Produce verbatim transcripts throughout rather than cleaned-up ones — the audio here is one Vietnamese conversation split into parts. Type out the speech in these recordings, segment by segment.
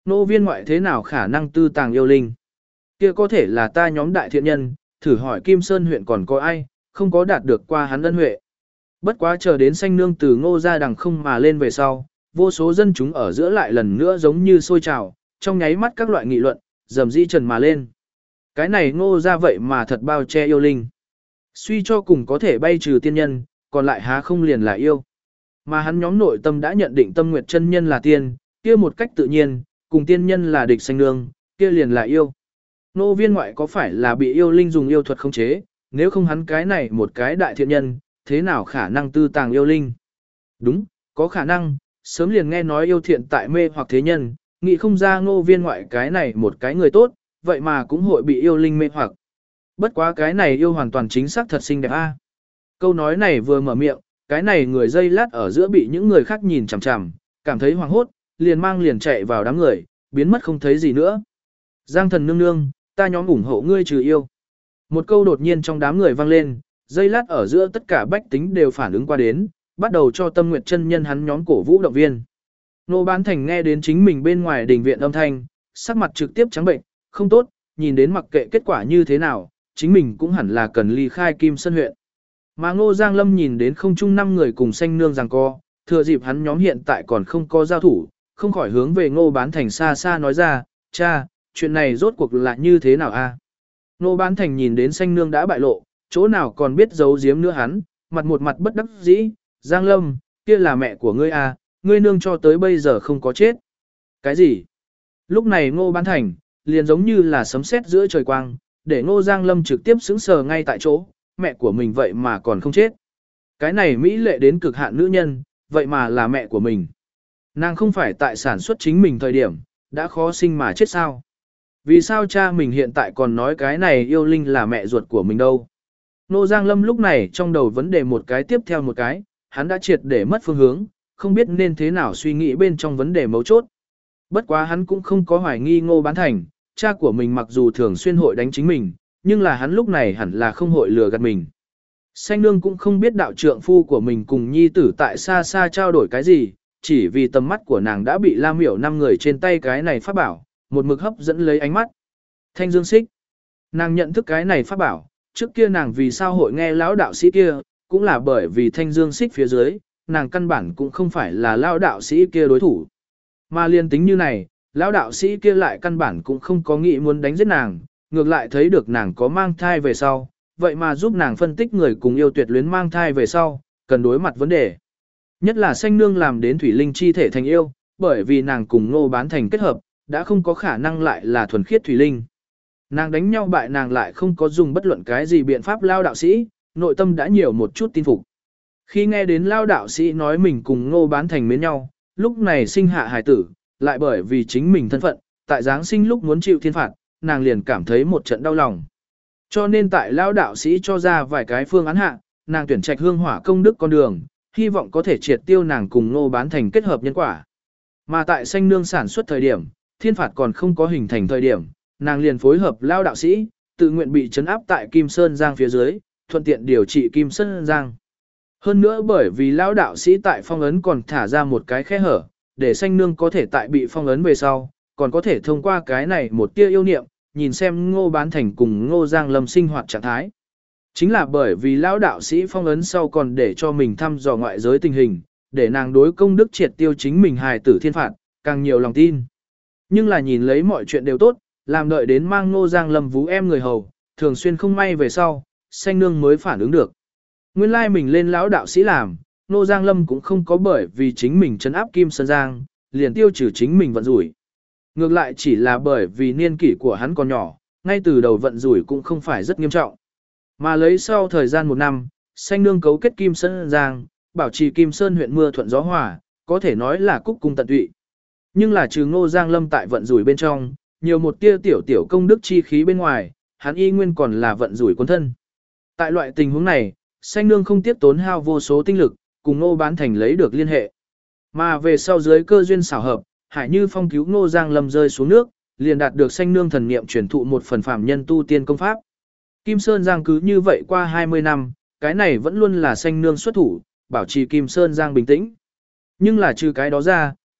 Nô viên ngoại thế nào khả năng tư tàng yêu linh? Kia có thể là ta nhóm đại thiện nhân, thử hỏi Kim Sơn huyện còn có ai, không có đạt được qua hắn ân huệ. Bất quá chờ đến xanh nương từ ngô ra đằng không mà lên về sau, vô số dân chúng ở giữa lại lần nữa giống như sôi trào, trong nháy mắt các loại nghị luận, dầm dĩ trần mà lên. Cái này ngô ra vậy mà thật bao che yêu linh. Suy cho cùng có thể bay trừ tiên nhân, còn lại há không liền là yêu. Mà hắn nhóm nội tâm đã nhận định Tâm Nguyệt chân nhân là tiên, kia một cách tự nhiên, cùng tiên nhân là địch xanh nương, kia liền là yêu. Nô viên ngoại có phải là bị yêu linh dùng yêu thuật khống chế, nếu không hắn cái này một cái đại thiện nhân, thế nào khả năng tư tàng yêu linh? Đúng, có khả năng, sớm liền nghe nói yêu thiện tại mê hoặc thế nhân, nghĩ không ra ngô viên ngoại cái này một cái người tốt, vậy mà cũng hội bị yêu linh mê hoặc. Bất quá cái này yêu hoàn toàn chính xác thật xinh đẹp a. Câu nói này vừa mở miệng, cái này người dây lát ở giữa bị những người khác nhìn chằm chằm, cảm thấy hoảng hốt, liền mang liền chạy vào đám người, biến mất không thấy gì nữa. Giang thần nương nương, ta nhóm ủng hộ ngươi trừ yêu. Một câu đột nhiên trong đám người vang lên, dây lát ở giữa tất cả bách tính đều phản ứng qua đến, bắt đầu cho Tâm Nguyệt chân nhân hắn nhóm cổ vũ động viên. Nô Bán Thành nghe đến chính mình bên ngoài đình viện âm thanh, sắc mặt trực tiếp trắng bệnh, không tốt, nhìn đến mặc kệ kết quả như thế nào, chính mình cũng hẳn là cần ly khai Kim Sơn huyện. Mà Ngô Giang Lâm nhìn đến không chung năm người cùng xanh nương giằng co, thừa dịp hắn nhóm hiện tại còn không có giao thủ, không khỏi hướng về Ngô Bán Thành xa xa nói ra, cha, chuyện này rốt cuộc là như thế nào a? Ngô Bán Thành nhìn đến xanh nương đã bại lộ, chỗ nào còn biết giấu giếm nữa hắn, mặt một mặt bất đắc dĩ, Giang Lâm, kia là mẹ của ngươi a, ngươi nương cho tới bây giờ không có chết. Cái gì? Lúc này Ngô Bán Thành, liền giống như là sấm sét giữa trời quang, để Ngô Giang Lâm trực tiếp sững sờ ngay tại chỗ, mẹ của mình vậy mà còn không chết. Cái này mỹ lệ đến cực hạn nữ nhân, vậy mà là mẹ của mình. Nàng không phải tại sản xuất chính mình thời điểm, đã khó sinh mà chết sao? Vì sao cha mình hiện tại còn nói cái này yêu linh là mẹ ruột của mình đâu? Ngô Giang Lâm lúc này trong đầu vấn đề một cái tiếp theo một cái, hắn đã triệt để mất phương hướng, không biết nên thế nào suy nghĩ bên trong vấn đề mấu chốt. Bất quá hắn cũng không có hoài nghi Ngô Bán Thành, cha của mình mặc dù thường xuyên hội đánh chính mình, nhưng là hắn lúc này hẳn là không hội lừa gạt mình. Xanh nương cũng không biết đạo trượng phu của mình cùng nhi tử tại xa xa trao đổi cái gì, chỉ vì tầm mắt của nàng đã bị Lam Miểu năm người trên tay cái này pháp bảo, một mực hấp dẫn lấy ánh mắt. Thanh Dương Xích. Nàng nhận thức cái này pháp bảo, trước kia nàng vì sao hội nghe lão đạo sĩ kia, cũng là bởi vì Thanh Dương Xích phía dưới, nàng căn bản cũng không phải là lão đạo sĩ kia đối thủ. Mà liên tính như này, lão đạo sĩ kia lại căn bản cũng không có nghĩ muốn đánh giết nàng, ngược lại thấy được nàng có mang thai về sau, vậy mà giúp nàng phân tích người cùng yêu tuyệt luyến mang thai về sau, cần đối mặt vấn đề. Nhất là xanh nương làm đến thủy linh chi thể thành yêu, bởi vì nàng cùng Ngô Bán Thành kết hợp, đã không có khả năng lại là thuần khiết thủy linh. Nàng đánh nhau bại nàng lại không có dùng bất luận cái gì biện pháp lao đạo sĩ, nội tâm đã nhiều một chút tin phục. Khi nghe đến lao đạo sĩ nói mình cùng Ngô Bán Thành mến nhau, lúc này sinh hạ hài tử, lại bởi vì chính mình thân phận, tại Giáng sinh lúc muốn chịu thiên phạt, nàng liền cảm thấy một trận đau lòng. Cho nên tại lao đạo sĩ cho ra vài cái phương án hạ, nàng tuyển trạch hương hỏa công đức con đường, hy vọng có thể triệt tiêu nàng cùng Ngô Bán Thành kết hợp nhân quả. Mà tại xanh nương sản xuất thời điểm, thiên phạt còn không có hình thành thời điểm, nàng liền phối hợp lao đạo sĩ, tự nguyện bị trấn áp tại Kim Sơn Giang phía dưới, thuận tiện điều trị Kim Sơn Giang. Hơn nữa bởi vì lao đạo sĩ tại phong ấn còn thả ra một cái khe hở, để xanh nương có thể tại bị phong ấn về sau, còn có thể thông qua cái này một tia yêu niệm, nhìn xem Ngô Bán Thành cùng Ngô Giang Lâm sinh hoạt trạng thái. Chính là bởi vì lão đạo sĩ phong ấn sau còn để cho mình thăm dò ngoại giới tình hình, để nàng đối công đức triệt tiêu chính mình hài tử thiên phạt, càng nhiều lòng tin. Nhưng là nhìn lấy mọi chuyện đều tốt, làm đợi đến mang Ngô Giang Lâm vú em người hầu, thường xuyên không may về sau, xanh nương mới phản ứng được. Nguyên lai mình lên lão đạo sĩ làm, Ngô Giang Lâm cũng không có bởi vì chính mình trấn áp Kim Sơn Giang, liền tiêu trừ chính mình vận rủi. Ngược lại chỉ là bởi vì niên kỷ của hắn còn nhỏ, ngay từ đầu vận rủi cũng không phải rất nghiêm trọng. Mà lấy sau thời gian một năm, xanh nương cấu kết Kim Sơn Giang, bảo trì Kim Sơn huyện mưa thuận gió hòa, có thể nói là cúc cung tận tụy. Nhưng là trừ Ngô Giang Lâm tại vận rủi bên trong, nhiều một tia tiểu tiểu công đức chi khí bên ngoài, hắn y nguyên còn là vận rủi quân thân. Tại loại tình huống này, xanh nương không tiếp tốn hao vô số tinh lực, cùng Ngô Bán Thành lấy được liên hệ. Mà về sau dưới cơ duyên xảo hợp, Hải Như Phong cứu Ngô Giang Lâm rơi xuống nước, liền đạt được xanh nương thần niệm truyền thụ một phần phạm nhân tu tiên công pháp. Kim Sơn Giang cứ như vậy qua hai mươi năm, cái này vẫn luôn là xanh nương xuất thủ, bảo trì Kim Sơn Giang bình tĩnh. Nhưng là trừ cái đó ra,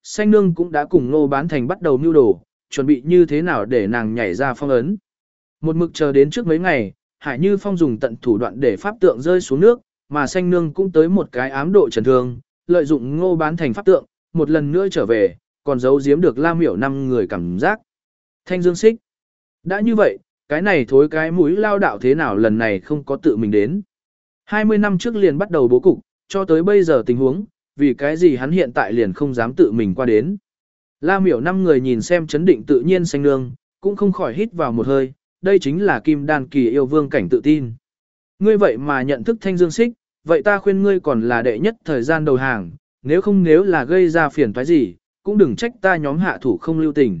Xanh Nương cũng đã cùng Ngô Bán Thành bắt đầu mưu đồ, chuẩn bị như thế nào để nàng nhảy ra phong ấn. Một mực chờ đến trước mấy ngày, Hải Như Phong dùng tận thủ đoạn để pháp tượng rơi xuống nước, mà Xanh Nương cũng tới một cái ám độ trần thương, lợi dụng Ngô Bán Thành pháp tượng, một lần nữa trở về, còn giấu giếm được La Miểu năm người cảm giác. Thanh Dương Xích. Đã như vậy, cái này thối cái mũi lao đạo thế nào lần này không có tự mình đến. hai mươi năm trước liền bắt đầu bố cục, cho tới bây giờ tình huống, vì cái gì hắn hiện tại liền không dám tự mình qua đến. La Miểu năm người nhìn xem chấn định tự nhiên Xanh Nương, cũng không khỏi hít vào một hơi, đây chính là kim đan kỳ yêu vương cảnh tự tin. Ngươi vậy mà nhận thức Thanh Dương Xích, vậy ta khuyên ngươi còn là đệ nhất thời gian đầu hàng, nếu không nếu là gây ra phiền toái gì, cũng đừng trách ta nhóm hạ thủ không lưu tình.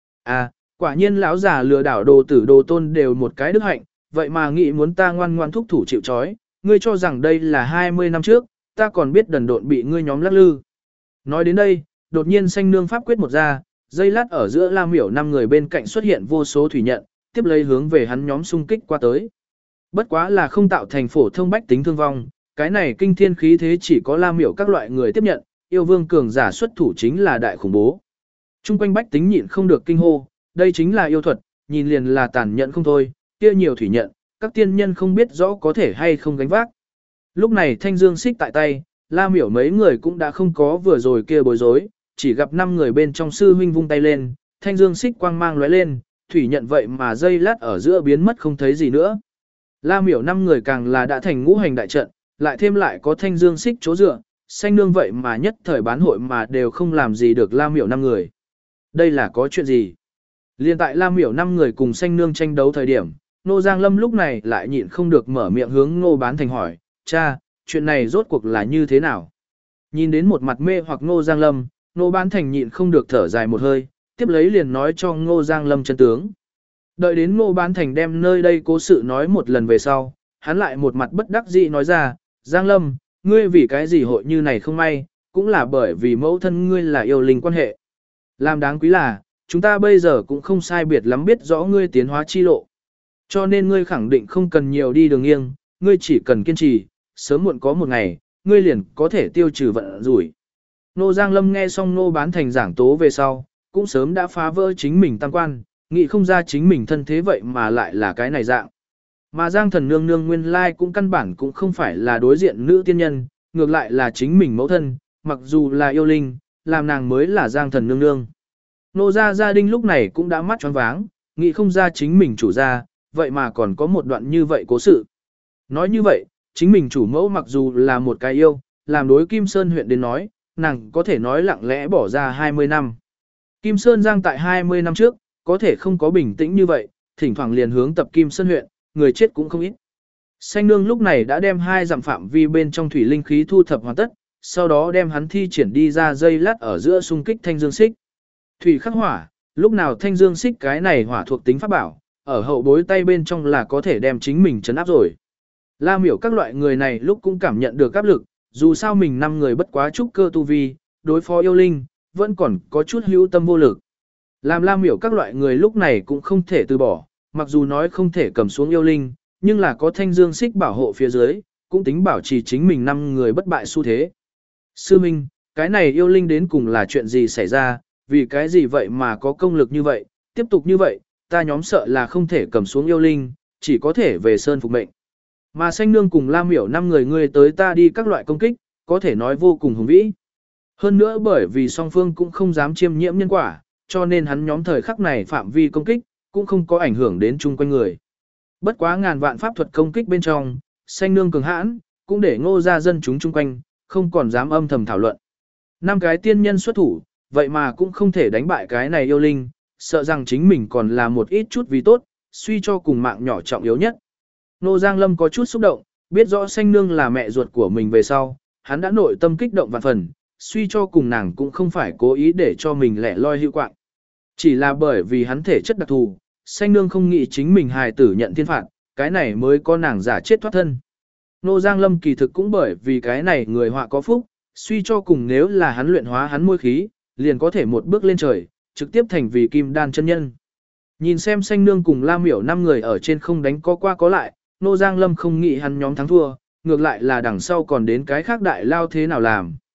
À, quả nhiên lão già lừa đảo đồ tử đồ tôn đều một cái đức hạnh, vậy mà nghĩ muốn ta ngoan ngoan thúc thủ chịu trói, ngươi cho rằng đây là hai mươi năm trước, ta còn biết đần độn bị ngươi nhóm lắc lư. Nói đến đây, đột nhiên Xanh Nương pháp quyết một ra, dây lát ở giữa La Miểu năm người bên cạnh xuất hiện vô số thủy nhận, tiếp lấy hướng về hắn nhóm xung kích qua tới. Bất quá là không tạo thành phổ thông bách tính thương vong, cái này kinh thiên khí thế chỉ có La Miểu các loại người tiếp nhận, yêu vương cường giả xuất thủ chính là đại khủng bố. Trung quanh bách tính nhịn không được kinh hô, đây chính là yêu thuật, nhìn liền là tàn nhẫn không thôi, kia nhiều thủy nhận, các tiên nhân không biết rõ có thể hay không gánh vác. Lúc này Thanh Dương Xích tại tay, La Miểu mấy người cũng đã không có vừa rồi kia bối rối, chỉ gặp năm người bên trong sư huynh vung tay lên, Thanh Dương Xích quang mang lóe lên, thủy nhận vậy mà dây lát ở giữa biến mất không thấy gì nữa. La Miểu năm người càng là đã thành ngũ hành đại trận, lại thêm lại có Thanh Dương Xích chỗ dựa, Xanh Nương vậy mà nhất thời bán hội mà đều không làm gì được La Miểu năm người. Đây là có chuyện gì? Liên tại La Miểu năm người cùng Xanh Nương tranh đấu thời điểm, Nô Giang Lâm lúc này lại nhịn không được mở miệng hướng Ngô Bán Thành hỏi, cha, chuyện này rốt cuộc là như thế nào? Nhìn đến một mặt mê hoặc Ngô Giang Lâm, Ngô Bán Thành nhịn không được thở dài một hơi, tiếp lấy liền nói cho Ngô Giang Lâm chân tướng. Đợi đến Ngô Bán Thành đem nơi đây cố sự nói một lần về sau, hắn lại một mặt bất đắc dĩ nói ra, Giang Lâm, ngươi vì cái gì hội như này không may, cũng là bởi vì mẫu thân ngươi là yêu linh quan hệ. Làm đáng quý là, chúng ta bây giờ cũng không sai biệt lắm biết rõ ngươi tiến hóa chi lộ. Cho nên ngươi khẳng định không cần nhiều đi đường nghiêng, ngươi chỉ cần kiên trì, sớm muộn có một ngày, ngươi liền có thể tiêu trừ vận rủi. Nô Giang Lâm nghe xong Nô Bán Thành giảng tố về sau, cũng sớm đã phá vỡ chính mình tam quan, nghĩ không ra chính mình thân thế vậy mà lại là cái này dạng. Mà Giang Thần Nương Nương nguyên lai cũng căn bản cũng không phải là đối diện nữ tiên nhân, ngược lại là chính mình mẫu thân, mặc dù là yêu linh, làm nàng mới là Giang Thần Nương Nương. Nô gia gia đình lúc này cũng đã mắt choáng váng, nghĩ không ra chính mình chủ gia, vậy mà còn có một đoạn như vậy cố sự. Nói như vậy, chính mình chủ mẫu mặc dù là một cái yêu, làm đối Kim Sơn huyện đến nói, nàng có thể nói lặng lẽ bỏ ra hai mươi năm. Kim Sơn Giang tại hai mươi năm trước, có thể không có bình tĩnh như vậy, thỉnh thoảng liền hướng tập Kim Sơn huyện, người chết cũng không ít. Xanh Nương lúc này đã đem hai dặm phạm vi bên trong thủy linh khí thu thập hoàn tất, sau đó đem hắn thi triển đi ra dây lát ở giữa xung kích Thanh Dương Xích. Thủy khắc hỏa, lúc nào Thanh Dương Xích cái này hỏa thuộc tính pháp bảo, ở hậu bối tay bên trong là có thể đem chính mình chấn áp rồi. La Miểu các loại người này lúc cũng cảm nhận được áp lực, dù sao mình năm người bất quá trúc cơ tu vi, đối phó yêu linh, vẫn còn có chút hữu tâm vô lực. Làm La Miểu các loại người lúc này cũng không thể từ bỏ, mặc dù nói không thể cầm xuống yêu linh, nhưng là có Thanh Dương Xích bảo hộ phía dưới, cũng tính bảo trì chính mình năm người bất bại xu thế. Sư Minh, cái này yêu linh đến cùng là chuyện gì xảy ra, vì cái gì vậy mà có công lực như vậy, tiếp tục như vậy, ta nhóm sợ là không thể cầm xuống yêu linh, chỉ có thể về sơn phục mệnh. Mà Xanh Nương cùng La Miểu năm người ngươi tới ta đi các loại công kích, có thể nói vô cùng hùng vĩ. Hơn nữa bởi vì song phương cũng không dám chiêm nhiễm nhân quả, cho nên hắn nhóm thời khắc này phạm vi công kích, cũng không có ảnh hưởng đến chung quanh người. Bất quá ngàn vạn pháp thuật công kích bên trong, Xanh Nương cường hãn, cũng để Ngô gia dân chúng chung quanh, không còn dám âm thầm thảo luận. Năm cái tiên nhân xuất thủ, vậy mà cũng không thể đánh bại cái này yêu linh, sợ rằng chính mình còn là một ít chút vì tốt, suy cho cùng mạng nhỏ trọng yếu nhất. Nô Giang Lâm có chút xúc động, biết rõ Xanh Nương là mẹ ruột của mình về sau, hắn đã nội tâm kích động vạn phần, suy cho cùng nàng cũng không phải cố ý để cho mình lẻ loi hữu quạng. Chỉ là bởi vì hắn thể chất đặc thù, Xanh Nương không nghĩ chính mình hài tử nhận thiên phạt, cái này mới có nàng giả chết thoát thân. Nô Giang Lâm kỳ thực cũng bởi vì cái này người họa có phúc, suy cho cùng nếu là hắn luyện hóa hắn môi khí, liền có thể một bước lên trời, trực tiếp thành vì kim đan chân nhân. Nhìn xem Xanh Nương cùng La Miểu năm người ở trên không đánh có qua có lại, Nô Giang Lâm không nghĩ hắn nhóm thắng thua, ngược lại là đằng sau còn đến cái khác đại lao thế nào làm.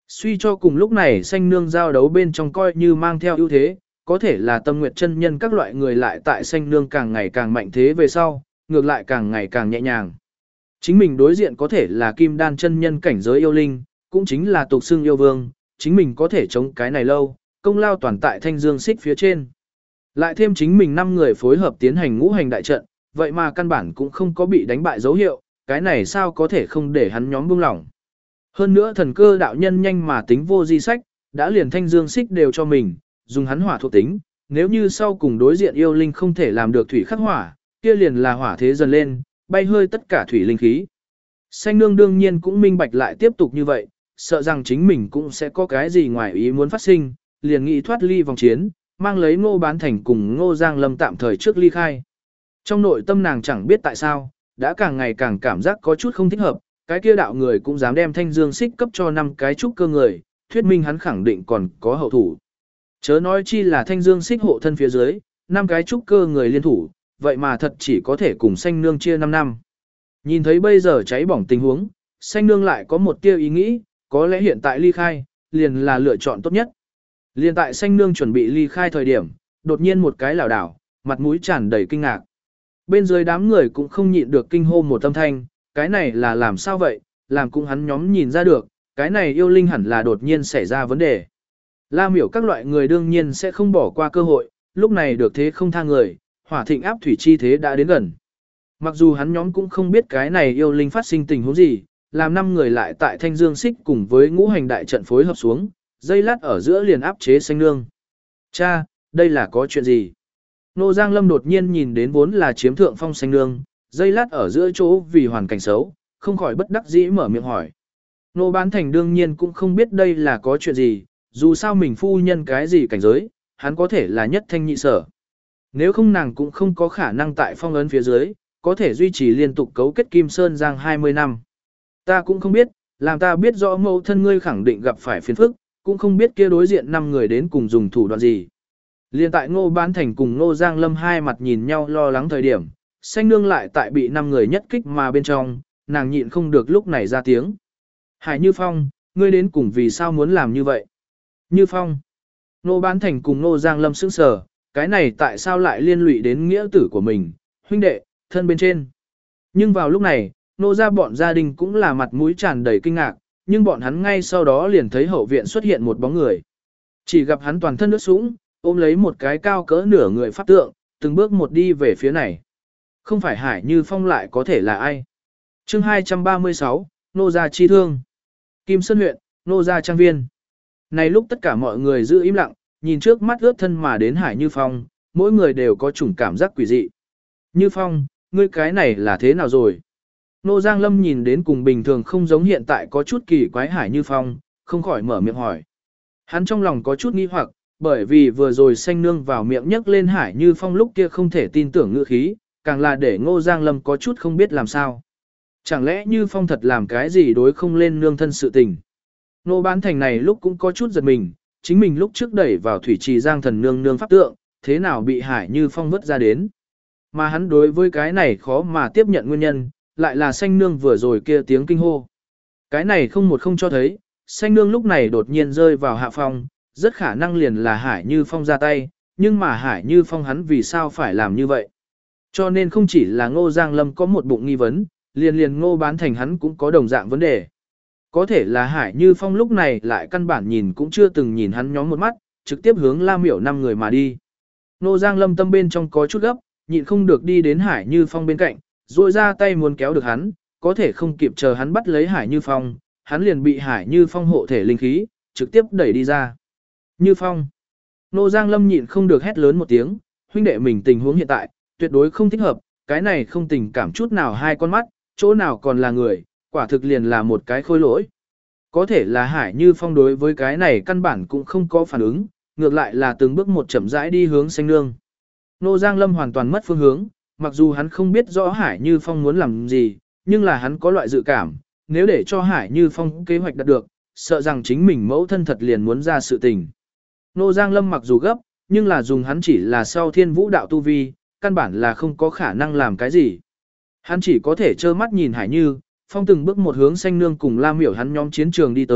Suy cho cùng lúc này xanh nương giao đấu bên trong coi như mang theo ưu thế, có thể là tâm nguyệt chân nhân các loại người lại tại xanh nương càng ngày càng mạnh thế về sau, ngược lại càng ngày càng nhẹ nhàng. Chính mình đối diện có thể là kim đan chân nhân cảnh giới yêu linh, cũng chính là tục xưng yêu vương, chính mình có thể chống cái này lâu, công lao toàn tại thanh dương xích phía trên. Lại thêm chính mình năm người phối hợp tiến hành ngũ hành đại trận, vậy mà căn bản cũng không có bị đánh bại dấu hiệu, cái này sao có thể không để hắn nhóm buông lỏng. Hơn nữa thần cơ đạo nhân nhanh mà tính vô di sách, đã liền thanh dương xích đều cho mình, dùng hắn hỏa thuộc tính, nếu như sau cùng đối diện yêu linh không thể làm được thủy khắc hỏa, kia liền là hỏa thế dần lên, bay hơi tất cả thủy linh khí. Xanh nương đương nhiên cũng minh bạch lại tiếp tục như vậy, sợ rằng chính mình cũng sẽ có cái gì ngoài ý muốn phát sinh, liền nghĩ thoát ly vòng chiến, mang lấy Ngô Bán Thành cùng Ngô Giang Lâm tạm thời trước ly khai. Trong nội tâm nàng chẳng biết tại sao, đã càng ngày càng cảm giác có chút không thích hợp, cái kia đạo người cũng dám đem thanh dương xích cấp cho năm cái trúc cơ người, thuyết minh hắn khẳng định còn có hậu thủ. Chớ nói chi là thanh dương xích hộ thân phía dưới, năm cái trúc cơ người liên thủ, vậy mà thật chỉ có thể cùng xanh nương chia năm năm. Nhìn thấy bây giờ cháy bỏng tình huống, xanh nương lại có một tia ý nghĩ, có lẽ hiện tại ly khai, liền là lựa chọn tốt nhất. Liền tại xanh nương chuẩn bị ly khai thời điểm, đột nhiên một cái lảo đảo, mặt mũi tràn đầy kinh ngạc. Bên dưới đám người cũng không nhịn được kinh hô một âm thanh, cái này là làm sao vậy, làm cũng hắn nhóm nhìn ra được, cái này yêu linh hẳn là đột nhiên xảy ra vấn đề. La miểu các loại người đương nhiên sẽ không bỏ qua cơ hội, lúc này được thế không tha người, hỏa thịnh áp thủy chi thế đã đến gần. Mặc dù hắn nhóm cũng không biết cái này yêu linh phát sinh tình huống gì, làm năm người lại tại thanh dương xích cùng với ngũ hành đại trận phối hợp xuống, dây lát ở giữa liền áp chế xanh nương. Cha, đây là có chuyện gì? Nô Giang Lâm đột nhiên nhìn đến vốn là chiếm thượng phong xanh nương, dây lát ở giữa chỗ vì hoàn cảnh xấu, không khỏi bất đắc dĩ mở miệng hỏi. Nô Bán Thành đương nhiên cũng không biết đây là có chuyện gì, dù sao mình phu nhân cái gì cảnh giới, hắn có thể là nhất thanh nhị sở. Nếu không nàng cũng không có khả năng tại phong ấn phía dưới, có thể duy trì liên tục cấu kết Kim Sơn Giang hai mươi năm. Ta cũng không biết, làm ta biết rõ mẫu thân ngươi khẳng định gặp phải phiền phức, cũng không biết kia đối diện năm người đến cùng dùng thủ đoạn gì. Liên tại Ngô Bán Thành cùng Ngô Giang Lâm hai mặt nhìn nhau lo lắng thời điểm, xanh nương lại tại bị năm người nhất kích mà bên trong, nàng nhịn không được lúc này ra tiếng. Hải Như Phong, ngươi đến cùng vì sao muốn làm như vậy? Như Phong. Ngô Bán Thành cùng Ngô Giang Lâm sững sờ, cái này tại sao lại liên lụy đến nghĩa tử của mình, huynh đệ, thân bên trên. Nhưng vào lúc này, Ngô gia bọn gia đình cũng là mặt mũi tràn đầy kinh ngạc, nhưng bọn hắn ngay sau đó liền thấy hậu viện xuất hiện một bóng người. Chỉ gặp hắn toàn thân ướt sũng, ôm lấy một cái cao cỡ nửa người pháp tượng, từng bước một đi về phía này. Không phải Hải Như Phong lại có thể là ai? Chương hai trăm ba mươi sáu, Nô gia chi thương. Kim Sơn huyện, Nô gia trang viên. Này lúc tất cả mọi người giữ im lặng, nhìn trước mắt ướt thân mà đến Hải Như Phong, mỗi người đều có chủng cảm giác quỷ dị. Như Phong, ngươi cái này là thế nào rồi? Nô Giang Lâm nhìn đến cùng bình thường không giống hiện tại có chút kỳ quái Hải Như Phong, không khỏi mở miệng hỏi. Hắn trong lòng có chút nghi hoặc, bởi vì vừa rồi xanh nương vào miệng nhắc lên Hải Như Phong lúc kia không thể tin tưởng ngữ khí, càng là để Ngô Giang Lâm có chút không biết làm sao. Chẳng lẽ Như Phong thật làm cái gì đối không lên nương thân sự tình. Nô Bán Thành này lúc cũng có chút giật mình, chính mình lúc trước đẩy vào thủy trì giang thần nương nương pháp tượng, thế nào bị Hải Như Phong vứt ra đến. Mà hắn đối với cái này khó mà tiếp nhận nguyên nhân, lại là xanh nương vừa rồi kia tiếng kinh hô. Cái này không một không cho thấy, xanh nương lúc này đột nhiên rơi vào hạ phong, rất khả năng liền là Hải Như Phong ra tay, nhưng mà Hải Như Phong hắn vì sao phải làm như vậy. Cho nên không chỉ là Ngô Giang Lâm có một bụng nghi vấn, liền liền Ngô Bán Thành hắn cũng có đồng dạng vấn đề. Có thể là Hải Như Phong lúc này lại căn bản nhìn cũng chưa từng nhìn hắn nhóm một mắt, trực tiếp hướng La Miểu năm người mà đi. Ngô Giang Lâm tâm bên trong có chút gấp, nhịn không được đi đến Hải Như Phong bên cạnh, duỗi ra tay muốn kéo được hắn, có thể không kịp chờ hắn bắt lấy Hải Như Phong, hắn liền bị Hải Như Phong hộ thể linh khí, trực tiếp đẩy đi ra. Như Phong. Ngô Giang Lâm nhịn không được hét lớn một tiếng, huynh đệ mình tình huống hiện tại, tuyệt đối không thích hợp, cái này không tình cảm chút nào hai con mắt, chỗ nào còn là người, quả thực liền là một cái khôi lỗi. Có thể là Hải Như Phong đối với cái này căn bản cũng không có phản ứng, ngược lại là từng bước một chậm rãi đi hướng xanh nương. Ngô Giang Lâm hoàn toàn mất phương hướng, mặc dù hắn không biết rõ Hải Như Phong muốn làm gì, nhưng là hắn có loại dự cảm, nếu để cho Hải Như Phong kế hoạch đạt được, sợ rằng chính mình mẫu thân thật liền muốn ra sự tình. Ngô Giang Lâm mặc dù gấp, nhưng là dùng hắn chỉ là sau thiên vũ đạo tu vi, căn bản là không có khả năng làm cái gì. Hắn chỉ có thể trơ mắt nhìn Hải Như Phong từng bước một hướng xanh nương cùng La Miểu hắn nhóm chiến trường đi tới,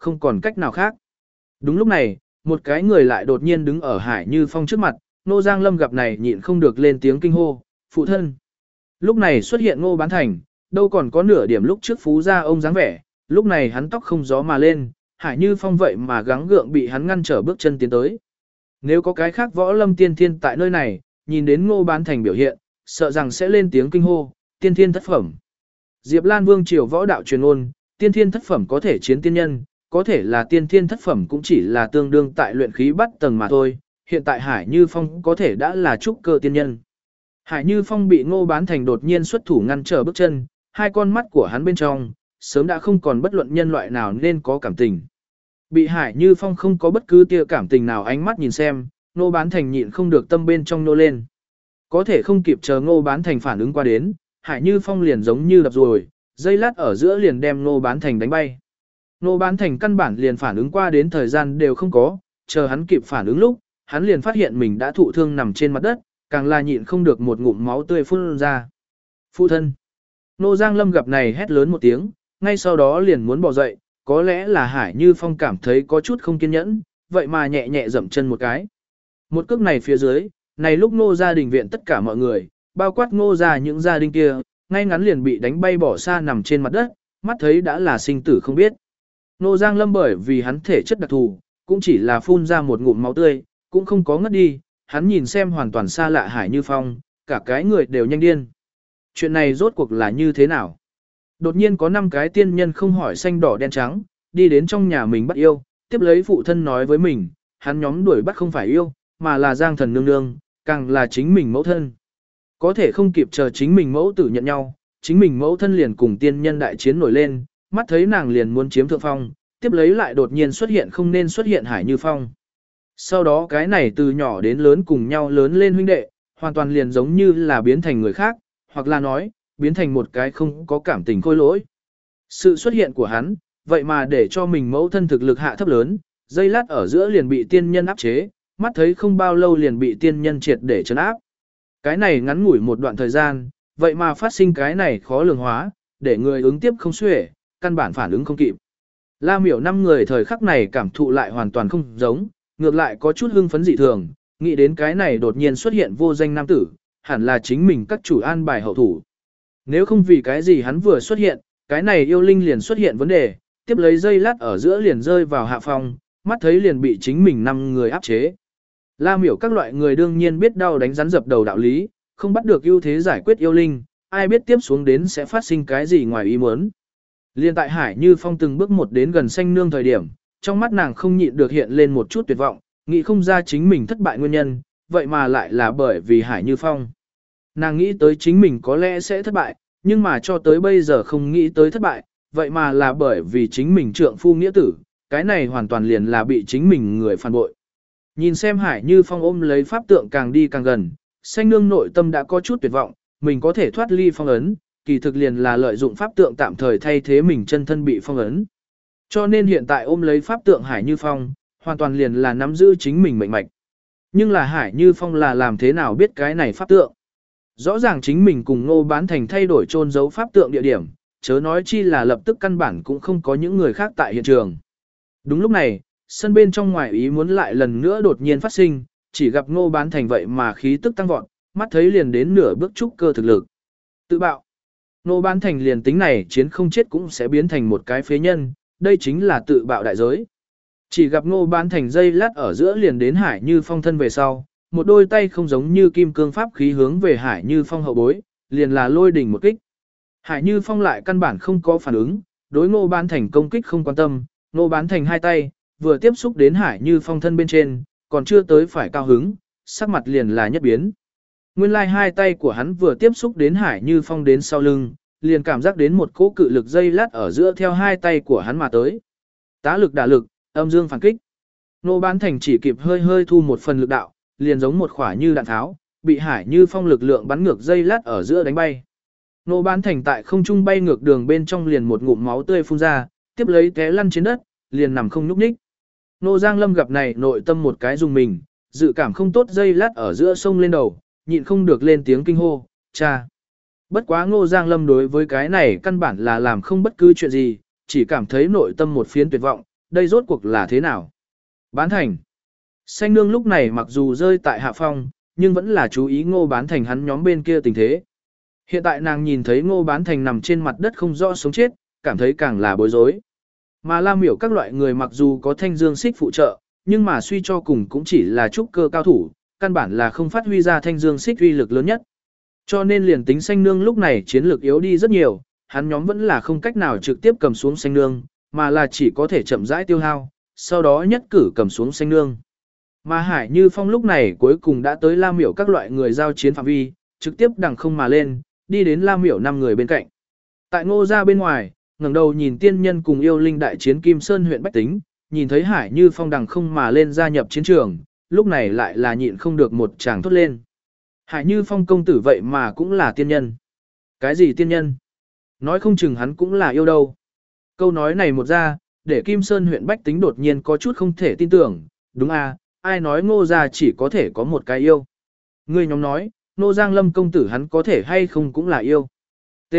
không còn cách nào khác. Đúng lúc này, một cái người lại đột nhiên đứng ở Hải Như Phong trước mặt, Ngô Giang Lâm gặp này nhịn không được lên tiếng kinh hô, phụ thân. Lúc này xuất hiện Ngô Bán Thành, đâu còn có nửa điểm lúc trước phú gia ông dáng vẻ, lúc này hắn tóc không gió mà lên, Hải Như Phong vậy mà gắng gượng bị hắn ngăn trở bước chân tiến tới. Nếu có cái khác võ lâm tiên thiên tại nơi này, nhìn đến Ngô Bán Thành biểu hiện, sợ rằng sẽ lên tiếng kinh hô, tiên thiên thất phẩm. Diệp Lan Vương triều võ đạo truyền ôn, tiên thiên thất phẩm có thể chiến tiên nhân, có thể là tiên thiên thất phẩm cũng chỉ là tương đương tại luyện khí bắt tầng mà thôi, hiện tại Hải Như Phong có thể đã là trúc cơ tiên nhân. Hải Như Phong bị Ngô Bán Thành đột nhiên xuất thủ ngăn trở bước chân, hai con mắt của hắn bên trong, sớm đã không còn bất luận nhân loại nào nên có cảm tình. Bị Hải Như Phong không có bất cứ tia cảm tình nào ánh mắt nhìn xem, Ngô Bán Thành nhịn không được tâm bên trong nô lên. Có thể không kịp chờ Ngô Bán Thành phản ứng qua đến, Hải Như Phong liền giống như đập rồi, dây lát ở giữa liền đem Ngô Bán Thành đánh bay. Ngô Bán Thành căn bản liền phản ứng qua đến thời gian đều không có, chờ hắn kịp phản ứng lúc, hắn liền phát hiện mình đã thụ thương nằm trên mặt đất, càng là nhịn không được một ngụm máu tươi phun ra. Phụ thân. Ngô Giang Lâm gặp này hét lớn một tiếng, ngay sau đó liền muốn bỏ dậy, có lẽ là Hải Như Phong cảm thấy có chút không kiên nhẫn, vậy mà nhẹ nhẹ dậm chân một cái. Một cước này phía dưới, này lúc Ngô gia đình viện tất cả mọi người, bao quát Ngô gia những gia đình kia, ngay ngắn liền bị đánh bay bỏ xa nằm trên mặt đất, mắt thấy đã là sinh tử không biết. Ngô Giang Lâm bởi vì hắn thể chất đặc thù, cũng chỉ là phun ra một ngụm máu tươi, cũng không có ngất đi, hắn nhìn xem hoàn toàn xa lạ Hải Như Phong, cả cái người đều nhanh điên. Chuyện này rốt cuộc là như thế nào? Đột nhiên có năm cái tiên nhân không hỏi xanh đỏ đen trắng, đi đến trong nhà mình bắt yêu, tiếp lấy phụ thân nói với mình, hắn nhóm đuổi bắt không phải yêu, mà là Giang Thần nương nương, càng là chính mình mẫu thân. Có thể không kịp chờ chính mình mẫu tử nhận nhau, chính mình mẫu thân liền cùng tiên nhân đại chiến nổi lên, mắt thấy nàng liền muốn chiếm thượng phong, tiếp lấy lại đột nhiên xuất hiện không nên xuất hiện Hải Như Phong. Sau đó cái này từ nhỏ đến lớn cùng nhau lớn lên huynh đệ, hoàn toàn liền giống như là biến thành người khác, hoặc là nói, biến thành một cái không có cảm tình khôi lỗi. Sự xuất hiện của hắn, vậy mà để cho mình mẫu thân thực lực hạ thấp lớn, dây lát ở giữa liền bị tiên nhân áp chế, mắt thấy không bao lâu liền bị tiên nhân triệt để trấn áp. Cái này ngắn ngủi một đoạn thời gian, vậy mà phát sinh cái này khó lường hóa, để người ứng tiếp không xuể, căn bản phản ứng không kịp. La miểu năm người thời khắc này cảm thụ lại hoàn toàn không giống, ngược lại có chút hưng phấn dị thường, nghĩ đến cái này đột nhiên xuất hiện vô danh nam tử, hẳn là chính mình các chủ an bài hậu thủ. Nếu không vì cái gì hắn vừa xuất hiện, cái này yêu linh liền xuất hiện vấn đề, tiếp lấy dây lát ở giữa liền rơi vào hạ phòng, mắt thấy liền bị chính mình năm người áp chế. La miểu các loại người đương nhiên biết đau đánh rắn dập đầu đạo lý, không bắt được ưu thế giải quyết yêu linh, ai biết tiếp xuống đến sẽ phát sinh cái gì ngoài ý muốn. Liên tại Hải Như Phong từng bước một đến gần xanh nương thời điểm, trong mắt nàng không nhịn được hiện lên một chút tuyệt vọng, nghĩ không ra chính mình thất bại nguyên nhân, vậy mà lại là bởi vì Hải Như Phong. Nàng nghĩ tới chính mình có lẽ sẽ thất bại, nhưng mà cho tới bây giờ không nghĩ tới thất bại, vậy mà là bởi vì chính mình trượng phu nghĩa tử, cái này hoàn toàn liền là bị chính mình người phản bội. Nhìn xem Hải Như Phong ôm lấy pháp tượng càng đi càng gần, xanh nương nội tâm đã có chút tuyệt vọng, mình có thể thoát ly phong ấn, kỳ thực liền là lợi dụng pháp tượng tạm thời thay thế mình chân thân bị phong ấn. Cho nên hiện tại ôm lấy pháp tượng Hải Như Phong, hoàn toàn liền là nắm giữ chính mình mệnh mạch. Nhưng là Hải Như Phong là làm thế nào biết cái này pháp tượng? Rõ ràng chính mình cùng Ngô Bán Thành thay đổi chôn giấu pháp tượng địa điểm, chớ nói chi là lập tức căn bản cũng không có những người khác tại hiện trường. Đúng lúc này, sân bên trong ngoài ý muốn lại lần nữa đột nhiên phát sinh, chỉ gặp Ngô Bán Thành vậy mà khí tức tăng vọt, mắt thấy liền đến nửa bước trúc cơ thực lực. Tự bạo. Ngô Bán Thành liền tính này chiến không chết cũng sẽ biến thành một cái phế nhân, đây chính là tự bạo đại giới. Chỉ gặp Ngô Bán Thành dây lát ở giữa liền đến Hải Như Phong thân về sau, một đôi tay không giống như kim cương pháp khí hướng về Hải Như Phong hậu bối, liền là lôi đỉnh một kích. Hải Như Phong lại căn bản không có phản ứng, đối Ngô Bán Thành công kích không quan tâm, Ngô Bán Thành hai tay, vừa tiếp xúc đến Hải Như Phong thân bên trên, còn chưa tới phải cao hứng, sắc mặt liền là nhất biến. Nguyên lai hai tay của hắn vừa tiếp xúc đến Hải Như Phong đến sau lưng, liền cảm giác đến một cỗ cự lực dây lát ở giữa theo hai tay của hắn mà tới. Tá lực đả lực, âm dương phản kích. Ngô Bán Thành chỉ kịp hơi hơi thu một phần lực đạo, liền giống một khỏa như đạn tháo, bị Hải Như Phong lực lượng bắn ngược dây lát ở giữa đánh bay. Ngô Bán Thành tại không trung bay ngược đường bên trong liền một ngụm máu tươi phun ra, tiếp lấy té lăn trên đất, liền nằm không nhúc nhích. Ngô Giang Lâm gặp này nội tâm một cái dùng mình, dự cảm không tốt dây lát ở giữa sông lên đầu, nhịn không được lên tiếng kinh hô, cha. Bất quá Ngô Giang Lâm đối với cái này căn bản là làm không bất cứ chuyện gì, chỉ cảm thấy nội tâm một phiến tuyệt vọng, đây rốt cuộc là thế nào? Bán thành. Xanh nương lúc này mặc dù rơi tại hạ phong, nhưng vẫn là chú ý Ngô Bán Thành hắn nhóm bên kia tình thế. Hiện tại nàng nhìn thấy Ngô Bán Thành nằm trên mặt đất không rõ sống chết, cảm thấy càng là bối rối. Mà Lam Miểu các loại người mặc dù có Thanh Dương Xích phụ trợ, nhưng mà suy cho cùng cũng chỉ là trúc cơ cao thủ, căn bản là không phát huy ra Thanh Dương Xích uy lực lớn nhất. Cho nên liền tính Xanh nương lúc này chiến lược yếu đi rất nhiều, hắn nhóm vẫn là không cách nào trực tiếp cầm xuống Xanh nương, mà là chỉ có thể chậm rãi tiêu hao, sau đó nhất cử cầm xuống Xanh nương. Mà Hải Như Phong lúc này cuối cùng đã tới Lam Miểu các loại người giao chiến phạm vi, trực tiếp đằng không mà lên, đi đến Lam Miểu năm người bên cạnh. Tại Ngô gia bên ngoài, ngẩng đầu nhìn tiên nhân cùng yêu linh đại chiến Kim Sơn huyện Bách Tính, nhìn thấy Hải Như Phong đằng không mà lên gia nhập chiến trường, lúc này lại là nhịn không được một tràng thốt lên. Hải Như Phong công tử vậy mà cũng là tiên nhân. Cái gì tiên nhân? Nói không chừng hắn cũng là yêu đâu. Câu nói này một ra, để Kim Sơn huyện Bách Tính đột nhiên có chút không thể tin tưởng, đúng à, ai nói Ngô gia chỉ có thể có một cái yêu. Người nhóm nói, Ngô Giang Lâm công tử hắn có thể hay không cũng là yêu. T.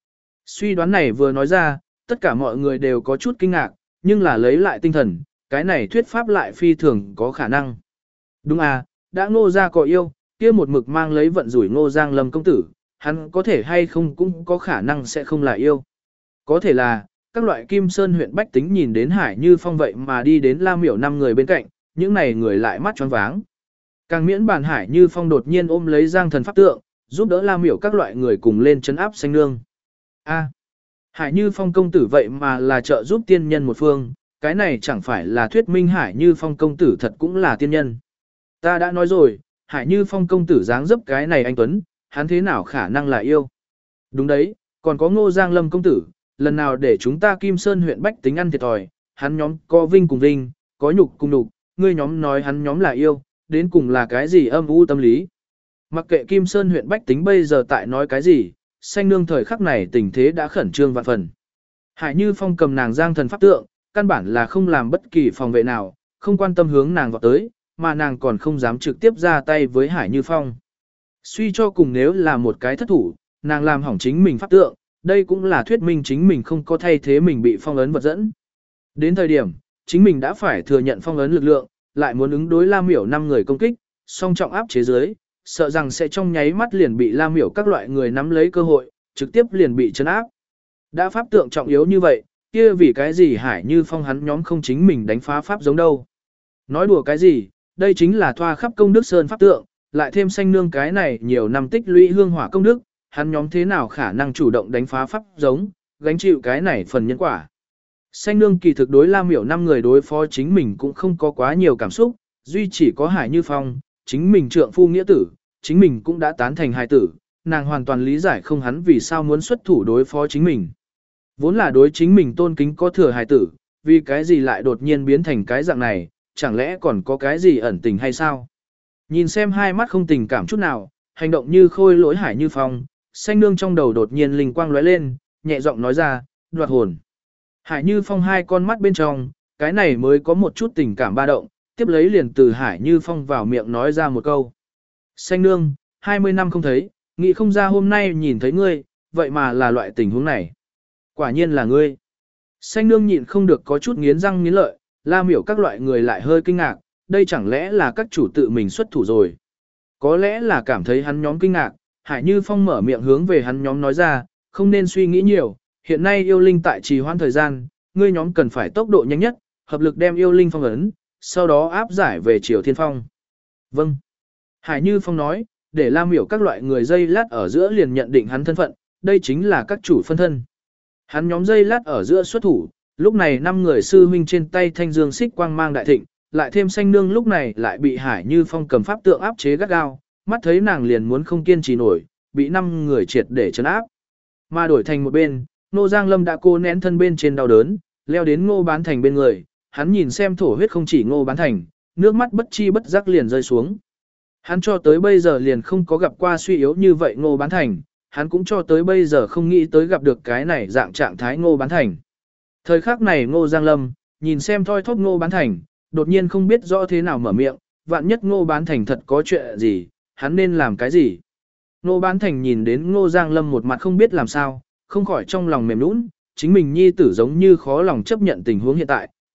Suy đoán này vừa nói ra, tất cả mọi người đều có chút kinh ngạc, nhưng là lấy lại tinh thần, cái này thuyết pháp lại phi thường có khả năng. Đúng à, đã Ngô gia có yêu, kia một mực mang lấy vận rủi Ngô Giang Lâm công tử, hắn có thể hay không cũng có khả năng sẽ không là yêu. Có thể là, các loại Kim Sơn huyện Bách Tính nhìn đến Hải Như Phong vậy mà đi đến Lam Miểu năm người bên cạnh, những này người lại mắt choáng váng. Càng miễn bàn Hải Như Phong đột nhiên ôm lấy Giang Thần pháp tượng, giúp đỡ Lam Miểu các loại người cùng lên trấn áp Xanh nương. A, Hải Như Phong công tử vậy mà là trợ giúp tiên nhân một phương, cái này chẳng phải là thuyết minh Hải Như Phong công tử thật cũng là tiên nhân. Ta đã nói rồi, Hải Như Phong công tử dáng dấp cái này anh Tuấn, hắn thế nào khả năng là yêu. Đúng đấy, còn có Ngô Giang Lâm công tử, lần nào để chúng ta Kim Sơn huyện Bách Tính ăn thiệt thòi, hắn nhóm có vinh cùng vinh, có nhục cùng nhục, ngươi nhóm nói hắn nhóm là yêu, đến cùng là cái gì âm u tâm lý. Mặc kệ Kim Sơn huyện Bách Tính bây giờ tại nói cái gì, Xanh nương thời khắc này tình thế đã khẩn trương vạn phần. Hải Như Phong cầm nàng Giang Thần pháp tượng, căn bản là không làm bất kỳ phòng vệ nào, không quan tâm hướng nàng vào tới, mà nàng còn không dám trực tiếp ra tay với Hải Như Phong. Suy cho cùng nếu là một cái thất thủ, nàng làm hỏng chính mình pháp tượng, đây cũng là thuyết minh chính mình không có thay thế mình bị phong ấn vật dẫn. Đến thời điểm, chính mình đã phải thừa nhận phong ấn lực lượng, lại muốn ứng đối Lam Miểu năm người công kích, song trọng áp chế dưới, sợ rằng sẽ trong nháy mắt liền bị Lam Miểu các loại người nắm lấy cơ hội, trực tiếp liền bị trấn áp. Đã pháp tượng trọng yếu như vậy, kia vì cái gì Hải Như Phong hắn nhóm không chính mình đánh phá pháp giống đâu. Nói đùa cái gì, đây chính là thoa khắp công đức sơn pháp tượng, lại thêm Xanh nương cái này nhiều năm tích lũy hương hỏa công đức, hắn nhóm thế nào khả năng chủ động đánh phá pháp giống, gánh chịu cái này phần nhân quả. Xanh nương kỳ thực đối Lam Miểu năm người đối phó chính mình cũng không có quá nhiều cảm xúc, duy chỉ có Hải Như Phong, chính mình trượng phu nghĩa tử, chính mình cũng đã tán thành hài tử, nàng hoàn toàn lý giải không hắn vì sao muốn xuất thủ đối phó chính mình. Vốn là đối chính mình tôn kính có thừa hài tử, vì cái gì lại đột nhiên biến thành cái dạng này, chẳng lẽ còn có cái gì ẩn tình hay sao? Nhìn xem hai mắt không tình cảm chút nào, hành động như khôi lỗi Hải Như Phong, Xanh nương trong đầu đột nhiên linh quang lóe lên, nhẹ giọng nói ra, đoạt hồn. Hải Như Phong hai con mắt bên trong, cái này mới có một chút tình cảm ba động, tiếp lấy liền từ Hải Như Phong vào miệng nói ra một câu. Xanh nương, hai mươi năm không thấy, nghĩ không ra hôm nay nhìn thấy ngươi, vậy mà là loại tình huống này. Quả nhiên là ngươi. Xanh nương nhịn không được có chút nghiến răng nghiến lợi, Lam Miểu các loại người lại hơi kinh ngạc, đây chẳng lẽ là các chủ tự mình xuất thủ rồi. Có lẽ là cảm thấy hắn nhóm kinh ngạc, Hải Như Phong mở miệng hướng về hắn nhóm nói ra, không nên suy nghĩ nhiều, hiện nay yêu linh tại trì hoãn thời gian, ngươi nhóm cần phải tốc độ nhanh nhất, hợp lực đem yêu linh phong ấn, sau đó áp giải về Triều Thiên Phong. Vâng. Hải Như Phong nói, để Lam Miểu các loại người dây lát ở giữa liền nhận định hắn thân phận, đây chính là các chủ phân thân. Hắn nhóm dây lát ở giữa xuất thủ, lúc này năm người sư huynh trên tay thanh dương xích quang mang đại thịnh, lại thêm Xanh nương lúc này lại bị Hải Như Phong cầm pháp tượng áp chế gắt gao, mắt thấy nàng liền muốn không kiên trì nổi, bị năm người triệt để trấn áp. Mà đổi thành một bên, Ngô Giang Lâm đã cô nén thân bên trên đau đớn, leo đến Ngô Bán Thành bên người, hắn nhìn xem thổ huyết không chỉ Ngô Bán Thành, nước mắt bất chi bất giác liền rơi xuống. Hắn cho tới bây giờ liền không có gặp qua suy yếu như vậy Ngô Bán Thành, hắn cũng cho tới bây giờ không nghĩ tới gặp được cái này dạng trạng thái Ngô Bán Thành. Thời khắc này Ngô Giang Lâm, nhìn xem thoi thóp Ngô Bán Thành, đột nhiên không biết rõ thế nào mở miệng, vạn nhất Ngô Bán Thành thật có chuyện gì, hắn nên làm cái gì. Ngô Bán Thành nhìn đến Ngô Giang Lâm một mặt không biết làm sao, không khỏi trong lòng mềm nũng, chính mình nhi tử giống như khó lòng chấp nhận tình huống hiện tại,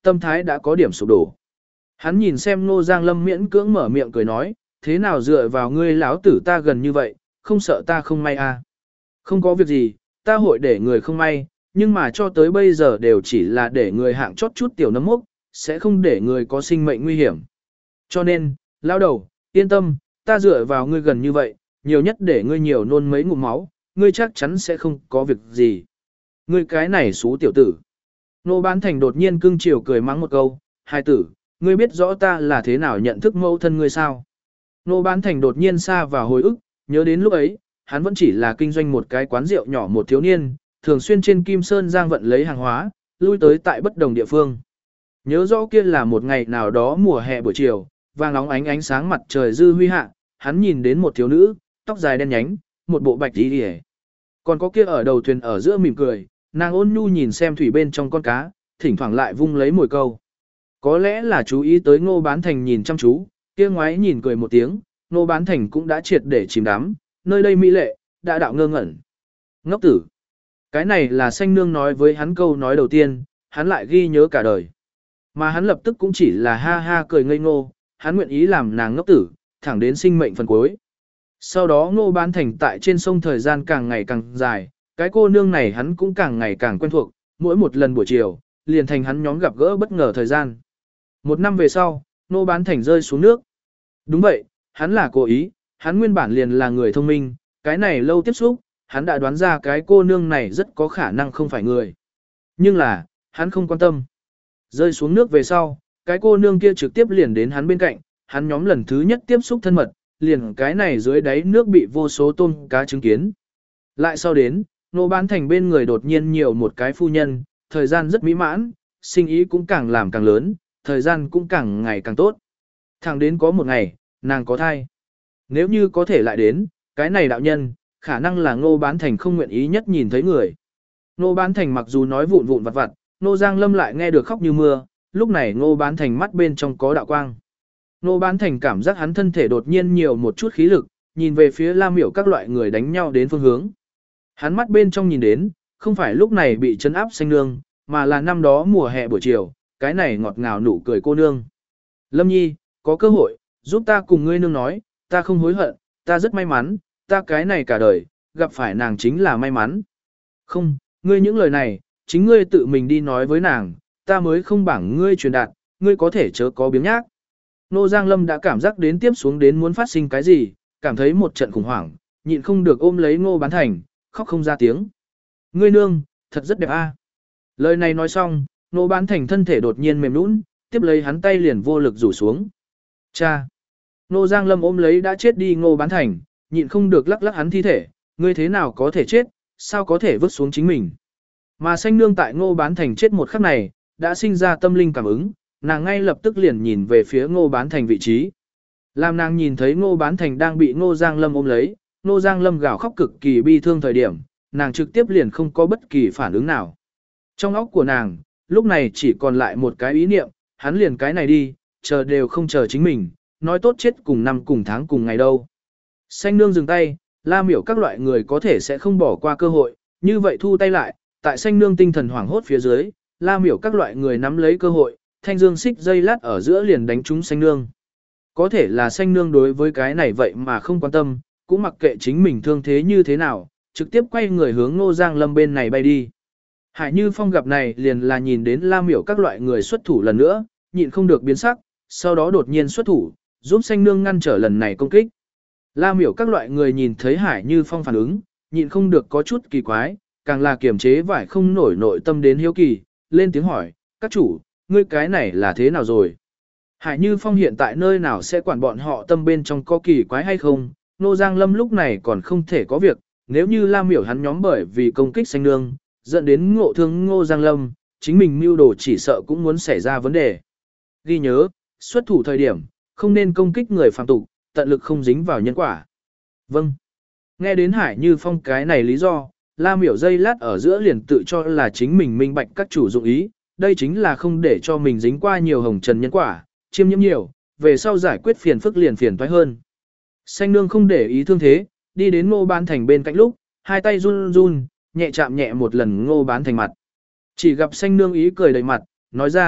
tâm thái đã có điểm sụp đổ. Hắn nhìn xem Ngô Giang Lâm miễn cưỡng mở miệng cười nói, thế nào dựa vào ngươi lão tử ta gần như vậy, không sợ ta không may à. Không có việc gì, ta hội để người không may, nhưng mà cho tới bây giờ đều chỉ là để người hạng chót chút tiểu nấm mốc, sẽ không để người có sinh mệnh nguy hiểm. Cho nên, lão đầu, yên tâm, ta dựa vào ngươi gần như vậy, nhiều nhất để ngươi nhiều nôn mấy ngụm máu, ngươi chắc chắn sẽ không có việc gì. Ngươi cái này xú tiểu tử. Nô Bán Thành đột nhiên cưng chiều cười mắng một câu, hai tử, ngươi biết rõ ta là thế nào nhận thức mẫu thân ngươi sao? Nô Bán Thành đột nhiên xa vào hồi ức, nhớ đến lúc ấy, hắn vẫn chỉ là kinh doanh một cái quán rượu nhỏ một thiếu niên, thường xuyên trên Kim Sơn Giang vận lấy hàng hóa, lui tới tại bất đồng địa phương. Nhớ rõ kia là một ngày nào đó mùa hè buổi chiều, vàng óng ánh ánh sáng mặt trời dư huy hạ, hắn nhìn đến một thiếu nữ, tóc dài đen nhánh, một bộ bạch y. Còn có kia ở đầu thuyền ở giữa mỉm cười, nàng ôn nhu nhìn xem thủy bên trong con cá, thỉnh thoảng lại vung lấy mồi câu. Có lẽ là chú ý tới Ngô Bán Thành nhìn chăm chú, kia ngoái nhìn cười một tiếng, Ngô Bán Thành cũng đã triệt để chìm đắm, nơi đây mỹ lệ, đã đạo ngơ ngẩn. Ngốc tử. Cái này là Xanh Nương nói với hắn câu nói đầu tiên, hắn lại ghi nhớ cả đời. Mà hắn lập tức cũng chỉ là ha ha cười ngây ngô, hắn nguyện ý làm nàng ngốc tử, thẳng đến sinh mệnh phần cuối. Sau đó Ngô Bán Thành tại trên sông thời gian càng ngày càng dài, cái cô nương này hắn cũng càng ngày càng quen thuộc, mỗi một lần buổi chiều, liền thành hắn nhóm gặp gỡ bất ngờ thời gian. Một năm về sau, Ngô Bán Thành rơi xuống nước. Đúng vậy, hắn là cố ý, hắn nguyên bản liền là người thông minh, cái này lâu tiếp xúc, hắn đã đoán ra cái cô nương này rất có khả năng không phải người. Nhưng là, hắn không quan tâm. Rơi xuống nước về sau, cái cô nương kia trực tiếp liền đến hắn bên cạnh, hắn nhóm lần thứ nhất tiếp xúc thân mật, liền cái này dưới đáy nước bị vô số tôm cá chứng kiến. Lại sau đến, Ngô Bán Thành bên người đột nhiên nhiều một cái phu nhân, thời gian rất mỹ mãn, sinh ý cũng càng làm càng lớn, thời gian cũng càng ngày càng tốt. Thẳng đến có một ngày, nàng có thai. Nếu như có thể lại đến, cái này đạo nhân, khả năng là Ngô Bán Thành không nguyện ý nhất nhìn thấy người. Ngô Bán Thành mặc dù nói vụn vụn vặt vặt, Ngô Giang Lâm lại nghe được khóc như mưa, lúc này Ngô Bán Thành mắt bên trong có đạo quang. Ngô Bán Thành cảm giác hắn thân thể đột nhiên nhiều một chút khí lực, nhìn về phía Lam Miểu các loại người đánh nhau đến phương hướng. Hắn mắt bên trong nhìn đến, không phải lúc này bị trấn áp Xanh Nương, mà là năm đó mùa hè buổi chiều, cái này ngọt ngào nụ cười cô nương. Lâm Nhi, có cơ hội, giúp ta cùng ngươi nương nói, ta không hối hận, ta rất may mắn, ta cái này cả đời, gặp phải nàng chính là may mắn. Không, ngươi những lời này, chính ngươi tự mình đi nói với nàng, ta mới không bảng ngươi truyền đạt, ngươi có thể chớ có biếng nhác. Nô Giang Lâm đã cảm giác đến tiếp xuống đến muốn phát sinh cái gì, cảm thấy một trận khủng hoảng, nhịn không được ôm lấy Ngô Bán Thành, khóc không ra tiếng. Ngươi nương, thật rất đẹp a. Lời này nói xong, Ngô Bán Thành thân thể đột nhiên mềm nhũn, tiếp lấy hắn tay liền vô lực rủ xuống. Cha. Nô Giang Lâm ôm lấy đã chết đi Ngô Bán Thành, nhịn không được lắc lắc hắn thi thể, ngươi thế nào có thể chết, sao có thể vứt xuống chính mình. Mà Xanh Nương tại Ngô Bán Thành chết một khắc này, đã sinh ra tâm linh cảm ứng, nàng ngay lập tức liền nhìn về phía Ngô Bán Thành vị trí. Làm nàng nhìn thấy Ngô Bán Thành đang bị Ngô Giang Lâm ôm lấy, Ngô Giang Lâm gào khóc cực kỳ bi thương thời điểm, nàng trực tiếp liền không có bất kỳ phản ứng nào. Trong óc của nàng, lúc này chỉ còn lại một cái ý niệm, hắn liền cái này đi, chờ đều không chờ chính mình, nói tốt chết cùng năm cùng tháng cùng ngày đâu. Xanh Nương dừng tay, La Miểu các loại người có thể sẽ không bỏ qua cơ hội, như vậy thu tay lại, tại Xanh Nương tinh thần hoảng hốt phía dưới, La Miểu các loại người nắm lấy cơ hội, thanh dương xích dây lát ở giữa liền đánh trúng Xanh Nương. Có thể là Xanh Nương đối với cái này vậy mà không quan tâm, cũng mặc kệ chính mình thương thế như thế nào, trực tiếp quay người hướng Ngô Giang Lâm bên này bay đi. Hải Như Phong gặp này liền là nhìn đến La Miểu các loại người xuất thủ lần nữa, nhịn không được biến sắc, sau đó đột nhiên xuất thủ, giúp Xanh Nương ngăn trở lần này công kích. La Miểu các loại người nhìn thấy Hải Như Phong phản ứng, nhịn không được có chút kỳ quái, càng là kiềm chế vải không nổi nội tâm đến hiếu kỳ, lên tiếng hỏi, các chủ, ngươi cái này là thế nào rồi? Hải Như Phong hiện tại nơi nào sẽ quản bọn họ tâm bên trong có kỳ quái hay không, Ngô Giang Lâm lúc này còn không thể có việc, nếu như La Miểu hắn nhóm bởi vì công kích Xanh Nương, dẫn đến ngộ thương Ngô Giang Lâm, chính mình mưu đồ chỉ sợ cũng muốn xảy ra vấn đề. Ghi nhớ, xuất thủ thời điểm, không nên công kích người phàm tục, tận lực không dính vào nhân quả. Vâng. Nghe đến Hải Như Phong cái này lý do, La Miểu dây lát ở giữa liền tự cho là chính mình minh bạch các chủ dụng ý, đây chính là không để cho mình dính qua nhiều hồng trần nhân quả, chiêm nhiễm nhiều, về sau giải quyết phiền phức liền phiền toái hơn. Xanh Nương không để ý thương thế, đi đến Ngô Bán Thành bên cạnh lúc, hai tay run run, nhẹ chạm nhẹ một lần Ngô Bán Thành mặt. Chỉ gặp Xanh Nương ý cười đầy mặt, nói ra,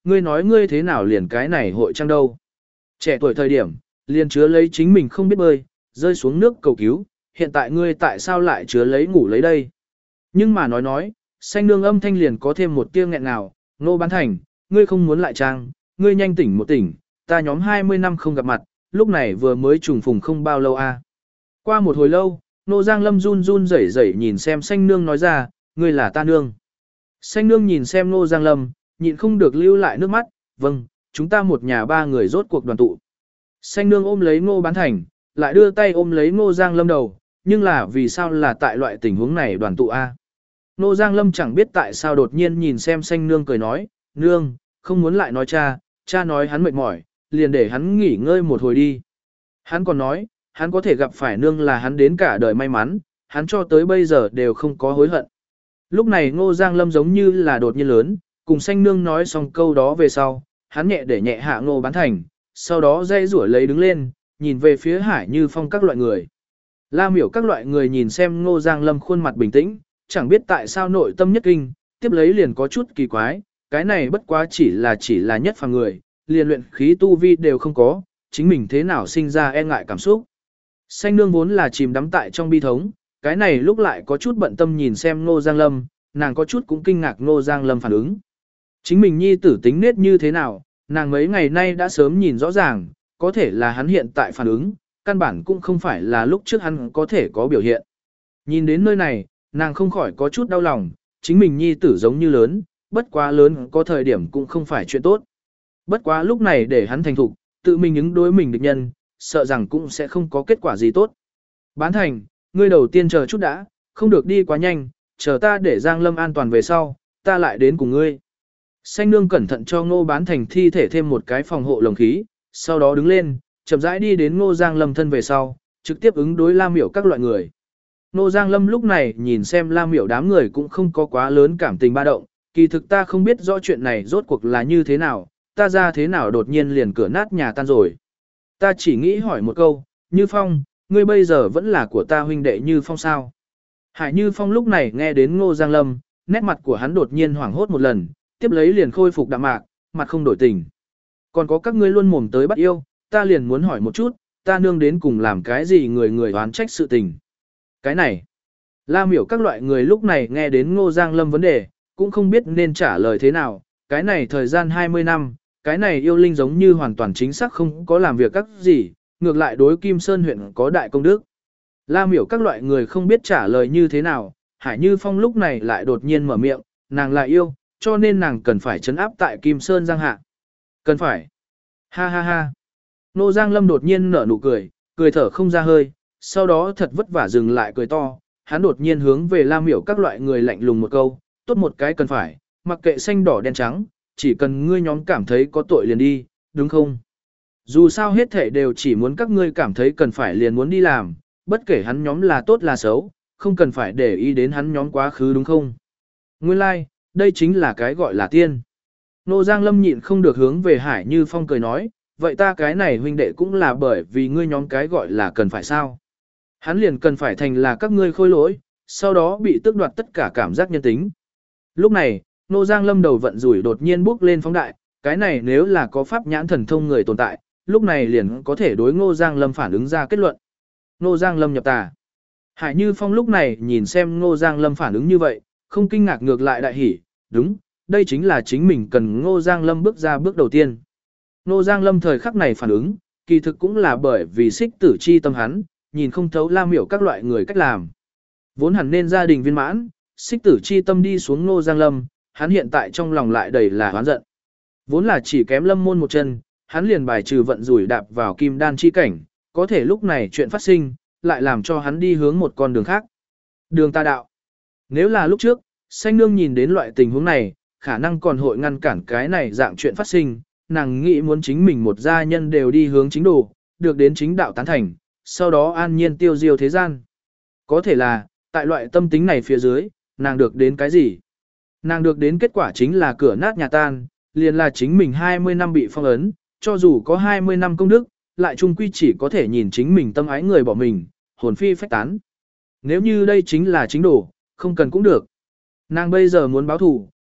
ngươi nói ngươi thế nào liền cái này hội trang đâu. Trẻ tuổi thời điểm, liền chứa lấy chính mình không biết bơi, rơi xuống nước cầu cứu, hiện tại ngươi tại sao lại chứa lấy ngủ lấy đây. Nhưng mà nói nói, xanh nương âm thanh liền có thêm một tia nghẹn nào, Ngô Bán Thành, ngươi không muốn lại trang, ngươi nhanh tỉnh một tỉnh, ta nhóm hai mươi năm không gặp mặt, lúc này vừa mới trùng phùng không bao lâu a. À. Qua một hồi lâu, Nô Giang Lâm run run rẩy rẩy nhìn xem xanh nương nói ra, ngươi là ta nương. Xanh nương nhìn xem Nô Giang Lâm, nhịn không được lưu lại nước mắt, vâng, chúng ta một nhà ba người rốt cuộc đoàn tụ. Xanh nương ôm lấy Ngô Bán Thành, lại đưa tay ôm lấy Ngô Giang Lâm đầu, nhưng là vì sao là tại loại tình huống này đoàn tụ a? Ngô Giang Lâm chẳng biết tại sao đột nhiên nhìn xem xanh nương cười nói, nương, không muốn lại nói cha, cha nói hắn mệt mỏi, liền để hắn nghỉ ngơi một hồi đi. Hắn còn nói, hắn có thể gặp phải nương là hắn đến cả đời may mắn, hắn cho tới bây giờ đều không có hối hận. Lúc này Ngô Giang Lâm giống như là đột nhiên lớn, cùng xanh nương nói xong câu đó về sau, hắn nhẹ để nhẹ hạ Ngô Bán Thành, sau đó dây rủa lấy đứng lên, nhìn về phía Hải Như Phong các loại người. La miểu các loại người nhìn xem Ngô Giang Lâm khuôn mặt bình tĩnh, chẳng biết tại sao nội tâm nhất kinh, tiếp lấy liền có chút kỳ quái, cái này bất quá chỉ là chỉ là nhất phàm người, liền luyện khí tu vi đều không có, chính mình thế nào sinh ra e ngại cảm xúc. Xanh nương vốn là chìm đắm tại trong bi thống, cái này lúc lại có chút bận tâm nhìn xem Ngô Giang Lâm, nàng có chút cũng kinh ngạc Ngô Giang Lâm phản ứng. Chính mình nhi tử tính nết như thế nào, nàng mấy ngày nay đã sớm nhìn rõ ràng, có thể là hắn hiện tại phản ứng, căn bản cũng không phải là lúc trước hắn có thể có biểu hiện. Nhìn đến nơi này, nàng không khỏi có chút đau lòng, chính mình nhi tử giống như lớn, bất quá lớn có thời điểm cũng không phải chuyện tốt. Bất quá lúc này để hắn thành thục, tự mình ứng đối mình địch nhân, sợ rằng cũng sẽ không có kết quả gì tốt. Bán Thành, ngươi đầu tiên chờ chút đã, không được đi quá nhanh, chờ ta để Giang Lâm an toàn về sau, ta lại đến cùng ngươi. Xanh nương cẩn thận cho Ngô Bán Thành thi thể thêm một cái phòng hộ lồng khí, sau đó đứng lên, chậm rãi đi đến Ngô Giang Lâm thân về sau, trực tiếp ứng đối La Miểu các loại người. Ngô Giang Lâm lúc này nhìn xem La Miểu đám người cũng không có quá lớn cảm tình ba động, kỳ thực ta không biết rõ chuyện này rốt cuộc là như thế nào, ta ra thế nào đột nhiên liền cửa nát nhà tan rồi. Ta chỉ nghĩ hỏi một câu, Như Phong, ngươi bây giờ vẫn là của ta huynh đệ Như Phong sao? Hải Như Phong lúc này nghe đến Ngô Giang Lâm, nét mặt của hắn đột nhiên hoảng hốt một lần, tiếp lấy liền khôi phục đạm mạc, mặt không đổi tình. Còn có các ngươi luôn mồm tới bắt yêu, ta liền muốn hỏi một chút, ta nương đến cùng làm cái gì người người oán trách sự tình. Cái này, La Miểu các loại người lúc này nghe đến Ngô Giang Lâm vấn đề, cũng không biết nên trả lời thế nào, cái này thời gian hai mươi năm, cái này yêu linh giống như hoàn toàn chính xác không có làm việc các gì, ngược lại đối Kim Sơn huyện có đại công đức. La Miểu các loại người không biết trả lời như thế nào, Hải Như Phong lúc này lại đột nhiên mở miệng, nàng là yêu, cho nên nàng cần phải trấn áp tại Kim Sơn Giang hạ. Cần phải. Ha ha ha. Nô Giang Lâm đột nhiên nở nụ cười, cười thở không ra hơi, sau đó thật vất vả dừng lại cười to, hắn đột nhiên hướng về La Miểu các loại người lạnh lùng một câu, tốt một cái cần phải, mặc kệ xanh đỏ đen trắng, chỉ cần ngươi nhóm cảm thấy có tội liền đi, đúng không? Dù sao hết thể đều chỉ muốn các ngươi cảm thấy cần phải liền muốn đi làm, bất kể hắn nhóm là tốt là xấu, không cần phải để ý đến hắn nhóm quá khứ đúng không? Nguyên lai, like, đây chính là cái gọi là tiên. Nô Giang Lâm nhịn không được hướng về Hải Như Phong cười nói, vậy ta cái này huynh đệ cũng là bởi vì ngươi nhóm cái gọi là cần phải sao? Hắn liền cần phải thành là các ngươi khôi lỗi, sau đó bị tước đoạt tất cả cảm giác nhân tính. Lúc này, Nô Giang Lâm đầu vận rủi đột nhiên bước lên phóng đại, cái này nếu là có pháp nhãn thần thông người tồn tại, lúc này liền có thể đối Ngô Giang Lâm phản ứng ra kết luận. Ngô Giang Lâm nhập tà. Hải Như Phong lúc này nhìn xem Ngô Giang Lâm phản ứng như vậy, không kinh ngạc ngược lại đại hỉ, đúng, đây chính là chính mình cần Ngô Giang Lâm bước ra bước đầu tiên. Ngô Giang Lâm thời khắc này phản ứng, kỳ thực cũng là bởi vì xích tử chi tâm hắn, nhìn không thấu La Miểu các loại người cách làm. Vốn hẳn nên gia đình viên mãn, xích tử chi tâm đi xuống Ngô Giang Lâm, hắn hiện tại trong lòng lại đầy là oán giận. Vốn là chỉ kém lâm môn một chân, hắn liền bài trừ vận rủi đạp vào kim đan chi cảnh, có thể lúc này chuyện phát sinh, lại làm cho hắn đi hướng một con đường khác. Đường tà đạo. Nếu là lúc trước, xanh nương nhìn đến loại tình huống này, khả năng còn hội ngăn cản cái này dạng chuyện phát sinh, nàng nghĩ muốn chính mình một gia nhân đều đi hướng chính đồ, được đến chính đạo tán thành, sau đó an nhiên tiêu diêu thế gian. Có thể là, tại loại tâm tính này phía dưới, nàng được đến cái gì? Nàng được đến kết quả chính là cửa nát nhà tan, liền là chính mình hai mươi năm bị phong ấn, cho dù có hai mươi năm công đức, lại chung quy chỉ có thể nhìn chính mình tâm ái người bỏ mình, hồn phi phách tán. Nếu như đây chính là chính đồ, không cần cũng được. Nàng bây giờ muốn báo thù,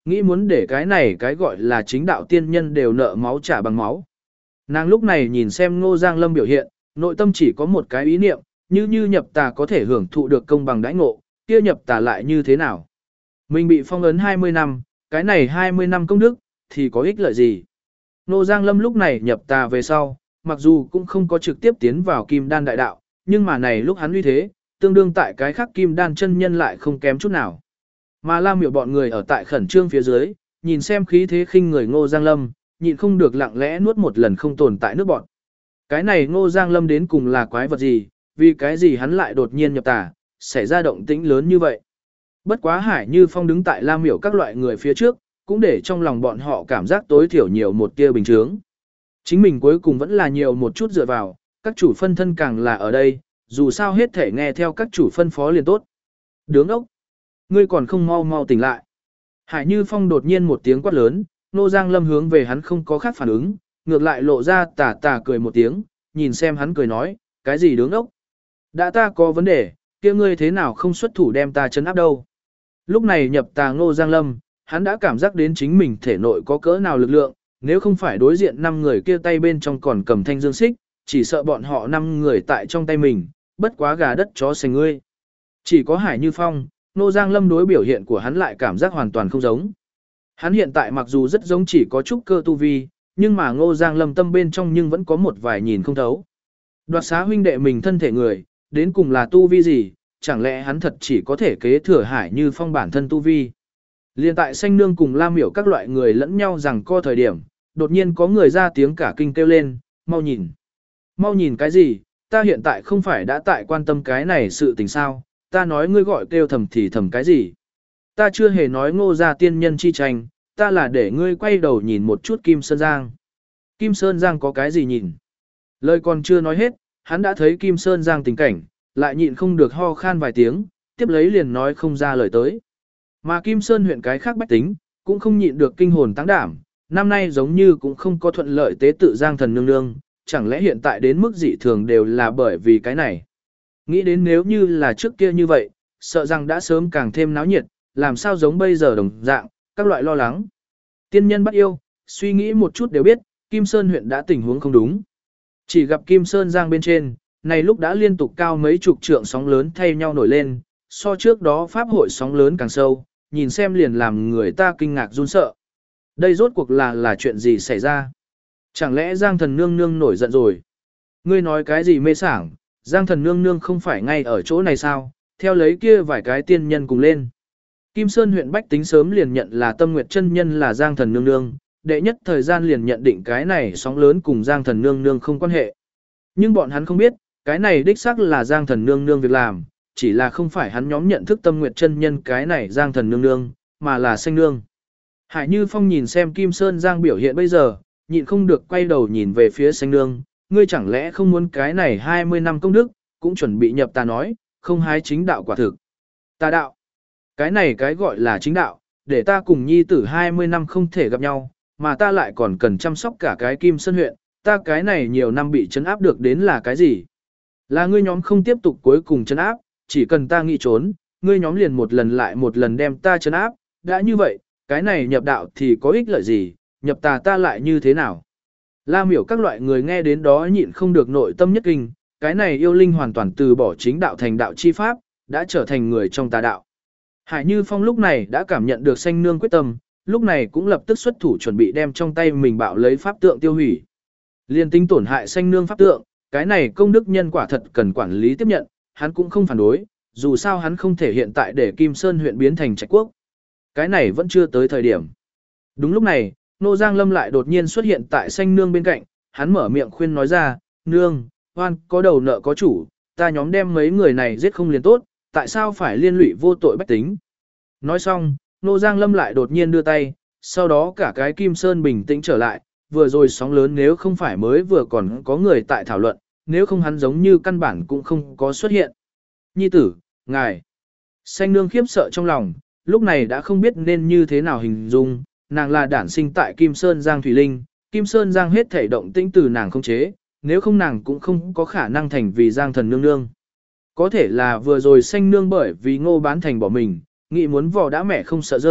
Nghĩ muốn để cái này cái gọi là chính đạo tiên nhân đều nợ máu trả bằng máu. Nàng lúc này nhìn xem Ngô Giang Lâm biểu hiện, nội tâm chỉ có một cái ý niệm, như như nhập tà có thể hưởng thụ được công bằng đãi ngộ, kia nhập tà lại như thế nào? Mình bị phong ấn hai mươi năm, cái này hai mươi năm công đức, thì có ích lợi gì? Ngô Giang Lâm lúc này nhập tà về sau, mặc dù cũng không có trực tiếp tiến vào kim đan đại đạo, nhưng mà này lúc hắn uy thế, tương đương tại cái khác kim đan chân nhân lại không kém chút nào. Mà Lam Miểu bọn người ở tại khẩn trương phía dưới, nhìn xem khí thế khinh người Ngô Giang Lâm, nhịn không được lặng lẽ nuốt một lần không tồn tại nước bọn. Cái này Ngô Giang Lâm đến cùng là quái vật gì, vì cái gì hắn lại đột nhiên nhập tà, xảy ra động tĩnh lớn như vậy. Bất quá Hải Như Phong đứng tại Lam Miểu các loại người phía trước, cũng để trong lòng bọn họ cảm giác tối thiểu nhiều một tia bình thường. Chính mình cuối cùng vẫn là nhiều một chút dựa vào, các chủ phân thân càng là ở đây, dù sao hết thể nghe theo các chủ phân phó liền tốt. Đứng ốc! Ngươi còn không mau mau tỉnh lại. Hải Như Phong đột nhiên một tiếng quát lớn, Ngô Giang Lâm hướng về hắn không có khác phản ứng, ngược lại lộ ra tà tà cười một tiếng, nhìn xem hắn cười nói, cái gì đứng ốc? Đã ta có vấn đề, kia ngươi thế nào không xuất thủ đem ta chấn áp đâu? Lúc này nhập tà Ngô Giang Lâm, hắn đã cảm giác đến chính mình thể nội có cỡ nào lực lượng, nếu không phải đối diện năm người kia tay bên trong còn cầm thanh dương xích, chỉ sợ bọn họ năm người tại trong tay mình, bất quá gà đất chó sành ngươi. Chỉ có Hải Như Phong, Ngô Giang Lâm đối biểu hiện của hắn lại cảm giác hoàn toàn không giống. Hắn hiện tại mặc dù rất giống chỉ có chút cơ tu vi, nhưng mà Ngô Giang Lâm tâm bên trong nhưng vẫn có một vài nhìn không thấu. Đoạt xá huynh đệ mình thân thể người, đến cùng là tu vi gì, chẳng lẽ hắn thật chỉ có thể kế thừa Hải Như Phong bản thân tu vi. Liên tại Xanh Nương cùng Lam Miểu các loại người lẫn nhau rằng co thời điểm, đột nhiên có người ra tiếng cả kinh kêu lên, mau nhìn. Mau nhìn cái gì, ta hiện tại không phải đã tại quan tâm cái này sự tình sao, ta nói ngươi gọi kêu thầm thì thầm cái gì. Ta chưa hề nói Ngô gia tiên nhân chi tranh, ta là để ngươi quay đầu nhìn một chút Kim Sơn Giang. Kim Sơn Giang có cái gì nhìn? Lời còn chưa nói hết, hắn đã thấy Kim Sơn Giang tình cảnh, lại nhịn không được ho khan vài tiếng, tiếp lấy liền nói không ra lời tới. Mà Kim Sơn huyện cái khác bách tính, cũng không nhịn được kinh hồn táng đảm, năm nay giống như cũng không có thuận lợi tế tự Giang thần nương nương, chẳng lẽ hiện tại đến mức dị thường đều là bởi vì cái này. Nghĩ đến nếu như là trước kia như vậy, sợ rằng đã sớm càng thêm náo nhiệt, làm sao giống bây giờ đồng dạng, các loại lo lắng. Tiên nhân bắt yêu, suy nghĩ một chút đều biết, Kim Sơn huyện đã tình huống không đúng. Chỉ gặp Kim Sơn Giang bên trên, này lúc đã liên tục cao mấy chục trượng sóng lớn thay nhau nổi lên, so trước đó pháp hội sóng lớn càng sâu, nhìn xem liền làm người ta kinh ngạc run sợ. Đây rốt cuộc là là chuyện gì xảy ra? Chẳng lẽ Giang thần nương nương nổi giận rồi? Ngươi nói cái gì mê sảng, Giang thần nương nương không phải ngay ở chỗ này sao? Theo lấy kia vài cái tiên nhân cùng lên. Kim Sơn huyện Bách tính sớm liền nhận là Tâm Nguyệt chân nhân là Giang thần nương nương, đệ nhất thời gian liền nhận định cái này sóng lớn cùng Giang thần nương nương không quan hệ. Nhưng bọn hắn không biết, cái này đích xác là Giang thần nương nương việc làm, chỉ là không phải hắn nhóm nhận thức Tâm Nguyệt chân nhân cái này Giang thần nương nương, mà là Xanh Nương. Hải Như Phong nhìn xem Kim Sơn Giang biểu hiện bây giờ, nhịn không được quay đầu nhìn về phía Xanh Nương, ngươi chẳng lẽ không muốn cái này hai mươi năm công đức, cũng chuẩn bị nhập tà nói, không hái chính đạo quả thực. Tà đạo. Cái này cái gọi là chính đạo, để ta cùng nhi tử hai mươi năm không thể gặp nhau, mà ta lại còn cần chăm sóc cả cái Kim Sơn huyện, ta cái này nhiều năm bị trấn áp được đến là cái gì? Là ngươi nhóm không tiếp tục cuối cùng trấn áp, chỉ cần ta nghĩ trốn, ngươi nhóm liền một lần lại một lần đem ta trấn áp, đã như vậy, cái này nhập đạo thì có ích lợi gì, nhập tà ta lại như thế nào? La Miểu các loại người nghe đến đó nhịn không được nội tâm nhất kinh, cái này yêu linh hoàn toàn từ bỏ chính đạo thành đạo chi pháp, đã trở thành người trong tà đạo. Hải Như Phong lúc này đã cảm nhận được Xanh Nương quyết tâm, lúc này cũng lập tức xuất thủ chuẩn bị đem trong tay mình bạo lấy pháp tượng tiêu hủy. Liên tính tổn hại Xanh Nương pháp tượng, cái này công đức nhân quả thật cần quản lý tiếp nhận, hắn cũng không phản đối, dù sao hắn không thể hiện tại để Kim Sơn huyện biến thành trạch quốc. Cái này vẫn chưa tới thời điểm. Đúng lúc này, Nô Giang Lâm lại đột nhiên xuất hiện tại Xanh Nương bên cạnh, hắn mở miệng khuyên nói ra, nương, hoan có đầu nợ có chủ, ta nhóm đem mấy người này giết không liền tốt, tại sao phải liên lụy vô tội bách tính. Nói xong, Nô Giang Lâm lại đột nhiên đưa tay, sau đó cả cái Kim Sơn bình tĩnh trở lại, vừa rồi sóng lớn nếu không phải mới vừa còn có người tại thảo luận, nếu không hắn giống như căn bản cũng không có xuất hiện. Nhi tử, ngài. Xanh Nương khiếp sợ trong lòng, lúc này đã không biết nên như thế nào hình dung, nàng là đản sinh tại Kim Sơn Giang Thủy Linh, Kim Sơn Giang hết thể động tĩnh từ nàng không chế, nếu không nàng cũng không có khả năng thành vì Giang thần nương nương. Có thể là vừa rồi Xanh Nương bởi vì Ngô Bán Thành bỏ mình, nghĩ muốn vò đã mẹ không sợ rơi,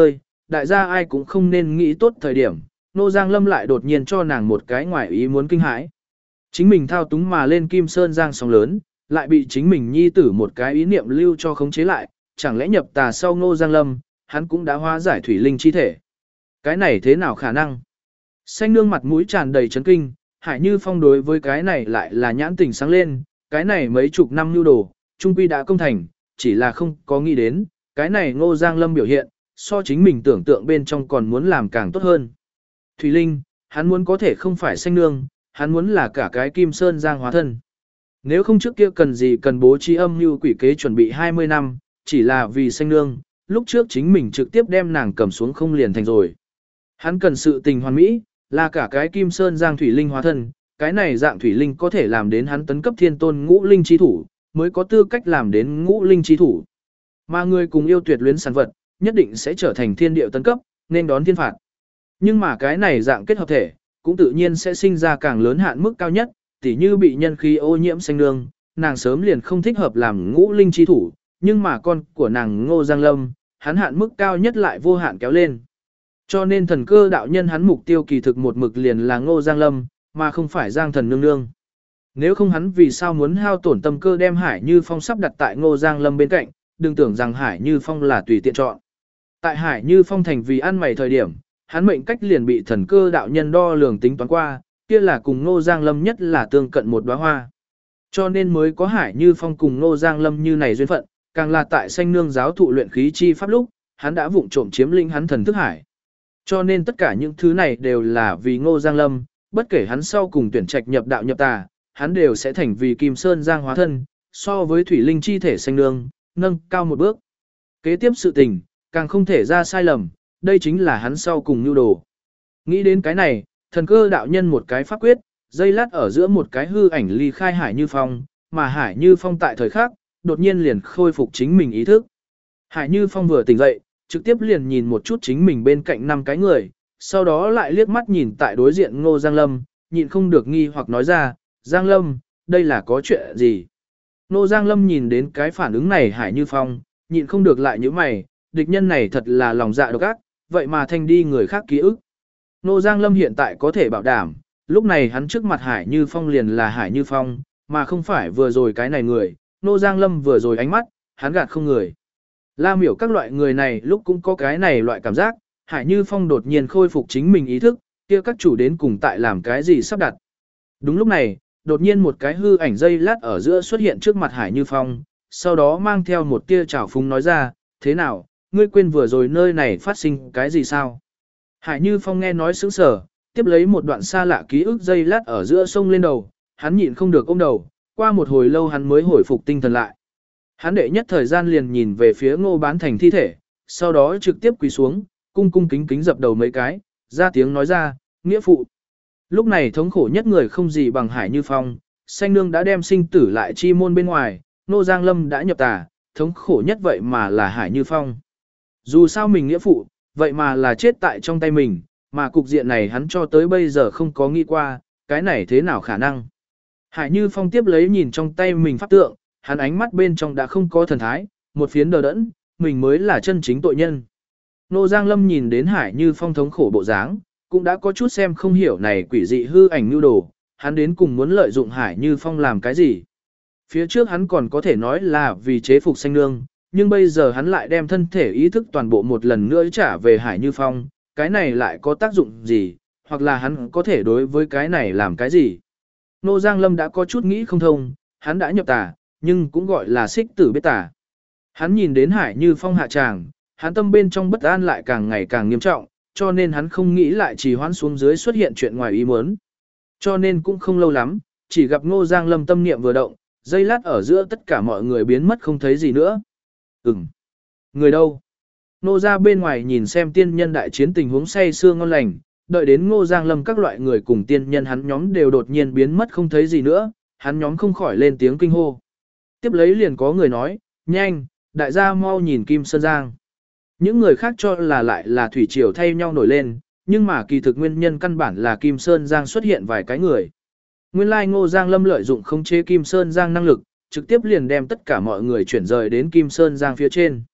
đại gia ai cũng không nên nghĩ tốt thời điểm, Nô Giang Lâm lại đột nhiên cho nàng một cái ngoài ý muốn kinh hãi. Chính mình thao túng mà lên Kim Sơn Giang sóng lớn, lại bị chính mình nhi tử một cái ý niệm lưu cho khống chế lại, chẳng lẽ nhập tà sau Nô Giang Lâm, hắn cũng đã hóa giải thủy linh chi thể. Cái này thế nào khả năng? Xanh nương mặt mũi tràn đầy chấn kinh, Hải Như Phong đối với cái này lại là nhãn tình sáng lên, cái này mấy chục năm nhu đồ, trung quy đã công thành, chỉ là không có nghĩ đến, cái này Ngô Giang Lâm biểu hiện, so chính mình tưởng tượng bên trong còn muốn làm càng tốt hơn. Thủy Linh, hắn muốn có thể không phải xanh nương, hắn muốn là cả cái Kim Sơn Giang hóa thân. Nếu không trước kia cần gì cần bố trí âm mưu quỷ kế chuẩn bị hai mươi năm, chỉ là vì xanh nương, lúc trước chính mình trực tiếp đem nàng cầm xuống không liền thành rồi. Hắn cần sự tình hoàn mỹ, là cả cái Kim Sơn Giang Thủy Linh hóa thân, cái này dạng Thủy Linh có thể làm đến hắn tấn cấp thiên tôn ngũ linh chi thủ, mới có tư cách làm đến ngũ linh chi thủ. Mà người cùng yêu tuyệt luyến sản vật, nhất định sẽ trở thành thiên điệu tấn cấp, nên đón thiên phạt. Nhưng mà cái này dạng kết hợp thể, cũng tự nhiên sẽ sinh ra càng lớn hạn mức cao nhất, tỉ như bị nhân khí ô nhiễm xanh nương, nàng sớm liền không thích hợp làm ngũ linh chi thủ, nhưng mà con của nàng Ngô Giang Lâm, hắn hạn mức cao nhất lại vô hạn kéo lên. Cho nên thần cơ đạo nhân hắn mục tiêu kỳ thực một mực liền là Ngô Giang Lâm, mà không phải Giang thần nương nương. Nếu không hắn vì sao muốn hao tổn tâm cơ đem Hải Như Phong sắp đặt tại Ngô Giang Lâm bên cạnh, đừng tưởng rằng Hải Như Phong là tùy tiện chọn. Tại Hải Như Phong thành vì ăn mày thời điểm, hắn mệnh cách liền bị thần cơ đạo nhân đo lường tính toán qua, kia là cùng Ngô Giang Lâm nhất là tương cận một đóa hoa. Cho nên mới có Hải Như Phong cùng Ngô Giang Lâm như này duyên phận, càng là tại Xanh Nương giáo thụ luyện khí chi pháp lúc, hắn đã vụng trộm chiếm lĩnh hắn thần thức hải. Cho nên tất cả những thứ này đều là vì Ngô Giang Lâm, bất kể hắn sau cùng tuyển trạch nhập đạo nhập tà, hắn đều sẽ thành vì Kim Sơn Giang hóa thân, so với thủy linh chi thể Xanh Nương, nâng cao một bước. Kế tiếp sự tình, càng không thể ra sai lầm, đây chính là hắn sau cùng nhu đồ. Nghĩ đến cái này, thần cơ đạo nhân một cái pháp quyết, dây lát ở giữa một cái hư ảnh ly khai Hải Như Phong, mà Hải Như Phong tại thời khắc, đột nhiên liền khôi phục chính mình ý thức. Hải Như Phong vừa tỉnh dậy, trực tiếp liền nhìn một chút chính mình bên cạnh năm cái người, sau đó lại liếc mắt nhìn tại đối diện Ngô Giang Lâm, nhịn không được nghi hoặc nói ra, Giang Lâm, đây là có chuyện gì? Ngô Giang Lâm nhìn đến cái phản ứng này Hải Như Phong, nhịn không được lại nhíu mày, địch nhân này thật là lòng dạ độc ác, vậy mà thanh đi người khác ký ức. Ngô Giang Lâm hiện tại có thể bảo đảm, lúc này hắn trước mặt Hải Như Phong liền là Hải Như Phong, mà không phải vừa rồi cái này người, Ngô Giang Lâm vừa rồi ánh mắt, hắn gạt không người. La miểu các loại người này lúc cũng có cái này loại cảm giác, Hải Như Phong đột nhiên khôi phục chính mình ý thức, kia các chủ đến cùng tại làm cái gì sắp đặt. Đúng lúc này, đột nhiên một cái hư ảnh dây lát ở giữa xuất hiện trước mặt Hải Như Phong, sau đó mang theo một tia trào phúng nói ra, thế nào, ngươi quên vừa rồi nơi này phát sinh cái gì sao? Hải Như Phong nghe nói sững sờ, tiếp lấy một đoạn xa lạ ký ức dây lát ở giữa sông lên đầu, hắn nhịn không được ôm đầu, qua một hồi lâu hắn mới hồi phục tinh thần lại. Hắn đệ nhất thời gian liền nhìn về phía Ngô Bán Thành thi thể, sau đó trực tiếp quỳ xuống, cung cung kính kính dập đầu mấy cái, ra tiếng nói ra, nghĩa phụ. Lúc này thống khổ nhất người không gì bằng Hải Như Phong, Xanh Nương đã đem sinh tử lại chi môn bên ngoài, Ngô Giang Lâm đã nhập tà, thống khổ nhất vậy mà là Hải Như Phong. Dù sao mình nghĩa phụ, vậy mà là chết tại trong tay mình, mà cục diện này hắn cho tới bây giờ không có nghĩ qua, cái này thế nào khả năng. Hải Như Phong tiếp lấy nhìn trong tay mình pháp tượng, hắn ánh mắt bên trong đã không có thần thái, một phiến đờ đẫn, mình mới là chân chính tội nhân. Ngô Giang Lâm nhìn đến Hải Như Phong thống khổ bộ dáng, cũng đã có chút xem không hiểu này quỷ dị hư ảnh nhu đồ, hắn đến cùng muốn lợi dụng Hải Như Phong làm cái gì. Phía trước hắn còn có thể nói là vì chế phục Xanh Nương, nhưng bây giờ hắn lại đem thân thể ý thức toàn bộ một lần nữa trả về Hải Như Phong, cái này lại có tác dụng gì, hoặc là hắn có thể đối với cái này làm cái gì. Ngô Giang Lâm đã có chút nghĩ không thông, hắn đã nhập tà, nhưng cũng gọi là xích tử biết tà. Hắn nhìn đến Hải Như Phong hạ tràng, hắn tâm bên trong bất an lại càng ngày càng nghiêm trọng, cho nên hắn không nghĩ lại trì hoãn xuống dưới xuất hiện chuyện ngoài ý muốn. Cho nên cũng không lâu lắm, chỉ gặp Ngô Giang Lâm tâm niệm vừa động, giây lát ở giữa tất cả mọi người biến mất không thấy gì nữa. Ừm. Người đâu? Ngô ra bên ngoài nhìn xem tiên nhân đại chiến tình huống say sưa ngon lành, đợi đến Ngô Giang Lâm các loại người cùng tiên nhân hắn nhóm đều đột nhiên biến mất không thấy gì nữa, hắn nhóm không khỏi lên tiếng kinh hô. Tiếp lấy liền có người nói, nhanh, đại gia mau nhìn Kim Sơn Giang. Những người khác cho là lại là thủy triều thay nhau nổi lên, nhưng mà kỳ thực nguyên nhân căn bản là Kim Sơn Giang xuất hiện vài cái người. Nguyên lai Ngô Giang Lâm lợi dụng khống chế Kim Sơn Giang năng lực, trực tiếp liền đem tất cả mọi người chuyển rời đến Kim Sơn Giang phía trên.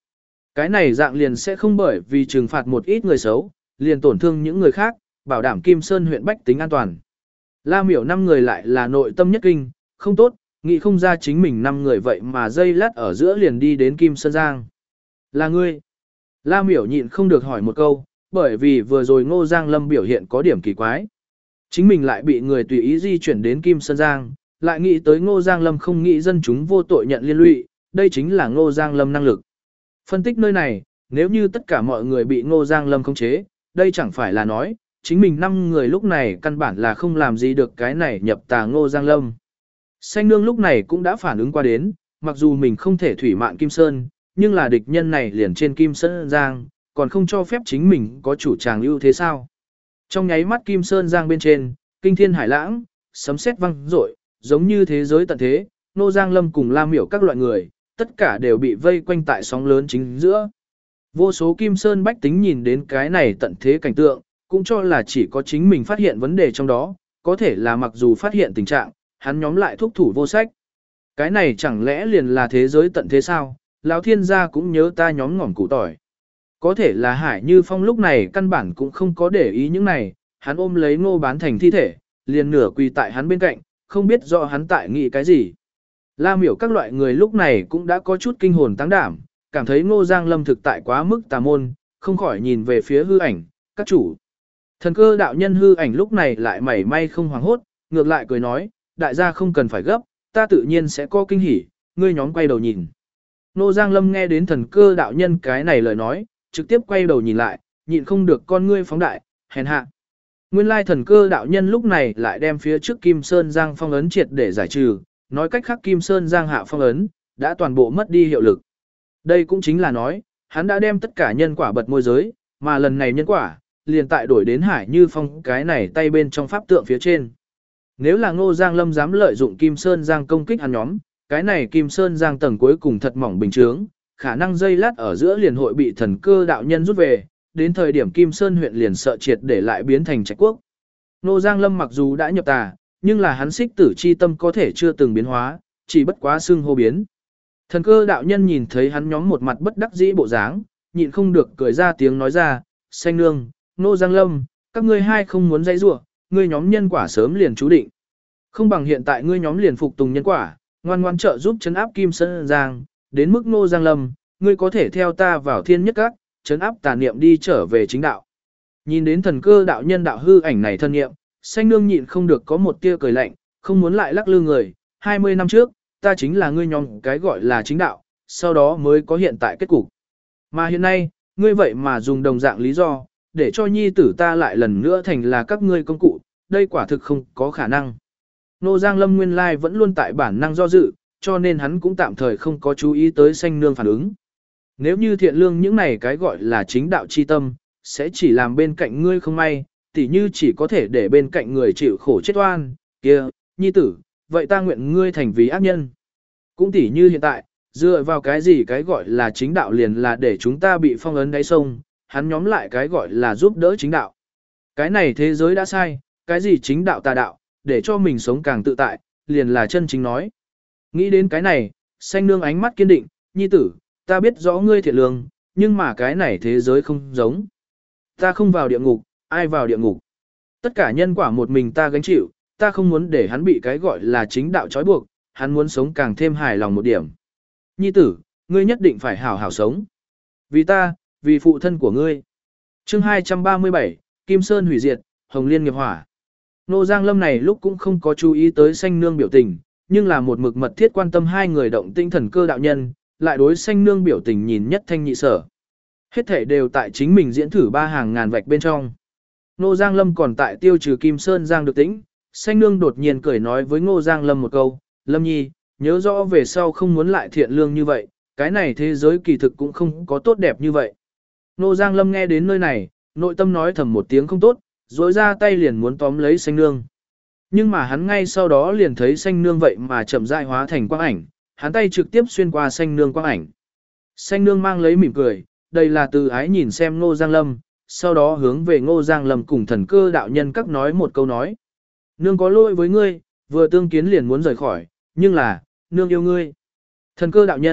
Cái này dạng liền sẽ không bởi vì trừng phạt một ít người xấu, liền tổn thương những người khác, bảo đảm Kim Sơn huyện bách tính an toàn. La miểu năm người lại là nội tâm nhất kinh, không tốt, nghĩ không ra chính mình năm người vậy mà dây lát ở giữa liền đi đến Kim Sơn Giang. Là ngươi. La miểu nhịn không được hỏi một câu, bởi vì vừa rồi Ngô Giang Lâm biểu hiện có điểm kỳ quái. Chính mình lại bị người tùy ý di chuyển đến Kim Sơn Giang, lại nghĩ tới Ngô Giang Lâm không nghĩ dân chúng vô tội nhận liên lụy, đây chính là Ngô Giang Lâm năng lực. Phân tích nơi này, nếu như tất cả mọi người bị Ngô Giang Lâm khống chế, đây chẳng phải là nói, chính mình năm người lúc này căn bản là không làm gì được cái này nhập tà Ngô Giang Lâm. Xanh nương lúc này cũng đã phản ứng qua đến, mặc dù mình không thể thủy mạn Kim Sơn, nhưng là địch nhân này liền trên Kim Sơn Giang, còn không cho phép chính mình có chủ tràng ưu thế sao. Trong nháy mắt Kim Sơn Giang bên trên, kinh thiên hải lãng, sấm sét vang rội, giống như thế giới tận thế, Ngô Giang Lâm cùng La Miểu các loại người, tất cả đều bị vây quanh tại sóng lớn chính giữa. Vô số Kim Sơn bách tính nhìn đến cái này tận thế cảnh tượng, cũng cho là chỉ có chính mình phát hiện vấn đề trong đó, có thể là mặc dù phát hiện tình trạng, hắn nhóm lại thúc thủ vô sách. Cái này chẳng lẽ liền là thế giới tận thế sao, lão thiên gia cũng nhớ ta nhóm ngỏm củ tỏi. Có thể là Hải Như Phong lúc này căn bản cũng không có để ý những này, hắn ôm lấy Ngô Bán Thành thi thể, liền nửa quỳ tại hắn bên cạnh, không biết rõ hắn tại nghĩ cái gì. La miểu các loại người lúc này cũng đã có chút kinh hồn tăng đảm, cảm thấy Ngô Giang Lâm thực tại quá mức tà môn, không khỏi nhìn về phía hư ảnh, các chủ. Thần cơ đạo nhân hư ảnh lúc này lại mảy may không hoảng hốt, ngược lại cười nói, đại gia không cần phải gấp, ta tự nhiên sẽ có kinh hỉ, ngươi nhóm quay đầu nhìn. Ngô Giang Lâm nghe đến thần cơ đạo nhân cái này lời nói, trực tiếp quay đầu nhìn lại, nhịn không được con ngươi phóng đại, hèn hạ. Nguyên lai thần cơ đạo nhân lúc này lại đem phía trước Kim Sơn Giang phong ấn triệt để giải trừ, nói cách khác Kim Sơn Giang hạ phong ấn, đã toàn bộ mất đi hiệu lực. Đây cũng chính là nói, hắn đã đem tất cả nhân quả bật môi giới, mà lần này nhân quả, liền tại đổi đến Hải Như Phong cái này tay bên trong pháp tượng phía trên. Nếu là Ngô Giang Lâm dám lợi dụng Kim Sơn Giang công kích hắn nhóm, cái này Kim Sơn Giang tầng cuối cùng thật mỏng bình chướng, khả năng dây lát ở giữa liền hội bị thần cơ đạo nhân rút về, đến thời điểm Kim Sơn huyện liền sợ triệt để lại biến thành trạch quốc. Ngô Giang Lâm mặc dù đã nhập tà, nhưng là hắn xích tử chi tâm có thể chưa từng biến hóa, chỉ bất quá xưng hô biến. Thần cơ đạo nhân nhìn thấy hắn nhóm một mặt bất đắc dĩ bộ dáng, nhịn không được cười ra tiếng nói ra, xanh nương, Ngô Giang Lâm, các ngươi hai không muốn dãy rủa, ngươi nhóm nhân quả sớm liền chú định. Không bằng hiện tại ngươi nhóm liền phục tùng nhân quả, ngoan ngoan trợ giúp trấn áp Kim Sơn Giang, đến mức Ngô Giang Lâm, ngươi có thể theo ta vào thiên nhất các, trấn áp tà niệm đi trở về chính đạo. Nhìn đến thần cơ đạo nhân đạo hư ảnh này thân niệm, xanh nương nhịn không được có một tia cười lạnh, không muốn lại lắc lư người, hai mươi năm trước, ta chính là ngươi nhóm cái gọi là chính đạo, sau đó mới có hiện tại kết cục. Mà hiện nay, ngươi vậy mà dùng đồng dạng lý do, để cho nhi tử ta lại lần nữa thành là các ngươi công cụ, đây quả thực không có khả năng. Ngô Giang Lâm nguyên lai vẫn luôn tại bản năng do dự, cho nên hắn cũng tạm thời không có chú ý tới xanh nương phản ứng. Nếu như thiện lương những này cái gọi là chính đạo chi tâm, sẽ chỉ làm bên cạnh ngươi không may, tỉ như chỉ có thể để bên cạnh người chịu khổ chết oan, kia, nhi tử, vậy ta nguyện ngươi thành vì ác nhân. Cũng tỉ như hiện tại, dựa vào cái gì cái gọi là chính đạo liền là để chúng ta bị phong ấn đáy sông, hắn nhóm lại cái gọi là giúp đỡ chính đạo. Cái này thế giới đã sai, cái gì chính đạo tà đạo, để cho mình sống càng tự tại, liền là chân chính nói. Nghĩ đến cái này, xanh nương ánh mắt kiên định, nhi tử, ta biết rõ ngươi thiện lương, nhưng mà cái này thế giới không giống. Ta không vào địa ngục, ai vào địa ngục. Tất cả nhân quả một mình ta gánh chịu, ta không muốn để hắn bị cái gọi là chính đạo trói buộc, hắn muốn sống càng thêm hài lòng một điểm. Nhi tử, ngươi nhất định phải hảo hảo sống. Vì ta, vì phụ thân của ngươi. Chương hai trăm ba mươi bảy, Kim Sơn hủy diệt, Hồng Liên nghiệp hỏa. Ngô Giang Lâm này lúc cũng không có chú ý tới xanh nương biểu tình, nhưng là một mực mật thiết quan tâm hai người động tinh thần cơ đạo nhân, lại đối xanh nương biểu tình nhìn nhất thanh nhị sở. Hết thể đều tại chính mình diễn thử ba hàng ngàn vạch bên trong. Ngô Giang Lâm còn tại tiêu trừ Kim Sơn Giang được tĩnh, xanh nương đột nhiên cười nói với Ngô Giang Lâm một câu, Lâm nhi, nhớ rõ về sau không muốn lại thiện lương như vậy, cái này thế giới kỳ thực cũng không có tốt đẹp như vậy. Ngô Giang Lâm nghe đến nơi này, nội tâm nói thầm một tiếng không tốt, rối ra tay liền muốn tóm lấy xanh nương. Nhưng mà hắn ngay sau đó liền thấy xanh nương vậy mà chậm rãi hóa thành quang ảnh, hắn tay trực tiếp xuyên qua xanh nương quang ảnh. Xanh nương mang lấy mỉm cười, đây là từ ái nhìn xem Ngô Giang Lâm, sau đó hướng về Ngô Giang Lâm cùng thần cơ đạo nhân các nói một câu nói. Nương có lỗi với ngươi, vừa tương kiến liền muốn rời khỏi, nhưng là, nương yêu ngươi. Thần cơ đạo nhân,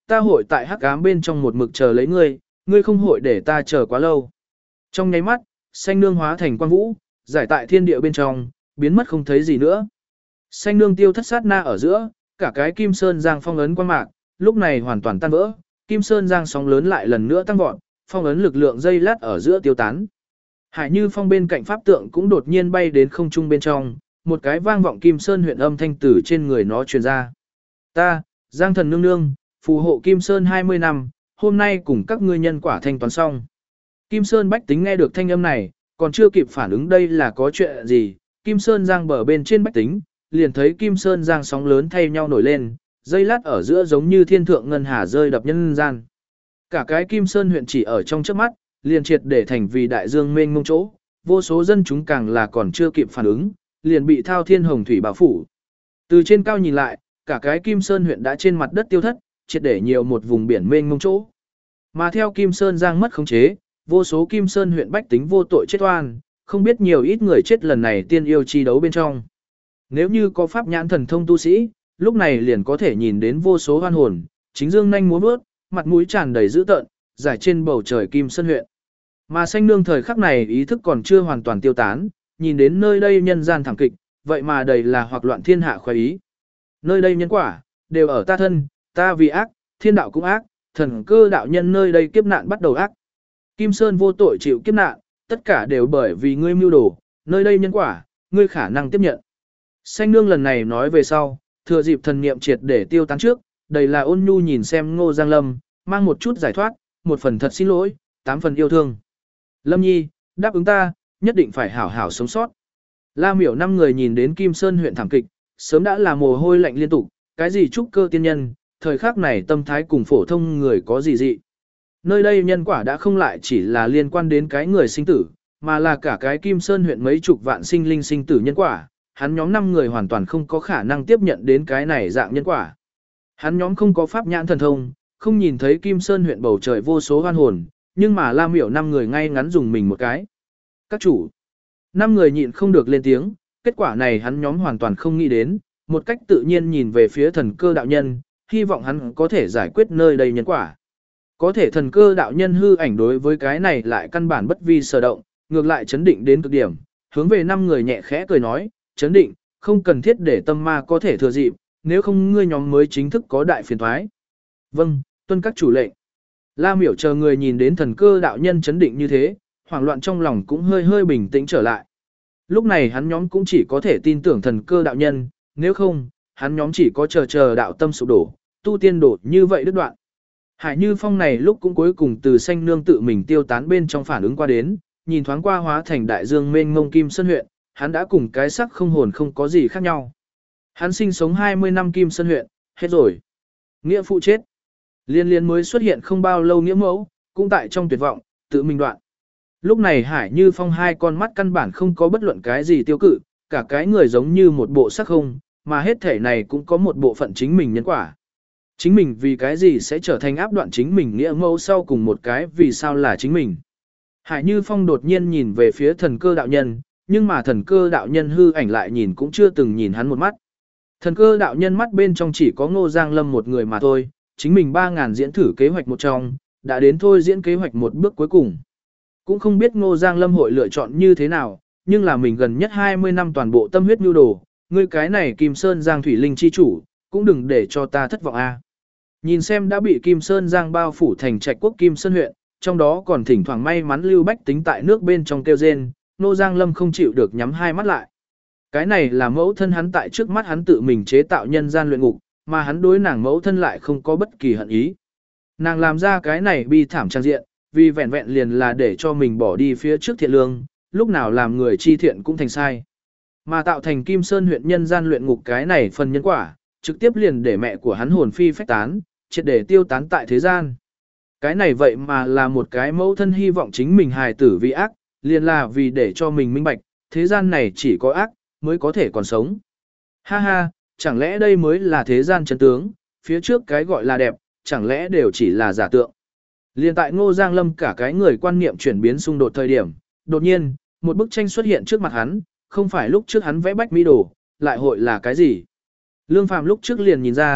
ta hội tại hắc ám bên trong một mực chờ lấy ngươi, ngươi không hội để ta chờ quá lâu. Trong nháy mắt, xanh nương hóa thành quang vũ, giải tại thiên địa bên trong, biến mất không thấy gì nữa. Xanh nương tiêu thất sát na ở giữa, cả cái Kim Sơn Giang phong ấn quang mạc, lúc này hoàn toàn tan vỡ, Kim Sơn Giang sóng lớn lại lần nữa tăng vọt, phong ấn lực lượng dây lát ở giữa tiêu tán. Hải Như Phong bên cạnh pháp tượng cũng đột nhiên bay đến không trung bên trong, một cái vang vọng Kim Sơn huyện âm thanh từ trên người nó truyền ra. Ta, Giang thần nương nương, phù hộ Kim Sơn hai mươi năm, hôm nay cùng các ngươi nhân quả thanh toán xong. Kim Sơn bách tính nghe được thanh âm này, còn chưa kịp phản ứng đây là có chuyện gì, Kim Sơn Giang bờ bên trên bách tính, liền thấy Kim Sơn Giang sóng lớn thay nhau nổi lên, dây lát ở giữa giống như thiên thượng ngân hà rơi đập nhân gian. Cả cái Kim Sơn huyện chỉ ở trong trước mắt, liền triệt để thành vì đại dương mênh mông chỗ, vô số dân chúng càng là còn chưa kịp phản ứng, liền bị thao thiên hồng thủy bao phủ. Từ trên cao nhìn lại, cả cái Kim Sơn huyện đã trên mặt đất tiêu thất, triệt để nhiều một vùng biển mênh mông chỗ. Mà theo Kim Sơn Giang mất khống chế, vô số Kim Sơn huyện bách tính vô tội chết oan, không biết nhiều ít người chết lần này tiên yêu chi đấu bên trong. Nếu như có pháp nhãn thần thông tu sĩ, lúc này liền có thể nhìn đến vô số hoan hồn, chính dương nhanh múa bước, mặt mũi tràn đầy dữ tợn, giải trên bầu trời Kim Sơn huyện. Mà xanh nương thời khắc này ý thức còn chưa hoàn toàn tiêu tán, nhìn đến nơi đây nhân gian thảm kịch, vậy mà đầy là hoặc loạn thiên hạ khoái ý. Nơi đây nhân quả, đều ở ta thân, ta vì ác, thiên đạo cũng ác, thần cơ đạo nhân nơi đây kiếp nạn bắt đầu ác. Kim Sơn vô tội chịu kiếp nạn, tất cả đều bởi vì ngươi mưu đồ, nơi đây nhân quả, ngươi khả năng tiếp nhận. Xanh nương lần này nói về sau, thừa dịp thần niệm triệt để tiêu tán trước, đầy là ôn nhu nhìn xem Ngô Giang Lâm, mang một chút giải thoát, một phần thật xin lỗi, tám phần yêu thương. Lâm Nhi, đáp ứng ta, nhất định phải hảo hảo sống sót. La Miểu năm người nhìn đến Kim Sơn huyện thảm kịch, sớm đã là mồ hôi lạnh liên tục, cái gì trúc cơ tiên nhân, thời khắc này tâm thái cùng phổ thông người có gì dị. Nơi đây nhân quả đã không lại chỉ là liên quan đến cái người sinh tử, mà là cả cái Kim Sơn huyện mấy chục vạn sinh linh sinh tử nhân quả, hắn nhóm năm người hoàn toàn không có khả năng tiếp nhận đến cái này dạng nhân quả. Hắn nhóm không có pháp nhãn thần thông, không nhìn thấy Kim Sơn huyện bầu trời vô số hoan hồn, nhưng mà La Miểu năm người ngay ngắn dùng mình một cái. Các chủ, năm người nhịn không được lên tiếng, kết quả này hắn nhóm hoàn toàn không nghĩ đến, một cách tự nhiên nhìn về phía thần cơ đạo nhân, hy vọng hắn có thể giải quyết nơi đây nhân quả. Có thể thần cơ đạo nhân hư ảnh đối với cái này lại căn bản bất vi sở động, ngược lại chấn định đến cực điểm, hướng về năm người nhẹ khẽ cười nói, chấn định, không cần thiết để tâm ma có thể thừa dịp, nếu không ngươi nhóm mới chính thức có đại phiền thoái. Vâng, tuân các chủ lệnh. La Miểu chờ người nhìn đến thần cơ đạo nhân chấn định như thế, hoảng loạn trong lòng cũng hơi hơi bình tĩnh trở lại. Lúc này hắn nhóm cũng chỉ có thể tin tưởng thần cơ đạo nhân, nếu không, hắn nhóm chỉ có chờ chờ đạo tâm sụp đổ, tu tiên đổ như vậy đứt đoạn. Hải Như Phong này lúc cũng cuối cùng từ xanh nương tự mình tiêu tán bên trong phản ứng qua đến, nhìn thoáng qua hóa thành đại dương mênh mông Kim Sơn huyện, hắn đã cùng cái sắc không hồn không có gì khác nhau. Hắn sinh sống hai mươi năm Kim Sơn huyện, hết rồi. Nghĩa phụ chết. Liên liên mới xuất hiện không bao lâu nghĩa mẫu, cũng tại trong tuyệt vọng, tự mình đoạn. Lúc này Hải Như Phong hai con mắt căn bản không có bất luận cái gì tiêu cự, cả cái người giống như một bộ sắc không, mà hết thể này cũng có một bộ phận chính mình nhân quả. Chính mình vì cái gì sẽ trở thành áp đoạn chính mình nghĩa mẫu sau cùng một cái vì sao là chính mình. Hải Như Phong đột nhiên nhìn về phía thần cơ đạo nhân, nhưng mà thần cơ đạo nhân hư ảnh lại nhìn cũng chưa từng nhìn hắn một mắt. Thần cơ đạo nhân mắt bên trong chỉ có Ngô Giang Lâm một người mà thôi, chính mình ba ngàn diễn thử kế hoạch một trong, đã đến thôi diễn kế hoạch một bước cuối cùng. Cũng không biết Ngô Giang Lâm hội lựa chọn như thế nào, nhưng là mình gần nhất hai mươi năm toàn bộ tâm huyết nhu đồ, ngươi cái này Kim Sơn Giang Thủy Linh chi chủ, cũng đừng để cho ta thất vọng a. Nhìn xem đã bị Kim Sơn Giang bao phủ thành trạch quốc Kim Sơn huyện, trong đó còn thỉnh thoảng may mắn lưu bách tính tại nước bên trong kêu rên, Ngô Giang Lâm không chịu được nhắm hai mắt lại. Cái này là mẫu thân hắn tại trước mắt hắn tự mình chế tạo nhân gian luyện ngục, mà hắn đối nàng mẫu thân lại không có bất kỳ hận ý. Nàng làm ra cái này bi thảm trang diện, vì vẹn vẹn liền là để cho mình bỏ đi phía trước thiện lương, lúc nào làm người chi thiện cũng thành sai. Mà tạo thành Kim Sơn huyện nhân gian luyện ngục cái này phần nhân quả, trực tiếp liền để mẹ của hắn hồn phi phách tán, triệt để tiêu tán tại thế gian. Cái này vậy mà là một cái mẫu thân hy vọng chính mình hài tử vì ác, liền là vì để cho mình minh bạch, thế gian này chỉ có ác, mới có thể còn sống. Ha ha, chẳng lẽ đây mới là thế gian chân tướng, phía trước cái gọi là đẹp, chẳng lẽ đều chỉ là giả tượng. Liên tại Ngô Giang Lâm cả cái người quan niệm chuyển biến xung đột thời điểm, đột nhiên, một bức tranh xuất hiện trước mặt hắn, không phải lúc trước hắn vẽ bách mỹ đồ, lại hội là cái gì. Lương Phàm lúc trước liền nhìn ra,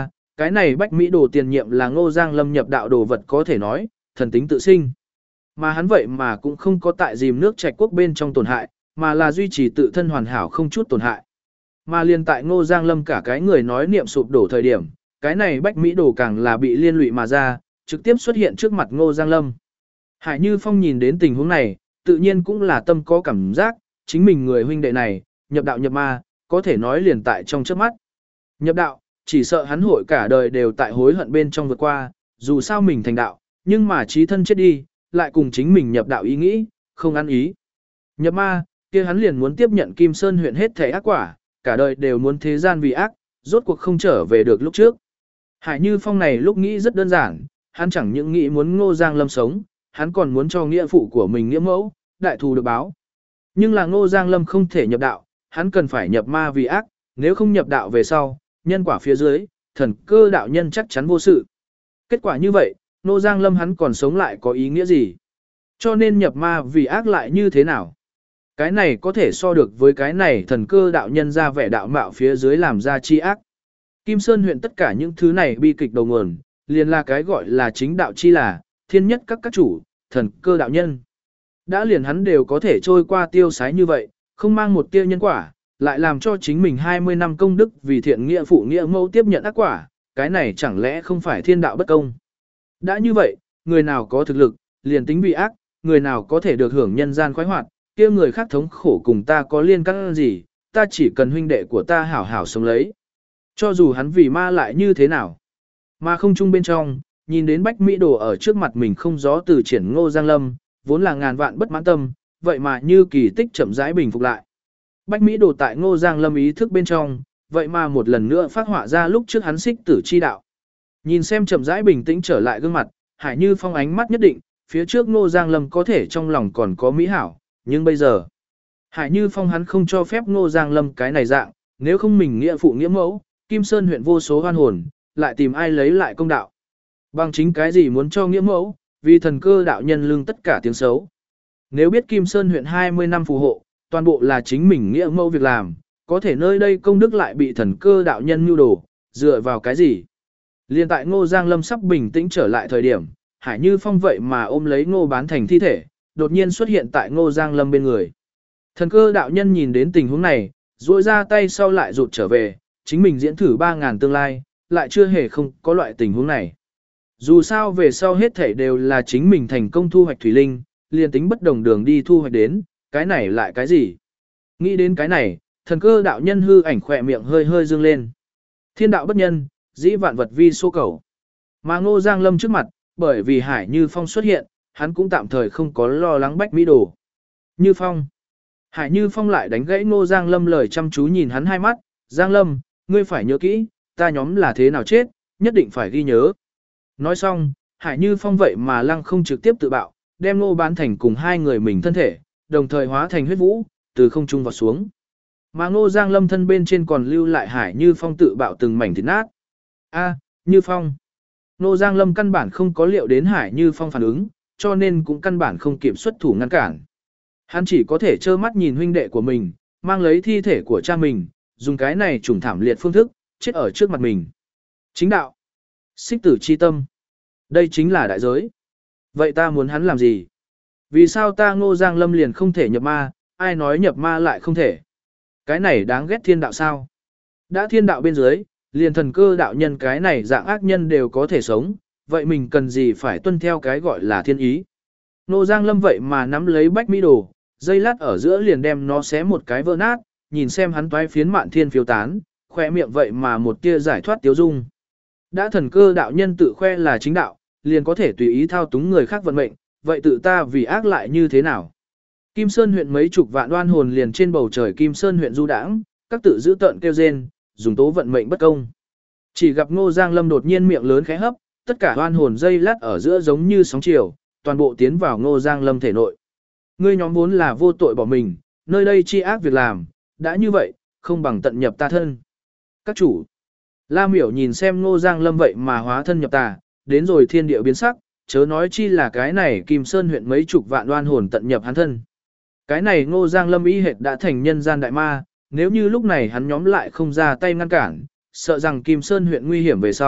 Cái này Bách Mỹ Đồ tiền nhiệm là Ngô Giang Lâm nhập đạo đồ vật có thể nói, thần tính tự sinh. Mà hắn vậy mà cũng không có tại dìm nước Trạch quốc bên trong tổn hại, mà là duy trì tự thân hoàn hảo không chút tổn hại. Mà liên tại Ngô Giang Lâm cả cái người nói niệm sụp đổ thời điểm, cái này Bách Mỹ Đồ càng là bị liên lụy mà ra, trực tiếp xuất hiện trước mặt Ngô Giang Lâm. Hải Như Phong nhìn đến tình huống này, tự nhiên cũng là tâm có cảm giác, chính mình người huynh đệ này, nhập đạo nhập ma, có thể nói liền tại trong chớp mắt. Nhập đạo, chỉ sợ hắn hội cả đời đều tại hối hận bên trong vượt qua, dù sao mình thành đạo, nhưng mà trí thân chết đi, lại cùng chính mình nhập đạo ý nghĩ, không ăn ý. Nhập ma, kia hắn liền muốn tiếp nhận Kim Sơn huyện hết thể ác quả, cả đời đều muốn thế gian vì ác, rốt cuộc không trở về được lúc trước. Hải Như Phong này lúc nghĩ rất đơn giản, hắn chẳng những nghĩ muốn Ngô Giang Lâm sống, hắn còn muốn cho nghĩa phụ của mình nghĩa mẫu, đại thù được báo. Nhưng là Ngô Giang Lâm không thể nhập đạo, hắn cần phải nhập ma vì ác, nếu không nhập đạo về sau, nhân quả phía dưới, thần cơ đạo nhân chắc chắn vô sự. Kết quả như vậy, Ngô Giang Lâm hắn còn sống lại có ý nghĩa gì? Cho nên nhập ma vì ác lại như thế nào? Cái này có thể so được với cái này thần cơ đạo nhân ra vẻ đạo mạo phía dưới làm ra chi ác. Kim Sơn huyện tất cả những thứ này bi kịch đầu nguồn, liền là cái gọi là chính đạo chi là, thiên nhất các các chủ, thần cơ đạo nhân. Đã liền hắn đều có thể trôi qua tiêu sái như vậy, không mang một tia nhân quả, lại làm cho chính mình hai mươi năm công đức vì thiện nghĩa phụ nghĩa mẫu tiếp nhận ác quả, cái này chẳng lẽ không phải thiên đạo bất công. Đã như vậy, người nào có thực lực, liền tính vì ác, người nào có thể được hưởng nhân gian khoái hoạt, kia người khác thống khổ cùng ta có liên căn gì, ta chỉ cần huynh đệ của ta hảo hảo sống lấy. Cho dù hắn vì ma lại như thế nào. Mà không chung bên trong, nhìn đến Bách Mỹ Đồ ở trước mặt mình không gió từ triển Ngô Giang Lâm, vốn là ngàn vạn bất mãn tâm, vậy mà như kỳ tích chậm rãi bình phục lại. Bách Mỹ Đồ tại Ngô Giang Lâm ý thức bên trong, vậy mà một lần nữa phát họa ra lúc trước hắn xích tử chi đạo. Nhìn xem chậm rãi bình tĩnh trở lại gương mặt, Hải Như Phong ánh mắt nhất định, phía trước Ngô Giang Lâm có thể trong lòng còn có mỹ hảo, nhưng bây giờ, Hải Như Phong hắn không cho phép Ngô Giang Lâm cái này dạng, nếu không mình nghĩa phụ nghĩa mẫu, Kim Sơn huyện vô số hoan hồn, lại tìm ai lấy lại công đạo. Bằng chính cái gì muốn cho nghĩa mẫu, vì thần cơ đạo nhân lưng tất cả tiếng xấu. Nếu biết Kim Sơn huyện hai mươi năm phù hộ, toàn bộ là chính mình nghĩa mẫu việc làm, có thể nơi đây công đức lại bị thần cơ đạo nhân mưu đồ, dựa vào cái gì? Liên tại Ngô Giang Lâm sắp bình tĩnh trở lại thời điểm, Hải Như Phong vậy mà ôm lấy Ngô Bán Thành thi thể, đột nhiên xuất hiện tại Ngô Giang Lâm bên người. Thần cơ đạo nhân nhìn đến tình huống này, duỗi ra tay sau lại rụt trở về, chính mình diễn thử ba ngàn tương lai, lại chưa hề không có loại tình huống này. Dù sao về sau hết thảy đều là chính mình thành công thu hoạch thủy linh, liền tính bất đồng đường đi thu hoạch đến, cái này lại cái gì? Nghĩ đến cái này, thần cơ đạo nhân hư ảnh khỏe miệng hơi hơi dương lên. Thiên đạo bất nhân, dĩ vạn vật vi số cầu. Mà Ngô Giang Lâm trước mặt, bởi vì Hải Như Phong xuất hiện, hắn cũng tạm thời không có lo lắng Bách Mỹ Đồ. Như Phong. Hải Như Phong lại đánh gãy Ngô Giang Lâm lời chăm chú nhìn hắn hai mắt, Giang Lâm, ngươi phải nhớ kỹ, ta nhóm là thế nào chết, nhất định phải ghi nhớ. Nói xong, Hải Như Phong vậy mà lăng không trực tiếp tự bạo, đem Ngô Bán Thành cùng hai người mình thân thể, đồng thời hóa thành huyết vũ, từ không trung vào xuống. Mà Ngô Giang Lâm thân bên trên còn lưu lại Hải Như Phong tự bạo từng mảnh thịt nát. A, Như Phong. Ngô Giang Lâm căn bản không có liệu đến Hải Như Phong phản ứng, cho nên cũng căn bản không kịp xuất thủ ngăn cản. Hắn chỉ có thể trơ mắt nhìn huynh đệ của mình, mang lấy thi thể của cha mình, dùng cái này trùng thảm liệt phương thức, chết ở trước mặt mình. Chính đạo. Xích tử chi tâm. Đây chính là đại giới. Vậy ta muốn hắn làm gì? Vì sao ta Ngô Giang Lâm liền không thể nhập ma, ai nói nhập ma lại không thể? Cái này đáng ghét thiên đạo sao? Đã thiên đạo bên dưới, liền thần cơ đạo nhân cái này dạng ác nhân đều có thể sống, vậy mình cần gì phải tuân theo cái gọi là thiên ý? Ngô Giang Lâm vậy mà nắm lấy Bách Mỹ Đồ, dây lát ở giữa liền đem nó xé một cái vỡ nát, nhìn xem hắn toái phiến mạn thiên phiêu tán, khoe miệng vậy mà một tia giải thoát tiếu dung. Đã thần cơ đạo nhân tự khoe là chính đạo, liền có thể tùy ý thao túng người khác vận mệnh, vậy tự ta vì ác lại như thế nào? Kim Sơn huyện mấy chục vạn oan hồn liền trên bầu trời Kim Sơn huyện du đãng, các tự giữ tợn kêu rên, dùng tố vận mệnh bất công. Chỉ gặp Ngô Giang Lâm đột nhiên miệng lớn khẽ hấp, tất cả oan hồn dây lát ở giữa giống như sóng chiều, toàn bộ tiến vào Ngô Giang Lâm thể nội. Ngươi nhóm vốn là vô tội bỏ mình, nơi đây chi ác việc làm, đã như vậy, không bằng tận nhập ta thân. Các chủ, La Miểu nhìn xem Ngô Giang Lâm vậy mà hóa thân nhập tà, đến rồi thiên địa biến sắc, chớ nói chi là cái này Kim Sơn huyện mấy chục vạn oan hồn tận nhập hắn thân. Cái này Ngô Giang Lâm ý hệt đã thành nhân gian đại ma, nếu như lúc này hắn nhóm lại không ra tay ngăn cản, sợ rằng Kim Sơn huyện nguy hiểm về sau,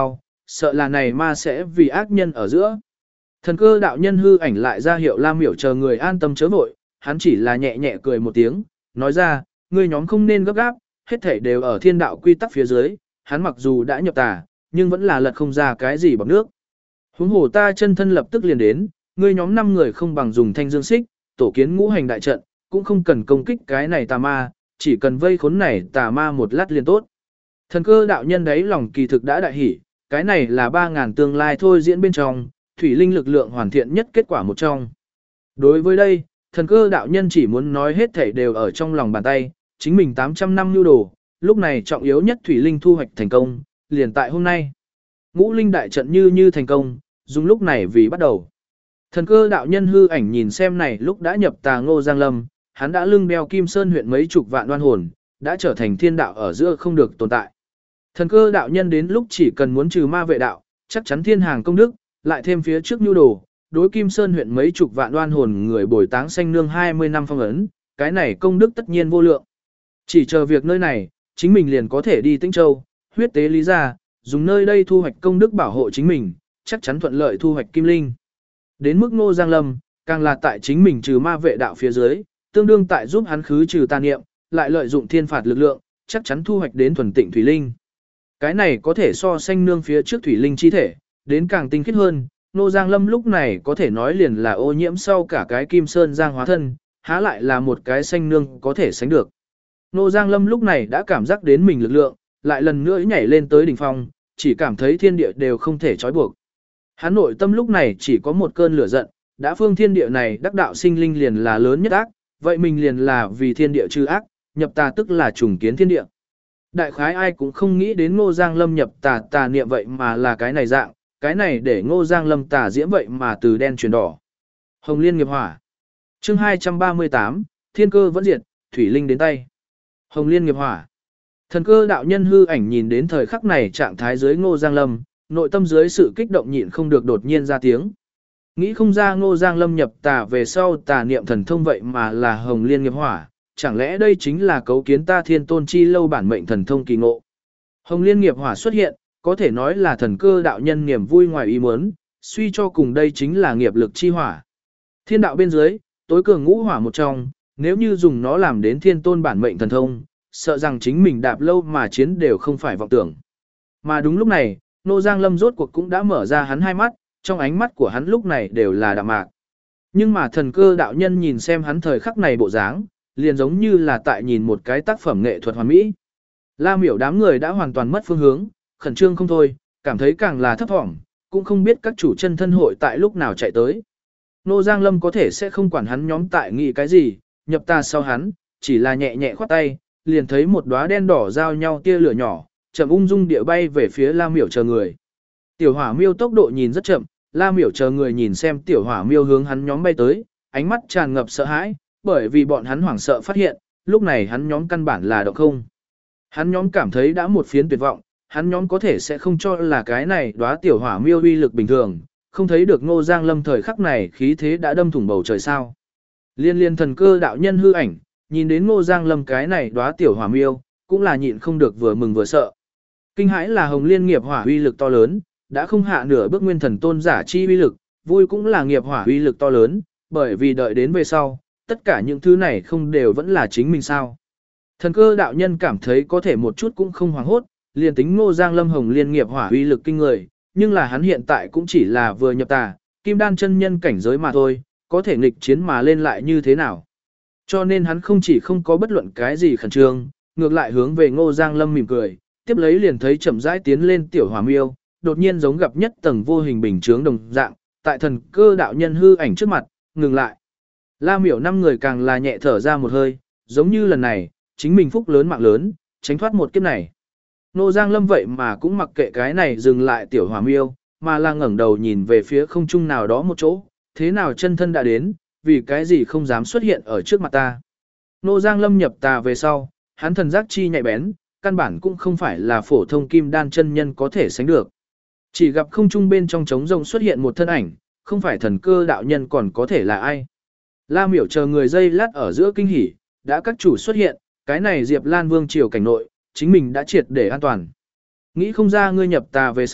sợ là này ma sẽ vì ác nhân ở giữa. Thần cơ đạo nhân hư ảnh lại ra hiệu Lam Miểu chờ người an tâm chớ vội, hắn chỉ là nhẹ nhẹ cười một tiếng, nói ra, ngươi nhóm không nên gấp gáp, hết thảy đều ở thiên đạo quy tắc phía dưới, hắn mặc dù đã nhập tà, nhưng vẫn là lật không ra cái gì bằng nước. Huống hồ ta chân thân lập tức liền đến, ngươi nhóm năm người không bằng dùng thanh dương xích, tổ kiến ngũ hành đại trận, cũng không cần công kích cái này tà ma, chỉ cần vây khốn này tà ma một lát liền tốt. Thần cơ đạo nhân đấy lòng kỳ thực đã đại hỉ, cái này là ba ngàn tương lai thôi diễn bên trong, thủy linh lực lượng hoàn thiện nhất kết quả một trong. Đối với đây, thần cơ đạo nhân chỉ muốn nói hết thảy đều ở trong lòng bàn tay, chính mình tám trăm năm lưu đồ, lúc này trọng yếu nhất thủy linh thu hoạch thành công, liền tại hôm nay. Ngũ linh đại trận như như thành công, dùng lúc này vì bắt đầu. Thần cơ đạo nhân hư ảnh nhìn xem này lúc đã nhập tà Ngô Giang Lâm, hắn đã lưng đeo Kim Sơn huyện mấy chục vạn đoan hồn, đã trở thành thiên đạo ở giữa không được tồn tại. Thần cơ đạo nhân đến lúc chỉ cần muốn trừ ma vệ đạo, chắc chắn thiên hàng công đức, lại thêm phía trước nhu đồ, đối Kim Sơn huyện mấy chục vạn đoan hồn người bồi táng xanh nương hai mươi năm phong ấn, cái này công đức tất nhiên vô lượng. Chỉ chờ việc nơi này, chính mình liền có thể đi Tĩnh Châu, huyết tế lý ra, dùng nơi đây thu hoạch công đức bảo hộ chính mình, chắc chắn thuận lợi thu hoạch kim linh. Đến mức Ngô Giang Lâm, càng là tại chính mình trừ ma vệ đạo phía dưới, tương đương tại giúp hắn khứ trừ tà niệm, lại lợi dụng thiên phạt lực lượng, chắc chắn thu hoạch đến thuần tịnh thủy linh. Cái này có thể so sánh nương phía trước thủy linh chi thể, đến càng tinh khiết hơn, Ngô Giang Lâm lúc này có thể nói liền là ô nhiễm sau cả cái Kim Sơn Giang hóa thân, há lại là một cái xanh nương có thể sánh được. Ngô Giang Lâm lúc này đã cảm giác đến mình lực lượng, lại lần nữa nhảy lên tới đỉnh phong, chỉ cảm thấy thiên địa đều không thể trói buộc. Hắn nội tâm lúc này chỉ có một cơn lửa giận, đã phương thiên địa này đắc đạo sinh linh liền là lớn nhất ác, vậy mình liền là vì thiên địa trừ ác, nhập tà tức là trùng kiến thiên địa. Đại khái ai cũng không nghĩ đến Ngô Giang Lâm nhập tà tà niệm vậy mà là cái này dạng, cái này để Ngô Giang Lâm tà diễm vậy mà từ đen chuyển đỏ. Hồng Liên nghiệp hỏa. Chương hai trăm ba mươi tám, Thiên cơ vẫn diệt, thủy linh đến tay. Hồng Liên nghiệp hỏa. Thần cơ đạo nhân hư ảnh nhìn đến thời khắc này trạng thái dưới Ngô Giang Lâm, nội tâm dưới sự kích động nhịn không được đột nhiên ra tiếng. Nghĩ không ra Ngô Giang Lâm nhập tà về sau tà niệm thần thông vậy mà là Hồng Liên nghiệp hỏa, chẳng lẽ đây chính là cấu kiến ta thiên tôn chi lâu bản mệnh thần thông kỳ ngộ. Hồng Liên nghiệp hỏa xuất hiện, có thể nói là thần cơ đạo nhân niềm vui ngoài ý muốn, suy cho cùng đây chính là nghiệp lực chi hỏa. Thiên đạo bên dưới, tối cường ngũ hỏa một trong, nếu như dùng nó làm đến thiên tôn bản mệnh thần thông, sợ rằng chính mình đạp lâu mà chiến đều không phải vọng tưởng. Mà đúng lúc này, Ngô Giang Lâm rốt cuộc cũng đã mở ra hắn hai mắt, trong ánh mắt của hắn lúc này đều là đạm mạc. Nhưng mà thần cơ đạo nhân nhìn xem hắn thời khắc này bộ dáng, liền giống như là tại nhìn một cái tác phẩm nghệ thuật hoàn mỹ. La Miểu đám người đã hoàn toàn mất phương hướng, khẩn trương không thôi, cảm thấy càng là thấp thỏm, cũng không biết các chủ chân thân hội tại lúc nào chạy tới. Ngô Giang Lâm có thể sẽ không quản hắn nhóm tại nghĩ cái gì, nhập tà sau hắn, chỉ là nhẹ nhẹ khoát tay, liền thấy một đóa đen đỏ giao nhau tia lửa nhỏ, chậm ung dung địa bay về phía La Miểu chờ người. Tiểu Hỏa Miêu tốc độ nhìn rất chậm, La Miểu chờ người nhìn xem Tiểu Hỏa Miêu hướng hắn nhóm bay tới, ánh mắt tràn ngập sợ hãi, bởi vì bọn hắn hoảng sợ phát hiện, lúc này hắn nhóm căn bản là động không. Hắn nhóm cảm thấy đã một phiến tuyệt vọng, hắn nhóm có thể sẽ không cho là cái này đóa Tiểu Hỏa Miêu uy lực bình thường, không thấy được Ngô Giang Lâm thời khắc này khí thế đã đâm thủng bầu trời sao. Liên liên thần cơ đạo nhân hư ảnh, nhìn đến Ngô Giang Lâm cái này đóa Tiểu Hỏa Miêu, cũng là nhịn không được vừa mừng vừa sợ. Kinh hãi là Hồng Liên nghiệp hỏa uy lực to lớn, đã không hạ nửa bước nguyên thần tôn giả chi uy lực, vui cũng là nghiệp hỏa uy lực to lớn, bởi vì đợi đến về sau, tất cả những thứ này không đều vẫn là chính mình sao. Thần cơ đạo nhân cảm thấy có thể một chút cũng không hoảng hốt, liền tính Ngô Giang Lâm Hồng Liên nghiệp hỏa uy lực kinh người, nhưng là hắn hiện tại cũng chỉ là vừa nhập tà, kim đan chân nhân cảnh giới mà thôi, có thể nghịch chiến mà lên lại như thế nào. Cho nên hắn không chỉ không có bất luận cái gì khẩn trương, ngược lại hướng về Ngô Giang Lâm mỉm cười, tiếp lấy liền thấy chậm rãi tiến lên Tiểu Hỏa Miêu, đột nhiên giống gặp nhất tầng vô hình bình chướng đồng dạng, tại thần cơ đạo nhân hư ảnh trước mặt, ngừng lại. La Miểu năm người càng là nhẹ thở ra một hơi, giống như lần này, chính mình phúc lớn mạng lớn, tránh thoát một kiếp này. Ngô Giang Lâm vậy mà cũng mặc kệ cái này dừng lại Tiểu Hỏa Miêu, mà là ngẩng đầu nhìn về phía không trung nào đó một chỗ, thế nào chân thân đã đến, vì cái gì không dám xuất hiện ở trước mặt ta. Ngô Giang Lâm nhập tà về sau, hắn thần giác chi nhạy bén, căn bản cũng không phải là phổ thông kim đan chân nhân có thể sánh được. Chỉ gặp không trung bên trong trống rông xuất hiện một thân ảnh, không phải thần cơ đạo nhân còn có thể là ai. La Miểu chờ người dây lát ở giữa kinh hỉ, đã các chủ xuất hiện, cái này Diệp Lan Vương triều cảnh nội, chính mình đã triệt để an toàn. Nghĩ không ra ngươi nhập tà về sau,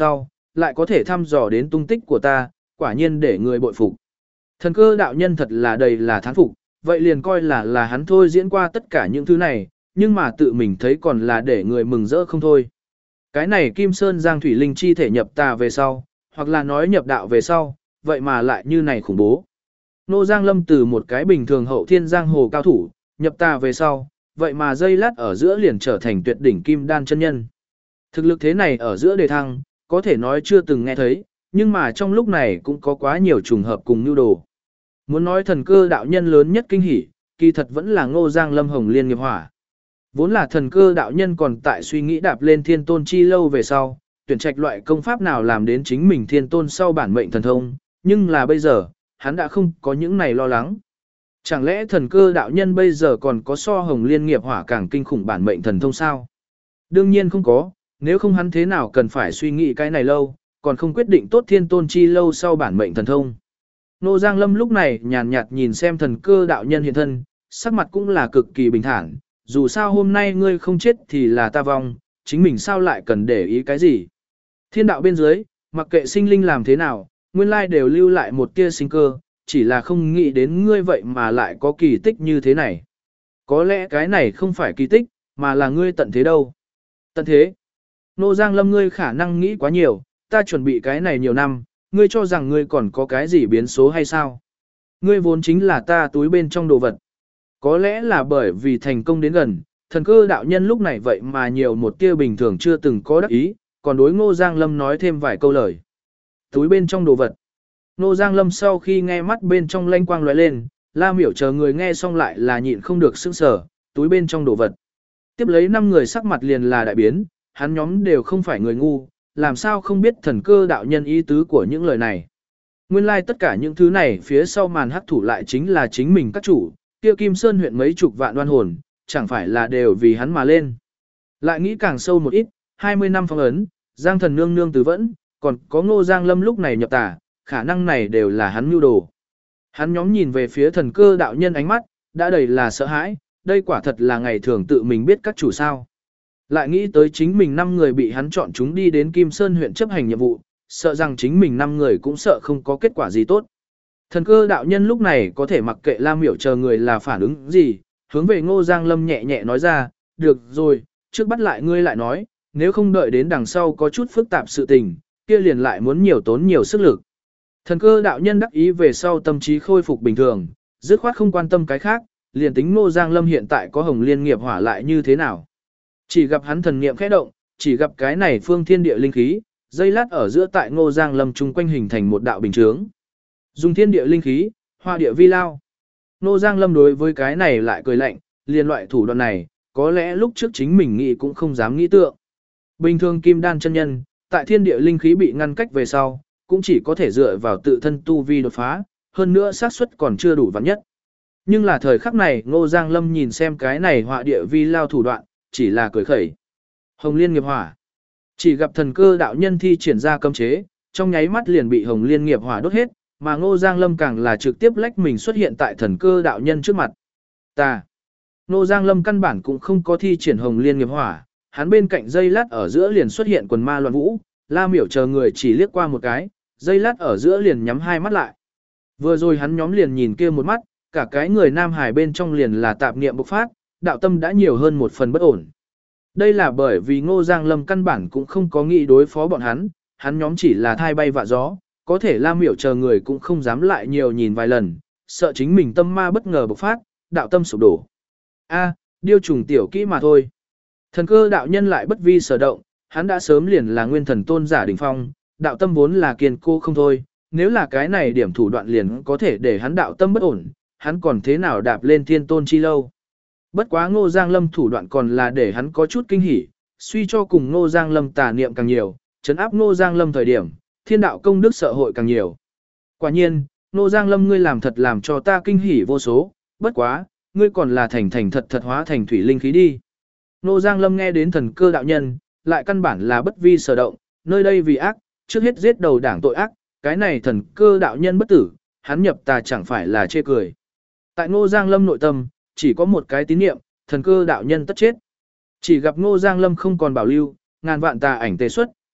lại có thể thăm dò đến tung tích của ta, quả nhiên để người bội phục. Thần cơ đạo nhân thật là đầy là thán phục, vậy liền coi là là hắn thôi diễn qua tất cả những thứ này, nhưng mà tự mình thấy còn là để người mừng rỡ không thôi. Cái này Kim Sơn Giang Thủy Linh chi thể nhập tà về sau, hoặc là nói nhập đạo về sau, vậy mà lại như này khủng bố. Nô Giang Lâm từ một cái bình thường hậu thiên giang hồ cao thủ, nhập tà về sau, vậy mà dây lát ở giữa liền trở thành tuyệt đỉnh kim đan chân nhân. Thực lực thế này ở giữa đề thăng, có thể nói chưa từng nghe thấy, nhưng mà trong lúc này cũng có quá nhiều trùng hợp cùng nhu đồ. Muốn nói thần cơ đạo nhân lớn nhất kinh hỉ, kỳ thật vẫn là Ngô Giang Lâm Hồng Liên nghiệp hỏa. Vốn là thần cơ đạo nhân còn tại suy nghĩ đạp lên thiên tôn chi lâu về sau, tuyển trạch loại công pháp nào làm đến chính mình thiên tôn sau bản mệnh thần thông, nhưng là bây giờ, hắn đã không có những này lo lắng. Chẳng lẽ thần cơ đạo nhân bây giờ còn có so Hồng Liên nghiệp hỏa càng kinh khủng bản mệnh thần thông sao? Đương nhiên không có, nếu không hắn thế nào cần phải suy nghĩ cái này lâu, còn không quyết định tốt thiên tôn chi lâu sau bản mệnh thần thông. Nô Giang Lâm lúc này nhàn nhạt nhìn xem thần cơ đạo nhân hiện thân, sắc mặt cũng là cực kỳ bình thản, dù sao hôm nay ngươi không chết thì là ta vong, chính mình sao lại cần để ý cái gì. Thiên đạo bên dưới, mặc kệ sinh linh làm thế nào, nguyên lai đều lưu lại một tia sinh cơ, chỉ là không nghĩ đến ngươi vậy mà lại có kỳ tích như thế này. Có lẽ cái này không phải kỳ tích, mà là ngươi tận thế đâu. Tận thế. Nô Giang Lâm ngươi khả năng nghĩ quá nhiều, ta chuẩn bị cái này nhiều năm, ngươi cho rằng ngươi còn có cái gì biến số hay sao? Ngươi vốn chính là ta túi bên trong đồ vật. Có lẽ là bởi vì thành công đến gần, thần cơ đạo nhân lúc này vậy mà nhiều một tia bình thường chưa từng có đắc ý, còn đối Ngô Giang Lâm nói thêm vài câu lời. Túi bên trong đồ vật. Ngô Giang Lâm sau khi nghe mắt bên trong lanh quang lóe lên, La Miểu chờ người nghe xong lại là nhịn không được sững sờ, túi bên trong đồ vật. Tiếp lấy năm người sắc mặt liền là đại biến, hắn nhóm đều không phải người ngu, làm sao không biết thần cơ đạo nhân ý tứ của những lời này. Nguyên lai like tất cả những thứ này phía sau màn hắc thủ lại chính là chính mình các chủ, kia Kim Sơn huyện mấy chục vạn đoan hồn, chẳng phải là đều vì hắn mà lên. Lại nghĩ càng sâu một ít, hai mươi năm phong ấn, Giang thần nương nương từ vẫn, còn có Ngô Giang Lâm lúc này nhập tà, khả năng này đều là hắn mưu đồ. Hắn nhóm nhìn về phía thần cơ đạo nhân ánh mắt, đã đầy là sợ hãi, đây quả thật là ngày thường tự mình biết các chủ sao. Lại nghĩ tới chính mình năm người bị hắn chọn chúng đi đến Kim Sơn huyện chấp hành nhiệm vụ, sợ rằng chính mình năm người cũng sợ không có kết quả gì tốt. Thần cơ đạo nhân lúc này có thể mặc kệ Lam Miểu chờ người là phản ứng gì, hướng về Ngô Giang Lâm nhẹ nhẹ nói ra, được rồi, trước bắt lại ngươi lại nói, nếu không đợi đến đằng sau có chút phức tạp sự tình, kia liền lại muốn nhiều tốn nhiều sức lực. Thần cơ đạo nhân đắc ý về sau tâm trí khôi phục bình thường, dứt khoát không quan tâm cái khác, liền tính Ngô Giang Lâm hiện tại có Hồng Liên nghiệp hỏa lại như thế nào. Chỉ gặp hắn thần niệm khẽ động, chỉ gặp cái này phương thiên địa linh khí, dây lát ở giữa tại Ngô Giang Lâm chung quanh hình thành một đạo bình chướng. Dùng thiên địa linh khí, hoa địa vi lao. Ngô Giang Lâm đối với cái này lại cười lạnh, liền loại thủ đoạn này, có lẽ lúc trước chính mình nghĩ cũng không dám nghĩ tượng. Bình thường kim đan chân nhân, tại thiên địa linh khí bị ngăn cách về sau, cũng chỉ có thể dựa vào tự thân tu vi đột phá, hơn nữa xác suất còn chưa đủ vạn nhất. Nhưng là thời khắc này Ngô Giang Lâm nhìn xem cái này họa địa vi lao thủ đoạn, chỉ là cười khẩy. Hồng Liên nghiệp hỏa. Chỉ gặp thần cơ đạo nhân thi triển ra cấm chế, trong nháy mắt liền bị Hồng Liên nghiệp hỏa đốt hết, mà Ngô Giang Lâm càng là trực tiếp lách mình xuất hiện tại thần cơ đạo nhân trước mặt. Ta. Ngô Giang Lâm căn bản cũng không có thi triển Hồng Liên nghiệp hỏa, hắn bên cạnh dây lát ở giữa liền xuất hiện quần ma loạn vũ, La Miểu chờ người chỉ liếc qua một cái, dây lát ở giữa liền nhắm hai mắt lại. Vừa rồi hắn nhóm liền nhìn kia một mắt, cả cái người Nam Hải bên trong liền là tạp niệm bộc phát, đạo tâm đã nhiều hơn một phần bất ổn. Đây là bởi vì Ngô Giang Lâm căn bản cũng không có nghĩ đối phó bọn hắn, hắn nhóm chỉ là thai bay vạ gió, có thể La Miểu chờ người cũng không dám lại nhiều nhìn vài lần, sợ chính mình tâm ma bất ngờ bộc phát, đạo tâm sụp đổ. A, điêu trùng tiểu kỹ mà thôi. Thần cơ đạo nhân lại bất vi sở động, hắn đã sớm liền là nguyên thần tôn giả đỉnh phong, đạo tâm vốn là kiên cố không thôi, nếu là cái này điểm thủ đoạn liền có thể để hắn đạo tâm bất ổn, hắn còn thế nào đạp lên thiên tôn chi lâu. Bất quá Ngô Giang Lâm thủ đoạn còn là để hắn có chút kinh hỉ, suy cho cùng Ngô Giang Lâm tà niệm càng nhiều, trấn áp Ngô Giang Lâm thời điểm, thiên đạo công đức sợ hội càng nhiều. Quả nhiên, Ngô Giang Lâm ngươi làm thật làm cho ta kinh hỉ vô số, bất quá, ngươi còn là thành thành thật thật hóa thành thủy linh khí đi. Ngô Giang Lâm nghe đến thần cơ đạo nhân, lại căn bản là bất vi sở động, nơi đây vì ác, trước hết giết đầu đảng tội ác, cái này thần cơ đạo nhân bất tử, hắn nhập tà chẳng phải là chê cười. Tại Ngô Giang Lâm nội tâm, chỉ có một cái tín niệm, thần cơ đạo nhân tất chết. Chỉ gặp Ngô Giang Lâm không còn bảo lưu, ngàn vạn tà ảnh tề xuất,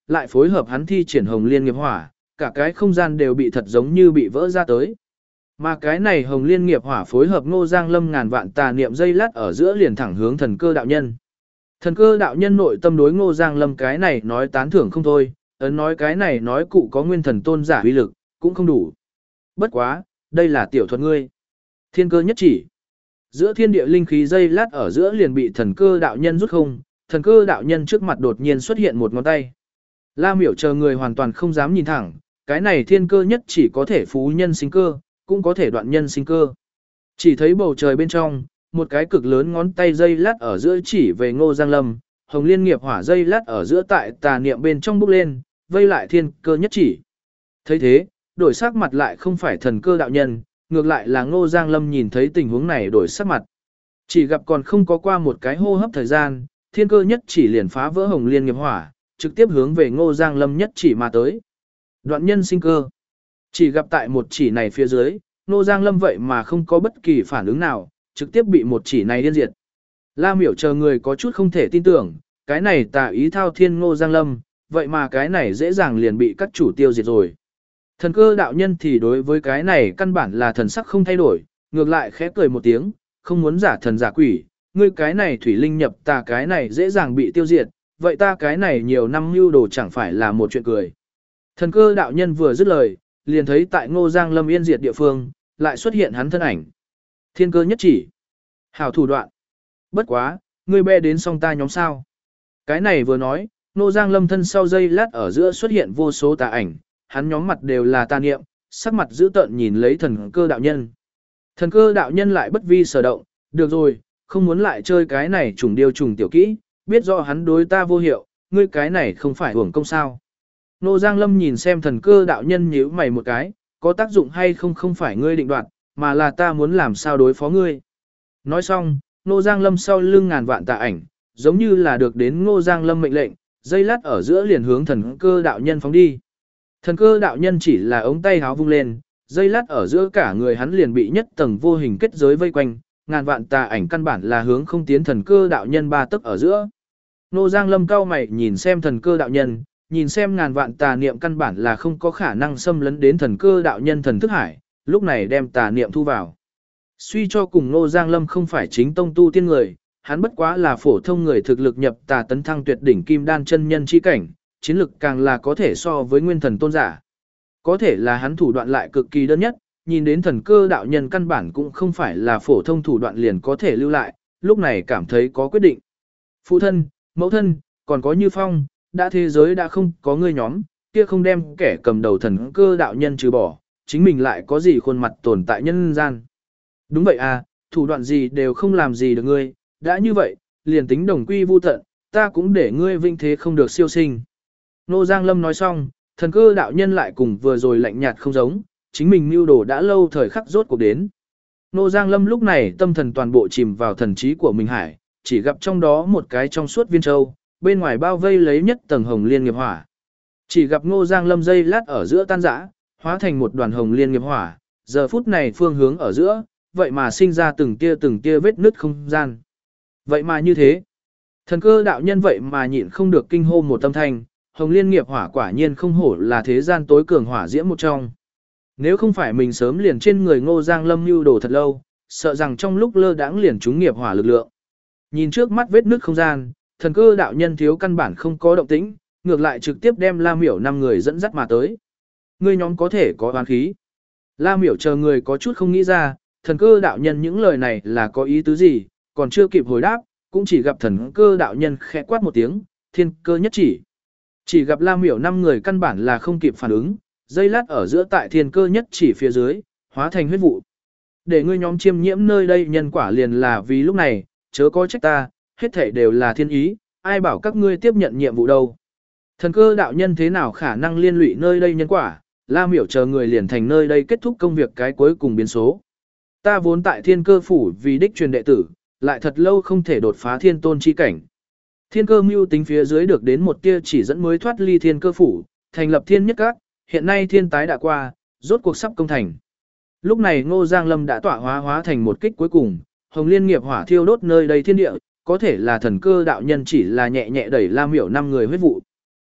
lại phối hợp hắn thi triển hồng liên nghiệp hỏa, cả cái không gian đều bị thật giống như bị vỡ ra tới. Mà cái này hồng liên nghiệp hỏa phối hợp Ngô Giang Lâm ngàn vạn tà niệm dây lát ở giữa liền thẳng hướng thần cơ đạo nhân. Thần cơ đạo nhân nội tâm đối Ngô Giang Lâm cái này nói tán thưởng không thôi, ấn nói cái này nói cụ có nguyên thần tôn giả uy lực, cũng không đủ. Bất quá, đây là tiểu thuật ngươi. Thiên cơ nhất chỉ. Giữa thiên địa linh khí dây lát ở giữa liền bị thần cơ đạo nhân rút không, thần cơ đạo nhân trước mặt đột nhiên xuất hiện một ngón tay. La miểu chờ người hoàn toàn không dám nhìn thẳng, cái này thiên cơ nhất chỉ có thể phú nhân sinh cơ, cũng có thể đoạn nhân sinh cơ. Chỉ thấy bầu trời bên trong, một cái cực lớn ngón tay dây lát ở giữa chỉ về Ngô Giang Lâm, hồng liên nghiệp hỏa dây lát ở giữa tại tà niệm bên trong bốc lên, vây lại thiên cơ nhất chỉ. Thấy thế, đổi sắc mặt lại không phải thần cơ đạo nhân, ngược lại là Ngô Giang Lâm nhìn thấy tình huống này đổi sắc mặt. Chỉ gặp còn không có qua một cái hô hấp thời gian, thiên cơ nhất chỉ liền phá vỡ hồng liên nghiệp hỏa, trực tiếp hướng về Ngô Giang Lâm nhất chỉ mà tới. Đoạn nhân sinh cơ. Chỉ gặp tại một chỉ này phía dưới, Ngô Giang Lâm vậy mà không có bất kỳ phản ứng nào, trực tiếp bị một chỉ này điên diệt. La miểu chờ người có chút không thể tin tưởng, cái này tà ý thao thiên Ngô Giang Lâm, vậy mà cái này dễ dàng liền bị các chủ tiêu diệt rồi. Thần cơ đạo nhân thì đối với cái này căn bản là thần sắc không thay đổi, ngược lại khẽ cười một tiếng, không muốn giả thần giả quỷ, ngươi cái này thủy linh nhập tà cái này dễ dàng bị tiêu diệt, vậy ta cái này nhiều năm mưu đồ chẳng phải là một chuyện cười. Thần cơ đạo nhân vừa dứt lời, liền thấy tại Ngô Giang Lâm yên diệt địa phương, lại xuất hiện hắn thân ảnh. Thiên cơ nhất chỉ. Hảo thủ đoạn. Bất quá, ngươi bê đến xong ta nhóm sao. Cái này vừa nói, Ngô Giang Lâm thân sau dây lát ở giữa xuất hiện vô số tà ảnh, hắn nhóm mặt đều là tà niệm, sắc mặt dữ tợn nhìn lấy thần cơ đạo nhân. Thần cơ đạo nhân lại bất vi sở động, được rồi, không muốn lại chơi cái này trùng điêu trùng tiểu kỹ, biết rõ hắn đối ta vô hiệu, ngươi cái này không phải hưởng công sao. Ngô Giang Lâm nhìn xem thần cơ đạo nhân nhíu mày một cái, có tác dụng hay không không phải ngươi định đoạt, mà là ta muốn làm sao đối phó ngươi. Nói xong, Ngô Giang Lâm sau lưng ngàn vạn tà ảnh, giống như là được đến Ngô Giang Lâm mệnh lệnh, dây lát ở giữa liền hướng thần cơ đạo nhân phóng đi. Thần cơ đạo nhân chỉ là ống tay háo vung lên, dây lát ở giữa cả người hắn liền bị nhất tầng vô hình kết giới vây quanh, ngàn vạn tà ảnh căn bản là hướng không tiến thần cơ đạo nhân ba tấc ở giữa. Ngô Giang Lâm cao mày nhìn xem thần cơ đạo nhân, nhìn xem ngàn vạn tà niệm căn bản là không có khả năng xâm lấn đến thần cơ đạo nhân thần thức hải, lúc này đem tà niệm thu vào. Suy cho cùng Ngô Giang Lâm không phải chính tông tu tiên người, hắn bất quá là phổ thông người thực lực nhập tà tấn thăng tuyệt đỉnh kim đan chân nhân chi cảnh, chiến lực càng là có thể so với nguyên thần tôn giả. Có thể là hắn thủ đoạn lại cực kỳ đơn nhất, nhìn đến thần cơ đạo nhân căn bản cũng không phải là phổ thông thủ đoạn liền có thể lưu lại, lúc này cảm thấy có quyết định. Phụ thân, mẫu thân, còn có Như Phong, đã thế giới đã không có ngươi nhóm, kia không đem kẻ cầm đầu thần cơ đạo nhân trừ bỏ, chính mình lại có gì khuôn mặt tồn tại nhân gian. Đúng vậy à, thủ đoạn gì đều không làm gì được ngươi, đã như vậy, liền tính đồng quy vu tận, ta cũng để ngươi vinh thế không được siêu sinh. Ngô Giang Lâm nói xong, thần cơ đạo nhân lại cùng vừa rồi lạnh nhạt không giống, chính mình mưu đồ đã lâu thời khắc rốt cuộc đến. Ngô Giang Lâm lúc này tâm thần toàn bộ chìm vào thần trí của mình hải, chỉ gặp trong đó một cái trong suốt viên châu, bên ngoài bao vây lấy nhất tầng hồng liên nghiệp hỏa. Chỉ gặp Ngô Giang Lâm dây lát ở giữa tan rã, hóa thành một đoàn hồng liên nghiệp hỏa, giờ phút này phương hướng ở giữa, vậy mà sinh ra từng tia từng tia vết nứt không gian. Vậy mà như thế, thần cơ đạo nhân vậy mà nhịn không được kinh hô một tâm thanh, hồng liên nghiệp hỏa quả nhiên không hổ là thế gian tối cường hỏa diễm một trong. Nếu không phải mình sớm liền trên người Ngô Giang Lâm mưu đồ thật lâu, sợ rằng trong lúc lơ đãng liền trúng nghiệp hỏa lực lượng. Nhìn trước mắt vết nứt không gian, thần cơ đạo nhân thiếu căn bản không có động tĩnh, ngược lại trực tiếp đem La Miểu năm người dẫn dắt mà tới. Ngươi nhóm có thể có oán khí. La Miểu chờ người có chút không nghĩ ra, thần cơ đạo nhân những lời này là có ý tứ gì, còn chưa kịp hồi đáp, cũng chỉ gặp thần cơ đạo nhân khẽ quát một tiếng, thiên cơ nhất chỉ. Chỉ gặp La Miểu năm người căn bản là không kịp phản ứng, dây lát ở giữa tại thiên cơ nhất chỉ phía dưới, hóa thành huyết vụ. Để ngươi nhóm chiêm nhiễm nơi đây nhân quả liền là vì lúc này, chớ có trách ta, hết thảy đều là thiên ý, ai bảo các ngươi tiếp nhận nhiệm vụ đâu. Thần cơ đạo nhân thế nào khả năng liên lụy nơi đây nhân quả, La Miểu chờ người liền thành nơi đây kết thúc công việc cái cuối cùng biến số. Ta vốn tại thiên cơ phủ vì đích truyền đệ tử, lại thật lâu không thể đột phá thiên tôn chi cảnh. Thiên cơ mưu tính phía dưới được đến một tia chỉ dẫn mới thoát ly thiên cơ phủ, thành lập thiên nhất các, hiện nay thiên tái đã qua, rốt cuộc sắp công thành. Lúc này Ngô Giang Lâm đã tỏa hóa hóa thành một kích cuối cùng, hồng liên nghiệp hỏa thiêu đốt nơi đây thiên địa, có thể là thần cơ đạo nhân chỉ là nhẹ nhẹ đẩy La Miểu năm người huyết vụ.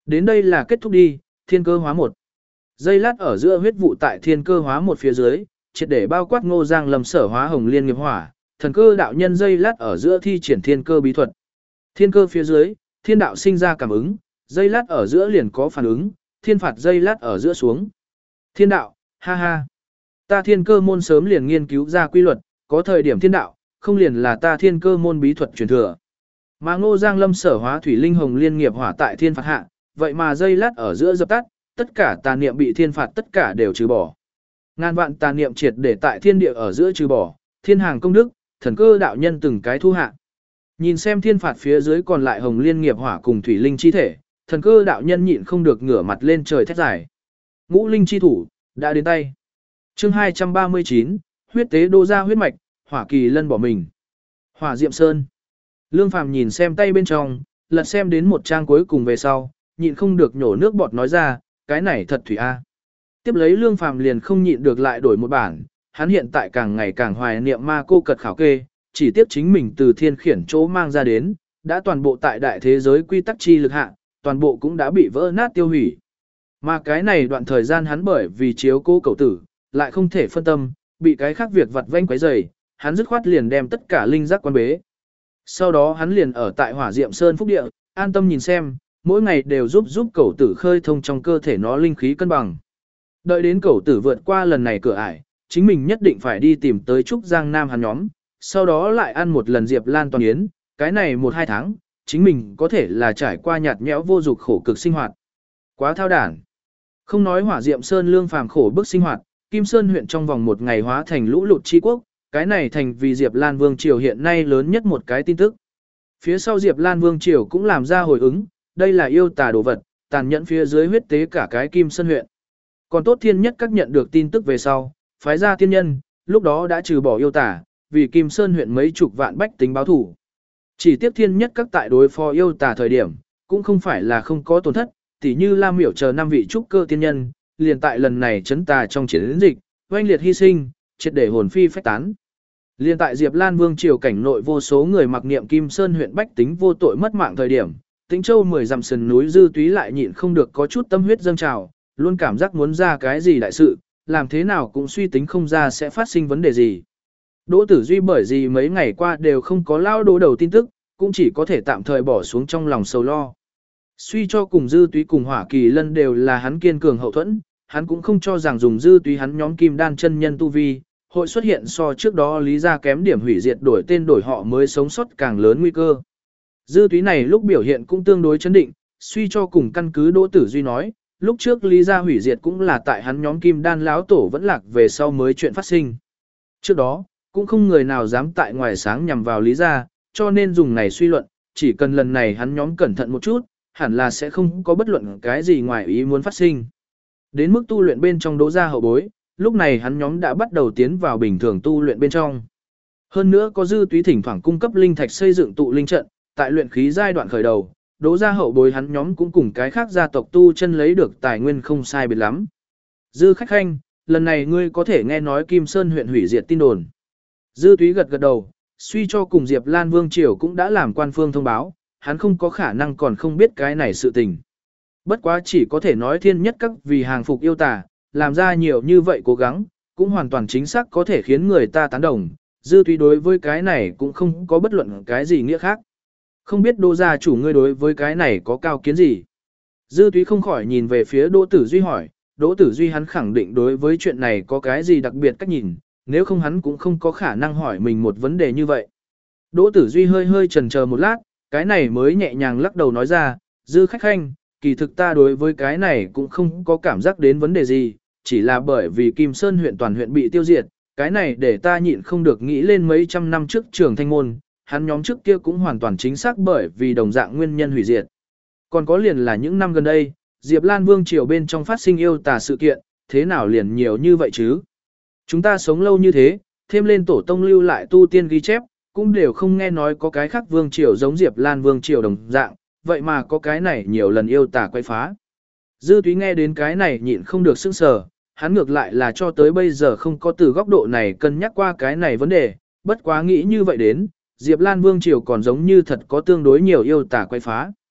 Đến đây là kết thúc đi, thiên cơ hóa một. Dây lát ở giữa huyết vụ tại thiên cơ hóa một phía dưới, triệt để bao quát Ngô Giang Lâm sở hóa hồng liên nghiệp hỏa, thần cơ đạo nhân dây lát ở giữa thi triển thiên cơ bí thuật. Thiên cơ phía dưới, thiên đạo sinh ra cảm ứng, dây lát ở giữa liền có phản ứng, thiên phạt dây lát ở giữa xuống. Thiên đạo, ha ha. Ta thiên cơ môn sớm liền nghiên cứu ra quy luật, có thời điểm thiên đạo, không liền là ta thiên cơ môn bí thuật truyền thừa. Mà Ngô Giang Lâm sở hóa thủy linh hồng liên nghiệp hỏa tại thiên phạt hạ, vậy mà dây lát ở giữa dập tắt, tất cả tà niệm bị thiên phạt tất cả đều trừ bỏ. Ngàn vạn tà niệm triệt để tại thiên địa ở giữa trừ bỏ, thiên hàng công đức, thần cơ đạo nhân từng cái thu hạ. Nhìn xem thiên phạt phía dưới còn lại hồng liên nghiệp hỏa cùng thủy linh chi thể, thần cơ đạo nhân nhịn không được ngửa mặt lên trời thét giải. Ngũ linh chi thủ, đã đến tay. Chương hai trăm ba mươi chín, huyết tế đô ra huyết mạch, hỏa kỳ lân bỏ mình. Hỏa Diệm Sơn. Lương Phàm nhìn xem tay bên trong, lật xem đến một trang cuối cùng về sau, nhịn không được nhổ nước bọt nói ra, cái này thật thủy a. Tiếp lấy Lương Phàm liền không nhịn được lại đổi một bản, hắn hiện tại càng ngày càng hoài niệm ma cô cật khảo kê, chỉ tiếc chính mình từ thiên khiển chỗ mang ra đến, đã toàn bộ tại đại thế giới quy tắc chi lực hạ, toàn bộ cũng đã bị vỡ nát tiêu hủy. Mà cái này đoạn thời gian hắn bởi vì chiếu cố cậu tử, lại không thể phân tâm, bị cái khác việc vặt vãnh quấy rầy, hắn dứt khoát liền đem tất cả linh giác quan bế. Sau đó hắn liền ở tại Hỏa Diệm Sơn phúc địa, an tâm nhìn xem, mỗi ngày đều giúp giúp cậu tử khơi thông trong cơ thể nó linh khí cân bằng. Đợi đến cậu tử vượt qua lần này cửa ải, chính mình nhất định phải đi tìm tới Trúc Giang Nam hắn nhóm, sau đó lại ăn một lần Diệp Lan toàn yến, cái này một hai tháng, chính mình có thể là trải qua nhạt nhẽo vô dục khổ cực sinh hoạt. Quá thao đản. Không nói Hỏa Diệm Sơn Lương Phàm khổ bức sinh hoạt, Kim Sơn huyện trong vòng một ngày hóa thành lũ lụt chi quốc, cái này thành vì Diệp Lan Vương Triều hiện nay lớn nhất một cái tin tức. Phía sau Diệp Lan Vương Triều cũng làm ra hồi ứng, đây là yêu tà đồ vật, tàn nhẫn phía dưới huyết tế cả cái Kim Sơn huyện. Còn tốt thiên nhất các nhận được tin tức về sau, phái ra tiên nhân, lúc đó đã trừ bỏ yêu tà, vì Kim Sơn huyện mấy chục vạn bách tính báo thủ. Chỉ tiếc thiên nhất các tại đối phó yêu tà thời điểm, cũng không phải là không có tổn thất, tỉ như Lam Miểu chờ năm vị trúc cơ tiên nhân, liền tại lần này chấn tà trong chiến dịch, oanh liệt hy sinh, triệt để hồn phi phách tán. Liên tại Diệp Lan Vương triều cảnh nội vô số người mặc niệm Kim Sơn huyện bách tính vô tội mất mạng thời điểm, Tĩnh Châu mười dặm sườn núi Dư Túy lại nhịn không được có chút tâm huyết dâng trào, luôn cảm giác muốn ra cái gì đại sự, làm thế nào cũng suy tính không ra sẽ phát sinh vấn đề gì. Đỗ Tử Duy bởi gì mấy ngày qua đều không có lao đỗ đầu tin tức, cũng chỉ có thể tạm thời bỏ xuống trong lòng sầu lo. Suy cho cùng Dư Túy cùng Hỏa Kỳ Lân đều là hắn kiên cường hậu thuẫn, hắn cũng không cho rằng dùng Dư Túy hắn nhóm kim đan chân nhân tu vi, hội xuất hiện so trước đó lý ra kém điểm hủy diệt đổi tên đổi họ mới sống sót càng lớn nguy cơ. Dư Túy này lúc biểu hiện cũng tương đối chấn định, suy cho cùng căn cứ Đỗ Tử Duy nói, lúc trước lý ra hủy diệt cũng là tại hắn nhóm kim đan lão tổ vẫn lạc về sau mới chuyện phát sinh. Trước đó, cũng không người nào dám tại ngoài sáng nhằm vào lý ra, cho nên dùng này suy luận, chỉ cần lần này hắn nhóm cẩn thận một chút, hẳn là sẽ không có bất luận cái gì ngoài ý muốn phát sinh. Đến mức tu luyện bên trong Đỗ gia hậu bối, lúc này hắn nhóm đã bắt đầu tiến vào bình thường tu luyện bên trong. Hơn nữa có Dư Túy thỉnh thoảng cung cấp linh thạch xây dựng tụ linh trận, tại luyện khí giai đoạn khởi đầu, Đỗ gia hậu bối hắn nhóm cũng cùng cái khác gia tộc tu chân lấy được tài nguyên không sai biệt lắm. Dư khách khanh, lần này ngươi có thể nghe nói Kim Sơn huyện hủy diệt tin đồn. Dư Túy gật gật đầu, suy cho cùng Diệp Lan Vương Triều cũng đã làm quan phương thông báo, hắn không có khả năng còn không biết cái này sự tình. Bất quá chỉ có thể nói thiên nhất các vì hàng phục yêu tà, làm ra nhiều như vậy cố gắng, cũng hoàn toàn chính xác có thể khiến người ta tán đồng, Dư Túy đối với cái này cũng không có bất luận cái gì nghĩa khác. Không biết Đỗ gia chủ ngươi đối với cái này có cao kiến gì? Dư Túy không khỏi nhìn về phía Đỗ Tử Duy hỏi, Đỗ Tử Duy hắn khẳng định đối với chuyện này có cái gì đặc biệt cách nhìn, nếu không hắn cũng không có khả năng hỏi mình một vấn đề như vậy. Đỗ Tử Duy hơi hơi chần chờ một lát, cái này mới nhẹ nhàng lắc đầu nói ra, Dư khách khanh, kỳ thực ta đối với cái này cũng không có cảm giác đến vấn đề gì, chỉ là bởi vì Kim Sơn huyện toàn huyện bị tiêu diệt, cái này để ta nhịn không được nghĩ lên mấy trăm năm trước Trường Thanh Môn, hắn nhóm trước kia cũng hoàn toàn chính xác bởi vì đồng dạng nguyên nhân hủy diệt. Còn có liền là những năm gần đây, Diệp Lan Vương triều bên trong phát sinh yêu tà sự kiện, thế nào liền nhiều như vậy chứ? Chúng ta sống lâu như thế, thêm lên tổ tông lưu lại tu tiên ghi chép, cũng đều không nghe nói có cái khác vương triều giống Diệp Lan Vương triều đồng dạng, vậy mà có cái này nhiều lần yêu tà quay phá. Dư Túy nghe đến cái này nhịn không được sững sờ, hắn ngược lại là cho tới bây giờ không có từ góc độ này cân nhắc qua cái này vấn đề, bất quá nghĩ như vậy đến, Diệp Lan Vương triều còn giống như thật có tương đối nhiều yêu tà quay phá.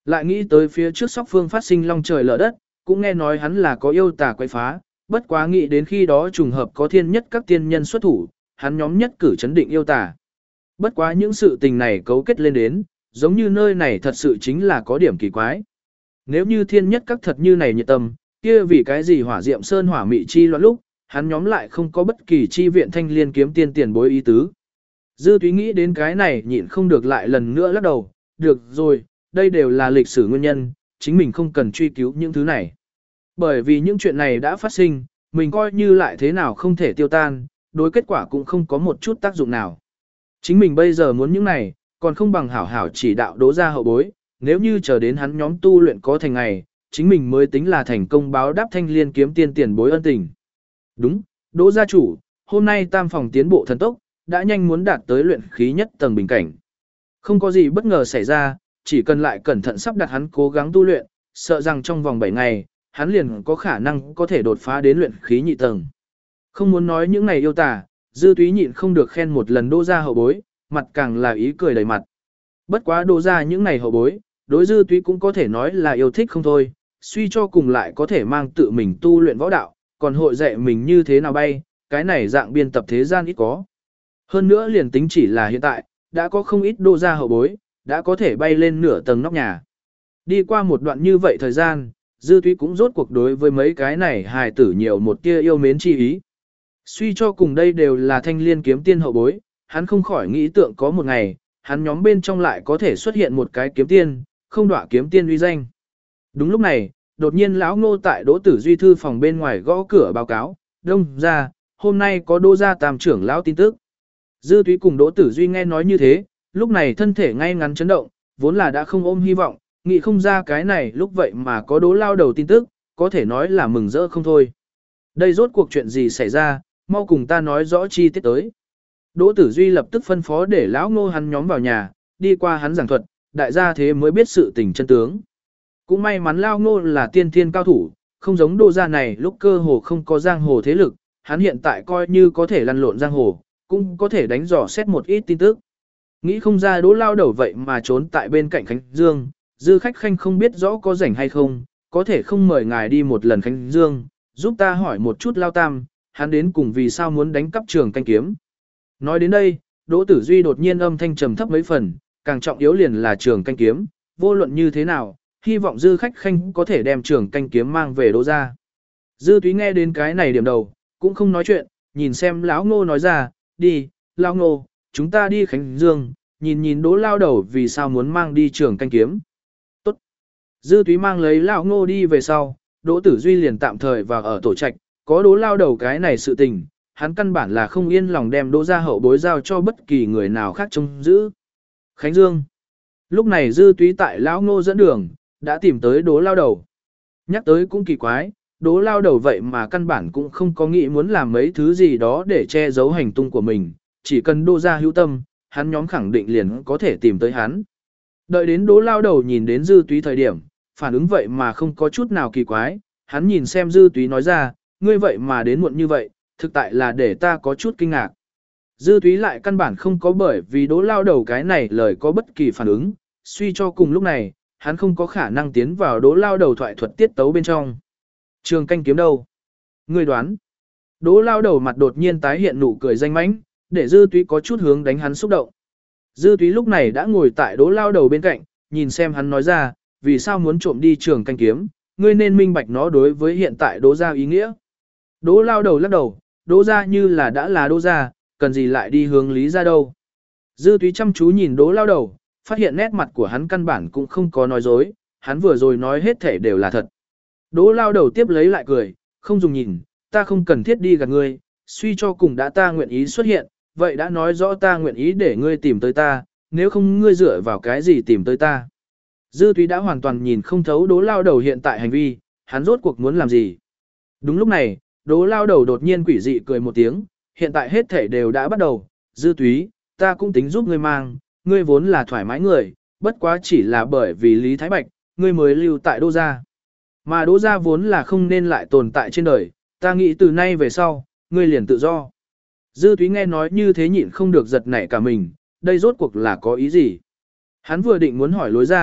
Lại nghĩ tới phía trước Sóc Phương phát sinh long trời lở đất, cũng nghe nói hắn là có yêu tà quấy phá, bất quá nghĩ đến khi đó trùng hợp có thiên nhất các tiên nhân xuất thủ, hắn nhóm nhất cử chấn định yêu tà. Bất quá những sự tình này cấu kết lên đến, giống như nơi này thật sự chính là có điểm kỳ quái. Nếu như thiên nhất các thật như này nhiệt tâm, kia vì cái gì hỏa diệm sơn hỏa mị chi loạn lúc, hắn nhóm lại không có bất kỳ chi viện thanh liên kiếm tiên tiền bối ý tứ. Dư Túy nghĩ đến cái này nhịn không được lại lần nữa lắc đầu, được rồi, đây đều là lịch sử nguyên nhân, chính mình không cần truy cứu những thứ này. Bởi vì những chuyện này đã phát sinh, mình coi như lại thế nào không thể tiêu tan, đối kết quả cũng không có một chút tác dụng nào. Chính mình bây giờ muốn những này, còn không bằng hảo hảo chỉ đạo Đỗ gia hậu bối, nếu như chờ đến hắn nhóm tu luyện có thành ngày, chính mình mới tính là thành công báo đáp thanh liên kiếm tiên tiền bối ân tình. Đúng, Đỗ gia chủ, hôm nay tam phòng tiến bộ thần tốc, đã nhanh muốn đạt tới luyện khí nhất tầng bình cảnh. Không có gì bất ngờ xảy ra, chỉ cần lại cẩn thận sắp đặt hắn cố gắng tu luyện, sợ rằng trong vòng bảy ngày, hắn liền có khả năng có thể đột phá đến luyện khí nhị tầng. Không muốn nói những này yêu tả, Dư Túy nhịn không được khen một lần Đỗ gia hậu bối, mặt càng là ý cười đầy mặt. Bất quá Đỗ gia những này hậu bối, đối Dư Túy cũng có thể nói là yêu thích không thôi, suy cho cùng lại có thể mang tự mình tu luyện võ đạo, còn hội dạy mình như thế nào bay, cái này dạng biên tập thế gian ít có. Hơn nữa liền tính chỉ là hiện tại, đã có không ít Đỗ gia hậu bối, đã có thể bay lên nửa tầng nóc nhà. Đi qua một đoạn như vậy thời gian, Dư Túy cũng rốt cuộc đối với mấy cái này hài tử nhiều một tia yêu mến chi ý. Suy cho cùng đây đều là thanh liên kiếm tiên hậu bối, hắn không khỏi nghĩ tượng có một ngày, hắn nhóm bên trong lại có thể xuất hiện một cái kiếm tiên, không đọa kiếm tiên uy danh. Đúng lúc này, đột nhiên lão Ngô tại Đỗ Tử Duy thư phòng bên ngoài gõ cửa báo cáo, đông ra, hôm nay có Đỗ gia tam trưởng lão tin tức. Dư Túy cùng Đỗ Tử Duy nghe nói như thế, lúc này thân thể ngay ngắn chấn động, vốn là đã không ôm hy vọng, nghĩ không ra cái này lúc vậy mà có Đỗ lao đầu tin tức, có thể nói là mừng rỡ không thôi. Đây rốt cuộc chuyện gì xảy ra, mau cùng ta nói rõ chi tiết tới. Đỗ Tử Duy lập tức phân phó để lão Ngô hắn nhóm vào nhà, đi qua hắn giảng thuật, đại gia thế mới biết sự tình chân tướng. Cũng may mắn lão Ngô là tiên thiên cao thủ, không giống Đỗ gia này lúc cơ hồ không có giang hồ thế lực, hắn hiện tại coi như có thể lăn lộn giang hồ, cũng có thể đánh dò xét một ít tin tức. Nghĩ không ra Đỗ lao đầu vậy mà trốn tại bên cạnh Khánh Dương, Dư Khách Khanh không biết rõ có rảnh hay không, có thể không mời ngài đi một lần Khánh Dương, giúp ta hỏi một chút lao tam, hắn đến cùng vì sao muốn đánh cắp trường canh kiếm. Nói đến đây, Đỗ Tử Duy đột nhiên âm thanh trầm thấp mấy phần, càng trọng yếu liền là trường canh kiếm, vô luận như thế nào, hy vọng Dư Khách Khanh có thể đem trường canh kiếm mang về Đỗ gia. Dư Túy nghe đến cái này điểm đầu, cũng không nói chuyện, nhìn xem lão Ngô nói ra, đi, lão Ngô, chúng ta đi Khánh Dương, nhìn nhìn Đỗ lao đầu vì sao muốn mang đi trường canh kiếm. Tốt. Dư Túy mang lấy lão Ngô đi về sau, Đỗ Tử Duy liền tạm thời vào ở tổ trạch, có Đỗ lao đầu cái này sự tình, hắn căn bản là không yên lòng đem Đỗ gia hậu bối giao cho bất kỳ người nào khác trông giữ. Khánh Dương. Lúc này Dư Túy tại lão Ngô dẫn đường, đã tìm tới Đỗ lao đầu. Nhắc tới cũng kỳ quái, Đỗ lao đầu vậy mà căn bản cũng không có nghĩ muốn làm mấy thứ gì đó để che giấu hành tung của mình, chỉ cần Đỗ gia hữu tâm, hắn nhóm khẳng định liền có thể tìm tới hắn. Đợi đến Đỗ lao đầu nhìn đến Dư Túy thời điểm, phản ứng vậy mà không có chút nào kỳ quái, hắn nhìn xem Dư Túy nói ra, ngươi vậy mà đến muộn như vậy, thực tại là để ta có chút kinh ngạc. Dư Túy lại căn bản không có bởi vì Đỗ lao đầu cái này lời có bất kỳ phản ứng, suy cho cùng lúc này, hắn không có khả năng tiến vào Đỗ lao đầu thoại thuật tiết tấu bên trong. Trường canh kiếm đâu? Ngươi đoán. Đỗ lao đầu mặt đột nhiên tái hiện nụ cười danh mãnh, để Dư Túy có chút hướng đánh hắn xúc động. Dư Túy lúc này đã ngồi tại Đỗ lao đầu bên cạnh, nhìn xem hắn nói ra, vì sao muốn trộm đi trường canh kiếm, ngươi nên minh bạch nó đối với hiện tại Đỗ gia ý nghĩa. Đỗ lao đầu lắc đầu, Đỗ gia như là đã là Đỗ gia, cần gì lại đi hướng Lý gia đâu. Dư Túy chăm chú nhìn Đỗ lao đầu, phát hiện nét mặt của hắn căn bản cũng không có nói dối, hắn vừa rồi nói hết thể đều là thật. Đỗ lao đầu tiếp lấy lại cười, không dùng nhìn, ta không cần thiết đi gạt ngươi, suy cho cùng đã ta nguyện ý xuất hiện, vậy đã nói rõ ta nguyện ý để ngươi tìm tới ta, nếu không ngươi dựa vào cái gì tìm tới ta. Dư Túy đã hoàn toàn nhìn không thấu Đỗ lao đầu hiện tại hành vi, hắn rốt cuộc muốn làm gì. Đúng lúc này, Đỗ lao đầu đột nhiên quỷ dị cười một tiếng, hiện tại hết thể đều đã bắt đầu, Dư Túy, ta cũng tính giúp ngươi mang, ngươi vốn là thoải mái người, bất quá chỉ là bởi vì Lý Thái Bạch, ngươi mới lưu tại Đỗ gia. Mà Đỗ gia vốn là không nên lại tồn tại trên đời, ta nghĩ từ nay về sau, ngươi liền tự do. Dư Túy nghe nói như thế nhịn không được giật nảy cả mình, đây rốt cuộc là có ý gì? Hắn vừa định muốn hỏi lối ra,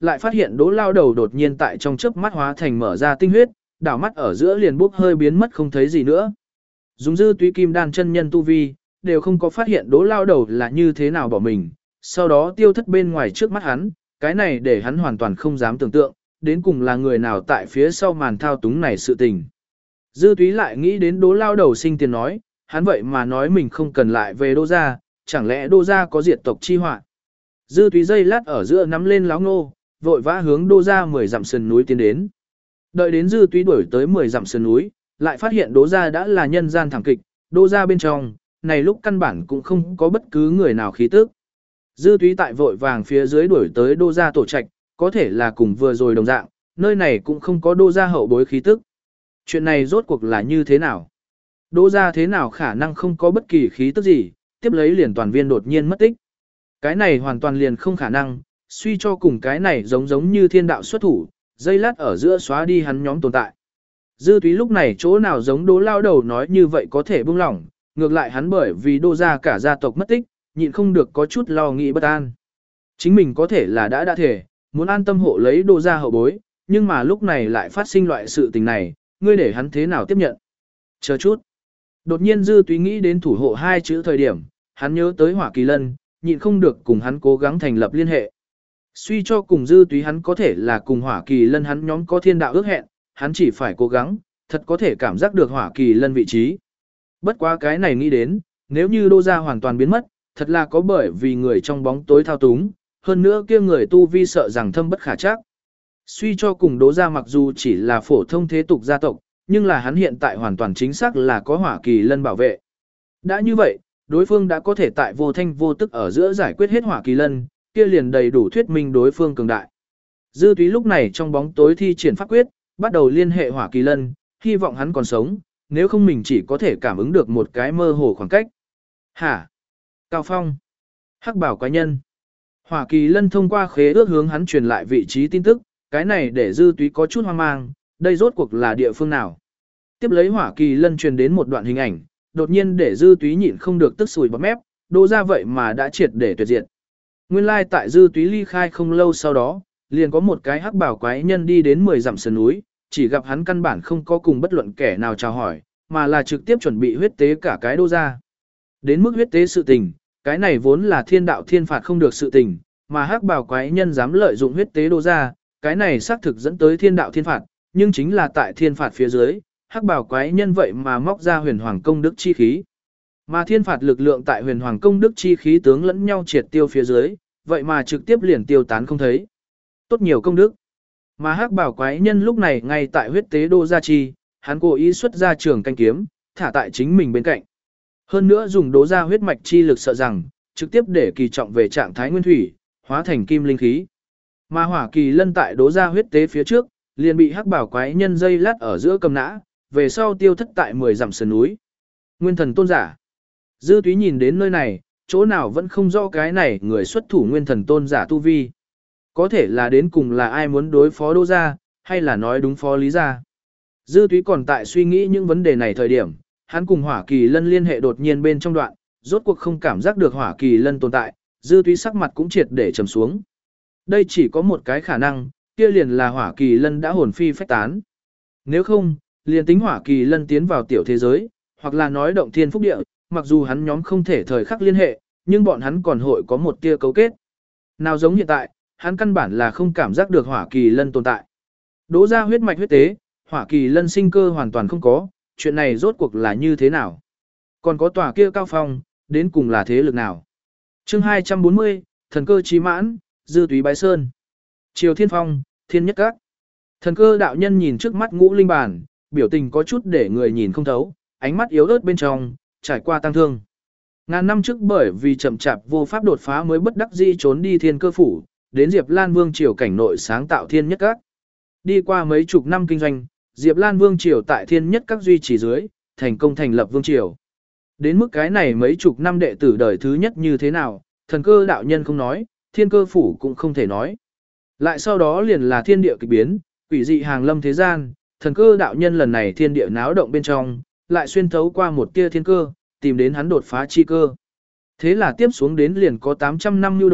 lại phát hiện Đỗ lao đầu đột nhiên tại trong chớp mắt hóa thành mở ra tinh huyết, đảo mắt ở giữa liền bốc hơi biến mất không thấy gì nữa. Dùng dư túy kim đan chân nhân tu vi, đều không có phát hiện Đỗ lao đầu là như thế nào bỏ mình, sau đó tiêu thất bên ngoài trước mắt hắn, cái này để hắn hoàn toàn không dám tưởng tượng, đến cùng là người nào tại phía sau màn thao túng này sự tình. Dư túy lại nghĩ đến Đỗ lao đầu sinh tiền nói, hắn vậy mà nói mình không cần lại về Đỗ gia, chẳng lẽ Đỗ gia có diệt tộc chi họa. Dư túy dây lát ở giữa nắm lên láo ngô, vội vã hướng Đỗ gia mười dặm sườn núi tiến đến. Đợi đến dư túy đuổi tới mười dặm sườn núi, lại phát hiện Đỗ gia đã là nhân gian thảm kịch, Đỗ gia bên trong, này lúc căn bản cũng không có bất cứ người nào khí tức. Dư túy tại vội vàng phía dưới đuổi tới Đỗ gia tổ trạch, có thể là cùng vừa rồi đồng dạng, nơi này cũng không có Đỗ gia hậu bối khí tức. Chuyện này rốt cuộc là như thế nào? Đỗ gia thế nào khả năng không có bất kỳ khí tức gì, tiếp lấy liền toàn viên đột nhiên mất tích. Cái này hoàn toàn liền không khả năng, suy cho cùng cái này giống giống như thiên đạo xuất thủ, dây lát ở giữa xóa đi hắn nhóm tồn tại. Dư túy lúc này chỗ nào giống Đỗ lao đầu nói như vậy có thể buông lỏng, ngược lại hắn bởi vì Đỗ gia cả gia tộc mất tích, nhịn không được có chút lo nghĩ bất an. Chính mình có thể là đã đã thể, muốn an tâm hộ lấy Đỗ gia hậu bối, nhưng mà lúc này lại phát sinh loại sự tình này, ngươi để hắn thế nào tiếp nhận? Chờ chút. Đột nhiên dư túy nghĩ đến thủ hộ hai chữ thời điểm, hắn nhớ tới Hỏa Kỳ Lân, nhịn không được cùng hắn cố gắng thành lập liên hệ. Suy cho cùng dư túy hắn có thể là cùng Hỏa Kỳ Lân hắn nhóm có thiên đạo ước hẹn, hắn chỉ phải cố gắng, thật có thể cảm giác được Hỏa Kỳ Lân vị trí. Bất quá cái này nghĩ đến, nếu như Đỗ gia hoàn toàn biến mất, thật là có bởi vì người trong bóng tối thao túng, hơn nữa kia người tu vi sợ rằng thâm bất khả trắc. Suy cho cùng Đỗ gia mặc dù chỉ là phổ thông thế tục gia tộc, nhưng là hắn hiện tại hoàn toàn chính xác là có Hỏa Kỳ Lân bảo vệ. Đã như vậy, đối phương đã có thể tại vô thanh vô tức ở giữa giải quyết hết Hỏa Kỳ Lân, kia liền đầy đủ thuyết minh đối phương cường đại. Dư túy lúc này trong bóng tối thi triển pháp quyết, bắt đầu liên hệ Hỏa Kỳ Lân, hy vọng hắn còn sống, nếu không mình chỉ có thể cảm ứng được một cái mơ hồ khoảng cách. Hả? Cao Phong. Hắc bảo quái nhân. Hỏa Kỳ Lân thông qua khế ước hướng hắn truyền lại vị trí tin tức, cái này để dư túy có chút hoang mang, đây rốt cuộc là địa phương nào. Tiếp lấy Hỏa Kỳ Lân truyền đến một đoạn hình ảnh, đột nhiên để dư túy nhịn không được tức sùi bọt mép, Đỗ gia vậy mà đã triệt để tuyệt diệt. Nguyên lai tại dư túy ly khai không lâu sau đó, liền có một cái hắc bảo quái nhân đi đến mười dặm sườn núi, chỉ gặp hắn căn bản không có cùng bất luận kẻ nào chào hỏi, mà là trực tiếp chuẩn bị huyết tế cả cái Đỗ gia. Đến mức huyết tế sự tình, cái này vốn là thiên đạo thiên phạt không được sự tình, mà hắc bảo quái nhân dám lợi dụng huyết tế Đỗ gia, cái này xác thực dẫn tới thiên đạo thiên phạt, nhưng chính là tại thiên phạt phía dưới, hắc bảo quái nhân vậy mà móc ra huyền hoàng công đức chi khí. Mà thiên phạt lực lượng tại huyền hoàng công đức chi khí tướng lẫn nhau triệt tiêu phía dưới, vậy mà trực tiếp liền tiêu tán không thấy. Tốt nhiều công đức. Mà hắc bảo quái nhân lúc này ngay tại huyết tế Đỗ gia chi, hắn cố ý xuất ra trường canh kiếm, thả tại chính mình bên cạnh. Hơn nữa dùng Đỗ gia huyết mạch chi lực sợ rằng, trực tiếp để kỳ trọng về trạng thái nguyên thủy, hóa thành kim linh khí. Mà Hỏa Kỳ Lân tại Đỗ gia huyết tế phía trước, liền bị hắc bảo quái nhân dây lát ở giữa cầm nã, về sau tiêu thất tại mười dặm sườn núi. Nguyên thần tôn giả. Dư túy nhìn đến nơi này, chỗ nào vẫn không rõ cái này người xuất thủ nguyên thần tôn giả tu vi. Có thể là đến cùng là ai muốn đối phó Đỗ gia, hay là nói đúng phó lý gia. Dư túy còn tại suy nghĩ những vấn đề này thời điểm, hắn cùng Hỏa Kỳ Lân liên hệ đột nhiên bên trong đoạn, rốt cuộc không cảm giác được Hỏa Kỳ Lân tồn tại, dư túy sắc mặt cũng triệt để trầm xuống. Đây chỉ có một cái khả năng, kia liền là Hỏa Kỳ Lân đã hồn phi phách tán. Nếu không, liền tính Hỏa Kỳ Lân tiến vào tiểu thế giới, hoặc là nói động thiên phúc địa, mặc dù hắn nhóm không thể thời khắc liên hệ, nhưng bọn hắn còn hội có một tia cấu kết. Nào giống hiện tại, hắn căn bản là không cảm giác được Hỏa Kỳ Lân tồn tại. Đỗ gia huyết mạch huyết tế, Hỏa Kỳ Lân sinh cơ hoàn toàn không có, chuyện này rốt cuộc là như thế nào? Còn có tòa kia Cao Phong, đến cùng là thế lực nào? Chương hai trăm bốn mươi, thần cơ chí mãn, dư túy bái sơn. Triều Thiên Phong, Thiên Nhất Các. Thần cơ đạo nhân nhìn trước mắt ngũ linh bản, biểu tình có chút để người nhìn không thấu, ánh mắt yếu ớt bên trong, trải qua tăng thương. Ngàn năm trước bởi vì chậm chạp vô pháp đột phá mới bất đắc dĩ trốn đi Thiên Cơ phủ, đến Diệp Lan Vương triều cảnh nội sáng tạo Thiên Nhất Các. Đi qua mấy chục năm kinh doanh, Diệp Lan Vương triều tại Thiên Nhất Các duy trì dưới, thành công thành lập vương triều. Đến mức cái này mấy chục năm đệ tử đời thứ nhất như thế nào, thần cơ đạo nhân không nói, Thiên Cơ phủ cũng không thể nói. Lại sau đó liền là thiên địa kỳ biến, quỷ dị hàng lâm thế gian, thần cơ đạo nhân lần này thiên địa náo động bên trong, lại xuyên thấu qua một tia thiên cơ, tìm đến hắn đột phá chi cơ. Thế là tiếp xuống đến liền có tám trăm năm nhu đồ,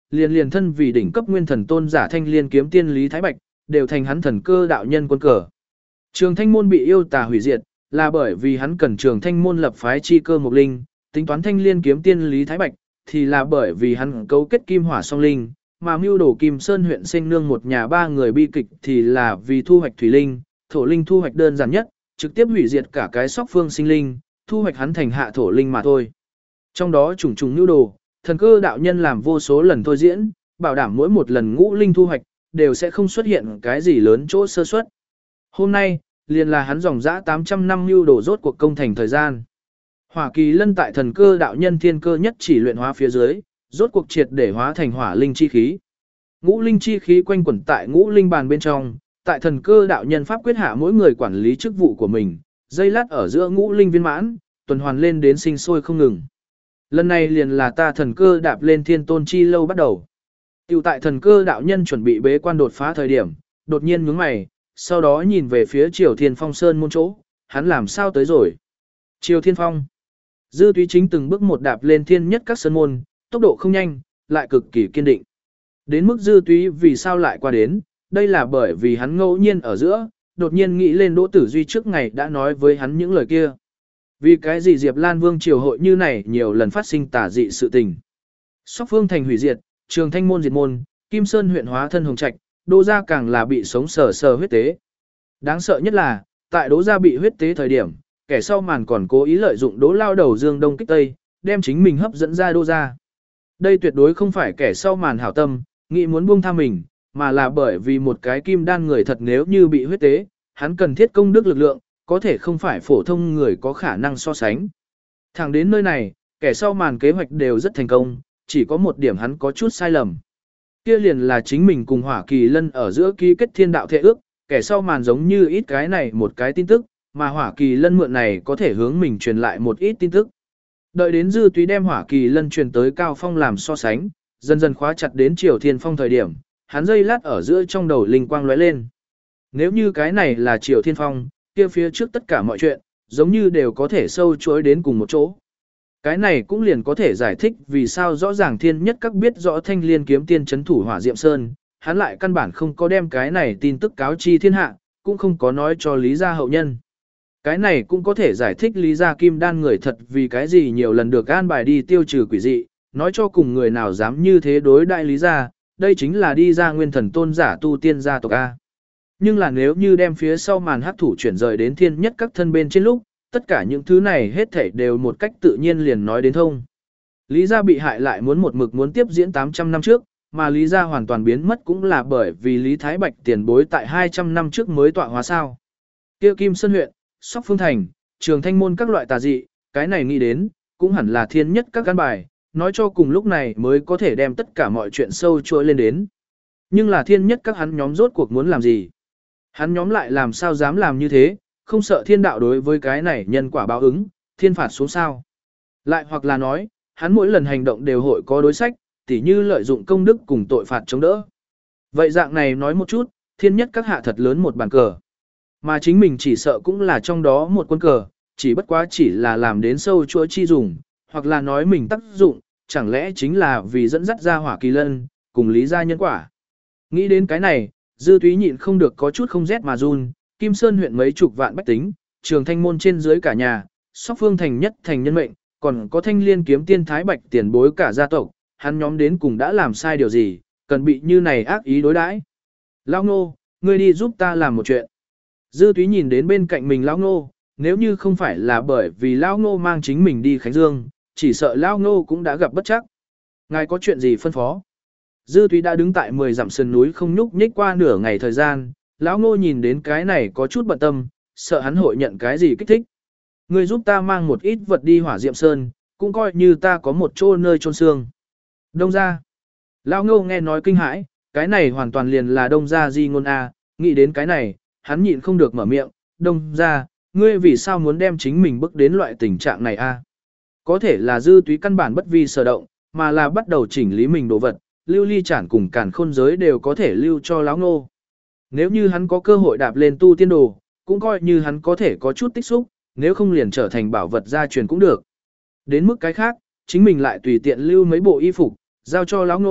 liền liền thân vì đỉnh cấp nguyên thần tôn giả Thanh Liên kiếm tiên Lý Thái Bạch, đều thành hắn thần cơ đạo nhân quân cờ. Trường Thanh môn bị yêu tà hủy diệt, là bởi vì hắn cần Trường Thanh môn lập phái chi cơ mục linh, tính toán Thanh Liên kiếm tiên Lý Thái Bạch, thì là bởi vì hắn cấu kết kim hỏa song linh, mà mưu đồ Kim Sơn huyện sinh nương một nhà ba người bi kịch thì là vì thu hoạch thủy linh, thổ linh thu hoạch đơn giản nhất, trực tiếp hủy diệt cả cái sóc phương sinh linh, thu hoạch hắn thành hạ thổ linh mà thôi. Trong đó trùng trùng mưu đồ, thần cơ đạo nhân làm vô số lần thôi diễn, bảo đảm mỗi một lần ngũ linh thu hoạch, đều sẽ không xuất hiện cái gì lớn chỗ sơ suất. Hôm nay, liền là hắn dòng dã tám trăm năm mưu đồ rốt cuộc công thành thời gian. Hỏa kỳ lân tại thần cơ đạo nhân thiên cơ nhất chỉ luyện hóa phía dưới, rốt cuộc triệt để hóa thành hỏa linh chi khí. Ngũ linh chi khí quanh quẩn tại ngũ linh bàn bên trong, tại thần cơ đạo nhân pháp quyết hạ mỗi người quản lý chức vụ của mình, dây lát ở giữa ngũ linh viên mãn, tuần hoàn lên đến sinh sôi không ngừng. Lần này liền là ta thần cơ đạp lên thiên tôn chi lâu bắt đầu. Tiểu tại thần cơ đạo nhân chuẩn bị bế quan đột phá thời điểm, đột nhiên nhướng mày, sau đó nhìn về phía Triều Thiên Phong Sơn môn chỗ, hắn làm sao tới rồi. Triều Thiên Phong. Dư Túy chính từng bước một đạp lên thiên nhất các sơn môn, tốc độ không nhanh, lại cực kỳ kiên định. Đến mức Dư Túy vì sao lại qua đến, đây là bởi vì hắn ngẫu nhiên ở giữa, đột nhiên nghĩ lên Đỗ Tử Duy trước ngày đã nói với hắn những lời kia. Vì cái gì Diệp Lan Vương triều hội như này nhiều lần phát sinh tà dị sự tình. Sóc Phương thành hủy diệt, Trường Thanh môn diệt môn, Kim Sơn huyện hóa thân hồng trạch, Đỗ gia càng là bị sống sờ sờ huyết tế. Đáng sợ nhất là, tại Đỗ gia bị huyết tế thời điểm, kẻ sau màn còn cố ý lợi dụng Đỗ lao đầu Dương Đông kích Tây, đem chính mình hấp dẫn ra Đỗ gia. Đây tuyệt đối không phải kẻ sau màn hảo tâm, nghĩ muốn buông tha mình, mà là bởi vì một cái kim đan người thật nếu như bị huyết tế, hắn cần thiết công đức lực lượng, có thể không phải phổ thông người có khả năng so sánh. Thẳng đến nơi này, kẻ sau màn kế hoạch đều rất thành công, chỉ có một điểm hắn có chút sai lầm. Kia liền là chính mình cùng Hỏa Kỳ Lân ở giữa ký kết thiên đạo thệ ước, kẻ sau màn giống như ít cái này một cái tin tức, mà Hỏa Kỳ Lân mượn này có thể hướng mình truyền lại một ít tin tức. Đợi đến Dư Túy đem Hỏa Kỳ Lân truyền tới Cao Phong làm so sánh, dần dần khóa chặt đến Triều Thiên Phong thời điểm, hắn dây lát ở giữa trong đầu linh quang lóe lên. Nếu như cái này là Triều Thiên Phong, kia phía trước tất cả mọi chuyện, giống như đều có thể sâu chuỗi đến cùng một chỗ. Cái này cũng liền có thể giải thích vì sao rõ ràng thiên nhất các biết rõ Thanh Liên kiếm tiên chấn thủ Hỏa Diệm Sơn, hắn lại căn bản không có đem cái này tin tức cáo chi thiên hạ, cũng không có nói cho Lý gia hậu nhân. Cái này cũng có thể giải thích Lý gia kim đan người thật vì cái gì nhiều lần được an bài đi tiêu trừ quỷ dị, nói cho cùng người nào dám như thế đối đại Lý gia, đây chính là đi ra nguyên thần tôn giả tu tiên gia tộc A. Nhưng là nếu như đem phía sau màn hắc thủ chuyển rời đến thiên nhất các thân bên trên lúc, tất cả những thứ này hết thảy đều một cách tự nhiên liền nói đến thông. Lý gia bị hại lại muốn một mực muốn tiếp diễn tám trăm năm trước, mà Lý gia hoàn toàn biến mất cũng là bởi vì Lý Thái Bạch tiền bối tại hai trăm năm trước mới tọa hóa sao. Kia Kim Sơn huyện, Sóc Phương thành, Trường Thanh môn các loại tà dị, cái này nghĩ đến, cũng hẳn là thiên nhất các căn bài, nói cho cùng lúc này mới có thể đem tất cả mọi chuyện sâu chuỗi lên đến. Nhưng là thiên nhất các hắn nhóm rốt cuộc muốn làm gì? Hắn nhóm lại làm sao dám làm như thế, không sợ thiên đạo đối với cái này nhân quả báo ứng, thiên phạt xuống sao. Lại hoặc là nói, hắn mỗi lần hành động đều hội có đối sách, tỉ như lợi dụng công đức cùng tội phạt chống đỡ. Vậy dạng này nói một chút, thiên nhất các hạ thật lớn một bàn cờ. Mà chính mình chỉ sợ cũng là trong đó một quân cờ, chỉ bất quá chỉ là làm đến sâu chuỗi chi dùng, hoặc là nói mình tác dụng, chẳng lẽ chính là vì dẫn dắt ra Hỏa Kỳ Lân, cùng Lý gia nhân quả. Nghĩ đến cái này, Dư Túy nhịn không được có chút không rét mà run, Kim Sơn huyện mấy chục vạn bách tính, Trường Thanh môn trên dưới cả nhà, Sóc Phương thành nhất thành nhân mệnh, còn có Thanh Liên kiếm tiên Thái Bạch tiền bối cả gia tộc, hắn nhóm đến cùng đã làm sai điều gì, cần bị như này ác ý đối đãi. Lão Ngô, ngươi đi giúp ta làm một chuyện. Dư Túy nhìn đến bên cạnh mình Lão Ngô, nếu như không phải là bởi vì Lão Ngô mang chính mình đi Khánh Dương, chỉ sợ Lão Ngô cũng đã gặp bất chắc. Ngài có chuyện gì phân phó? Dư Túy đã đứng tại mười dặm sườn núi không nhúc nhích qua nửa ngày thời gian, Lão Ngô nhìn đến cái này có chút bận tâm, sợ hắn hội nhận cái gì kích thích. Ngươi giúp ta mang một ít vật đi Hỏa Diệm Sơn, cũng coi như ta có một chỗ nơi chôn xương. Đông gia. Lão Ngô nghe nói kinh hãi, cái này hoàn toàn liền là Đông gia di ngôn A, nghĩ đến cái này, hắn nhịn không được mở miệng, Đông gia, ngươi vì sao muốn đem chính mình bước đến loại tình trạng này A? Có thể là Dư Túy căn bản bất vi sở động, mà là bắt đầu chỉnh lý mình đồ vật, lưu ly chản cùng càn khôn giới đều có thể lưu cho Lão Ngô. Nếu như hắn có cơ hội đạp lên tu tiên đồ, cũng coi như hắn có thể có chút tích xúc, nếu không liền trở thành bảo vật gia truyền cũng được. Đến mức cái khác, chính mình lại tùy tiện lưu mấy bộ y phục, giao cho Lão Ngô,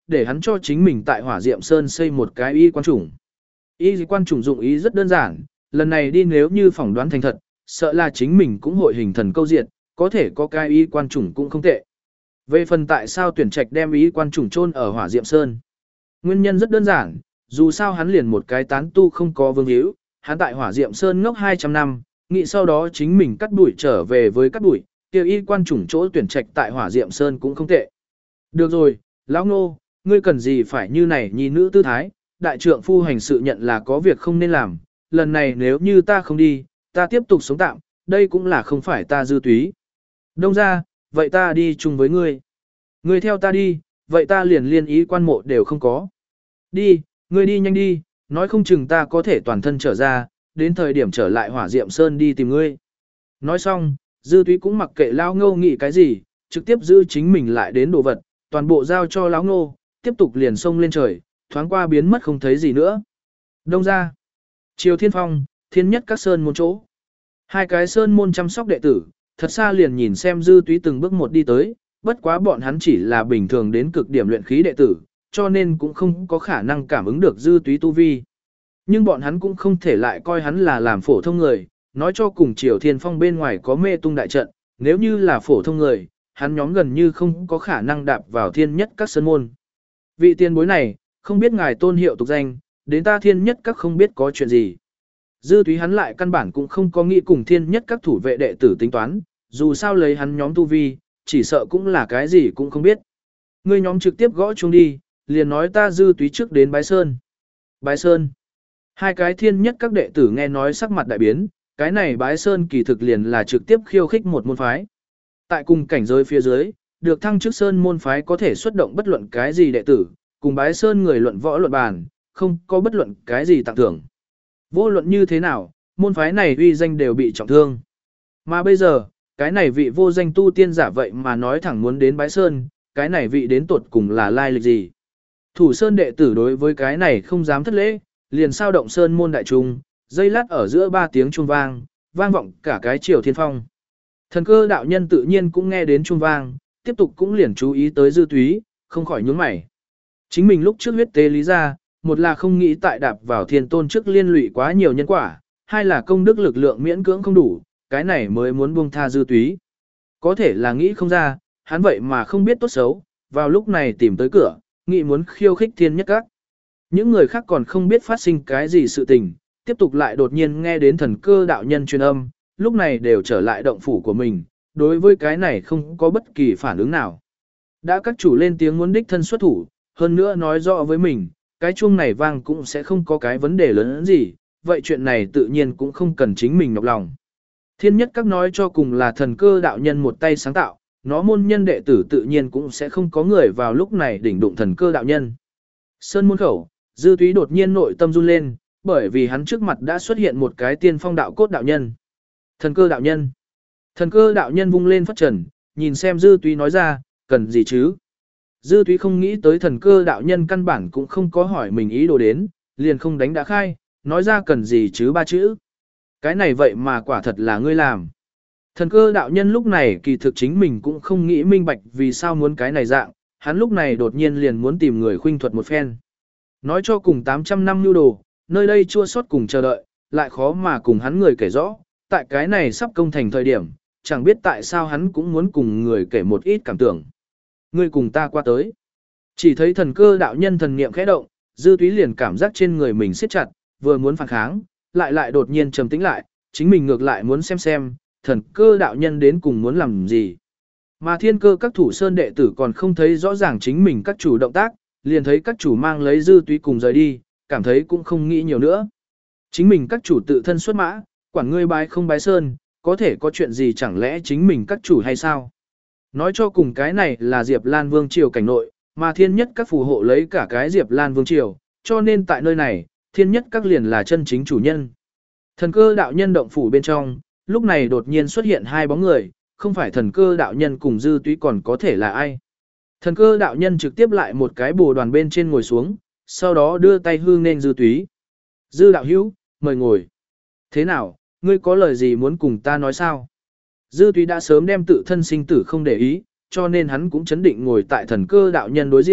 để hắn cho chính mình tại Hỏa Diệm Sơn xây một cái y quan chủng. Y quan chủng dụng ý rất đơn giản, lần này đi nếu như phỏng đoán thành thật, sợ là chính mình cũng hội hình thần câu diệt, có thể có cái y quan chủng cũng không tệ. Về phần tại sao tuyển trạch đem y quan chủng chôn ở Hỏa Diệm Sơn, nguyên nhân rất đơn giản, dù sao hắn liền một cái tán tu không có vương hữu, hắn tại Hỏa Diệm Sơn ngốc hai trăm năm, nghĩ sau đó chính mình cắt đuổi trở về với cắt đuổi, kia y quan chủng chỗ tuyển trạch tại Hỏa Diệm Sơn cũng không tệ. Được rồi, lão Ngô, ngươi cần gì phải như này nhi nữ tư thái, đại trượng phu hành sự nhận là có việc không nên làm, lần này nếu như ta không đi, ta tiếp tục sống tạm, đây cũng là không phải ta dư túy. Đông ra, vậy ta đi chung với ngươi. Ngươi theo ta đi, vậy ta liền liên ý quan mộ đều không có. Đi, ngươi đi nhanh đi, nói không chừng ta có thể toàn thân trở ra, đến thời điểm trở lại Hỏa Diệm Sơn đi tìm ngươi. Nói xong, dư túy cũng mặc kệ lão Ngô nghĩ cái gì, trực tiếp giữ chính mình lại đến đồ vật, toàn bộ giao cho lão Ngô, tiếp tục liền xông lên trời, thoáng qua biến mất không thấy gì nữa. Đông ra, Triều Thiên Phong, Thiên Nhất các sơn môn chỗ. Hai cái sơn môn chăm sóc đệ tử, thật xa liền nhìn xem dư túy từng bước một đi tới, bất quá bọn hắn chỉ là bình thường đến cực điểm luyện khí đệ tử, cho nên cũng không có khả năng cảm ứng được dư túy tu vi. Nhưng bọn hắn cũng không thể lại coi hắn là làm phổ thông người, nói cho cùng Triều Thiên Phong bên ngoài có mê tung đại trận, nếu như là phổ thông người, hắn nhóm gần như không có khả năng đạp vào Thiên Nhất các sơn môn. Vị tiền bối này, không biết ngài tôn hiệu tục danh, đến ta Thiên Nhất các không biết có chuyện gì. Dư túy hắn lại căn bản cũng không có nghĩ cùng Thiên Nhất các thủ vệ đệ tử tính toán, dù sao lấy hắn nhóm tu vi, chỉ sợ cũng là cái gì cũng không biết. Ngươi nhóm trực tiếp gõ chuông đi, liền nói ta dư túy trước đến Bái Sơn. Bái Sơn. Hai cái Thiên Nhất các đệ tử nghe nói sắc mặt đại biến, cái này Bái Sơn kỳ thực liền là trực tiếp khiêu khích một môn phái. Tại cùng cảnh giới phía dưới, được thăng chức Sơn môn phái có thể xuất động bất luận cái gì đệ tử, cùng Bái Sơn người luận võ luận bàn, không có bất luận cái gì tặng thưởng. Vô luận như thế nào, môn phái này uy danh đều bị trọng thương. Mà bây giờ, cái này vị vô danh tu tiên giả vậy mà nói thẳng muốn đến Bái Sơn, cái này vị đến tột cùng là lai lịch gì. Thủ Sơn đệ tử đối với cái này không dám thất lễ, liền sao động Sơn môn đại trung, dây lát ở giữa ba tiếng chuông vang, vang vọng cả cái Triều Thiên Phong. Thần Cơ đạo nhân tự nhiên cũng nghe đến chuông vang, tiếp tục cũng liền chú ý tới dư túy, không khỏi nhướng mày. Chính mình lúc trước huyết tế lý ra, một là không nghĩ tại đạp vào thiên tôn trước liên lụy quá nhiều nhân quả, hai là công đức lực lượng miễn cưỡng không đủ, cái này mới muốn buông tha dư túy. Có thể là nghĩ không ra, hắn vậy mà không biết tốt xấu, vào lúc này tìm tới cửa, nghĩ muốn khiêu khích Thiên Nhất các. Những người khác còn không biết phát sinh cái gì sự tình, tiếp tục lại đột nhiên nghe đến Thần Cơ đạo nhân truyền âm, lúc này đều trở lại động phủ của mình, đối với cái này không có bất kỳ phản ứng nào. Đã các chủ lên tiếng muốn đích thân xuất thủ, hơn nữa nói rõ với mình, cái chuông này vang cũng sẽ không có cái vấn đề lớn gì, vậy chuyện này tự nhiên cũng không cần chính mình nhọc lòng. Thiên Nhất các nói cho cùng là Thần Cơ đạo nhân một tay sáng tạo, nó môn nhân đệ tử tự nhiên cũng sẽ không có người vào lúc này đỉnh đụng Thần Cơ đạo nhân. Sơn môn khẩu, dư túy đột nhiên nội tâm run lên, bởi vì hắn trước mặt đã xuất hiện một cái tiên phong đạo cốt đạo nhân. Thần Cơ đạo nhân. Thần Cơ đạo nhân vung lên phất trần, nhìn xem dư túy nói ra, cần gì chứ? Dư túy không nghĩ tới Thần Cơ đạo nhân căn bản cũng không có hỏi mình ý đồ đến, liền không đánh đã khai, nói ra cần gì chứ ba chữ. Cái này vậy mà quả thật là ngươi làm. Thần Cơ đạo nhân lúc này kỳ thực chính mình cũng không nghĩ minh bạch vì sao muốn cái này dạng, hắn lúc này đột nhiên liền muốn tìm người khuynh thuật một phen. Nói cho cùng tám trăm năm lưu đồ, nơi đây chua xót cùng chờ đợi, lại khó mà cùng hắn người kể rõ, tại cái này sắp công thành thời điểm, chẳng biết tại sao hắn cũng muốn cùng người kể một ít cảm tưởng. Ngươi cùng ta qua tới. Chỉ thấy Thần Cơ đạo nhân thần niệm khẽ động, dư túy liền cảm giác trên người mình siết chặt, vừa muốn phản kháng, lại lại đột nhiên trầm tĩnh lại, chính mình ngược lại muốn xem xem, Thần Cơ đạo nhân đến cùng muốn làm gì. Mà Thiên Cơ các thủ sơn đệ tử còn không thấy rõ ràng chính mình các chủ động tác, liền thấy các chủ mang lấy dư túy cùng rời đi, cảm thấy cũng không nghĩ nhiều nữa. Chính mình các chủ tự thân xuất mã, quản ngươi bái không bái sơn, có thể có chuyện gì chẳng lẽ chính mình các chủ hay sao? Nói cho cùng cái này là Diệp Lan Vương Triều cảnh nội, mà Thiên Nhất các phù hộ lấy cả cái Diệp Lan Vương Triều, cho nên tại nơi này, Thiên Nhất các liền là chân chính chủ nhân. Thần Cơ đạo nhân động phủ bên trong, lúc này đột nhiên xuất hiện hai bóng người, không phải Thần Cơ đạo nhân cùng dư túy còn có thể là ai. Thần Cơ đạo nhân trực tiếp lại một cái bồ đoàn bên trên ngồi xuống, sau đó đưa tay hương nên dư túy. Dư đạo hữu, mời ngồi. Thế nào, ngươi có lời gì muốn cùng ta nói sao? Dư túy đã sớm đem tự thân sinh tử không để ý, cho nên hắn cũng chấn định ngồi tại Thần Cơ đạo nhân đối diện,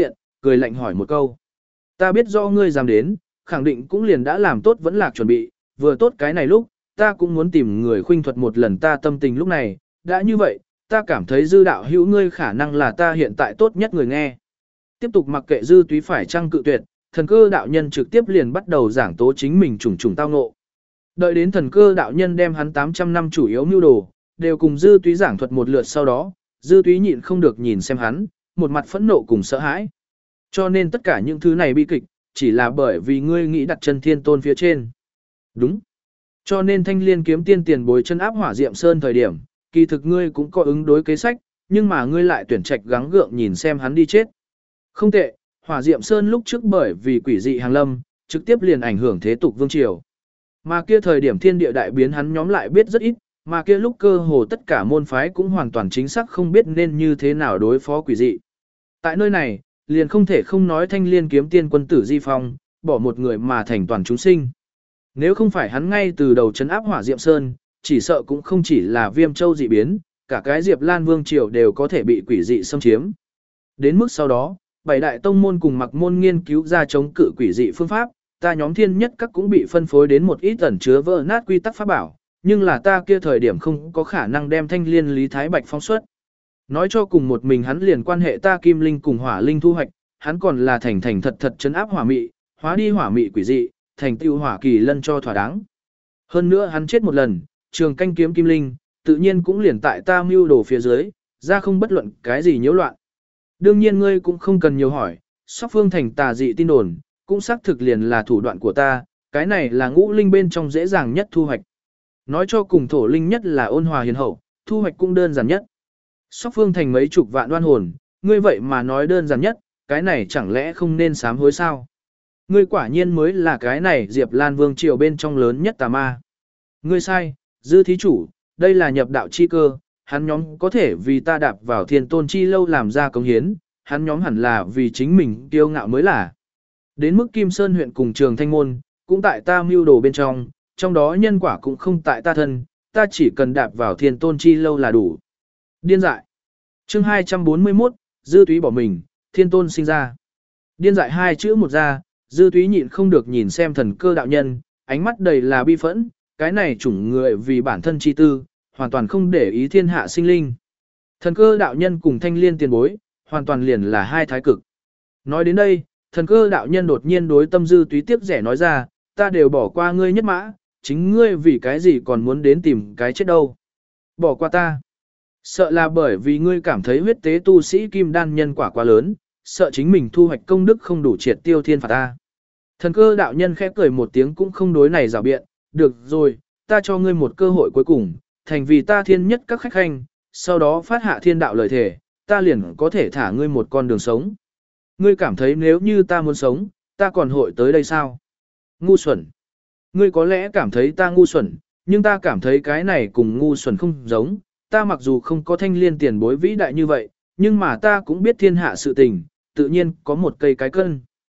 cười lạnh hỏi một câu. Ta biết do ngươi dám đến, khẳng định cũng liền đã làm tốt vẫn lạc chuẩn bị, vừa tốt cái này lúc, ta cũng muốn tìm người khuynh thuật một lần ta tâm tình lúc này, đã như vậy, ta cảm thấy dư đạo hữu ngươi khả năng là ta hiện tại tốt nhất người nghe. Tiếp tục mặc kệ dư túy phải trăng cự tuyệt, thần cơ đạo nhân trực tiếp liền bắt đầu giảng tố chính mình trùng trùng tao ngộ. Đợi đến thần cơ đạo nhân đem hắn tám trăm năm chủ yếu mưu đồ, đều cùng dư túy giảng thuật một lượt sau đó, dư túy nhịn không được nhìn xem hắn, một mặt phẫn nộ cùng sợ hãi. Cho nên tất cả những thứ này bi kịch, chỉ là bởi vì ngươi nghĩ đặt chân thiên tôn phía trên. Đúng. Cho nên thanh liên kiếm tiên tiền bối chân áp hỏa diệm sơn thời điểm, kỳ thực ngươi cũng có ứng đối kế sách, nhưng mà ngươi lại tuyển trạch gắng gượng nhìn xem hắn đi chết. Không tệ, hỏa diệm sơn lúc trước bởi vì quỷ dị hàng lâm, trực tiếp liền ảnh hưởng thế tục vương triều. Mà kia thời điểm thiên địa đại biến hắn nhóm lại biết rất ít, mà kia lúc cơ hồ tất cả môn phái cũng hoàn toàn chính xác không biết nên như thế nào đối phó quỷ dị. Tại nơi này, liền không thể không nói thanh liên kiếm tiên quân tử Di Phong, bỏ một người mà thành toàn chúng sinh. Nếu không phải hắn ngay từ đầu trấn áp hỏa diệm sơn, chỉ sợ cũng không chỉ là viêm châu dị biến, cả cái Diệp Lan Vương triều đều có thể bị quỷ dị xâm chiếm. Đến mức sau đó, bảy đại tông môn cùng mặc môn nghiên cứu ra chống cự quỷ dị phương pháp, ta nhóm thiên nhất các cũng bị phân phối đến một ít ẩn chứa vỡ nát quy tắc pháp bảo, nhưng là ta kia thời điểm không có khả năng đem thanh liên lý thái bạch phóng xuất. Nói cho cùng một mình hắn liền quan hệ ta kim linh cùng hỏa linh thu hoạch, hắn còn là thành thành thật thật chấn áp hỏa mị, hóa đi hỏa mị quỷ dị, thành tiêu hỏa kỳ lân cho thỏa đáng. Hơn nữa hắn chết một lần, trường canh kiếm kim linh, tự nhiên cũng liền tại ta mưu đồ phía dưới, ra không bất luận cái gì nhiễu loạn. Đương nhiên ngươi cũng không cần nhiều hỏi, Sóc Phương thành tà dị tin đồn, cũng xác thực liền là thủ đoạn của ta, cái này là ngũ linh bên trong dễ dàng nhất thu hoạch. Nói cho cùng thổ linh nhất là ôn hòa hiền hậu, thu hoạch cũng đơn giản nhất. Sóc Phương thành mấy chục vạn đoan hồn, ngươi vậy mà nói đơn giản nhất, cái này chẳng lẽ không nên sám hối sao? Ngươi quả nhiên mới là cái này Diệp Lan Vương triều bên trong lớn nhất tà ma. Ngươi sai, dư thí chủ, đây là nhập đạo chi cơ, hắn nhóm có thể vì ta đạp vào thiên tôn chi lâu làm ra công hiến, hắn nhóm hẳn là vì chính mình kiêu ngạo mới là. Đến mức Kim Sơn huyện cùng Trường Thanh Môn, cũng tại ta mưu đồ bên trong, trong đó nhân quả cũng không tại ta thân, ta chỉ cần đạp vào thiên tôn chi lâu là đủ. Điên dại. Chương hai trăm bốn mươi mốt, dư túy bỏ mình, thiên tôn sinh ra. Điên dại hai chữ một ra, dư túy nhịn không được nhìn xem thần cơ đạo nhân, ánh mắt đầy là bi phẫn, cái này chủng người vì bản thân chi tư, hoàn toàn không để ý thiên hạ sinh linh. Thần cơ đạo nhân cùng thanh liên tiền bối, hoàn toàn liền là hai thái cực. Nói đến đây, thần cơ đạo nhân đột nhiên đối tâm dư túy tiếc rẻ nói ra, ta đều bỏ qua ngươi nhất mã, chính ngươi vì cái gì còn muốn đến tìm cái chết đâu. Bỏ qua ta. Sợ là bởi vì ngươi cảm thấy huyết tế tu sĩ kim đan nhân quả quá lớn, sợ chính mình thu hoạch công đức không đủ triệt tiêu thiên phạt ta. Thần cơ đạo nhân khẽ cười một tiếng cũng không đối này rào biện, được rồi, ta cho ngươi một cơ hội cuối cùng, thành vì ta thiên nhất các khách khanh, sau đó phát hạ thiên đạo lời thể, ta liền có thể thả ngươi một con đường sống. Ngươi cảm thấy nếu như ta muốn sống, ta còn hội tới đây sao? Ngu xuẩn. Ngươi có lẽ cảm thấy ta ngu xuẩn, nhưng ta cảm thấy cái này cùng ngu xuẩn không giống. Ta mặc dù không có thanh liên tiền bối vĩ đại như vậy, nhưng mà ta cũng biết thiên hạ sự tình, tự nhiên có một cây cái cân.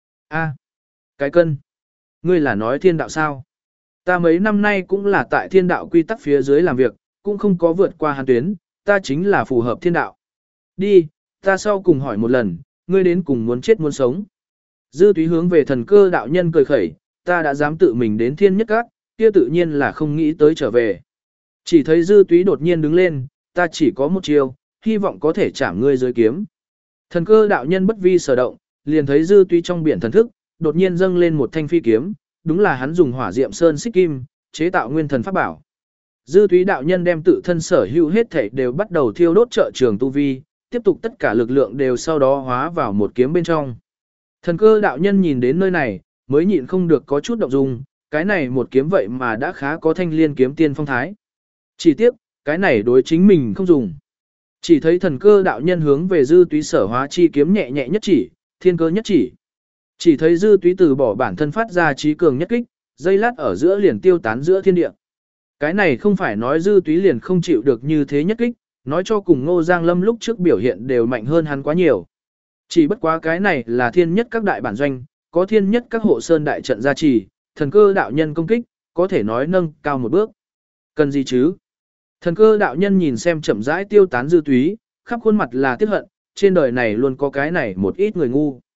A, cái cân. Ngươi là nói thiên đạo sao? Ta mấy năm nay cũng là tại thiên đạo quy tắc phía dưới làm việc, cũng không có vượt qua hàn tuyến, ta chính là phù hợp thiên đạo. Đi, ta sau cùng hỏi một lần, ngươi đến cùng muốn chết muốn sống. Dư túy hướng về thần cơ đạo nhân cười khẩy, ta đã dám tự mình đến thiên nhất các, kia tự nhiên là không nghĩ tới trở về. Chỉ thấy dư túy đột nhiên đứng lên, ta chỉ có một chiêu, hy vọng có thể chạm ngươi dưới kiếm. Thần cơ đạo nhân bất vi sở động, liền thấy dư túy trong biển thần thức, đột nhiên dâng lên một thanh phi kiếm, đúng là hắn dùng hỏa diệm sơn xích kim, chế tạo nguyên thần pháp bảo. Dư túy đạo nhân đem tự thân sở hữu hết thể đều bắt đầu thiêu đốt trợ trường tu vi, tiếp tục tất cả lực lượng đều sau đó hóa vào một kiếm bên trong. Thần cơ đạo nhân nhìn đến nơi này, mới nhịn không được có chút động dung, cái này một kiếm vậy mà đã khá có thanh liên kiếm tiên phong thái. Chỉ tiếc, cái này đối chính mình không dùng. Chỉ thấy thần cơ đạo nhân hướng về dư túy sở hóa chi kiếm nhẹ nhẹ nhất chỉ, thiên cơ nhất chỉ. Chỉ thấy dư túy từ bỏ bản thân phát ra trí cường nhất kích, dây lát ở giữa liền tiêu tán giữa thiên địa. Cái này không phải nói dư túy liền không chịu được như thế nhất kích, nói cho cùng Ngô Giang Lâm lúc trước biểu hiện đều mạnh hơn hắn quá nhiều. Chỉ bất quá cái này là thiên nhất các đại bản doanh, có thiên nhất các hộ sơn đại trận gia trì, thần cơ đạo nhân công kích, có thể nói nâng cao một bước. Cần gì chứ? Thần cơ đạo nhân nhìn xem chậm rãi tiêu tán dư túy, khắp khuôn mặt là tiếc hận, trên đời này luôn có cái này một ít người ngu.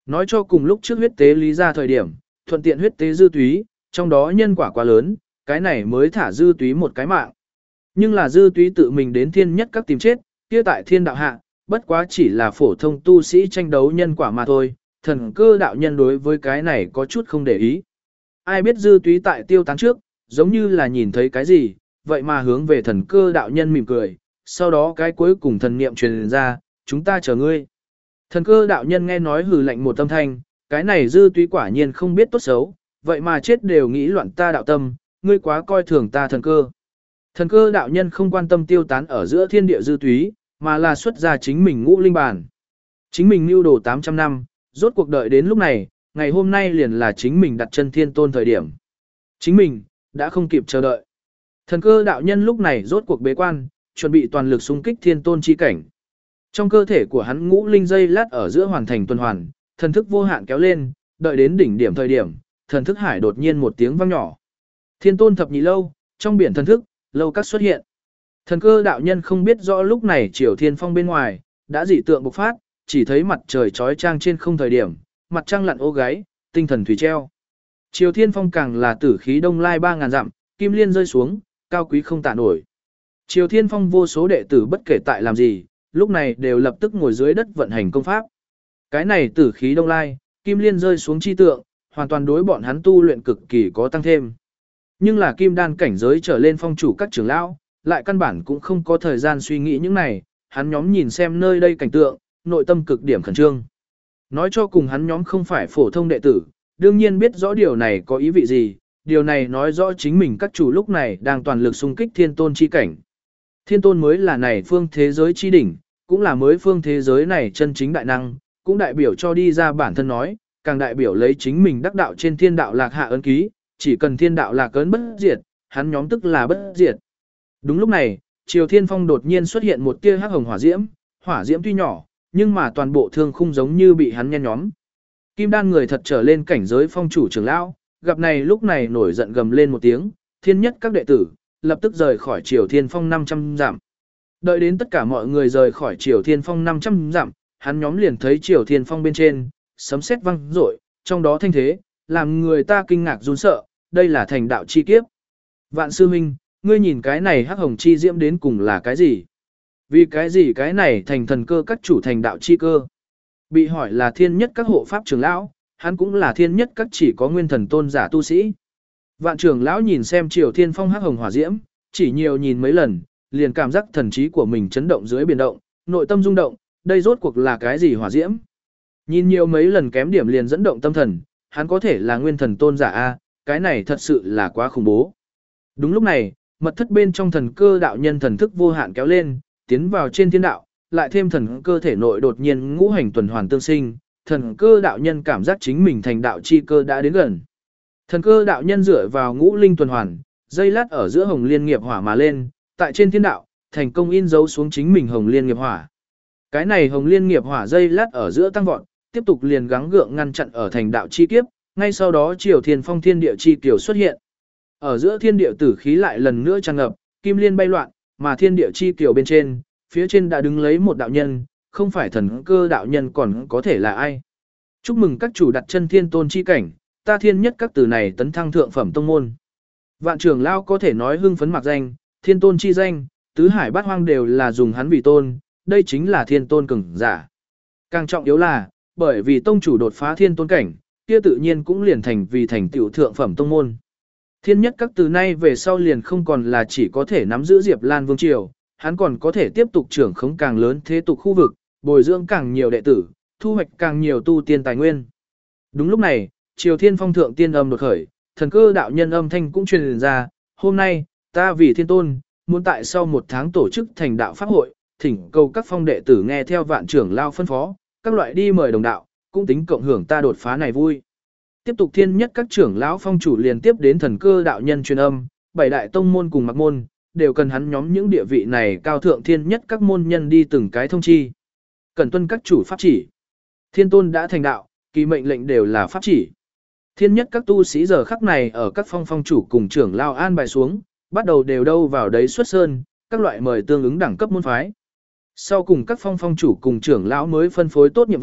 Nói cho cùng lúc trước huyết tế lý ra thời điểm, thuận tiện huyết tế dư túy, trong đó nhân quả quá lớn, cái này mới thả dư túy một cái mạng. Nhưng là dư túy tự mình đến thiên nhất các tìm chết, kia tại thiên đạo hạ, bất quá chỉ là phổ thông tu sĩ tranh đấu nhân quả mà thôi, thần cơ đạo nhân đối với cái này có chút không để ý. Ai biết dư túy tại tiêu tán trước, giống như là nhìn thấy cái gì, vậy mà hướng về thần cơ đạo nhân mỉm cười, sau đó cái cuối cùng thần niệm truyền ra, chúng ta chờ ngươi. Thần cơ đạo nhân nghe nói hừ lạnh một tâm thanh, cái này dư túy quả nhiên không biết tốt xấu, vậy mà chết đều nghĩ loạn ta đạo tâm, ngươi quá coi thường ta thần cơ. Thần cơ đạo nhân không quan tâm tiêu tán ở giữa thiên địa dư túy, mà là xuất ra chính mình ngũ linh bản. Chính mình mưu đồ tám trăm năm, rốt cuộc đợi đến lúc này, ngày hôm nay liền là chính mình đặt chân thiên tôn thời điểm. Chính mình, đã không kịp chờ đợi. Thần cơ đạo nhân lúc này rốt cuộc bế quan, chuẩn bị toàn lực xung kích thiên tôn chi cảnh. Trong cơ thể của hắn ngũ linh dây lát ở giữa hoàn thành tuần hoàn, thần thức vô hạn kéo lên, đợi đến đỉnh điểm thời điểm, thần thức hải đột nhiên một tiếng vang nhỏ. Thiên tôn thập nhị lâu, trong biển thần thức, lâu các xuất hiện. Thần cơ đạo nhân không biết rõ lúc này Triều Thiên Phong bên ngoài, đã dị tượng bộc phát, chỉ thấy mặt trời chói chang trên không thời điểm, mặt trăng lặn ô gáy, tinh thần thủy treo. Triều Thiên Phong càng là tử khí đông lai ba ngàn dặm, kim liên rơi xuống, cao quý không tả nổi. Triều Thiên Phong vô số đệ tử bất kể tại làm gì, lúc này đều lập tức ngồi dưới đất vận hành công pháp. Cái này tử khí đông lai, kim liên rơi xuống chi tượng, hoàn toàn đối bọn hắn tu luyện cực kỳ có tăng thêm. Nhưng là kim đan cảnh giới trở lên phong chủ các trưởng lão, lại căn bản cũng không có thời gian suy nghĩ những này, hắn nhóm nhìn xem nơi đây cảnh tượng, nội tâm cực điểm khẩn trương. Nói cho cùng hắn nhóm không phải phổ thông đệ tử, đương nhiên biết rõ điều này có ý vị gì, điều này nói rõ chính mình các chủ lúc này đang toàn lực xung kích thiên tôn chi cảnh. Thiên tôn mới là này phương thế giới chi đỉnh, cũng là mới phương thế giới này chân chính đại năng, cũng đại biểu cho đi ra bản thân nói, càng đại biểu lấy chính mình đắc đạo trên thiên đạo lạc hạ ấn ký, chỉ cần thiên đạo lạc ấn bất diệt, hắn nhóm tức là bất diệt. Đúng lúc này, Triều Thiên Phong đột nhiên xuất hiện một tia hắc hồng hỏa diễm, hỏa diễm tuy nhỏ, nhưng mà toàn bộ thương khung giống như bị hắn nhen nhóm. Kim đan người thật trở lên cảnh giới phong chủ trưởng lão, gặp này lúc này nổi giận gầm lên một tiếng, thiên nhất các đệ tử, lập tức rời khỏi Triều Thiên Phong năm trăm dặm. Đợi đến tất cả mọi người rời khỏi Triều Thiên Phong năm trăm dặm, hắn nhóm liền thấy Triều Thiên Phong bên trên, sấm sét vang rội, trong đó thanh thế, làm người ta kinh ngạc run sợ, đây là thành đạo chi kiếp. Vạn sư huynh, ngươi nhìn cái này hắc hồng chi diễm đến cùng là cái gì? Vì cái gì cái này thành thần cơ các chủ thành đạo chi cơ? Bị hỏi là thiên nhất các hộ pháp trưởng lão, hắn cũng là thiên nhất các chỉ có nguyên thần tôn giả tu sĩ. Vạn trưởng lão nhìn xem Triều Thiên Phong hắc hồng hỏa diễm, chỉ nhiều nhìn mấy lần, liền cảm giác thần trí của mình chấn động dưới biển động, nội tâm rung động, đây rốt cuộc là cái gì hỏa diễm? Nhìn nhiều mấy lần kém điểm liền dẫn động tâm thần, hắn có thể là nguyên thần tôn giả a, cái này thật sự là quá khủng bố. Đúng lúc này, mật thất bên trong thần cơ đạo nhân thần thức vô hạn kéo lên, tiến vào trên thiên đạo, lại thêm thần cơ thể nội đột nhiên ngũ hành tuần hoàn tương sinh, thần cơ đạo nhân cảm giác chính mình thành đạo chi cơ đã đến gần. Thần cơ đạo nhân dựa vào ngũ linh tuần hoàn, dây lát ở giữa hồng liên nghiệp hỏa mà lên, tại trên thiên đạo, thành công in dấu xuống chính mình hồng liên nghiệp hỏa. Cái này hồng liên nghiệp hỏa dây lát ở giữa tăng vọt, tiếp tục liền gắng gượng ngăn chặn ở thành đạo chi kiếp, ngay sau đó Triều Thiên Phong thiên địa chi kiều xuất hiện. Ở giữa thiên địa tử khí lại lần nữa tràn ngập, kim liên bay loạn, mà thiên địa chi kiều bên trên, phía trên đã đứng lấy một đạo nhân, không phải thần cơ đạo nhân còn có thể là ai. Chúc mừng các chủ đặt chân thiên tôn chi cảnh, ta thiên nhất các từ này tấn thăng thượng phẩm tông môn. Vạn trưởng lao có thể nói hưng phấn mặc danh, thiên tôn chi danh, tứ hải bát hoang đều là dùng hắn vì tôn, đây chính là thiên tôn cường giả. Càng trọng yếu là, bởi vì tông chủ đột phá thiên tôn cảnh, kia tự nhiên cũng liền thành vì thành tựu thượng phẩm tông môn. Thiên nhất các từ nay về sau liền không còn là chỉ có thể nắm giữ Diệp Lan Vương Triều, hắn còn có thể tiếp tục trưởng khống càng lớn thế tục khu vực, bồi dưỡng càng nhiều đệ tử, thu hoạch càng nhiều tu tiên tài nguyên. Đúng lúc này, Triều Thiên Phong thượng tiên âm đột khởi, thần cơ đạo nhân âm thanh cũng truyền ra, hôm nay, ta vì thiên tôn, muốn tại sau một tháng tổ chức thành đạo pháp hội, thỉnh cầu các phong đệ tử nghe theo vạn trưởng lao phân phó, các loại đi mời đồng đạo, cũng tính cộng hưởng ta đột phá này vui. Tiếp tục thiên nhất các trưởng lão phong chủ liên tiếp đến thần cơ đạo nhân truyền âm, bảy đại tông môn cùng mặc môn, đều cần hắn nhóm những địa vị này cao thượng thiên nhất các môn nhân đi từng cái thông chi. Cần tuân các chủ pháp chỉ. Thiên tôn đã thành đạo, kỳ mệnh lệnh đều là pháp chỉ. Thiên nhất các tu sĩ giờ khắc này ở các phong phong chủ cùng trưởng lao an bài xuống, bắt đầu đều đâu vào đấy xuất sơn, các loại mời tương ứng đẳng cấp môn phái. Sau cùng các phong phong chủ cùng trưởng lão mới phân phối tốt nhiệm vụ,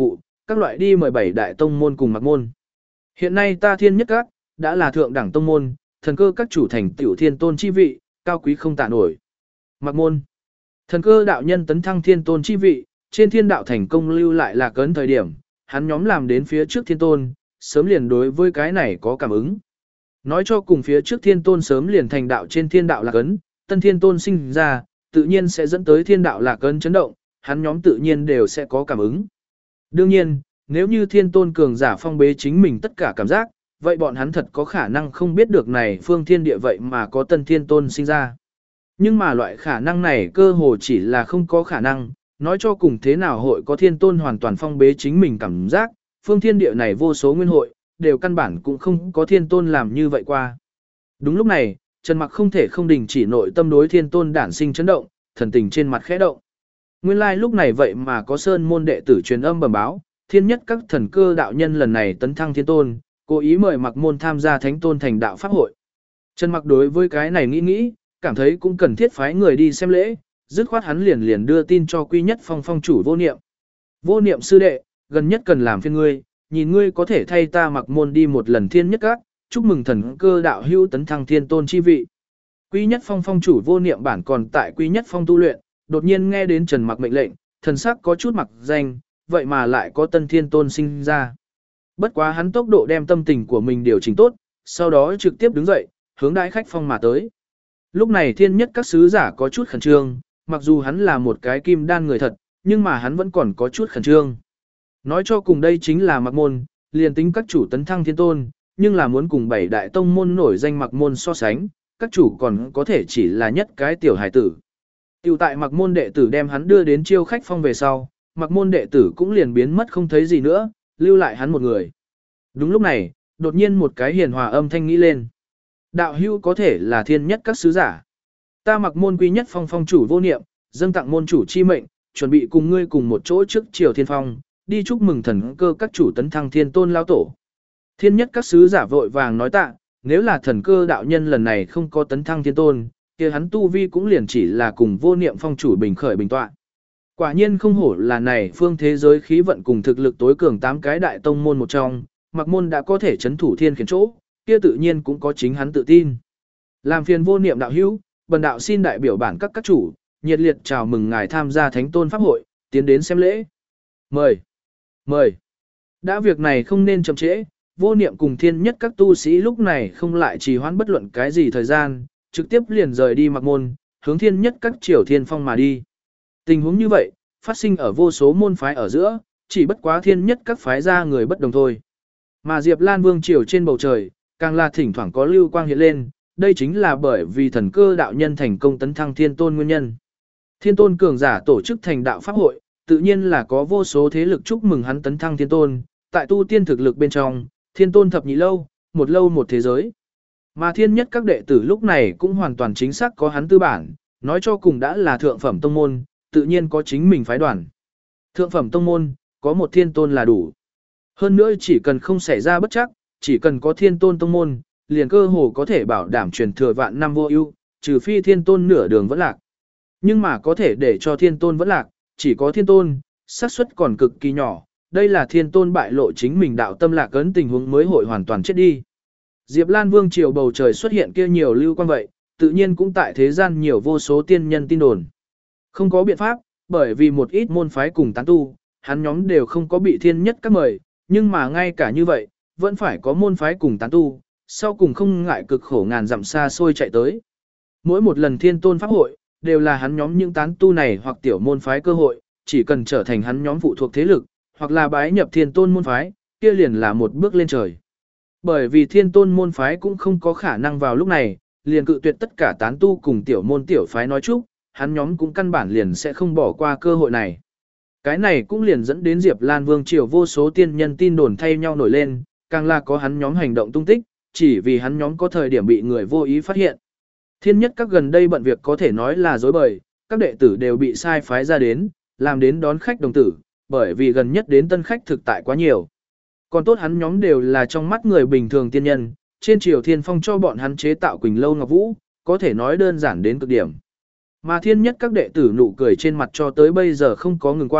các loại đi mời bảy đại tông môn cùng mặc môn. Hiện nay ta thiên nhất các, đã là thượng đẳng tông môn, thần cơ các chủ thành tiểu thiên tôn chi vị, cao quý không tả nổi. Mặc môn, thần cơ đạo nhân tấn thăng thiên tôn chi vị, trên thiên đạo thành công lưu lại là cấn thời điểm, hắn nhóm làm đến phía trước thiên tôn, sớm liền đối với cái này có cảm ứng. Nói cho cùng phía trước thiên tôn sớm liền thành đạo trên thiên đạo lạc ấn, tân thiên tôn sinh ra, tự nhiên sẽ dẫn tới thiên đạo lạc ấn chấn động, hắn nhóm tự nhiên đều sẽ có cảm ứng. Đương nhiên, nếu như thiên tôn cường giả phong bế chính mình tất cả cảm giác, vậy bọn hắn thật có khả năng không biết được này phương thiên địa vậy mà có tân thiên tôn sinh ra. Nhưng mà loại khả năng này cơ hồ chỉ là không có khả năng, nói cho cùng thế nào hội có thiên tôn hoàn toàn phong bế chính mình cảm giác, phương thiên địa này vô số nguyên hội, đều căn bản cũng không có thiên tôn làm như vậy qua. Đúng lúc này, Trần Mặc không thể không đình chỉ nội tâm đối thiên tôn đản sinh chấn động, thần tình trên mặt khẽ động. Nguyên lai like lúc này vậy mà có sơn môn đệ tử truyền âm bẩm báo, thiên nhất các thần cơ đạo nhân lần này tấn thăng thiên tôn, cố ý mời Mặc môn tham gia thánh tôn thành đạo pháp hội. Trần Mặc đối với cái này nghĩ nghĩ, cảm thấy cũng cần thiết phái người đi xem lễ, dứt khoát hắn liền liền đưa tin cho Quy Nhất Phong phong chủ Vô Niệm. Vô Niệm sư đệ, gần nhất cần làm phiên ngươi, nhìn ngươi có thể thay ta Mặc môn đi một lần thiên nhất các, chúc mừng thần cơ đạo hữu tấn thăng thiên tôn chi vị. Quy Nhất Phong phong chủ Vô Niệm bản còn tại Quy Nhất Phong tu luyện, đột nhiên nghe đến Trần Mặc mệnh lệnh, thần sắc có chút mặc danh, vậy mà lại có tân thiên tôn sinh ra. Bất quá hắn tốc độ đem tâm tình của mình điều chỉnh tốt, sau đó trực tiếp đứng dậy, hướng đại khách phong mà tới. Lúc này thiên nhất các sứ giả có chút khẩn trương, mặc dù hắn là một cái kim đan người thật, nhưng mà hắn vẫn còn có chút khẩn trương. Nói cho cùng đây chính là Mặc môn, liền tính các chủ tấn thăng thiên tôn, nhưng là muốn cùng bảy đại tông môn nổi danh Mặc môn so sánh, các chủ còn có thể chỉ là nhất cái tiểu hải tử. Tiểu tại Mặc môn đệ tử đem hắn đưa đến chiêu khách phong về sau, Mặc môn đệ tử cũng liền biến mất không thấy gì nữa, lưu lại hắn một người. Đúng lúc này, đột nhiên một cái hiền hòa âm thanh nghĩ lên. Đạo hữu có thể là thiên nhất các sứ giả. Ta Mặc môn Quy Nhất Phong phong chủ Vô Niệm, dâng tặng môn chủ chi mệnh, chuẩn bị cùng ngươi cùng một chỗ trước triều thiên phong, đi chúc mừng thần cơ các chủ tấn thăng thiên tôn lao tổ. Thiên nhất các sứ giả vội vàng nói tạ, nếu là thần cơ đạo nhân lần này không có tấn thăng thiên tôn, kia hắn tu vi cũng liền chỉ là cùng Vô Niệm phong chủ bình khởi bình tọa. Quả nhiên không hổ là này phương thế giới khí vận cùng thực lực tối cường tám cái đại tông môn một trong, Mặc môn đã có thể chấn thủ thiên khiển chỗ, kia tự nhiên cũng có chính hắn tự tin. Làm phiền Vô Niệm đạo hữu, bần đạo xin đại biểu bản các các chủ, nhiệt liệt chào mừng ngài tham gia thánh tôn pháp hội, tiến đến xem lễ. Mời, mời. Đã việc này không nên chậm trễ, Vô Niệm cùng thiên nhất các tu sĩ lúc này không lại trì hoãn bất luận cái gì thời gian, trực tiếp liền rời đi Mặc môn, hướng thiên nhất các triều thiên phong mà đi. Tình huống như vậy, phát sinh ở vô số môn phái ở giữa, chỉ bất quá thiên nhất các phái ra người bất đồng thôi. Mà Diệp Lan Vương triều trên bầu trời, càng là thỉnh thoảng có lưu quang hiện lên, đây chính là bởi vì thần cơ đạo nhân thành công tấn thăng thiên tôn nguyên nhân. Thiên tôn cường giả tổ chức thành đạo pháp hội, tự nhiên là có vô số thế lực chúc mừng hắn tấn thăng thiên tôn, tại tu tiên thực lực bên trong, thiên tôn thập nhị lâu, một lâu một thế giới. Mà thiên nhất các đệ tử lúc này cũng hoàn toàn chính xác có hắn tư bản, nói cho cùng đã là thượng phẩm tông môn, tự nhiên có chính mình phái đoàn. Thượng phẩm tông môn, có một thiên tôn là đủ. Hơn nữa chỉ cần không xảy ra bất chắc, chỉ cần có thiên tôn tông môn, liền cơ hồ có thể bảo đảm truyền thừa vạn năm vô ưu, trừ phi thiên tôn nửa đường vẫn lạc. Nhưng mà có thể để cho thiên tôn vẫn lạc, chỉ có thiên tôn, xác suất còn cực kỳ nhỏ, đây là thiên tôn bại lộ chính mình đạo tâm lạc ấn tình huống mới hội hoàn toàn chết đi. Diệp Lan Vương triều bầu trời xuất hiện kia nhiều lưu quan vậy, tự nhiên cũng tại thế gian nhiều vô số tiên nhân tin đồn. Không có biện pháp, bởi vì một ít môn phái cùng tán tu, hắn nhóm đều không có bị thiên nhất các mời, nhưng mà ngay cả như vậy, vẫn phải có môn phái cùng tán tu, sau cùng không ngại cực khổ ngàn dặm xa xôi chạy tới. Mỗi một lần thiên tôn pháp hội, đều là hắn nhóm những tán tu này hoặc tiểu môn phái cơ hội, chỉ cần trở thành hắn nhóm phụ thuộc thế lực, hoặc là bái nhập thiên tôn môn phái, kia liền là một bước lên trời. Bởi vì thiên tôn môn phái cũng không có khả năng vào lúc này, liền cự tuyệt tất cả tán tu cùng tiểu môn tiểu phái nói chúc, hắn nhóm cũng căn bản liền sẽ không bỏ qua cơ hội này. Cái này cũng liền dẫn đến Diệp Lan Vương triều vô số tiên nhân tin đồn thay nhau nổi lên, càng là có hắn nhóm hành động tung tích, chỉ vì hắn nhóm có thời điểm bị người vô ý phát hiện. Thiên nhất các gần đây bận việc có thể nói là dối bời, các đệ tử đều bị sai phái ra đến, làm đến đón khách đồng tử, bởi vì gần nhất đến tân khách thực tại quá nhiều. Còn tốt hắn nhóm đều là trong mắt người bình thường tiên nhân, trên triều thiên phong cho bọn hắn chế tạo Quỳnh Lâu Ngọc Vũ, có thể nói đơn giản đến cực điểm. Mà thiên nhất các đệ tử nụ cười trên mặt cho tới bây giờ không có ngừng qua,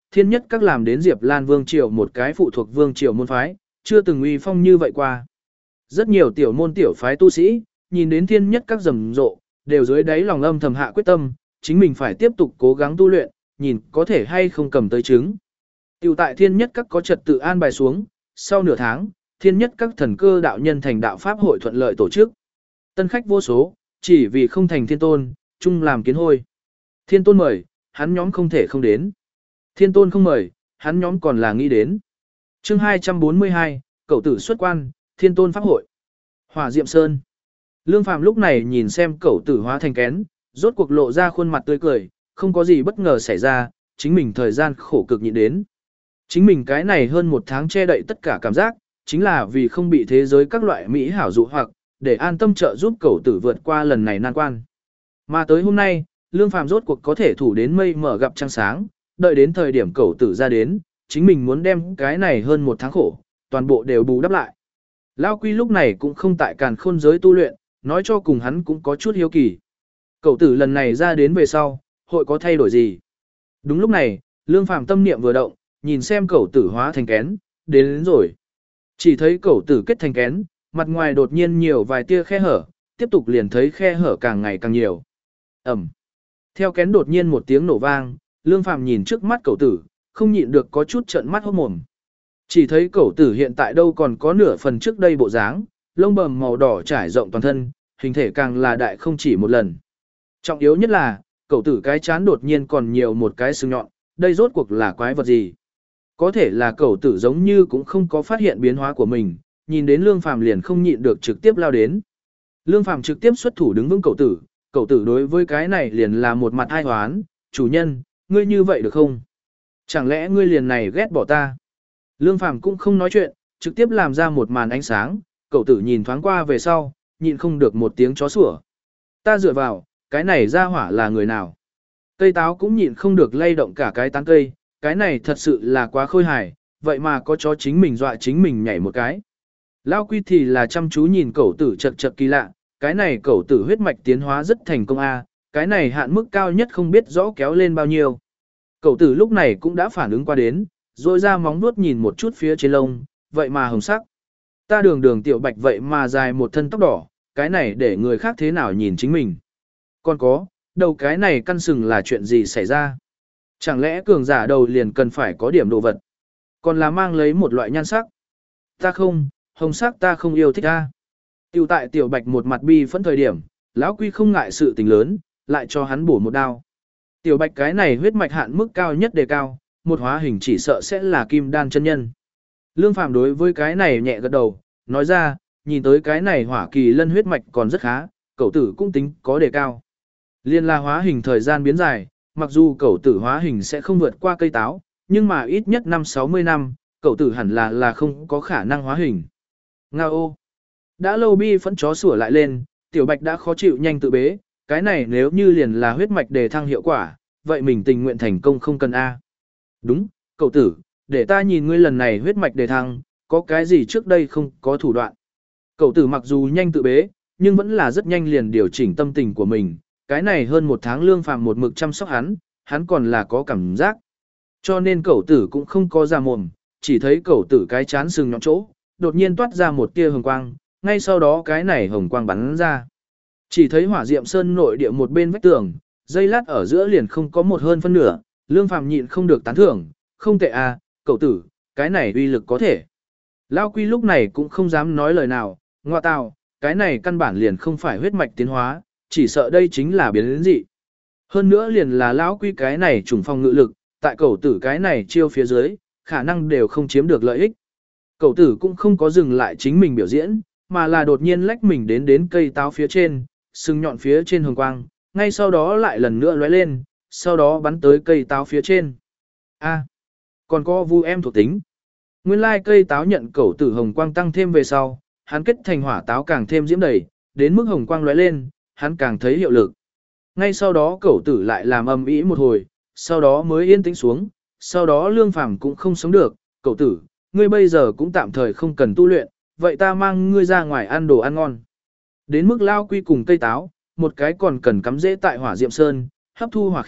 thiên nhất các làm đến Diệp Lan Vương Triều một cái phụ thuộc Vương Triều môn phái, chưa từng uy phong như vậy qua. Rất nhiều tiểu môn tiểu phái tu sĩ, nhìn đến thiên nhất các rầm rộ, đều dưới đáy lòng âm thầm hạ quyết tâm, chính mình phải tiếp tục cố gắng tu luyện, nhìn có thể hay không cầm tới chứng. Tiểu tại thiên nhất các có trật tự an bài xuống, sau nửa tháng, thiên nhất các thần cơ đạo nhân thành đạo pháp hội thuận lợi tổ chức. Tân khách vô số, chỉ vì không thành thiên tôn, chung làm kiến hôi. Thiên tôn mời, hắn nhóm không thể không đến. Thiên tôn không mời, hắn nhóm còn là nghĩ đến. Chương hai trăm bốn mươi hai, cậu tử xuất quan, thiên tôn pháp hội. Hỏa Diệm Sơn. Lương Phàm lúc này nhìn xem cậu tử hóa thành kén, rốt cuộc lộ ra khuôn mặt tươi cười, không có gì bất ngờ xảy ra, chính mình thời gian khổ cực nhịn đến. Chính mình cái này hơn một tháng che đậy tất cả cảm giác, chính là vì không bị thế giới các loại mỹ hảo dụ hoặc, để an tâm trợ giúp cậu tử vượt qua lần này nan quan. Mà tới hôm nay, Lương Phàm rốt cuộc có thể thủ đến mây mở gặp trăng sáng, đợi đến thời điểm cậu tử ra đến, chính mình muốn đem cái này hơn một tháng khổ, toàn bộ đều bù đắp lại. Lao Quy lúc này cũng không tại càn khôn giới tu luyện, nói cho cùng hắn cũng có chút hiếu kỳ. Cậu tử lần này ra đến về sau, hội có thay đổi gì? Đúng lúc này, Lương Phàm tâm niệm vừa động, nhìn xem cậu tử hóa thành kén, đến, đến rồi. Chỉ thấy cậu tử kết thành kén, mặt ngoài đột nhiên nhiều vài tia khe hở, tiếp tục liền thấy khe hở càng ngày càng nhiều. Ẩm. Theo kén đột nhiên một tiếng nổ vang, Lương Phàm nhìn trước mắt cậu tử, không nhịn được có chút trợn mắt hốt mồm. Chỉ thấy cậu tử hiện tại đâu còn có nửa phần trước đây bộ dáng, lông bầm màu đỏ trải rộng toàn thân, hình thể càng là đại không chỉ một lần. Trọng yếu nhất là, cậu tử cái chán đột nhiên còn nhiều một cái sừng nhọn, đây rốt cuộc là quái vật gì? Có thể là cậu tử giống như cũng không có phát hiện biến hóa của mình, nhìn đến Lương Phàm liền không nhịn được trực tiếp lao đến. Lương Phàm trực tiếp xuất thủ đứng vững cậu tử, cậu tử đối với cái này liền là một mặt ai hoán, chủ nhân, ngươi như vậy được không? Chẳng lẽ ngươi liền này ghét bỏ ta? Lương Phàm cũng không nói chuyện, trực tiếp làm ra một màn ánh sáng, cậu tử nhìn thoáng qua về sau, nhịn không được một tiếng chó sủa. Ta dựa vào, cái này ra hỏa là người nào? Cây táo cũng nhịn không được lay động cả cái tán cây, cái này thật sự là quá khôi hài, vậy mà có chó chính mình dọa chính mình nhảy một cái. Lao Quy thì là chăm chú nhìn cậu tử chật chật kỳ lạ, cái này cậu tử huyết mạch tiến hóa rất thành công a, cái này hạn mức cao nhất không biết rõ kéo lên bao nhiêu. Cậu tử lúc này cũng đã phản ứng qua đến, rồi ra móng vuốt nhìn một chút phía trên lông, vậy mà hồng sắc. Ta đường đường tiểu bạch vậy mà dài một thân tóc đỏ, cái này để người khác thế nào nhìn chính mình. Còn có, đầu cái này căn sừng là chuyện gì xảy ra? Chẳng lẽ cường giả đầu liền cần phải có điểm đồ vật? Còn là mang lấy một loại nhan sắc? Ta không, hồng sắc ta không yêu thích ta. Tiểu tại tiểu bạch một mặt bi phẫn thời điểm, lão Quy không ngại sự tình lớn, lại cho hắn bổ một đao. Tiểu bạch cái này huyết mạch hạn mức cao nhất đề cao, một hóa hình chỉ sợ sẽ là kim đan chân nhân. Lương Phàm đối với cái này nhẹ gật đầu, nói ra, nhìn tới cái này hỏa kỳ lân huyết mạch còn rất khá, cậu tử cũng tính có đề cao. Liên la hóa hình thời gian biến dài, mặc dù cậu tử hóa hình sẽ không vượt qua cây táo, nhưng mà ít nhất năm sáu mươi năm, cậu tử hẳn là là không có khả năng hóa hình. Ngao ô. Đã lâu bi phẫn chó sủa lại lên, tiểu bạch đã khó chịu nhanh tự bế, cái này nếu như liền là huyết mạch đề thăng hiệu quả, vậy mình tình nguyện thành công không cần A. Đúng, cậu tử, để ta nhìn ngươi lần này huyết mạch đề thăng, có cái gì trước đây không có thủ đoạn. Cậu tử mặc dù nhanh tự bế, nhưng vẫn là rất nhanh liền điều chỉnh tâm tình của mình, cái này hơn một tháng Lương Phàm một mực chăm sóc hắn, hắn còn là có cảm giác. Cho nên cậu tử cũng không có ra mồm, chỉ thấy cậu tử cái chán sừng nhọn chỗ, đột nhiên toát ra một tia hồng quang, ngay sau đó cái này hồng quang bắn ra. Chỉ thấy Hỏa Diệm Sơn nội địa một bên vách tường, dây lát ở giữa liền không có một hơn phân nửa, Lương Phàm nhịn không được tán thưởng, không tệ à, cậu tử, cái này uy lực có thể. Lao Quy lúc này cũng không dám nói lời nào, ngoa tào, cái này căn bản liền không phải huyết mạch tiến hóa, chỉ sợ đây chính là biến đến dị. Hơn nữa liền là Lão Quy cái này trùng phong ngự lực, tại cậu tử cái này chiêu phía dưới, khả năng đều không chiếm được lợi ích. Cậu tử cũng không có dừng lại chính mình biểu diễn, mà là đột nhiên lách mình đến đến cây táo phía trên, sừng nhọn phía trên hồng quang, ngay sau đó lại lần nữa lóe lên, sau đó bắn tới cây táo phía trên. A, còn có vu em thuộc tính. Nguyên lai cây táo nhận cẩu tử hồng quang tăng thêm về sau, hắn kết thành hỏa táo càng thêm diễm đầy, đến mức hồng quang lóe lên, hắn càng thấy hiệu lực. Ngay sau đó cẩu tử lại làm âm ĩ một hồi, sau đó mới yên tĩnh xuống, sau đó Lương Phàm cũng không sống được, cẩu tử, ngươi bây giờ cũng tạm thời không cần tu luyện, vậy ta mang ngươi ra ngoài ăn đồ ăn ngon. Đến mức Lao Quy cùng cây táo, một cái còn cần cắm rễ tại Hỏa Diệm Sơn, hấp thu hỏa khí,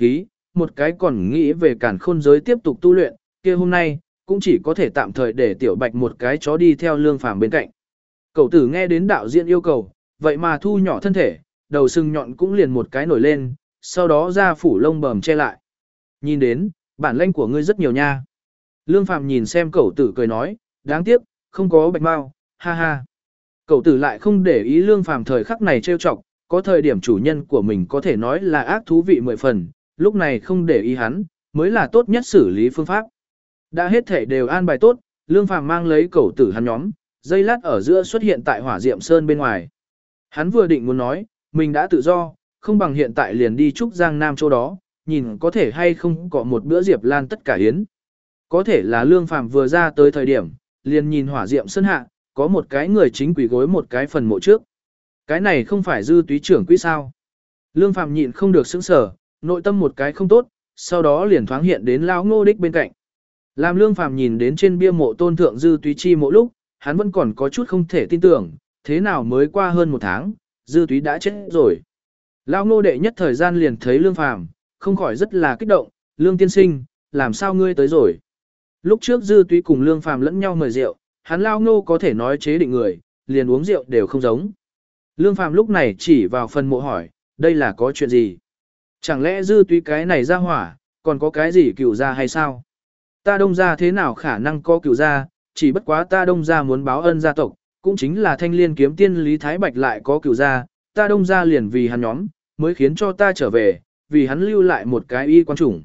một cái còn nghĩ về cản khôn giới tiếp tục tu luyện, kia hôm nay, cũng chỉ có thể tạm thời để tiểu bạch một cái chó đi theo lương phàm bên cạnh. Cậu tử nghe đến đạo diễn yêu cầu, vậy mà thu nhỏ thân thể, đầu sừng nhọn cũng liền một cái nổi lên, sau đó ra phủ lông bờm che lại. Nhìn đến, bản lĩnh của ngươi rất nhiều nha. Lương phàm nhìn xem cậu tử cười nói, đáng tiếc, không có bạch mau, ha ha. Cậu tử lại không để ý lương phàm thời khắc này trêu chọc, có thời điểm chủ nhân của mình có thể nói là ác thú vị mười phần, lúc này không để ý hắn, mới là tốt nhất xử lý phương pháp. Đã hết thể đều an bài tốt, lương phàm mang lấy cậu tử hắn nhóm, dây lát ở giữa xuất hiện tại hỏa diệm sơn bên ngoài. Hắn vừa định muốn nói, mình đã tự do, không bằng hiện tại liền đi trúc giang nam chỗ đó, nhìn có thể hay không có một bữa diệp lan tất cả yến. Có thể là lương phàm vừa ra tới thời điểm, liền nhìn hỏa diệm sơn hạ, có một cái người chính quỷ gối một cái phần mộ trước. Cái này không phải dư túy trưởng quỹ sao. Lương phàm nhịn không được sững sờ, nội tâm một cái không tốt, sau đó liền thoáng hiện đến lão ngô đích bên cạnh. Làm lương phàm nhìn đến trên bia mộ tôn thượng dư túy chi mộ lúc, hắn vẫn còn có chút không thể tin tưởng, thế nào mới qua hơn một tháng, dư túy đã chết rồi. Lão ngô đệ nhất thời gian liền thấy lương phàm, không khỏi rất là kích động, lương tiên sinh, làm sao ngươi tới rồi. Lúc trước dư túy cùng lương phàm lẫn nhau mời rượu, hắn lão ngô có thể nói chế định người, liền uống rượu đều không giống. Lương phàm lúc này chỉ vào phần mộ hỏi, đây là có chuyện gì? Chẳng lẽ dư túy cái này ra hỏa, còn có cái gì cựu ra hay sao? Ta đông ra thế nào khả năng có cựu ra, chỉ bất quá ta đông ra muốn báo ân gia tộc, cũng chính là thanh liên kiếm tiên Lý Thái Bạch lại có cựu ra, ta đông ra liền vì hắn nhóm, mới khiến cho ta trở về, vì hắn lưu lại một cái y quan chủng.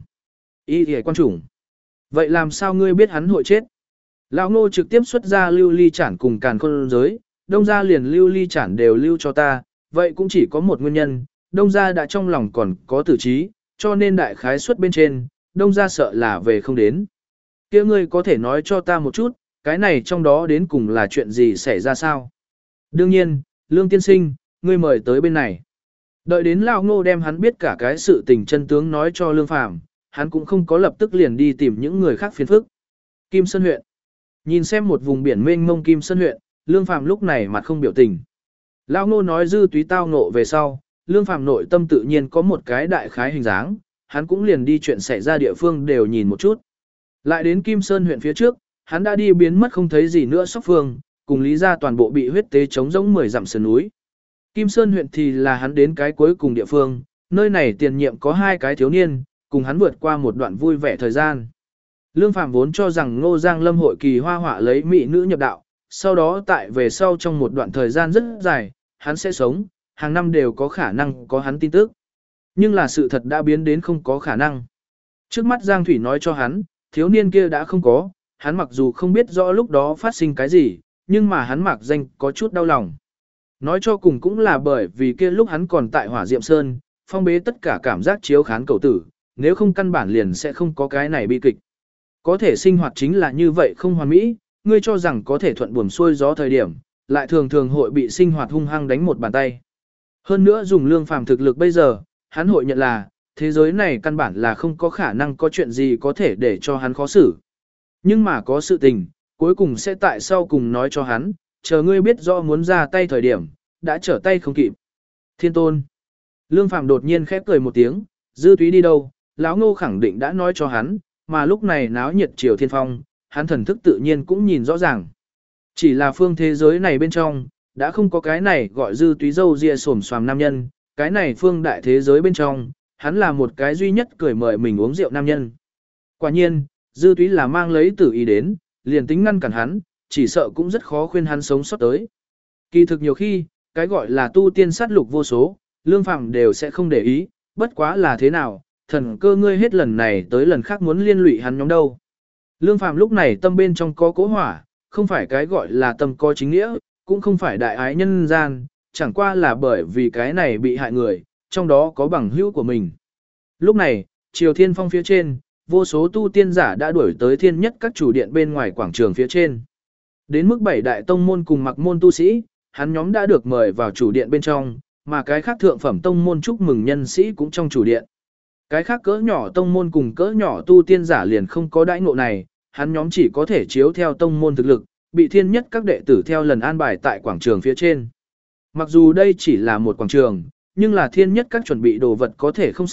Y y quan chủng. Vậy làm sao ngươi biết hắn hội chết? Lão Ngô trực tiếp xuất ra lưu ly chản cùng càn khôn giới, đông ra liền lưu ly chản đều lưu cho ta, vậy cũng chỉ có một nguyên nhân, đông ra đã trong lòng còn có tử trí, cho nên đại khái xuất bên trên, đông ra sợ là về không đến. Kia ngươi có thể nói cho ta một chút, cái này trong đó đến cùng là chuyện gì xảy ra sao? Đương nhiên, Lương tiên sinh, ngươi mời tới bên này. Đợi đến Lão Ngô đem hắn biết cả cái sự tình chân tướng nói cho Lương Phàm, hắn cũng không có lập tức liền đi tìm những người khác phiền phức. Kim Sơn huyện. Nhìn xem một vùng biển mênh mông Kim Sơn huyện, Lương Phàm lúc này mặt không biểu tình. Lão Ngô nói dư túy tao ngộ về sau, Lương Phàm nội tâm tự nhiên có một cái đại khái hình dáng, hắn cũng liền đi chuyện xảy ra địa phương đều nhìn một chút. Lại đến Kim Sơn huyện phía trước, hắn đã đi biến mất không thấy gì nữa Sóc Phương, cùng Lý gia toàn bộ bị huyết tế chống rỗng mười dặm sườn núi. Kim Sơn huyện thì là hắn đến cái cuối cùng địa phương, nơi này tiền nhiệm có hai cái thiếu niên, cùng hắn vượt qua một đoạn vui vẻ thời gian. Lương Phàm vốn cho rằng Ngô Giang Lâm hội kỳ hoa họa lấy mỹ nữ nhập đạo, sau đó tại về sau trong một đoạn thời gian rất dài, hắn sẽ sống, hàng năm đều có khả năng có hắn tin tức. Nhưng là sự thật đã biến đến không có khả năng. Trước mắt Giang Thủy nói cho hắn, thiếu niên kia đã không có, hắn mặc dù không biết rõ lúc đó phát sinh cái gì, nhưng mà hắn mặc danh có chút đau lòng. Nói cho cùng cũng là bởi vì kia lúc hắn còn tại Hỏa Diệm Sơn, phong bế tất cả cảm giác chiếu khán cầu tử, nếu không căn bản liền sẽ không có cái này bi kịch. Có thể sinh hoạt chính là như vậy không hoàn mỹ, ngươi cho rằng có thể thuận buồm xuôi gió thời điểm, lại thường thường hội bị sinh hoạt hung hăng đánh một bàn tay. Hơn nữa dùng Lương Phàm thực lực bây giờ, hắn hội nhận là, thế giới này căn bản là không có khả năng có chuyện gì có thể để cho hắn khó xử. Nhưng mà có sự tình, cuối cùng sẽ tại sau cùng nói cho hắn, chờ ngươi biết rõ muốn ra tay thời điểm, đã trở tay không kịp. Thiên tôn. Lương Phàm đột nhiên khép cười một tiếng, dư túy đi đâu, lão Ngô khẳng định đã nói cho hắn, mà lúc này náo nhiệt triều thiên phong, hắn thần thức tự nhiên cũng nhìn rõ ràng. Chỉ là phương thế giới này bên trong, đã không có cái này gọi dư túy dâu ria xồm xoàm nam nhân, cái này phương đại thế giới bên trong, hắn là một cái duy nhất cười mời mình uống rượu nam nhân. Quả nhiên, dư túy là mang lấy tử ý đến, liền tính ngăn cản hắn, chỉ sợ cũng rất khó khuyên hắn sống sót tới. Kỳ thực nhiều khi, cái gọi là tu tiên sát lục vô số, Lương Phàm đều sẽ không để ý, bất quá là thế nào, thần cơ ngươi hết lần này tới lần khác muốn liên lụy hắn nhóm đâu. Lương Phàm lúc này tâm bên trong có cố hỏa, không phải cái gọi là tâm có chính nghĩa, cũng không phải đại ái nhân gian, chẳng qua là bởi vì cái này bị hại người, trong đó có bằng hữu của mình. Lúc này, Triều Thiên Phong phía trên, vô số tu tiên giả đã đuổi tới thiên nhất các chủ điện bên ngoài quảng trường phía trên. Đến mức bảy đại tông môn cùng mặc môn tu sĩ, hắn nhóm đã được mời vào chủ điện bên trong, mà cái khác thượng phẩm tông môn chúc mừng nhân sĩ cũng trong chủ điện. Cái khác cỡ nhỏ tông môn cùng cỡ nhỏ tu tiên giả liền không có đãi ngộ này, hắn nhóm chỉ có thể chiếu theo tông môn thực lực, bị thiên nhất các đệ tử theo lần an bài tại quảng trường phía trên. Mặc dù đây chỉ là một quảng trường, nhưng là thiên nhất các chuẩn bị đồ vật có thể không sai,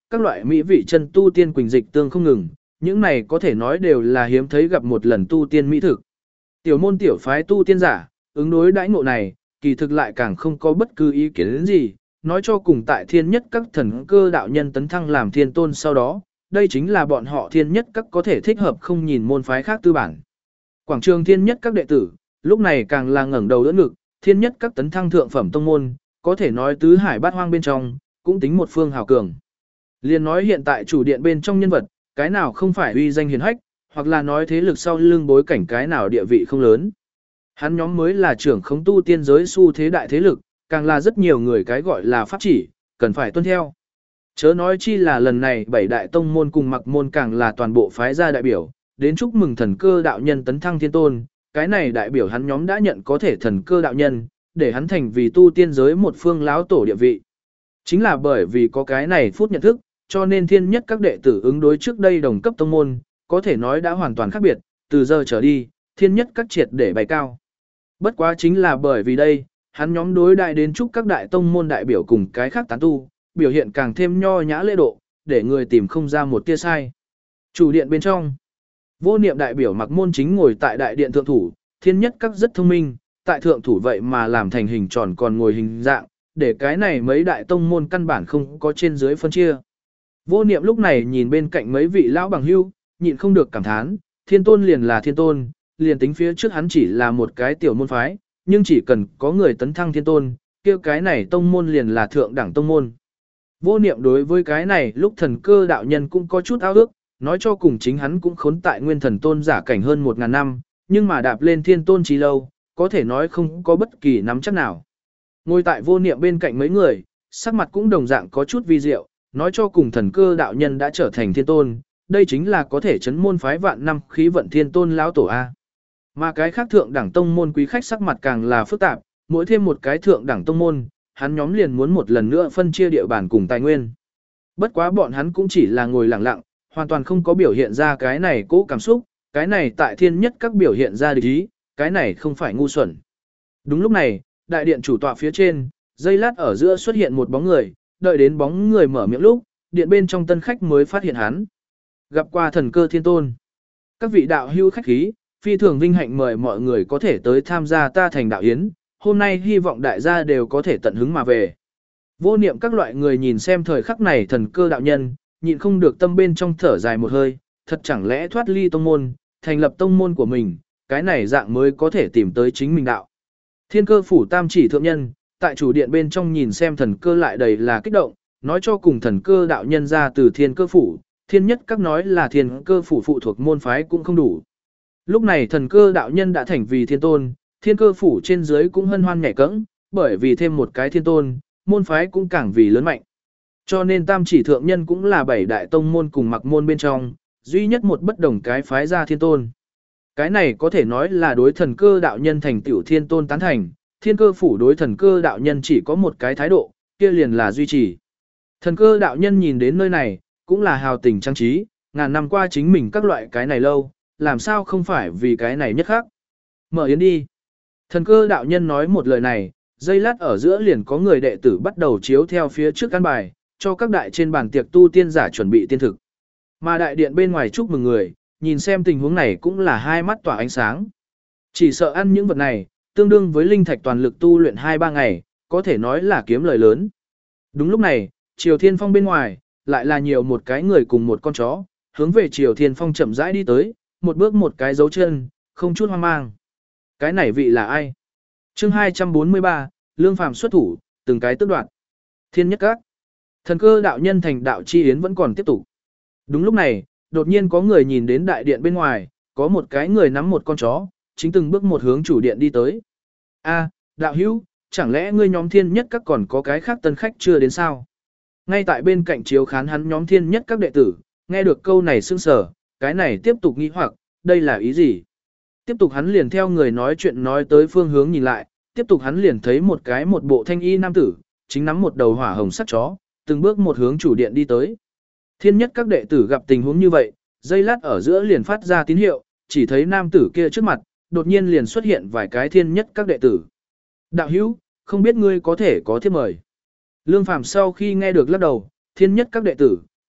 các loại mỹ vị chân tu tiên quỳnh dịch tương không ngừng, những này có thể nói đều là hiếm thấy gặp một lần tu tiên mỹ thực. Tiểu môn tiểu phái tu tiên giả, ứng đối đãi ngộ này, kỳ thực lại càng không có bất cứ ý kiến đến gì, nói cho cùng tại thiên nhất các thần cơ đạo nhân tấn thăng làm thiên tôn sau đó, đây chính là bọn họ thiên nhất các có thể thích hợp không nhìn môn phái khác tư bản. Quảng trường thiên nhất các đệ tử, lúc này càng là ngẩng đầu đỡ ngực, thiên nhất các tấn thăng thượng phẩm tông môn, có thể nói tứ hải bát hoang bên trong, cũng tính một phương hào cường. Liên nói hiện tại chủ điện bên trong nhân vật, cái nào không phải uy danh hiền hách, hoặc là nói thế lực sau lưng bối cảnh cái nào địa vị không lớn. Hắn nhóm mới là trưởng khống tu tiên giới xu thế đại thế lực, càng là rất nhiều người cái gọi là pháp chỉ, cần phải tuân theo. Chớ nói chi là lần này bảy đại tông môn cùng mặc môn càng là toàn bộ phái gia đại biểu, đến chúc mừng thần cơ đạo nhân tấn thăng thiên tôn, cái này đại biểu hắn nhóm đã nhận có thể thần cơ đạo nhân, để hắn thành vì tu tiên giới một phương láo tổ địa vị. Chính là bởi vì có cái này phút nhận thức, cho nên thiên nhất các đệ tử ứng đối trước đây đồng cấp tông môn, có thể nói đã hoàn toàn khác biệt, từ giờ trở đi, thiên nhất các triệt để bày cao. Bất quá chính là bởi vì đây, hắn nhóm đối đại đến chúc các đại tông môn đại biểu cùng cái khác tán tu, biểu hiện càng thêm nho nhã lễ độ, để người tìm không ra một tia sai. Chủ điện bên trong, vô niệm đại biểu mặc môn chính ngồi tại đại điện thượng thủ, thiên nhất các rất thông minh, tại thượng thủ vậy mà làm thành hình tròn còn ngồi hình dạng, để cái này mấy đại tông môn căn bản không có trên dưới phân chia. Vô niệm lúc này nhìn bên cạnh mấy vị lão bằng hưu, nhịn không được cảm thán, thiên tôn liền là thiên tôn, liền tính phía trước hắn chỉ là một cái tiểu môn phái, nhưng chỉ cần có người tấn thăng thiên tôn, kia cái này tông môn liền là thượng đẳng tông môn. Vô niệm đối với cái này lúc thần cơ đạo nhân cũng có chút ao ước, nói cho cùng chính hắn cũng khốn tại nguyên thần tôn giả cảnh hơn một ngàn năm, nhưng mà đạp lên thiên tôn trí lâu, có thể nói không có bất kỳ nắm chắc nào. Ngồi tại vô niệm bên cạnh mấy người, sắc mặt cũng đồng dạng có chút vi diệu, nói cho cùng thần cơ đạo nhân đã trở thành thiên tôn, đây chính là có thể chấn môn phái vạn năm khí vận thiên tôn lão tổ A. Mà cái khác thượng đẳng tông môn quý khách sắc mặt càng là phức tạp, mỗi thêm một cái thượng đẳng tông môn, hắn nhóm liền muốn một lần nữa phân chia địa bàn cùng tài nguyên. Bất quá bọn hắn cũng chỉ là ngồi lặng lặng, hoàn toàn không có biểu hiện ra cái này cố cảm xúc, cái này tại thiên nhất các biểu hiện ra địch ý, cái này không phải ngu xuẩn. Đúng lúc này, đại điện chủ tọa phía trên, giây lát ở giữa xuất hiện một bóng người, đợi đến bóng người mở miệng lúc, điện bên trong tân khách mới phát hiện hắn. Gặp qua thần cơ thiên tôn. Các vị đạo hữu khách khí, phi thường vinh hạnh mời mọi người có thể tới tham gia ta thành đạo yến, hôm nay hy vọng đại gia đều có thể tận hứng mà về. Vô niệm các loại người nhìn xem thời khắc này thần cơ đạo nhân, nhịn không được tâm bên trong thở dài một hơi, thật chẳng lẽ thoát ly tông môn, thành lập tông môn của mình, cái này dạng mới có thể tìm tới chính mình đạo. Thiên cơ phủ tam chỉ thượng nhân, tại chủ điện bên trong nhìn xem thần cơ lại đầy là kích động, nói cho cùng thần cơ đạo nhân ra từ thiên cơ phủ, thiên nhất các nói là thiên cơ phủ phụ thuộc môn phái cũng không đủ. Lúc này thần cơ đạo nhân đã thành vì thiên tôn, thiên cơ phủ trên dưới cũng hân hoan nhảy cẫng, bởi vì thêm một cái thiên tôn, môn phái cũng càng vì lớn mạnh. Cho nên tam chỉ thượng nhân cũng là bảy đại tông môn cùng mặc môn bên trong, duy nhất một bất đồng cái phái ra thiên tôn. Cái này có thể nói là đối thần cơ đạo nhân thành tiểu thiên tôn tán thành, thiên cơ phủ đối thần cơ đạo nhân chỉ có một cái thái độ, kia liền là duy trì. Thần cơ đạo nhân nhìn đến nơi này, cũng là hào tình trang trí, ngàn năm qua chính mình các loại cái này lâu, làm sao không phải vì cái này nhất khác. Mở yến đi. Thần cơ đạo nhân nói một lời này, giây lát ở giữa liền có người đệ tử bắt đầu chiếu theo phía trước căn bài, cho các đại trên bàn tiệc tu tiên giả chuẩn bị tiên thực. Mà đại điện bên ngoài chúc mừng người, nhìn xem tình huống này cũng là hai mắt tỏa ánh sáng. Chỉ sợ ăn những vật này, tương đương với linh thạch toàn lực tu luyện hai ba ngày, có thể nói là kiếm lời lớn. Đúng lúc này, Triều Thiên Phong bên ngoài, lại là nhiều một cái người cùng một con chó, hướng về Triều Thiên Phong chậm rãi đi tới, một bước một cái dấu chân, không chút hoang mang. Cái này vị là ai? Chương hai trăm bốn mươi ba, Lương Phàm xuất thủ, từng cái tước đoạt. Thiên nhất các. Thần cơ đạo nhân thành đạo chi yến vẫn còn tiếp tục. Đúng lúc này, đột nhiên có người nhìn đến đại điện bên ngoài, có một cái người nắm một con chó, chính từng bước một hướng chủ điện đi tới. A, đạo hữu, chẳng lẽ ngươi nhóm thiên nhất các còn có cái khác tân khách chưa đến sao? Ngay tại bên cạnh chiếu khán hắn nhóm thiên nhất các đệ tử, nghe được câu này sững sờ, cái này tiếp tục nghi hoặc, đây là ý gì? Tiếp tục hắn liền theo người nói chuyện nói tới phương hướng nhìn lại, tiếp tục hắn liền thấy một cái một bộ thanh y nam tử, chính nắm một đầu hỏa hồng sắt chó, từng bước một hướng chủ điện đi tới. Thiên nhất các đệ tử gặp tình huống như vậy, giây lát ở giữa liền phát ra tín hiệu, chỉ thấy nam tử kia trước mặt, đột nhiên liền xuất hiện vài cái thiên nhất các đệ tử. Đạo hữu, không biết ngươi có thể có thiếp mời. Lương Phàm sau khi nghe được lắc đầu, thiên nhất các đệ tử,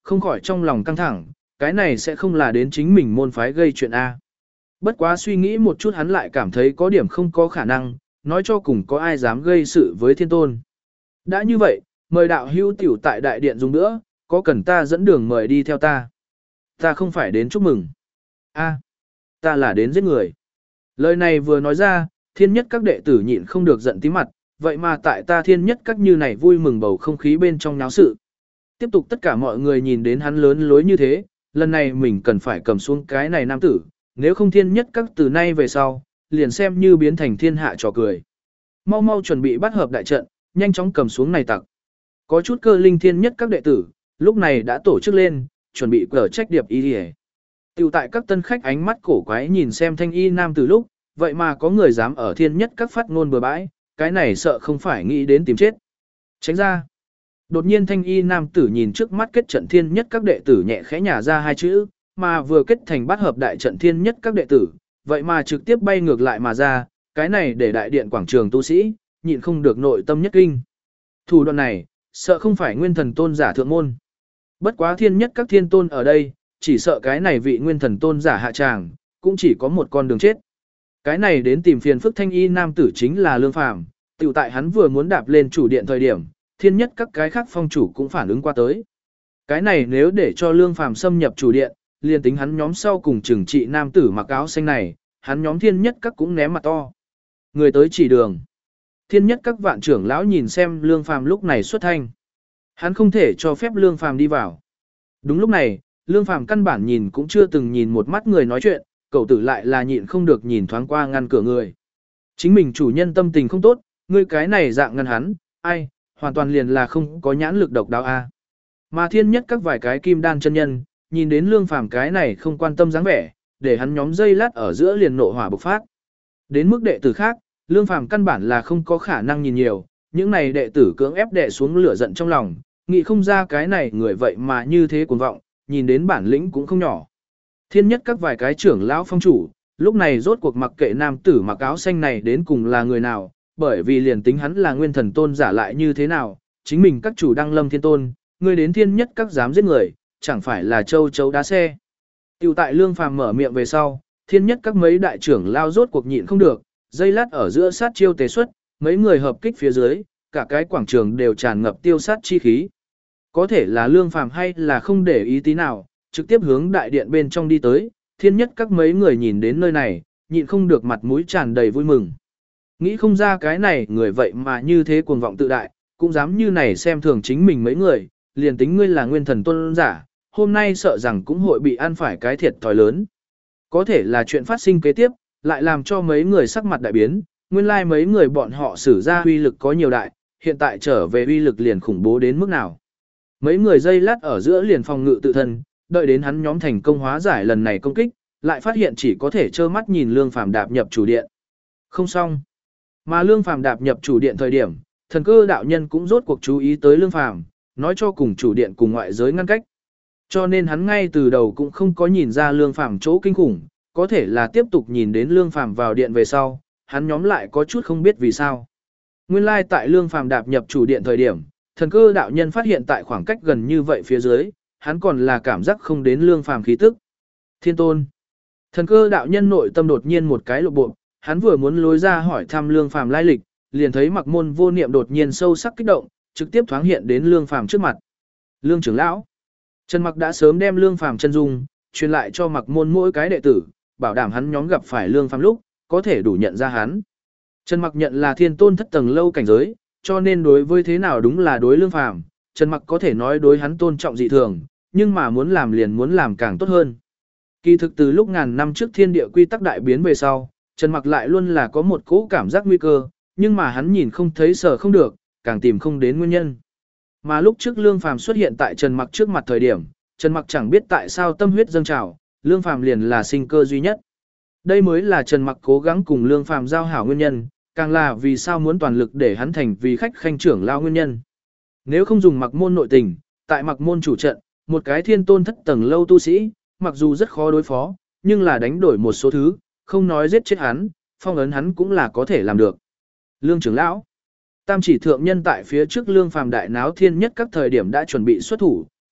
không khỏi trong lòng căng thẳng, cái này sẽ không là đến chính mình môn phái gây chuyện A. Bất quá suy nghĩ một chút hắn lại cảm thấy có điểm không có khả năng, nói cho cùng có ai dám gây sự với thiên tôn. Đã như vậy, mời đạo hữu tiểu tại đại điện dùng nữa, có cần ta dẫn đường mời đi theo ta. Ta không phải đến chúc mừng. A, ta là đến giết người. Lời này vừa nói ra, thiên nhất các đệ tử nhịn không được giận tí mặt, vậy mà tại ta thiên nhất các như này vui mừng bầu không khí bên trong náo sự. Tiếp tục tất cả mọi người nhìn đến hắn lớn lối như thế, lần này mình cần phải cầm xuống cái này nam tử, nếu không thiên nhất các từ nay về sau, liền xem như biến thành thiên hạ trò cười. Mau mau chuẩn bị bắt hợp đại trận, nhanh chóng cầm xuống này tặc. Có chút cơ linh thiên nhất các đệ tử, lúc này đã tổ chức lên, chuẩn bị cờ trách điệp y đi. Tiểu tại các tân khách ánh mắt cổ quái nhìn xem thanh y nam từ lúc, vậy mà có người dám ở thiên nhất các phát ngôn bừa bãi, cái này sợ không phải nghĩ đến tìm chết. Tránh ra. Đột nhiên thanh y nam tử nhìn trước mắt kết trận thiên nhất các đệ tử nhẹ khẽ nhả ra hai chữ, mà vừa kết thành bát hợp đại trận thiên nhất các đệ tử, vậy mà trực tiếp bay ngược lại mà ra, cái này để đại điện quảng trường tu sĩ, nhịn không được nội tâm nhất kinh. Thủ đoạn này, sợ không phải nguyên thần tôn giả thượng môn. Bất quá thiên nhất các thiên tôn ở đây, chỉ sợ cái này vị nguyên thần tôn giả hạ tràng, cũng chỉ có một con đường chết. Cái này đến tìm phiền phức thanh y nam tử chính là Lương Phàm, tiểu tại hắn vừa muốn đạp lên chủ điện thời điểm, thiên nhất các cái khác phong chủ cũng phản ứng qua tới. Cái này nếu để cho Lương Phàm xâm nhập chủ điện, liền tính hắn nhóm sau cùng trừng trị nam tử mặc áo xanh này, hắn nhóm thiên nhất các cũng ném mặt to. Người tới chỉ đường. Thiên nhất các vạn trưởng lão nhìn xem Lương Phàm lúc này xuất thanh. Hắn không thể cho phép Lương Phàm đi vào. Đúng lúc này, Lương Phàm căn bản nhìn cũng chưa từng nhìn một mắt người nói chuyện, cậu tử lại là nhịn không được nhìn thoáng qua ngăn cửa người. Chính mình chủ nhân tâm tình không tốt, ngươi cái này dạng ngăn hắn, ai, hoàn toàn liền là không có nhãn lực độc đáo a. Mà thiên nhất các vài cái kim đan chân nhân, nhìn đến Lương Phàm cái này không quan tâm dáng vẻ, để hắn nhóm dây lát ở giữa liền nộ hỏa bộc phát. Đến mức đệ tử khác, Lương Phàm căn bản là không có khả năng nhìn nhiều, những này đệ tử cưỡng ép đệ xuống lửa giận trong lòng, nghĩ không ra cái này người vậy mà như thế cuồng vọng, nhìn đến bản lĩnh cũng không nhỏ. Thiên nhất các vài cái trưởng lão phong chủ, lúc này rốt cuộc mặc kệ nam tử mặc áo xanh này đến cùng là người nào, bởi vì liền tính hắn là nguyên thần tôn giả lại như thế nào, chính mình các chủ đăng lâm thiên tôn, người đến thiên nhất các dám giết người, chẳng phải là châu chấu đá xe. Tiểu tại Lương Phàm mở miệng về sau, thiên nhất các mấy đại trưởng lao rốt cuộc nhịn không được, dây lát ở giữa sát chiêu tế xuất, mấy người hợp kích phía dưới, cả cái quảng trường đều tràn ngập tiêu sát chi khí. Có thể là Lương Phàm hay là không để ý tí nào, trực tiếp hướng đại điện bên trong đi tới, thiên nhất các mấy người nhìn đến nơi này, nhịn không được mặt mũi tràn đầy vui mừng. Nghĩ không ra cái này người vậy mà như thế cuồng vọng tự đại, cũng dám như này xem thường chính mình mấy người, liền tính ngươi là nguyên thần tôn giả, hôm nay sợ rằng cũng hội bị ăn phải cái thiệt thòi lớn. Có thể là chuyện phát sinh kế tiếp, lại làm cho mấy người sắc mặt đại biến, nguyên lai like mấy người bọn họ sử ra uy lực có nhiều đại, hiện tại trở về uy lực liền khủng bố đến mức nào. Mấy người dây lát ở giữa liền phòng ngự tự thân, đợi đến hắn nhóm thành công hóa giải lần này công kích, lại phát hiện chỉ có thể trơ mắt nhìn Lương Phàm đạp nhập chủ điện. Không xong. Mà Lương Phàm đạp nhập chủ điện thời điểm, thần cơ đạo nhân cũng rốt cuộc chú ý tới Lương Phàm, nói cho cùng chủ điện cùng ngoại giới ngăn cách. Cho nên hắn ngay từ đầu cũng không có nhìn ra Lương Phàm chỗ kinh khủng, có thể là tiếp tục nhìn đến Lương Phàm vào điện về sau, hắn nhóm lại có chút không biết vì sao. Nguyên lai like tại Lương Phàm đạp nhập chủ điện thời điểm, thần cơ đạo nhân phát hiện tại khoảng cách gần như vậy phía dưới, hắn còn là cảm giác không đến Lương Phàm khí tức. Thiên tôn. Thần cơ đạo nhân nội tâm đột nhiên một cái lộ bộ, hắn vừa muốn lối ra hỏi thăm Lương Phàm lai lịch, liền thấy Mặc Môn Vô Niệm đột nhiên sâu sắc kích động, trực tiếp thoáng hiện đến Lương Phàm trước mặt. Lương trưởng lão. Trần Mặc đã sớm đem Lương Phàm chân dung truyền lại cho Mặc Môn mỗi cái đệ tử, bảo đảm hắn nhóm gặp phải Lương Phàm lúc, có thể đủ nhận ra hắn. Trần Mặc nhận là thiên tôn thất tầng lâu cảnh giới, cho nên đối với thế nào đúng là đối Lương Phàm, Trần Mặc có thể nói đối hắn tôn trọng dị thường, nhưng mà muốn làm liền muốn làm càng tốt hơn. Kỳ thực từ lúc ngàn năm trước thiên địa quy tắc đại biến về sau, Trần Mặc lại luôn là có một cỗ cảm giác nguy cơ, nhưng mà hắn nhìn không thấy sở không được, càng tìm không đến nguyên nhân. Mà lúc trước Lương Phàm xuất hiện tại Trần Mặc trước mặt thời điểm, Trần Mặc chẳng biết tại sao tâm huyết dâng trào, Lương Phàm liền là sinh cơ duy nhất. Đây mới là Trần Mặc cố gắng cùng Lương Phàm giao hảo nguyên nhân, càng là vì sao muốn toàn lực để hắn thành vì khách khanh trưởng lao nguyên nhân. Nếu không dùng Mặc Môn nội tình, tại Mặc Môn chủ trận, một cái thiên tôn thất tầng lâu tu sĩ, mặc dù rất khó đối phó, nhưng là đánh đổi một số thứ, không nói giết chết hắn, phong ấn hắn cũng là có thể làm được. Lương trưởng lão, Tam Chỉ thượng nhân tại phía trước Lương Phàm đại náo thiên nhất các thời điểm đã chuẩn bị xuất thủ,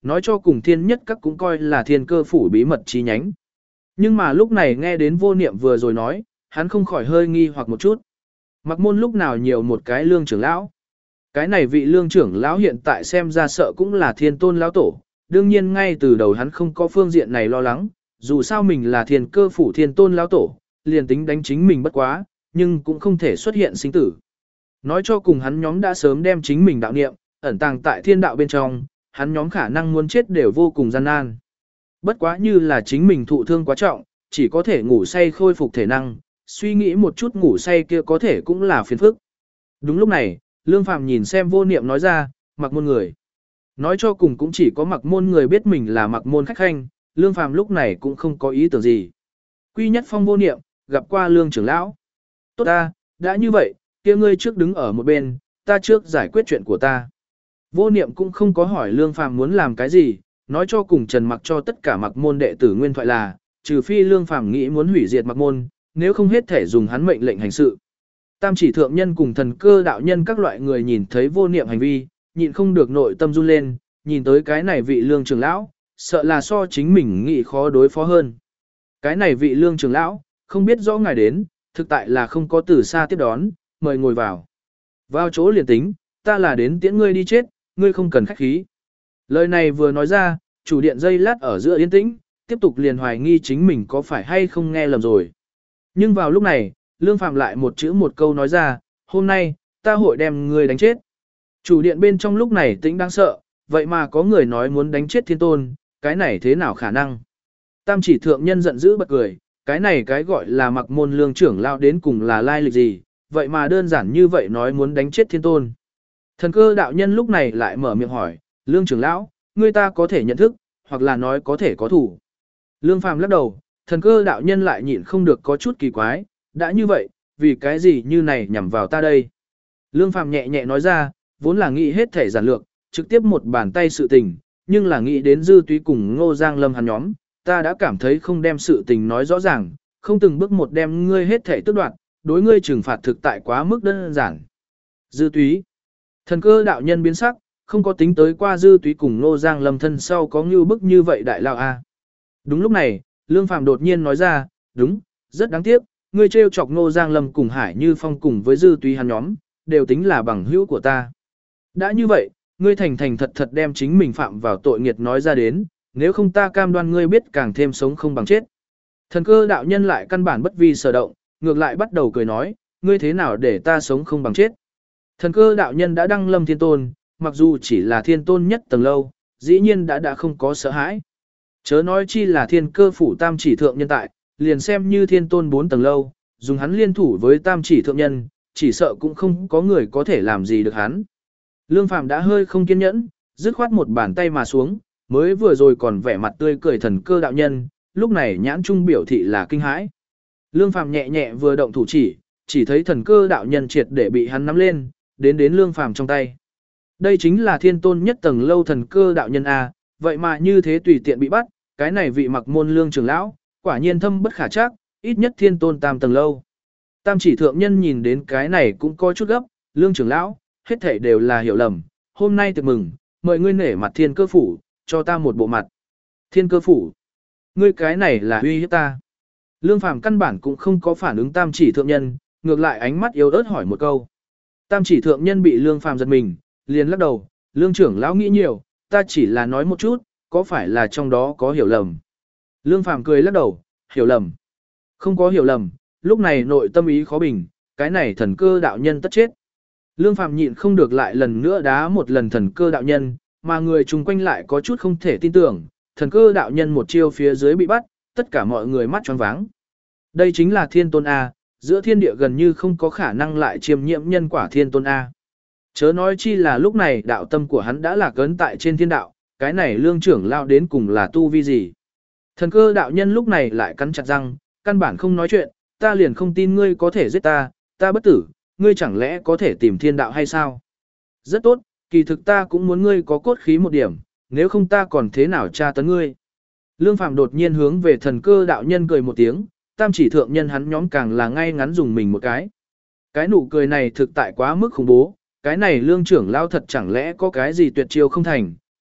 nói cho cùng thiên nhất các cũng coi là thiên cơ phủ bí mật chi nhánh. Nhưng mà lúc này nghe đến vô niệm vừa rồi nói, hắn không khỏi hơi nghi hoặc một chút. Mặc môn lúc nào nhiều một cái lương trưởng lão. Cái này vị lương trưởng lão hiện tại xem ra sợ cũng là thiên tôn lão tổ, đương nhiên ngay từ đầu hắn không có phương diện này lo lắng, dù sao mình là thiên cơ phủ thiên tôn lão tổ, liền tính đánh chính mình bất quá, nhưng cũng không thể xuất hiện sinh tử. Nói cho cùng hắn nhóm đã sớm đem chính mình đạo niệm, ẩn tàng tại thiên đạo bên trong, hắn nhóm khả năng muốn chết đều vô cùng gian nan. Bất quá như là chính mình thụ thương quá trọng, chỉ có thể ngủ say khôi phục thể năng, suy nghĩ một chút ngủ say kia có thể cũng là phiền phức. Đúng lúc này, Lương Phàm nhìn xem vô niệm nói ra, mặc môn người. Nói cho cùng cũng chỉ có mặc môn người biết mình là mặc môn khách khanh, Lương Phàm lúc này cũng không có ý tưởng gì. Quy nhất phong vô niệm, gặp qua Lương trưởng lão. Tốt ta, đã như vậy, kia ngươi trước đứng ở một bên, ta trước giải quyết chuyện của ta. Vô niệm cũng không có hỏi Lương Phàm muốn làm cái gì, nói cho cùng Trần Mặc cho tất cả mặc môn đệ tử nguyên thoại là, trừ phi Lương Phàm nghĩ muốn hủy diệt mặc môn, nếu không hết thể dùng hắn mệnh lệnh hành sự. Tam chỉ thượng nhân cùng thần cơ đạo nhân các loại người nhìn thấy vô niệm hành vi, nhịn không được nội tâm run lên, nhìn tới cái này vị Lương trưởng lão, sợ là so chính mình nghĩ khó đối phó hơn. Cái này vị Lương trưởng lão, không biết rõ ngài đến, thực tại là không có từ xa tiếp đón, mời ngồi vào. Vào chỗ liền tính, ta là đến tiễn ngươi đi chết, ngươi không cần khách khí. Lời này vừa nói ra, chủ điện dây lát ở giữa yên tĩnh, tiếp tục liền hoài nghi chính mình có phải hay không nghe lầm rồi. Nhưng vào lúc này, Lương Phàm lại một chữ một câu nói ra, hôm nay, ta hội đem ngươi đánh chết. Chủ điện bên trong lúc này tĩnh đang sợ, vậy mà có người nói muốn đánh chết thiên tôn, cái này thế nào khả năng? Tam chỉ thượng nhân giận dữ bật cười, cái này cái gọi là mặc môn lương trưởng lao đến cùng là lai lịch gì, vậy mà đơn giản như vậy nói muốn đánh chết thiên tôn. Thần cơ đạo nhân lúc này lại mở miệng hỏi, lương trưởng lão, ngươi ta có thể nhận thức, hoặc là nói có thể có thủ. Lương Phàm lắc đầu, thần cơ đạo nhân lại nhịn không được có chút kỳ quái, đã như vậy, vì cái gì như này nhằm vào ta đây. Lương Phàm nhẹ nhẹ nói ra, vốn là nghĩ hết thể giản lược, trực tiếp một bàn tay sự tình, nhưng là nghĩ đến Dư Túy cùng Ngô Giang Lâm hắn nhóm, ta đã cảm thấy không đem sự tình nói rõ ràng, không từng bước một đem ngươi hết thể tước đoạt, đối ngươi trừng phạt thực tại quá mức đơn giản. Dư Túy, thần cơ đạo nhân biến sắc, không có tính tới qua Dư Túy cùng Ngô Giang Lâm thân sau có như bức như vậy đại lao a. Đúng lúc này, Lương Phàm đột nhiên nói ra, đúng, rất đáng tiếc, ngươi trêu chọc Ngô Giang Lâm cùng Hải Như Phong cùng với Dư Túy hắn nhóm, đều tính là bằng hữu của ta. Đã như vậy, ngươi thành thành thật thật đem chính mình phạm vào tội nghiệt nói ra đến, nếu không ta cam đoan ngươi biết càng thêm sống không bằng chết. Thần cơ đạo nhân lại căn bản bất vi sở động, ngược lại bắt đầu cười nói, ngươi thế nào để ta sống không bằng chết. Thần cơ đạo nhân đã đăng lâm thiên tôn, mặc dù chỉ là thiên tôn nhất tầng lâu, dĩ nhiên đã đã không có sợ hãi. Chớ nói chi là thiên cơ phủ tam chỉ thượng nhân tại, liền xem như thiên tôn bốn tầng lâu, dùng hắn liên thủ với tam chỉ thượng nhân, chỉ sợ cũng không có người có thể làm gì được hắn. Lương Phàm đã hơi không kiên nhẫn, dứt khoát một bàn tay mà xuống, mới vừa rồi còn vẻ mặt tươi cười thần cơ đạo nhân, lúc này nhãn trung biểu thị là kinh hãi. Lương Phàm nhẹ nhẹ vừa động thủ chỉ, chỉ thấy thần cơ đạo nhân triệt để bị hắn nắm lên, đến đến Lương Phàm trong tay. Đây chính là thiên tôn nhất tầng lâu thần cơ đạo nhân A, vậy mà như thế tùy tiện bị bắt, cái này vị mặc môn lương trưởng lão, quả nhiên thâm bất khả trắc, ít nhất thiên tôn tam tầng lâu. Tam chỉ thượng nhân nhìn đến cái này cũng có chút gấp, lương trưởng lão, hết thảy đều là hiểu lầm, hôm nay tiệc mừng, mời ngươi nể mặt thiên cơ phủ, cho ta một bộ mặt. Thiên cơ phủ, ngươi cái này là uy hiếp ta. Lương Phàm căn bản cũng không có phản ứng tam chỉ thượng nhân, ngược lại ánh mắt yếu ớt hỏi một câu. Tam chỉ thượng nhân bị Lương Phàm giật mình, liền lắc đầu, lương trưởng lão nghĩ nhiều, ta chỉ là nói một chút, có phải là trong đó có hiểu lầm. Lương Phàm cười lắc đầu, hiểu lầm. Không có hiểu lầm, lúc này nội tâm ý khó bình, cái này thần cơ đạo nhân tất chết. Lương Phàm nhịn không được lại lần nữa đá một lần thần cơ đạo nhân, mà người chung quanh lại có chút không thể tin tưởng, thần cơ đạo nhân một chiêu phía dưới bị bắt, tất cả mọi người mắt choáng váng. Đây chính là thiên tôn A, giữa thiên địa gần như không có khả năng lại chiêm nhiễm nhân quả thiên tôn A. Chớ nói chi là lúc này đạo tâm của hắn đã lạc ấn tại trên thiên đạo, cái này lương trưởng lao đến cùng là tu vi gì. Thần cơ đạo nhân lúc này lại cắn chặt răng, căn bản không nói chuyện, ta liền không tin ngươi có thể giết ta, ta bất tử, ngươi chẳng lẽ có thể tìm thiên đạo hay sao? Rất tốt, kỳ thực ta cũng muốn ngươi có cốt khí một điểm, nếu không ta còn thế nào tra tấn ngươi. Lương Phàm đột nhiên hướng về thần cơ đạo nhân cười một tiếng, tam chỉ thượng nhân hắn nhóm càng là ngay ngắn dùng mình một cái. Cái nụ cười này thực tại quá mức khủng bố, cái này lương trưởng lao thật chẳng lẽ có cái gì tuyệt chiêu không thành,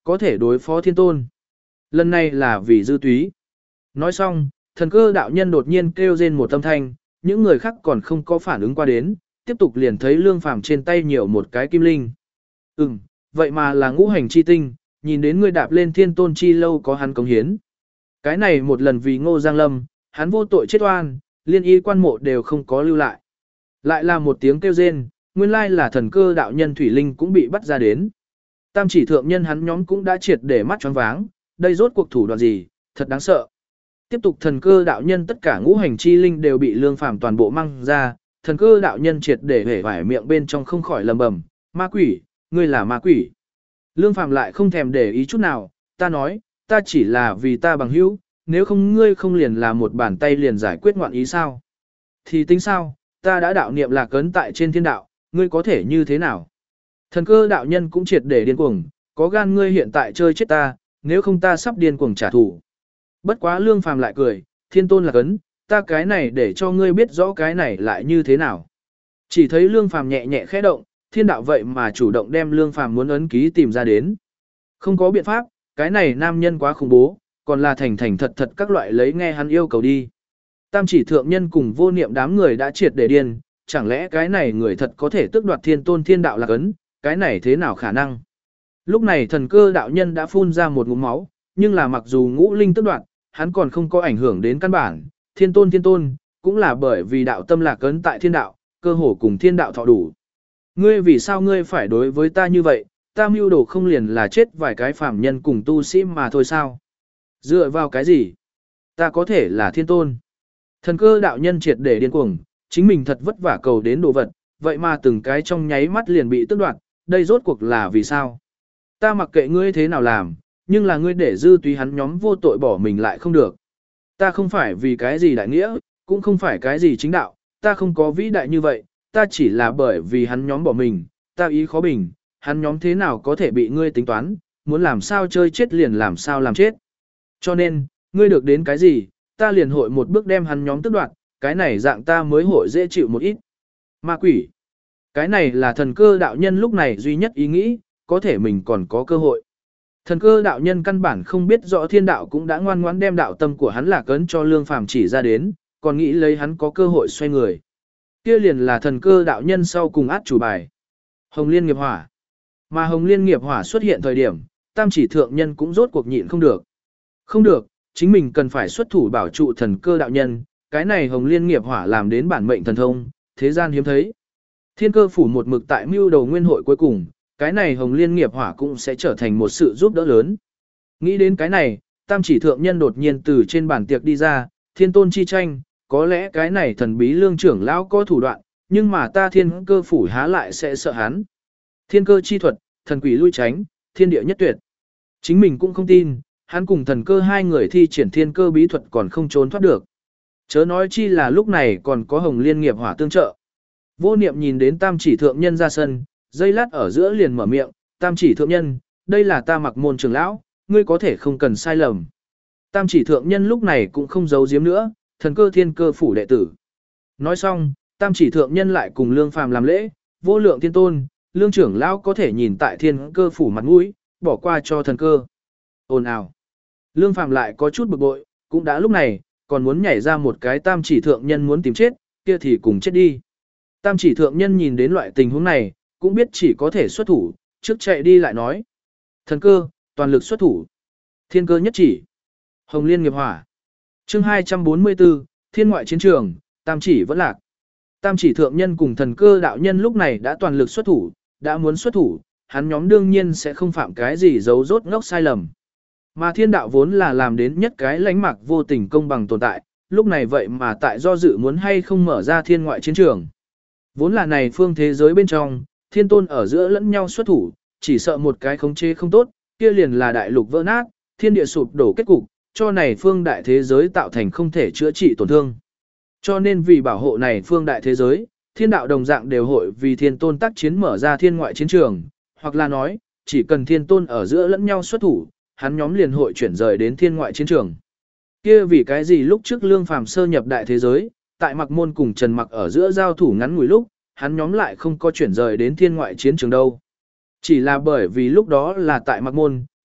có thể đối phó thiên tôn. Lần này là vì dư túy. Nói xong, thần cơ đạo nhân đột nhiên kêu rên một âm thanh, những người khác còn không có phản ứng qua đến, tiếp tục liền thấy lương phàm trên tay nhiều một cái kim linh. Ừm, vậy mà là ngũ hành chi tinh, nhìn đến ngươi đạp lên thiên tôn chi lâu có hắn cống hiến. Cái này một lần vì Ngô Giang Lâm, hắn vô tội chết oan, liên y quan mộ đều không có lưu lại. Lại là một tiếng kêu rên, nguyên lai là thần cơ đạo nhân Thủy Linh cũng bị bắt ra đến. Tam chỉ thượng nhân hắn nhóm cũng đã triệt để mắt choáng váng, đây rốt cuộc thủ đoạn gì, thật đáng sợ. Tiếp tục thần cơ đạo nhân tất cả ngũ hành chi linh đều bị lương phàm toàn bộ mang ra, thần cơ đạo nhân triệt để hể vải miệng bên trong không khỏi lầm bầm, ma quỷ, ngươi là ma quỷ. Lương phàm lại không thèm để ý chút nào, ta nói, ta chỉ là vì ta bằng hữu, nếu không ngươi không liền là một bàn tay liền giải quyết ngoạn ý sao. Thì tính sao, ta đã đạo niệm lạc ấn tại trên thiên đạo, ngươi có thể như thế nào? Thần cơ đạo nhân cũng triệt để điên cuồng, có gan ngươi hiện tại chơi chết ta, nếu không ta sắp điên cuồng trả thù. Bất quá lương phàm lại cười, thiên tôn lạc ấn, ta cái này để cho ngươi biết rõ cái này lại như thế nào. Chỉ thấy lương phàm nhẹ nhẹ khẽ động, thiên đạo vậy mà chủ động đem lương phàm muốn ấn ký tìm ra đến. Không có biện pháp, cái này nam nhân quá khủng bố, còn là thành thành thật thật các loại lấy nghe hắn yêu cầu đi. Tam chỉ thượng nhân cùng vô niệm đám người đã triệt để điên, chẳng lẽ cái này người thật có thể tước đoạt thiên tôn thiên đạo lạc ấn, cái này thế nào khả năng? Lúc này thần cơ đạo nhân đã phun ra một ngụm máu, nhưng là mặc dù ngũ linh tước đoạt, hắn còn không có ảnh hưởng đến căn bản, thiên tôn thiên tôn, cũng là bởi vì đạo tâm lạc ấn tại thiên đạo, cơ hồ cùng thiên đạo thọ đủ. Ngươi vì sao ngươi phải đối với ta như vậy, ta mưu đồ không liền là chết vài cái phàm nhân cùng tu sĩ mà thôi sao? Dựa vào cái gì? Ta có thể là thiên tôn. Thần cơ đạo nhân triệt để điên cuồng, chính mình thật vất vả cầu đến đồ vật, vậy mà từng cái trong nháy mắt liền bị tước đoạt, đây rốt cuộc là vì sao? Ta mặc kệ ngươi thế nào làm, nhưng là ngươi để dư túy hắn nhóm vô tội bỏ mình lại không được. Ta không phải vì cái gì đại nghĩa, cũng không phải cái gì chính đạo, ta không có vĩ đại như vậy, ta chỉ là bởi vì hắn nhóm bỏ mình, ta ý khó bình, hắn nhóm thế nào có thể bị ngươi tính toán, muốn làm sao chơi chết liền làm sao làm chết. Cho nên, ngươi được đến cái gì, ta liền hội một bước đem hắn nhóm tước đoạt, cái này dạng ta mới hội dễ chịu một ít. Ma quỷ. Cái này là thần cơ đạo nhân lúc này duy nhất ý nghĩ, có thể mình còn có cơ hội. Thần cơ đạo nhân căn bản không biết rõ thiên đạo cũng đã ngoan ngoãn đem đạo tâm của hắn lạc ấn cho lương phàm chỉ ra đến, còn nghĩ lấy hắn có cơ hội xoay người. Kia liền là thần cơ đạo nhân sau cùng át chủ bài. Hồng Liên nghiệp hỏa. Mà Hồng Liên nghiệp hỏa xuất hiện thời điểm, tam chỉ thượng nhân cũng rốt cuộc nhịn không được. Không được, chính mình cần phải xuất thủ bảo trụ thần cơ đạo nhân, cái này Hồng Liên nghiệp hỏa làm đến bản mệnh thần thông, thế gian hiếm thấy. Thiên cơ phủ một mực tại mưu đầu nguyên hội cuối cùng, cái này Hồng Liên nghiệp hỏa cũng sẽ trở thành một sự giúp đỡ lớn. Nghĩ đến cái này, tam chỉ thượng nhân đột nhiên từ trên bàn tiệc đi ra, thiên tôn chi tranh, có lẽ cái này thần bí lương trưởng lão có thủ đoạn, nhưng mà ta thiên cơ phủ há lại sẽ sợ hắn. Thiên cơ chi thuật, thần quỷ lui tránh, thiên địa nhất tuyệt. Chính mình cũng không tin, hắn cùng thần cơ hai người thi triển thiên cơ bí thuật còn không trốn thoát được. Chớ nói chi là lúc này còn có Hồng Liên nghiệp hỏa tương trợ. Vô niệm nhìn đến tam chỉ thượng nhân ra sân, giây lát ở giữa liền mở miệng, tam chỉ thượng nhân, đây là ta mặc môn trưởng lão, ngươi có thể không cần sai lầm. Tam chỉ thượng nhân lúc này cũng không giấu giếm nữa, thần cơ thiên cơ phủ đệ tử. Nói xong, tam chỉ thượng nhân lại cùng lương phàm làm lễ, vô lượng thiên tôn, lương trưởng lão có thể nhìn tại thiên cơ phủ mặt mũi, bỏ qua cho thần cơ. Ồn ào. Lương phàm lại có chút bực bội, cũng đã lúc này, còn muốn nhảy ra một cái tam chỉ thượng nhân muốn tìm chết, kia thì cùng chết đi. Tam chỉ thượng nhân nhìn đến loại tình huống này, cũng biết chỉ có thể xuất thủ, trước chạy đi lại nói. Thần cơ, toàn lực xuất thủ. Thiên cơ nhất chỉ. Hồng Liên nghiệp hỏa. Chương hai trăm bốn mươi tư, Thiên ngoại chiến trường, tam chỉ vẫn lạc. Tam chỉ thượng nhân cùng thần cơ đạo nhân lúc này đã toàn lực xuất thủ, đã muốn xuất thủ, hắn nhóm đương nhiên sẽ không phạm cái gì giấu rốt ngốc sai lầm. Mà thiên đạo vốn là làm đến nhất cái lánh mạc vô tình công bằng tồn tại, lúc này vậy mà tại do dự muốn hay không mở ra thiên ngoại chiến trường. Vốn là này phương thế giới bên trong, thiên tôn ở giữa lẫn nhau xuất thủ, chỉ sợ một cái khống chế không tốt, kia liền là đại lục vỡ nát, thiên địa sụp đổ kết cục, cho này phương đại thế giới tạo thành không thể chữa trị tổn thương. Cho nên vì bảo hộ này phương đại thế giới, thiên đạo đồng dạng đều hội vì thiên tôn tác chiến mở ra thiên ngoại chiến trường, hoặc là nói, chỉ cần thiên tôn ở giữa lẫn nhau xuất thủ, hắn nhóm liền hội chuyển rời đến thiên ngoại chiến trường. Kia vì cái gì lúc trước Lương Phàm sơ nhập đại thế giới, tại Mặc Môn cùng Trần Mặc ở giữa giao thủ ngắn ngủi lúc, hắn nhóm lại không có chuyển rời đến thiên ngoại chiến trường đâu. Chỉ là bởi vì lúc đó là tại Mặc Môn,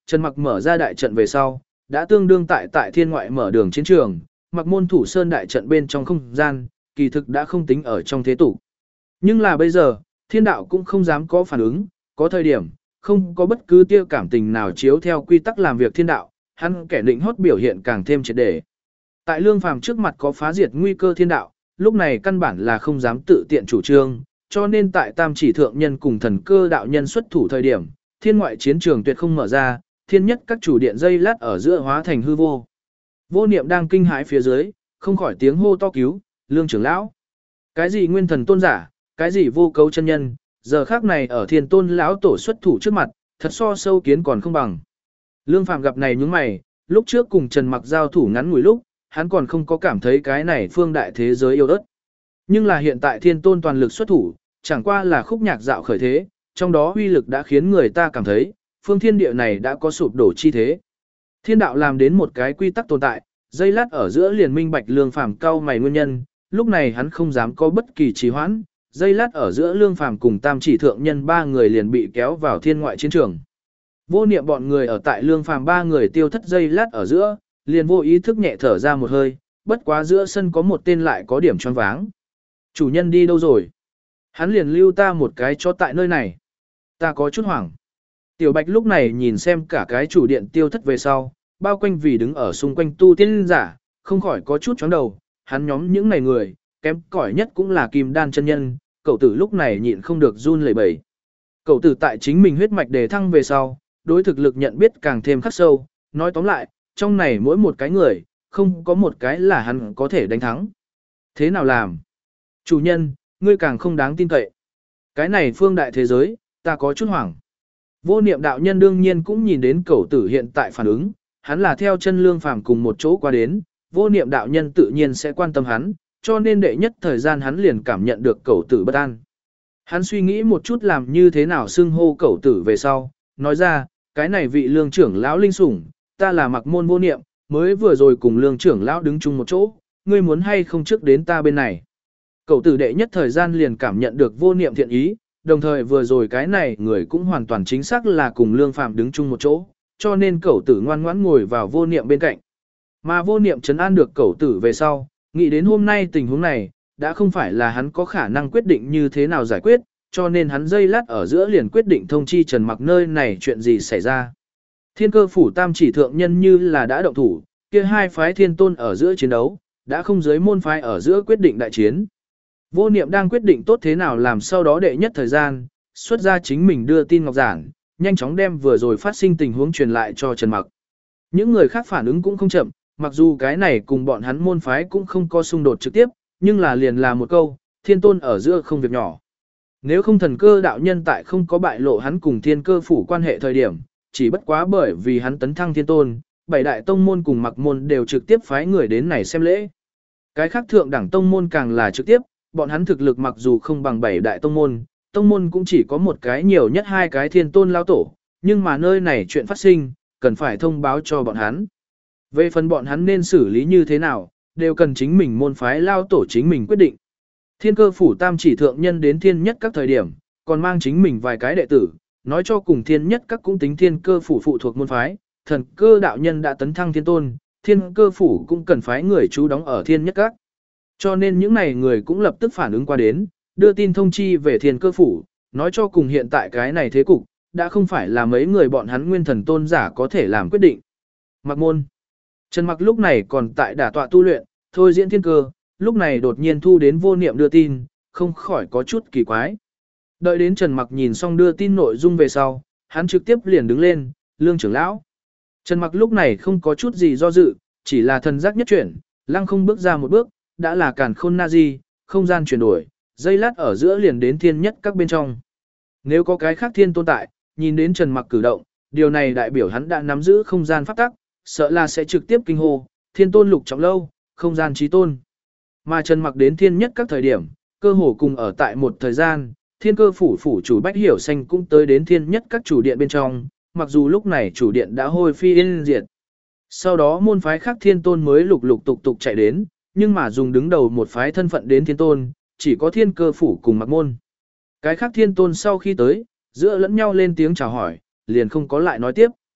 Trần Mặc mở ra đại trận về sau, đã tương đương tại tại thiên ngoại mở đường chiến trường, Mặc Môn thủ sơn đại trận bên trong không gian, kỳ thực đã không tính ở trong thế tục. Nhưng là bây giờ, thiên đạo cũng không dám có phản ứng, có thời điểm, không có bất cứ tia cảm tình nào chiếu theo quy tắc làm việc thiên đạo, hắn kẻ định hót biểu hiện càng thêm triệt để. Tại Lương Phàm trước mặt có phá diệt nguy cơ thiên đạo, lúc này căn bản là không dám tự tiện chủ trương, cho nên tại Tam Chỉ thượng nhân cùng thần cơ đạo nhân xuất thủ thời điểm, thiên ngoại chiến trường tuyệt không mở ra, thiên nhất các chủ điện dây lát ở giữa hóa thành hư vô. Vô Niệm đang kinh hãi phía dưới, không khỏi tiếng hô to cứu, Lương trưởng lão. Cái gì nguyên thần tôn giả, cái gì vô cấu chân nhân, giờ khác này ở thiên tôn lão tổ xuất thủ trước mặt, thật so sâu kiến còn không bằng. Lương Phàm gặp này nhướng mày, lúc trước cùng Trần Mặc giao thủ ngắn ngủi lúc, hắn còn không có cảm thấy cái này phương đại thế giới yêu ớt. Nhưng là hiện tại thiên tôn toàn lực xuất thủ, chẳng qua là khúc nhạc dạo khởi thế, trong đó uy lực đã khiến người ta cảm thấy, phương thiên địa này đã có sụp đổ chi thế. Thiên đạo làm đến một cái quy tắc tồn tại, dây lát ở giữa liền minh bạch Lương Phàm cao mày nguyên nhân, lúc này hắn không dám có bất kỳ trì hoãn, dây lát ở giữa Lương Phàm cùng Tam Chỉ thượng nhân ba người liền bị kéo vào thiên ngoại chiến trường. Vô Niệm bọn người ở tại Lương Phàm ba người tiêu thất dây lát ở giữa, liền vô ý thức nhẹ thở ra một hơi, bất quá giữa sân có một tên lại có điểm choáng váng. Chủ nhân đi đâu rồi? Hắn liền lưu ta một cái cho tại nơi này. Ta có chút hoảng. Tiểu Bạch lúc này nhìn xem cả cái chủ điện tiêu thất về sau, bao quanh vì đứng ở xung quanh tu tiên giả, không khỏi có chút chóng đầu, hắn nhóm những này người, kém cỏi nhất cũng là Kim Đan chân nhân, cậu tử lúc này nhịn không được run lẩy bẩy. Cậu tử tại chính mình huyết mạch đề thăng về sau, đối thực lực nhận biết càng thêm khắc sâu, nói tóm lại, trong này mỗi một cái người, không có một cái là hắn có thể đánh thắng. Thế nào làm? Chủ nhân, ngươi càng không đáng tin cậy. Cái này phương đại thế giới, ta có chút hoảng. Vô Niệm đạo nhân đương nhiên cũng nhìn đến cậu tử hiện tại phản ứng, hắn là theo chân Lương Phàm cùng một chỗ qua đến, Vô Niệm đạo nhân tự nhiên sẽ quan tâm hắn, cho nên đệ nhất thời gian hắn liền cảm nhận được cậu tử bất an. Hắn suy nghĩ một chút làm như thế nào xưng hô cậu tử về sau, nói ra, cái này vị Lương trưởng lão linh sủng, ta là Mặc Môn Vô Niệm, mới vừa rồi cùng Lương trưởng lão đứng chung một chỗ, ngươi muốn hay không trước đến ta bên này. Cậu tử đệ nhất thời gian liền cảm nhận được Vô Niệm thiện ý, đồng thời vừa rồi cái này người cũng hoàn toàn chính xác là cùng Lương Phàm đứng chung một chỗ, cho nên cậu tử ngoan ngoãn ngồi vào Vô Niệm bên cạnh. Mà Vô Niệm trấn an được cậu tử về sau, nghĩ đến hôm nay tình huống này, đã không phải là hắn có khả năng quyết định như thế nào giải quyết, cho nên hắn dây lát ở giữa liền quyết định thông chi Trần Mặc nơi này chuyện gì xảy ra. Thiên Cơ phủ Tam Chỉ thượng nhân như là đã động thủ, kia hai phái thiên tôn ở giữa chiến đấu, đã không giới môn phái ở giữa quyết định đại chiến. Vô Niệm đang quyết định tốt thế nào làm sau đó đệ nhất thời gian, xuất ra chính mình đưa tin ngọc giản, nhanh chóng đem vừa rồi phát sinh tình huống truyền lại cho Trần Mặc. Những người khác phản ứng cũng không chậm, mặc dù cái này cùng bọn hắn môn phái cũng không có xung đột trực tiếp, nhưng là liền là một câu, thiên tôn ở giữa không việc nhỏ. Nếu không thần cơ đạo nhân tại không có bại lộ hắn cùng thiên cơ phủ quan hệ thời điểm, chỉ bất quá bởi vì hắn tấn thăng thiên tôn, bảy đại tông môn cùng Mặc môn đều trực tiếp phái người đến này xem lễ. Cái khác thượng đẳng tông môn càng là trực tiếp, bọn hắn thực lực mặc dù không bằng bảy đại tông môn, tông môn cũng chỉ có một cái nhiều nhất hai cái thiên tôn lao tổ, nhưng mà nơi này chuyện phát sinh, cần phải thông báo cho bọn hắn. Về phần bọn hắn nên xử lý như thế nào, đều cần chính mình môn phái lao tổ chính mình quyết định. Thiên Cơ phủ Tam Chỉ thượng nhân đến thiên nhất các thời điểm, còn mang chính mình vài cái đệ tử, nói cho cùng thiên nhất các cũng tính Thiên Cơ phủ phụ thuộc môn phái, thần cơ đạo nhân đã tấn thăng thiên tôn, Thiên Cơ phủ cũng cần phái người trú đóng ở thiên nhất các. Cho nên những này người cũng lập tức phản ứng qua đến, đưa tin thông chi về Thiên Cơ phủ, nói cho cùng hiện tại cái này thế cục, đã không phải là mấy người bọn hắn nguyên thần tôn giả có thể làm quyết định. Mặc môn. Trần Mặc lúc này còn tại đả tọa tu luyện, thôi diễn thiên cơ, lúc này đột nhiên thu đến Vô Niệm đưa tin, không khỏi có chút kỳ quái. Đợi đến Trần Mặc nhìn xong đưa tin nội dung về sau, hắn trực tiếp liền đứng lên, Lương trưởng lão. Trần Mặc lúc này không có chút gì do dự, chỉ là thần giác nhất chuyển, lăng không bước ra một bước, đã là càn khôn na di, không gian chuyển đổi, dây lát ở giữa liền đến thiên nhất các bên trong. Nếu có cái khác thiên tồn tại, nhìn đến Trần Mặc cử động, điều này đại biểu hắn đã nắm giữ không gian pháp tắc, sợ là sẽ trực tiếp kinh hô, thiên tôn lục trọng lâu, không gian trí tôn. Mà Trần Mặc đến thiên nhất các thời điểm, cơ hồ cùng ở tại một thời gian, Thiên Cơ phủ phủ chủ Bách Hiểu Xanh cũng tới đến thiên nhất các chủ điện bên trong, mặc dù lúc này chủ điện đã hôi phi yên diệt. Sau đó môn phái khác thiên tôn mới lục lục tục tục chạy đến, nhưng mà dùng đứng đầu một phái thân phận đến thiên tôn, chỉ có Thiên Cơ phủ cùng Mặc môn. Cái khác thiên tôn sau khi tới, giữa lẫn nhau lên tiếng chào hỏi, liền không có lại nói tiếp.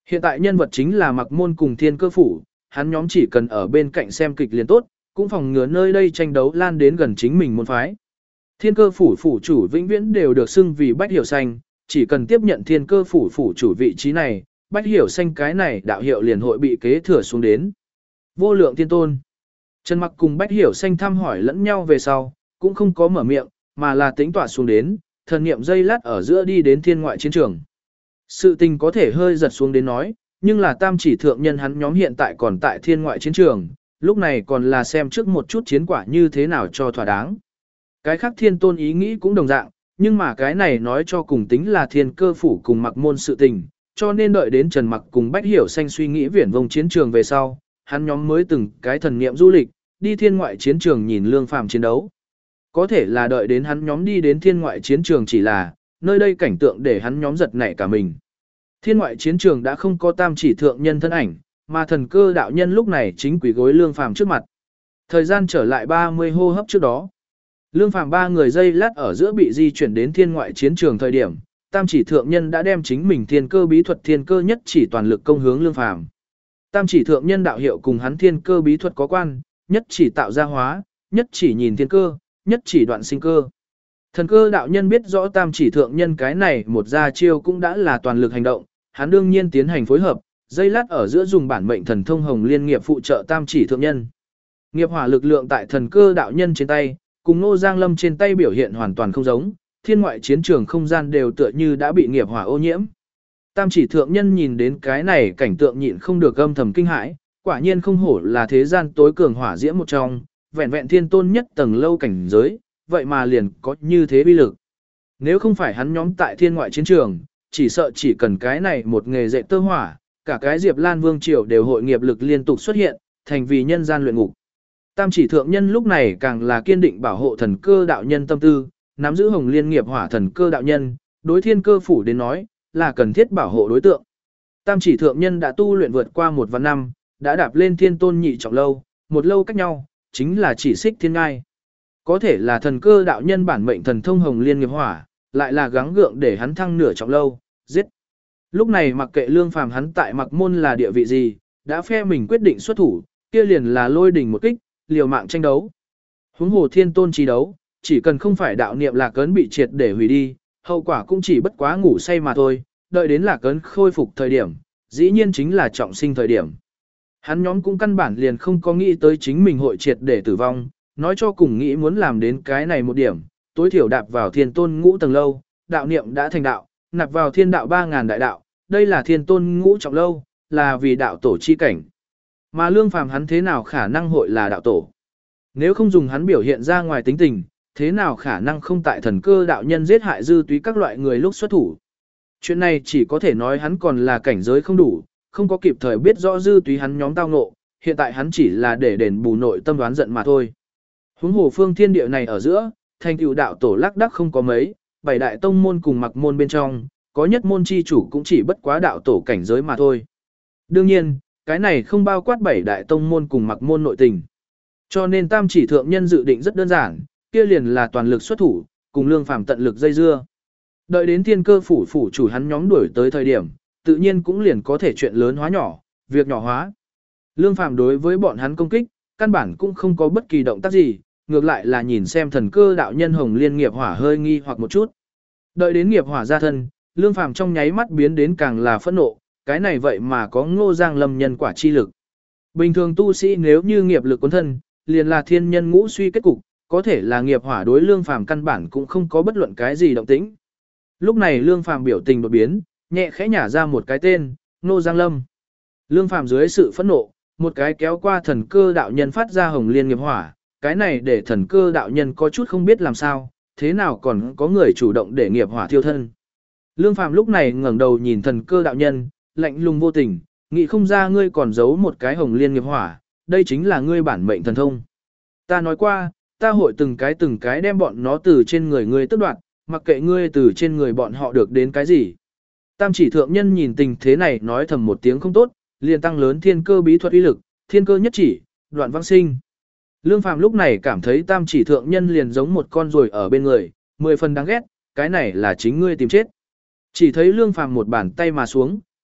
Hiện tại nhân vật chính là Mặc Môn cùng Thiên Cơ phủ, hắn nhóm chỉ cần ở bên cạnh xem kịch liền tốt, cũng phòng ngừa nơi đây tranh đấu lan đến gần chính mình môn phái. Thiên Cơ phủ phủ chủ vĩnh viễn đều được xưng vì Bách Hiểu Xanh, chỉ cần tiếp nhận Thiên Cơ phủ phủ chủ vị trí này, Bách Hiểu Xanh cái này đạo hiệu liền hội bị kế thừa xuống đến. Vô Lượng Thiên Tôn. Trần Mặc cùng Bách Hiểu Xanh thăm hỏi lẫn nhau về sau, cũng không có mở miệng, mà là tính tỏa xuống đến, thần niệm dây lát ở giữa đi đến thiên ngoại chiến trường. Sự tình có thể hơi giật xuống đến nói, nhưng là tam chỉ thượng nhân hắn nhóm hiện tại còn tại thiên ngoại chiến trường, lúc này còn là xem trước một chút chiến quả như thế nào cho thỏa đáng. Cái khác thiên tôn ý nghĩ cũng đồng dạng, nhưng mà cái này nói cho cùng tính là Thiên Cơ phủ cùng Mặc Môn sự tình, cho nên đợi đến Trần Mặc cùng Bách Hiểu Xanh suy nghĩ viển vông chiến trường về sau, hắn nhóm mới từng cái thần niệm du lịch, đi thiên ngoại chiến trường nhìn Lương Phàm chiến đấu. Có thể là đợi đến hắn nhóm đi đến thiên ngoại chiến trường chỉ là, nơi đây cảnh tượng để hắn nhóm giật nảy cả mình. Thiên ngoại chiến trường đã không có tam chỉ thượng nhân thân ảnh, mà Thần Cơ đạo nhân lúc này chính quỳ gối Lương Phàm trước mặt. Thời gian trở lại ba mươi hô hấp trước đó. Lương Phàm ba người dây lát ở giữa bị di chuyển đến thiên ngoại chiến trường thời điểm, tam chỉ thượng nhân đã đem chính mình thiên cơ bí thuật thiên cơ nhất chỉ toàn lực công hướng Lương Phàm. Tam chỉ thượng nhân đạo hiệu cùng hắn thiên cơ bí thuật có quan, nhất chỉ tạo ra hóa, nhất chỉ nhìn thiên cơ, nhất chỉ đoạn sinh cơ. Thần Cơ đạo nhân biết rõ tam chỉ thượng nhân cái này một ra chiêu cũng đã là toàn lực hành động, hắn đương nhiên tiến hành phối hợp, dây lát ở giữa dùng bản mệnh thần thông hồng liên nghiệp phụ trợ tam chỉ thượng nhân. Nghiệp hỏa lực lượng tại Thần Cơ đạo nhân trên tay, cùng Ngô Giang Lâm trên tay biểu hiện hoàn toàn không giống, thiên ngoại chiến trường không gian đều tựa như đã bị nghiệp hỏa ô nhiễm. Tam chỉ thượng nhân nhìn đến cái này cảnh tượng nhịn không được âm thầm kinh hãi, quả nhiên không hổ là thế gian tối cường hỏa diễm một trong, vẹn vẹn thiên tôn nhất tầng lâu cảnh giới, vậy mà liền có như thế uy lực. Nếu không phải hắn nhóm tại thiên ngoại chiến trường, chỉ sợ chỉ cần cái này một nghề dạy tơ hỏa, cả cái Diệp Lan Vương triều đều hội nghiệp lực liên tục xuất hiện, thành vì nhân gian luyện ngục. Tam chỉ thượng nhân lúc này càng là kiên định bảo hộ Thần Cơ đạo nhân tâm tư, nắm giữ hồng liên nghiệp hỏa Thần Cơ đạo nhân, đối Thiên Cơ phủ đến nói, là cần thiết bảo hộ đối tượng. Tam chỉ thượng nhân đã tu luyện vượt qua một vạn năm, đã đạp lên thiên tôn nhị trọng lâu, một lâu cách nhau, chính là chỉ xích thiên ngai. Có thể là Thần Cơ đạo nhân bản mệnh thần thông hồng liên nghiệp hỏa, lại là gắng gượng để hắn thăng nửa trọng lâu, giết. Lúc này mặc kệ Lương Phàm hắn tại Mặc Môn là địa vị gì, đã phe mình quyết định xuất thủ, kia liền là lôi đỉnh một kích, liều mạng tranh đấu. Huống hồ thiên tôn chi đấu, chỉ cần không phải đạo niệm lạc ấn bị triệt để hủy đi, hậu quả cũng chỉ bất quá ngủ say mà thôi, đợi đến lạc ấn khôi phục thời điểm, dĩ nhiên chính là trọng sinh thời điểm. Hắn nhóm cũng căn bản liền không có nghĩ tới chính mình hội triệt để tử vong, nói cho cùng nghĩ muốn làm đến cái này một điểm, tối thiểu đạp vào thiên tôn ngũ tầng lâu, đạo niệm đã thành đạo, nạp vào thiên đạo ba ngàn đại đạo, đây là thiên tôn ngũ trọng lâu, là vì đạo tổ chi cảnh. Mà Lương Phàm hắn thế nào khả năng hội là đạo tổ? Nếu không dùng hắn biểu hiện ra ngoài tính tình, thế nào khả năng không tại Thần Cơ đạo nhân giết hại dư túy các loại người lúc xuất thủ? Chuyện này chỉ có thể nói hắn còn là cảnh giới không đủ, không có kịp thời biết rõ dư túy hắn nhóm tao ngộ, hiện tại hắn chỉ là để đền bù nội tâm đoán giận mà thôi. Huống hồ phương thiên địa này ở giữa, thành tựu đạo tổ lác đác không có mấy, bảy đại tông môn cùng Mặc Môn bên trong, có nhất môn chi chủ cũng chỉ bất quá đạo tổ cảnh giới mà thôi. Đương nhiên, cái này không bao quát bảy đại tông môn cùng Mặc Môn nội tình. Cho nên tam chỉ thượng nhân dự định rất đơn giản, kia liền là toàn lực xuất thủ, cùng Lương Phàm tận lực dây dưa. Đợi đến Thiên Cơ phủ phủ chủ hắn nhóm đuổi tới thời điểm, tự nhiên cũng liền có thể chuyện lớn hóa nhỏ, việc nhỏ hóa. Lương Phàm đối với bọn hắn công kích, căn bản cũng không có bất kỳ động tác gì, ngược lại là nhìn xem Thần Cơ đạo nhân hồng liên nghiệp hỏa hơi nghi hoặc một chút. Đợi đến nghiệp hỏa ra thân, Lương Phàm trong nháy mắt biến đến càng là phẫn nộ, cái này vậy mà có Ngô Giang Lâm nhân quả chi lực. Bình thường tu sĩ nếu như nghiệp lực cuốn thân, liền là thiên nhân ngũ suy kết cục, có thể là nghiệp hỏa đối Lương Phàm căn bản cũng không có bất luận cái gì động tĩnh. Lúc này Lương Phàm biểu tình đột biến, nhẹ khẽ nhả ra một cái tên, Ngô Giang Lâm. Lương Phàm dưới sự phẫn nộ, một cái kéo qua Thần Cơ đạo nhân phát ra hồng liên nghiệp hỏa, cái này để Thần Cơ đạo nhân có chút không biết làm sao, thế nào còn có người chủ động để nghiệp hỏa thiêu thân. Lương Phàm lúc này ngẩng đầu nhìn Thần Cơ đạo nhân, lạnh lùng vô tình, nghĩ không ra ngươi còn giấu một cái hồng liên nghiệp hỏa, đây chính là ngươi bản mệnh thần thông. Ta nói qua, ta hội từng cái từng cái đem bọn nó từ trên người ngươi tước đoạt, mặc kệ ngươi từ trên người bọn họ được đến cái gì. Tam chỉ thượng nhân nhìn tình thế này nói thầm một tiếng không tốt, liền tăng lớn thiên cơ bí thuật uy lực, thiên cơ nhất chỉ, đoạn vãng sinh. Lương Phàm lúc này cảm thấy tam chỉ thượng nhân liền giống một con ruồi ở bên người, mười phần đáng ghét, cái này là chính ngươi tìm chết. Chỉ thấy Lương Phàm một bàn tay mà xuống,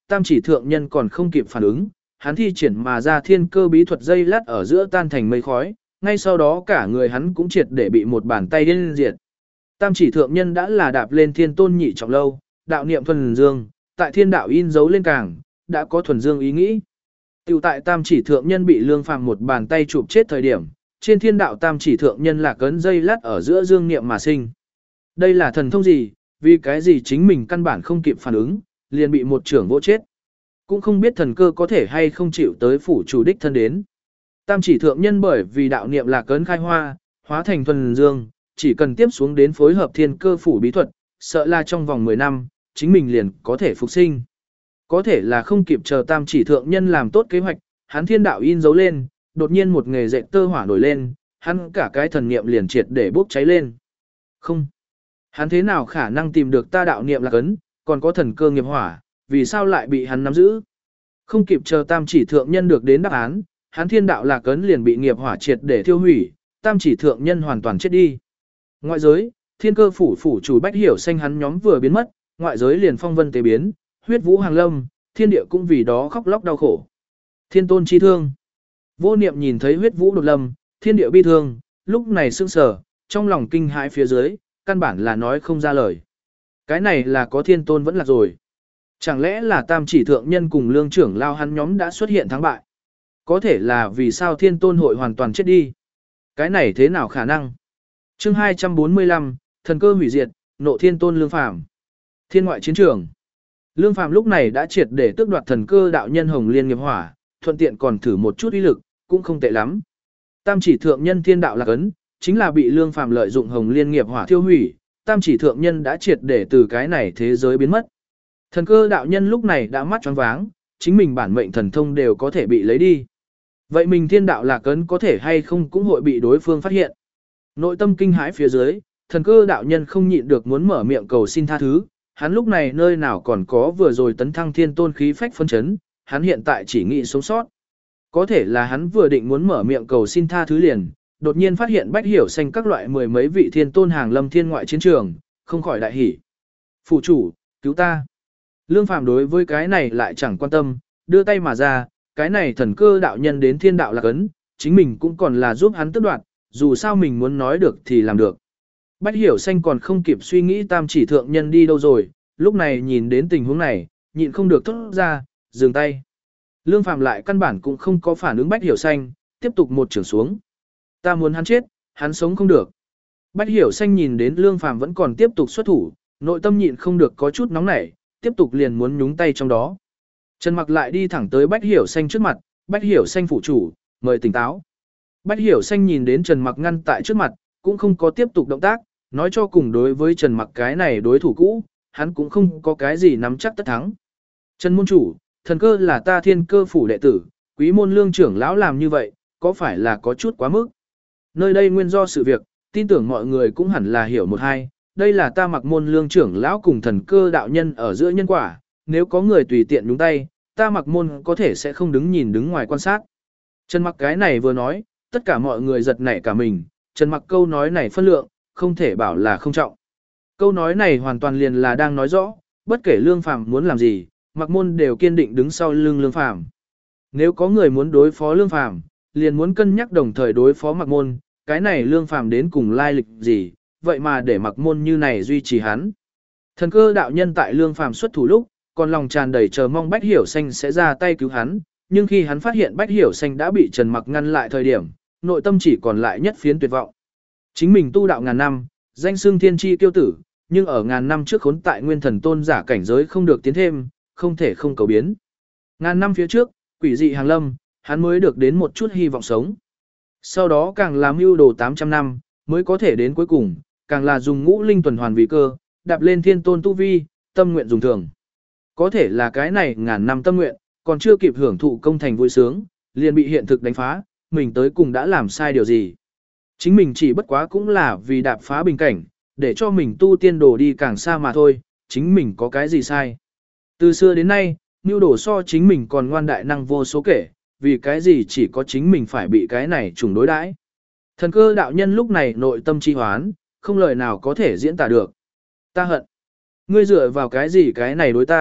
tam chỉ thượng nhân còn không kịp phản ứng, hắn thi triển mà ra thiên cơ bí thuật dây lát ở giữa tan thành mây khói, ngay sau đó cả người hắn cũng triệt để bị một bàn tay điên diệt. Tam chỉ thượng nhân đã là đạp lên thiên tôn nhị trọng lâu, đạo niệm thuần dương, tại thiên đạo in dấu lên càng, đã có thuần dương ý nghĩ. Tiểu tại tam chỉ thượng nhân bị lương phàm một bàn tay chụp chết thời điểm, trên thiên đạo tam chỉ thượng nhân là cấn dây lát ở giữa dương niệm mà sinh. Đây là thần thông gì, vì cái gì chính mình căn bản không kịp phản ứng, liền bị một trưởng vỗ chết. Cũng không biết thần cơ có thể hay không chịu tới phủ chủ đích thân đến. Tam chỉ thượng nhân bởi vì đạo niệm là cấn khai hoa, hóa thành thuần dương, chỉ cần tiếp xuống đến phối hợp thiên cơ phủ bí thuật, sợ là trong vòng mười năm, chính mình liền có thể phục sinh. Có thể là không kịp chờ tam chỉ thượng nhân làm tốt kế hoạch, hắn thiên đạo in dấu lên, đột nhiên một nghề dệt tơ hỏa nổi lên, hắn cả cái thần niệm liền triệt để bốc cháy lên. Không, hắn thế nào khả năng tìm được ta đạo niệm là cấn, còn có thần cơ nghiệp hỏa, vì sao lại bị hắn nắm giữ? Không kịp chờ tam chỉ thượng nhân được đến đáp án, hắn thiên đạo là cấn liền bị nghiệp hỏa triệt để thiêu hủy, tam chỉ thượng nhân hoàn toàn chết đi. Ngoại giới, thiên cơ phủ phủ chủ Bách Hiểu Xanh hắn nhóm vừa biến mất, ngoại giới liền phong vân tế biến, huyết vũ hàng lâm, thiên địa cũng vì đó khóc lóc đau khổ. Thiên tôn chi thương. Vô niệm nhìn thấy huyết vũ đột lâm, thiên địa bi thương, lúc này sững sờ, trong lòng kinh hãi phía dưới, căn bản là nói không ra lời. Cái này là có thiên tôn vẫn là rồi. Chẳng lẽ là tam chỉ thượng nhân cùng lương trưởng lao hắn nhóm đã xuất hiện thắng bại? Có thể là vì sao thiên tôn hội hoàn toàn chết đi? Cái này thế nào khả năng? Chương hai trăm bốn mươi lăm, thần cơ hủy diệt, nộ thiên tôn lương phàm. Thiên ngoại chiến trường. Lương phàm lúc này đã triệt để tước đoạt thần cơ đạo nhân hồng liên nghiệp hỏa, thuận tiện còn thử một chút uy lực, cũng không tệ lắm. Tam chỉ thượng nhân thiên đạo lạc ấn, chính là bị lương phàm lợi dụng hồng liên nghiệp hỏa thiêu hủy, tam chỉ thượng nhân đã triệt để từ cái này thế giới biến mất. Thần cơ đạo nhân lúc này đã mắt choáng váng, chính mình bản mệnh thần thông đều có thể bị lấy đi. Vậy mình thiên đạo lạc ấn có thể hay không cũng hội bị đối phương phát hiện. Nội tâm kinh hãi phía dưới, thần cơ đạo nhân không nhịn được muốn mở miệng cầu xin tha thứ, hắn lúc này nơi nào còn có vừa rồi tấn thăng thiên tôn khí phách phân chấn, hắn hiện tại chỉ nghĩ sống sót. Có thể là hắn vừa định muốn mở miệng cầu xin tha thứ liền, đột nhiên phát hiện Bách Hiểu Xanh các loại mười mấy vị thiên tôn hàng lâm thiên ngoại chiến trường, không khỏi đại hỉ. Phủ chủ, cứu ta. Lương phàm đối với cái này lại chẳng quan tâm, đưa tay mà ra, cái này thần cơ đạo nhân đến thiên đạo lạc ấn, chính mình cũng còn là giúp hắn tước đoạt, dù sao mình muốn nói được thì làm được. Bách Hiểu Xanh còn không kịp suy nghĩ tam chỉ thượng nhân đi đâu rồi, lúc này nhìn đến tình huống này, nhịn không được thốt ra, dừng tay. Lương phàm lại căn bản cũng không có phản ứng Bách Hiểu Xanh, tiếp tục một trường xuống. Ta muốn hắn chết, hắn sống không được. Bách Hiểu Xanh nhìn đến Lương phàm vẫn còn tiếp tục xuất thủ, nội tâm nhịn không được có chút nóng nảy, tiếp tục liền muốn nhúng tay trong đó. Trần Mặc lại đi thẳng tới Bách Hiểu Xanh trước mặt, Bách Hiểu Xanh phụ chủ, mời tỉnh táo. Bách Hiểu Xanh nhìn đến Trần Mặc ngăn tại trước mặt, cũng không có tiếp tục động tác, nói cho cùng đối với Trần Mặc cái này đối thủ cũ, hắn cũng không có cái gì nắm chắc tất thắng. Trần môn chủ, thần cơ là ta thiên cơ phủ đệ tử, quý môn lương trưởng lão làm như vậy, có phải là có chút quá mức? Nơi đây nguyên do sự việc, tin tưởng mọi người cũng hẳn là hiểu một hai, đây là ta mặc môn lương trưởng lão cùng thần cơ đạo nhân ở giữa nhân quả, nếu có người tùy tiện nhúng tay, ta mặc môn có thể sẽ không đứng nhìn đứng ngoài quan sát. Trần Mặc cái này vừa nói, tất cả mọi người giật nảy cả mình, Trần Mặc câu nói này phân lượng, không thể bảo là không trọng. Câu nói này hoàn toàn liền là đang nói rõ, bất kể Lương Phàm muốn làm gì, mặc môn đều kiên định đứng sau lưng Lương Phàm. Nếu có người muốn đối phó Lương Phàm, liền muốn cân nhắc đồng thời đối phó mặc môn, cái này Lương Phàm đến cùng lai lịch gì, vậy mà để mặc môn như này duy trì hắn. Thần cơ đạo nhân tại Lương Phàm xuất thủ lúc, còn lòng tràn đầy chờ mong Bách Hiểu Xanh sẽ ra tay cứu hắn, nhưng khi hắn phát hiện Bách Hiểu Xanh đã bị Trần Mặc ngăn lại thời điểm, nội tâm chỉ còn lại nhất phiến tuyệt vọng. Chính mình tu đạo ngàn năm, danh xưng thiên chi tiêu tử, nhưng ở ngàn năm trước khốn tại nguyên thần tôn giả cảnh giới không được tiến thêm, không thể không cầu biến. Ngàn năm phía trước, quỷ dị hàng lâm, hắn mới được đến một chút hy vọng sống. Sau đó càng làm mưu đồ tám trăm năm, mới có thể đến cuối cùng, càng là dùng ngũ linh tuần hoàn vì cơ, đạp lên thiên tôn tu vi, tâm nguyện dùng thường. Có thể là cái này ngàn năm tâm nguyện, còn chưa kịp hưởng thụ công thành vui sướng, liền bị hiện thực đánh phá, mình tới cùng đã làm sai điều gì. Chính mình chỉ bất quá cũng là vì đạp phá bình cảnh, để cho mình tu tiên đồ đi càng xa mà thôi, chính mình có cái gì sai. Từ xưa đến nay, mưu đồ so chính mình còn ngoan đại năng vô số kể, vì cái gì chỉ có chính mình phải bị cái này trùng đối đãi. Thần cơ đạo nhân lúc này nội tâm chi hoán, không lời nào có thể diễn tả được. Ta hận. Ngươi dựa vào cái gì cái này đối ta,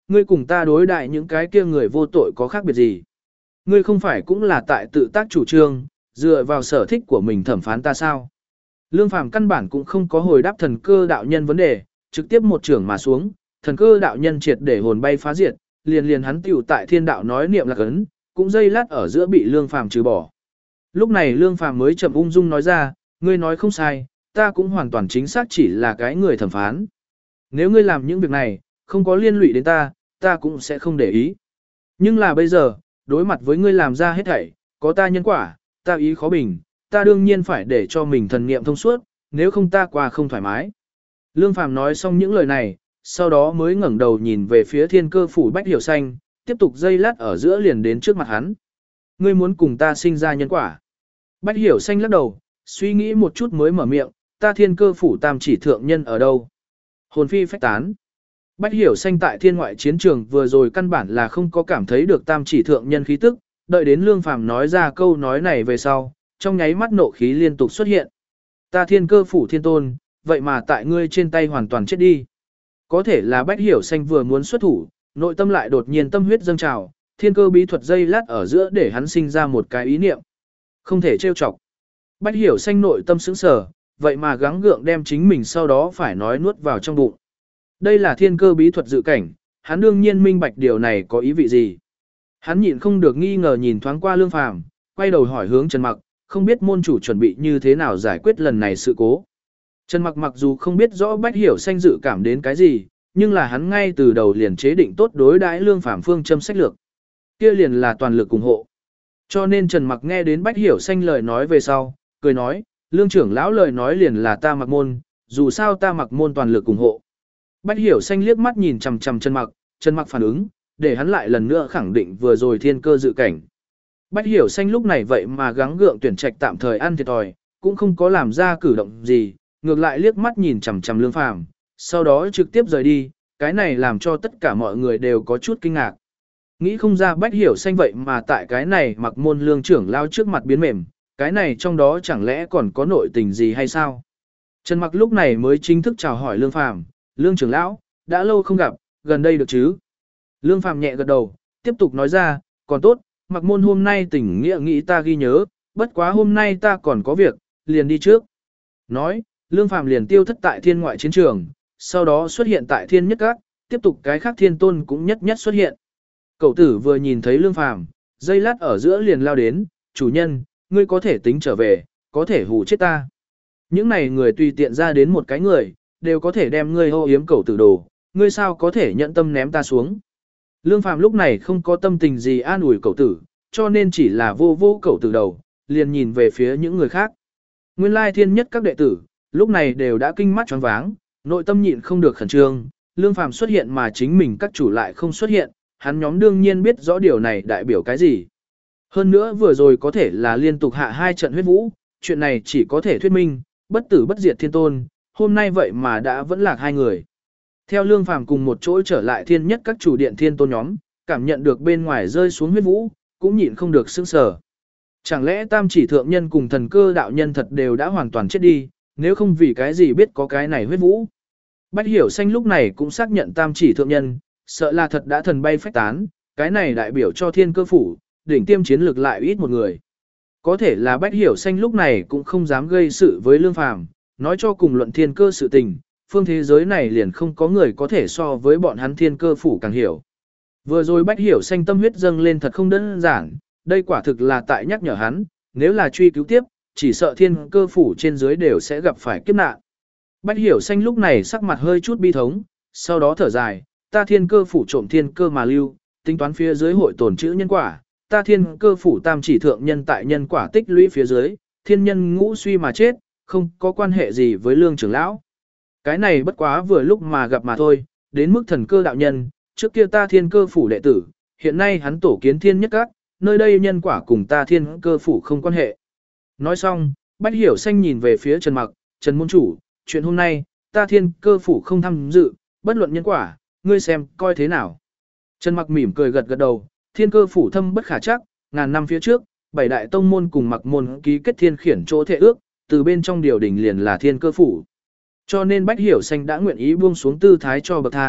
ngươi cùng ta đối đại những cái kia người vô tội có khác biệt gì? Ngươi không phải cũng là tại tự tác chủ trương, dựa vào sở thích của mình thẩm phán ta sao? Lương Phàm căn bản cũng không có hồi đáp thần cơ đạo nhân vấn đề, trực tiếp một trưởng mà xuống, thần cơ đạo nhân triệt để hồn bay phá diệt, liền liền hắn tiểu tại thiên đạo nói niệm lạc ấn, cũng dây lát ở giữa bị Lương Phàm trừ bỏ. Lúc này Lương Phàm mới chậm ung dung nói ra, ngươi nói không sai, ta cũng hoàn toàn chính xác chỉ là cái người thẩm phán. Nếu ngươi làm những việc này, không có liên lụy đến ta, ta cũng sẽ không để ý. Nhưng là bây giờ, đối mặt với ngươi làm ra hết thảy, có ta nhân quả, ta ý khó bình, ta đương nhiên phải để cho mình thần niệm thông suốt, nếu không ta qua không thoải mái. Lương Phàm nói xong những lời này, sau đó mới ngẩng đầu nhìn về phía thiên cơ phủ Bách Hiểu Xanh, tiếp tục dây lát ở giữa liền đến trước mặt hắn. Ngươi muốn cùng ta sinh ra nhân quả. Bách Hiểu Xanh lắc đầu, suy nghĩ một chút mới mở miệng, ta thiên cơ phủ tam chỉ thượng nhân ở đâu? Hồn phi phách tán. Bách Hiểu Xanh tại thiên ngoại chiến trường vừa rồi căn bản là không có cảm thấy được tam chỉ thượng nhân khí tức, đợi đến Lương Phàm nói ra câu nói này về sau, trong nháy mắt nộ khí liên tục xuất hiện. Ta thiên cơ phủ thiên tôn, vậy mà tại ngươi trên tay hoàn toàn chết đi. Có thể là Bách Hiểu Xanh vừa muốn xuất thủ, nội tâm lại đột nhiên tâm huyết dâng trào, thiên cơ bí thuật dây lát ở giữa để hắn sinh ra một cái ý niệm. Không thể trêu chọc. Bách Hiểu Xanh nội tâm sững sờ, vậy mà gắng gượng đem chính mình sau đó phải nói nuốt vào trong bụng. Đây là thiên cơ bí thuật dự cảnh, hắn đương nhiên minh bạch điều này có ý vị gì. Hắn nhịn không được nghi ngờ nhìn thoáng qua Lương Phàm, quay đầu hỏi hướng Trần Mặc, không biết môn chủ chuẩn bị như thế nào giải quyết lần này sự cố. Trần Mặc mặc dù không biết rõ Bách Hiểu Xanh dự cảm đến cái gì, nhưng là hắn ngay từ đầu liền chế định tốt đối đãi Lương Phàm phương châm sách lược. Kia liền là toàn lực ủng hộ. Cho nên Trần Mặc nghe đến Bách Hiểu Xanh lời nói về sau, cười nói, Lương trưởng lão lời nói liền là ta Mặc môn, dù sao ta Mặc môn toàn lực ủng hộ. Bách Hiểu Xanh liếc mắt nhìn chằm chằm Trần Mặc, Trần Mặc phản ứng, để hắn lại lần nữa khẳng định vừa rồi thiên cơ dự cảnh. Bách Hiểu Xanh lúc này vậy mà gắng gượng tuyển trạch tạm thời ăn thiệt thòi, cũng không có làm ra cử động gì, ngược lại liếc mắt nhìn chằm chằm Lương Phàm, sau đó trực tiếp rời đi, cái này làm cho tất cả mọi người đều có chút kinh ngạc. Nghĩ không ra Bách Hiểu Xanh vậy mà tại cái này Mặc môn Lương trưởng lao trước mặt biến mềm, cái này trong đó chẳng lẽ còn có nội tình gì hay sao? Trần Mặc lúc này mới chính thức chào hỏi Lương Phàm, Lương trưởng lão, đã lâu không gặp, gần đây được chứ? Lương Phàm nhẹ gật đầu, tiếp tục nói ra, còn tốt, Mặc môn hôm nay tỉnh nghĩa nghĩ ta ghi nhớ, bất quá hôm nay ta còn có việc, liền đi trước. Nói, Lương Phàm liền tiêu thất tại thiên ngoại chiến trường, sau đó xuất hiện tại thiên nhất các, tiếp tục cái khác thiên tôn cũng nhất nhất xuất hiện. Cậu tử vừa nhìn thấy Lương Phàm, giây lát ở giữa liền lao đến, chủ nhân, ngươi có thể tính trở về, có thể hù chết ta. Những này người tùy tiện ra đến một cái người, đều có thể đem ngươi hô yếm cậu tử đồ, ngươi sao có thể nhận tâm ném ta xuống. Lương Phàm lúc này không có tâm tình gì an ủi cậu tử, cho nên chỉ là vô vô cậu tử đầu, liền nhìn về phía những người khác. Nguyên lai thiên nhất các đệ tử, lúc này đều đã kinh mắt choáng váng, nội tâm nhịn không được khẩn trương, Lương Phàm xuất hiện mà chính mình các chủ lại không xuất hiện, hắn nhóm đương nhiên biết rõ điều này đại biểu cái gì. Hơn nữa vừa rồi có thể là liên tục hạ hai trận huyết vũ, chuyện này chỉ có thể thuyết minh, bất tử bất diệt thiên tôn, hôm nay vậy mà đã vẫn lạc hai người. Theo Lương Phàm cùng một chỗ trở lại thiên nhất các chủ điện thiên tôn nhóm, cảm nhận được bên ngoài rơi xuống huyết vũ, cũng nhịn không được sững sờ. Chẳng lẽ tam chỉ thượng nhân cùng thần cơ đạo nhân thật đều đã hoàn toàn chết đi, nếu không vì cái gì biết có cái này huyết vũ. Bách Hiểu Xanh lúc này cũng xác nhận tam chỉ thượng nhân, sợ là thật đã thần bay phách tán, cái này đại biểu cho thiên cơ phủ, đỉnh tiêm chiến lược lại ít một người. Có thể là Bách Hiểu Xanh lúc này cũng không dám gây sự với Lương Phàm, nói cho cùng luận thiên cơ sự tình, phương thế giới này liền không có người có thể so với bọn hắn thiên cơ phủ càng hiểu. Vừa rồi Bách Hiểu Xanh tâm huyết dâng lên thật không đơn giản, đây quả thực là tại nhắc nhở hắn, nếu là truy cứu tiếp, chỉ sợ thiên cơ phủ trên dưới đều sẽ gặp phải kiếp nạn. Bách Hiểu Xanh lúc này sắc mặt hơi chút bi thống, sau đó thở dài, ta thiên cơ phủ trộm thiên cơ mà lưu, tính toán phía dưới hội tổn chữ nhân quả, ta thiên cơ phủ tam chỉ thượng nhân tại nhân quả tích lũy phía dưới, thiên nhân ngũ suy mà chết, không có quan hệ gì với Lương trưởng lão. Cái này bất quá vừa lúc mà gặp mà thôi, đến mức thần cơ đạo nhân, trước kia ta thiên cơ phủ đệ tử, hiện nay hắn tổ kiến thiên nhất các, nơi đây nhân quả cùng ta thiên cơ phủ không quan hệ. Nói xong, Bách Hiểu Xanh nhìn về phía Trần Mặc, Trần môn chủ, chuyện hôm nay, ta thiên cơ phủ không tham dự, bất luận nhân quả, ngươi xem, coi thế nào. Trần Mặc mỉm cười gật gật đầu, thiên cơ phủ thâm bất khả chắc, ngàn năm phía trước, bảy đại tông môn cùng Mặc môn ký kết thiên khiển chỗ thệ ước, từ bên trong điều đình liền là thiên cơ phủ. Cho nên Bách Hiểu Xanh đã nguyện ý buông xuống tư thái cho bậc thang,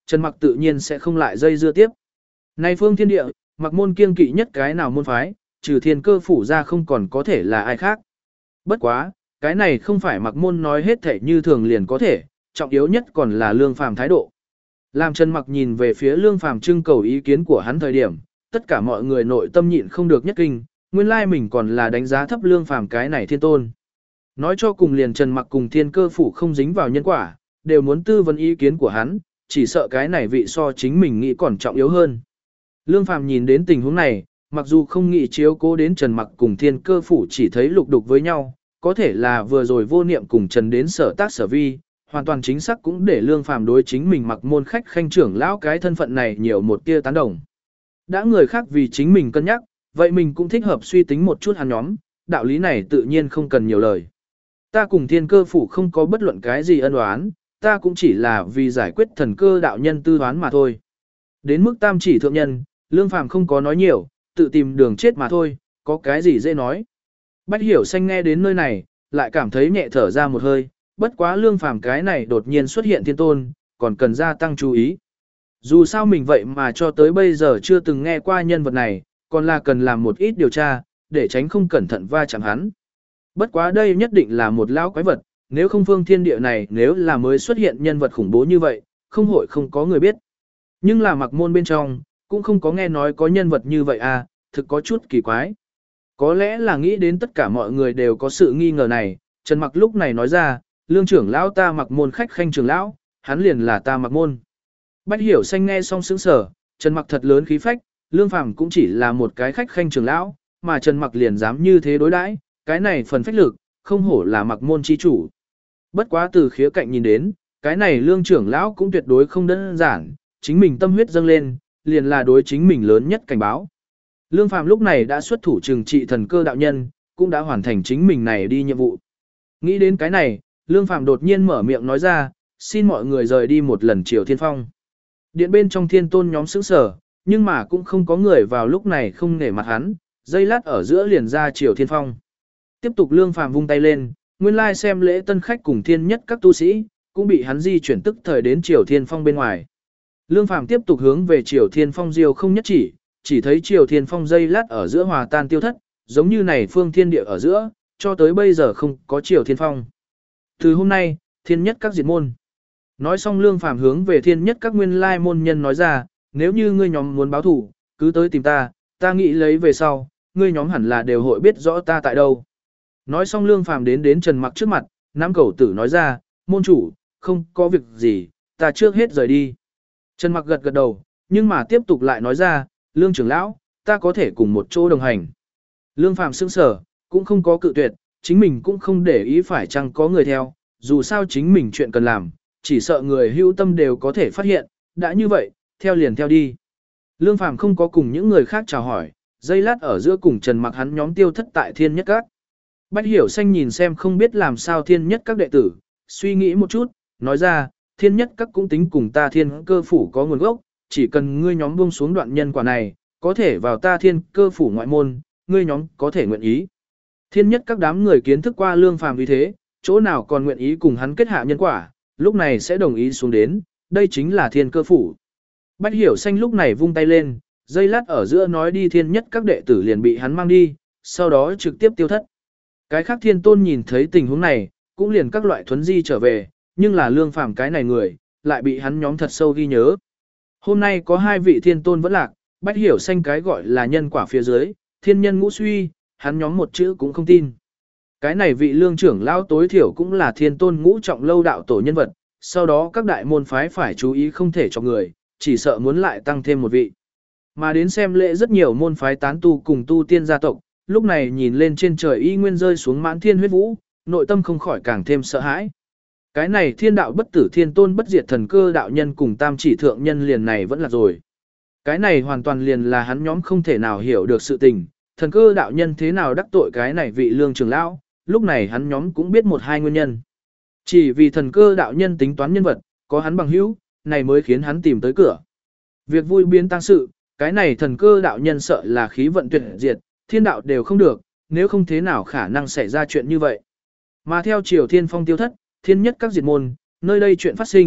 Trần Mặc tự nhiên sẽ không lại dây dưa tiếp. Nay phương thiên địa, Mặc môn kiêng kỵ nhất cái nào môn phái, trừ thiên cơ phủ ra không còn có thể là ai khác. Bất quá, cái này không phải Mặc môn nói hết thể như thường liền có thể, trọng yếu nhất còn là Lương Phàm thái độ. Làm Trần Mặc nhìn về phía Lương Phàm trưng cầu ý kiến của hắn thời điểm, tất cả mọi người nội tâm nhịn không được nhất kinh, nguyên lai mình còn là đánh giá thấp Lương Phàm cái này thiên tôn. Nói cho cùng liền Trần Mặc cùng thiên cơ phủ không dính vào nhân quả, đều muốn tư vấn ý kiến của hắn, chỉ sợ cái này vị so chính mình nghĩ còn trọng yếu hơn. Lương Phàm nhìn đến tình huống này, mặc dù không nghĩ chiếu cố đến Trần Mặc cùng thiên cơ phủ chỉ thấy lục đục với nhau, có thể là vừa rồi vô niệm cùng Trần đến sở tác sở vi, hoàn toàn chính xác cũng để Lương Phàm đối chính mình Mặc môn khách khanh trưởng lão cái thân phận này nhiều một tia tán đồng. Đã người khác vì chính mình cân nhắc, vậy mình cũng thích hợp suy tính một chút hắn nhóm, đạo lý này tự nhiên không cần nhiều lời. Ta cùng thiên cơ phủ không có bất luận cái gì ân oán, ta cũng chỉ là vì giải quyết thần cơ đạo nhân tư toán mà thôi. Đến mức tam chỉ thượng nhân, Lương Phàm không có nói nhiều, tự tìm đường chết mà thôi, có cái gì dễ nói. Bách Hiểu Xanh nghe đến nơi này, lại cảm thấy nhẹ thở ra một hơi, bất quá Lương Phàm cái này đột nhiên xuất hiện thiên tôn, còn cần gia tăng chú ý. Dù sao mình vậy mà cho tới bây giờ chưa từng nghe qua nhân vật này, còn là cần làm một ít điều tra, để tránh không cẩn thận va chạm hắn. Bất quá đây nhất định là một lão quái vật, nếu không phương thiên địa này nếu là mới xuất hiện nhân vật khủng bố như vậy, không hội không có người biết. Nhưng là Mặc môn bên trong, cũng không có nghe nói có nhân vật như vậy à, thực có chút kỳ quái. Có lẽ là nghĩ đến tất cả mọi người đều có sự nghi ngờ này, Trần Mặc lúc này nói ra, Lương trưởng lão ta Mặc môn khách khanh trưởng lão, hắn liền là ta Mặc môn. Bách Hiểu Xanh nghe xong sững sờ, Trần Mặc thật lớn khí phách, Lương Phàm cũng chỉ là một cái khách khanh trưởng lão, mà Trần Mặc liền dám như thế đối đãi, cái này phần phách lực, không hổ là Mặc môn chi chủ. Bất quá từ khía cạnh nhìn đến, cái này Lương trưởng lão cũng tuyệt đối không đơn giản, chính mình tâm huyết dâng lên, liền là đối chính mình lớn nhất cảnh báo. Lương Phàm lúc này đã xuất thủ trừng trị thần cơ đạo nhân, cũng đã hoàn thành chính mình này đi nhiệm vụ. Nghĩ đến cái này, Lương Phàm đột nhiên mở miệng nói ra, xin mọi người rời đi một lần Triều Thiên Phong. Điện bên trong thiên tôn nhóm sững sờ, nhưng mà cũng không có người vào lúc này không nể mặt hắn, dây lát ở giữa liền ra Triều Thiên Phong. Tiếp tục Lương Phàm vung tay lên, nguyên lai xem lễ tân khách cùng thiên nhất các tu sĩ, cũng bị hắn di chuyển tức thời đến Triều Thiên Phong bên ngoài. Lương Phàm tiếp tục hướng về Triều Thiên Phong diêu không nhất chỉ, chỉ thấy Triều Thiên Phong dây lát ở giữa hòa tan tiêu thất, giống như này phương thiên địa ở giữa, cho tới bây giờ không có Triều Thiên Phong. Từ hôm nay, thiên nhất các diệt môn. Nói xong Lương Phàm hướng về thiên nhất các nguyên lai môn nhân nói ra, nếu như ngươi nhóm muốn báo thủ, cứ tới tìm ta, ta nghĩ lấy về sau, ngươi nhóm hẳn là đều hội biết rõ ta tại đâu. Nói xong Lương Phàm đến đến Trần Mặc trước mặt, nắm cầu tử nói ra, môn chủ, không có việc gì, ta trước hết rời đi. Trần Mặc gật gật đầu, nhưng mà tiếp tục lại nói ra, Lương trưởng lão, ta có thể cùng một chỗ đồng hành. Lương Phàm sững sờ, cũng không có cự tuyệt, chính mình cũng không để ý phải chăng có người theo, dù sao chính mình chuyện cần làm, chỉ sợ người hữu tâm đều có thể phát hiện, đã như vậy, theo liền theo đi. Lương Phàm không có cùng những người khác chào hỏi, dây lát ở giữa cùng Trần Mặc hắn nhóm tiêu thất tại thiên nhất các. Bách Hiểu Xanh nhìn xem không biết làm sao thiên nhất các đệ tử, suy nghĩ một chút, nói ra, thiên nhất các cũng tính cùng ta thiên cơ phủ có nguồn gốc, chỉ cần ngươi nhóm buông xuống đoạn nhân quả này, có thể vào ta thiên cơ phủ ngoại môn, ngươi nhóm có thể nguyện ý. Thiên nhất các đám người kiến thức qua Lương Phàm vì thế, chỗ nào còn nguyện ý cùng hắn kết hạ nhân quả, lúc này sẽ đồng ý xuống đến, đây chính là thiên cơ phủ. Bách Hiểu Xanh lúc này vung tay lên, dây lát ở giữa nói đi thiên nhất các đệ tử liền bị hắn mang đi, sau đó trực tiếp tiêu thất. Cái khác thiên tôn nhìn thấy tình huống này, cũng liền các loại thuấn di trở về, nhưng là Lương Phàm cái này người, lại bị hắn nhóm thật sâu ghi nhớ. Hôm nay có hai vị thiên tôn vẫn lạc, Bách Hiểu Xanh cái gọi là nhân quả phía dưới, thiên nhân ngũ suy, hắn nhóm một chữ cũng không tin. Cái này vị Lương trưởng lão tối thiểu cũng là thiên tôn ngũ trọng lâu đạo tổ nhân vật, sau đó các đại môn phái phải chú ý không thể cho người, chỉ sợ muốn lại tăng thêm một vị. Mà đến xem lễ rất nhiều môn phái tán tu cùng tu tiên gia tộc, lúc này nhìn lên trên trời y nguyên rơi xuống mãn thiên huyết vũ, nội tâm không khỏi càng thêm sợ hãi. Cái này thiên đạo bất tử thiên tôn bất diệt thần cơ đạo nhân cùng tam chỉ thượng nhân liền này vẫn là rồi. Cái này hoàn toàn liền là hắn nhóm không thể nào hiểu được sự tình, thần cơ đạo nhân thế nào đắc tội cái này vị Lương trưởng lão, lúc này hắn nhóm cũng biết một hai nguyên nhân. Chỉ vì thần cơ đạo nhân tính toán nhân vật, có hắn bằng hữu, này mới khiến hắn tìm tới cửa. Việc vui biến tăng sự, cái này thần cơ đạo nhân sợ là khí vận tuyệt diệt, thiên đạo đều không được, nếu không thế nào khả năng xảy ra chuyện như vậy. Mà theo Triều Thiên Phong tiêu thất, thiên nhất các diệt môn, nơi đây chuyện phát sinh,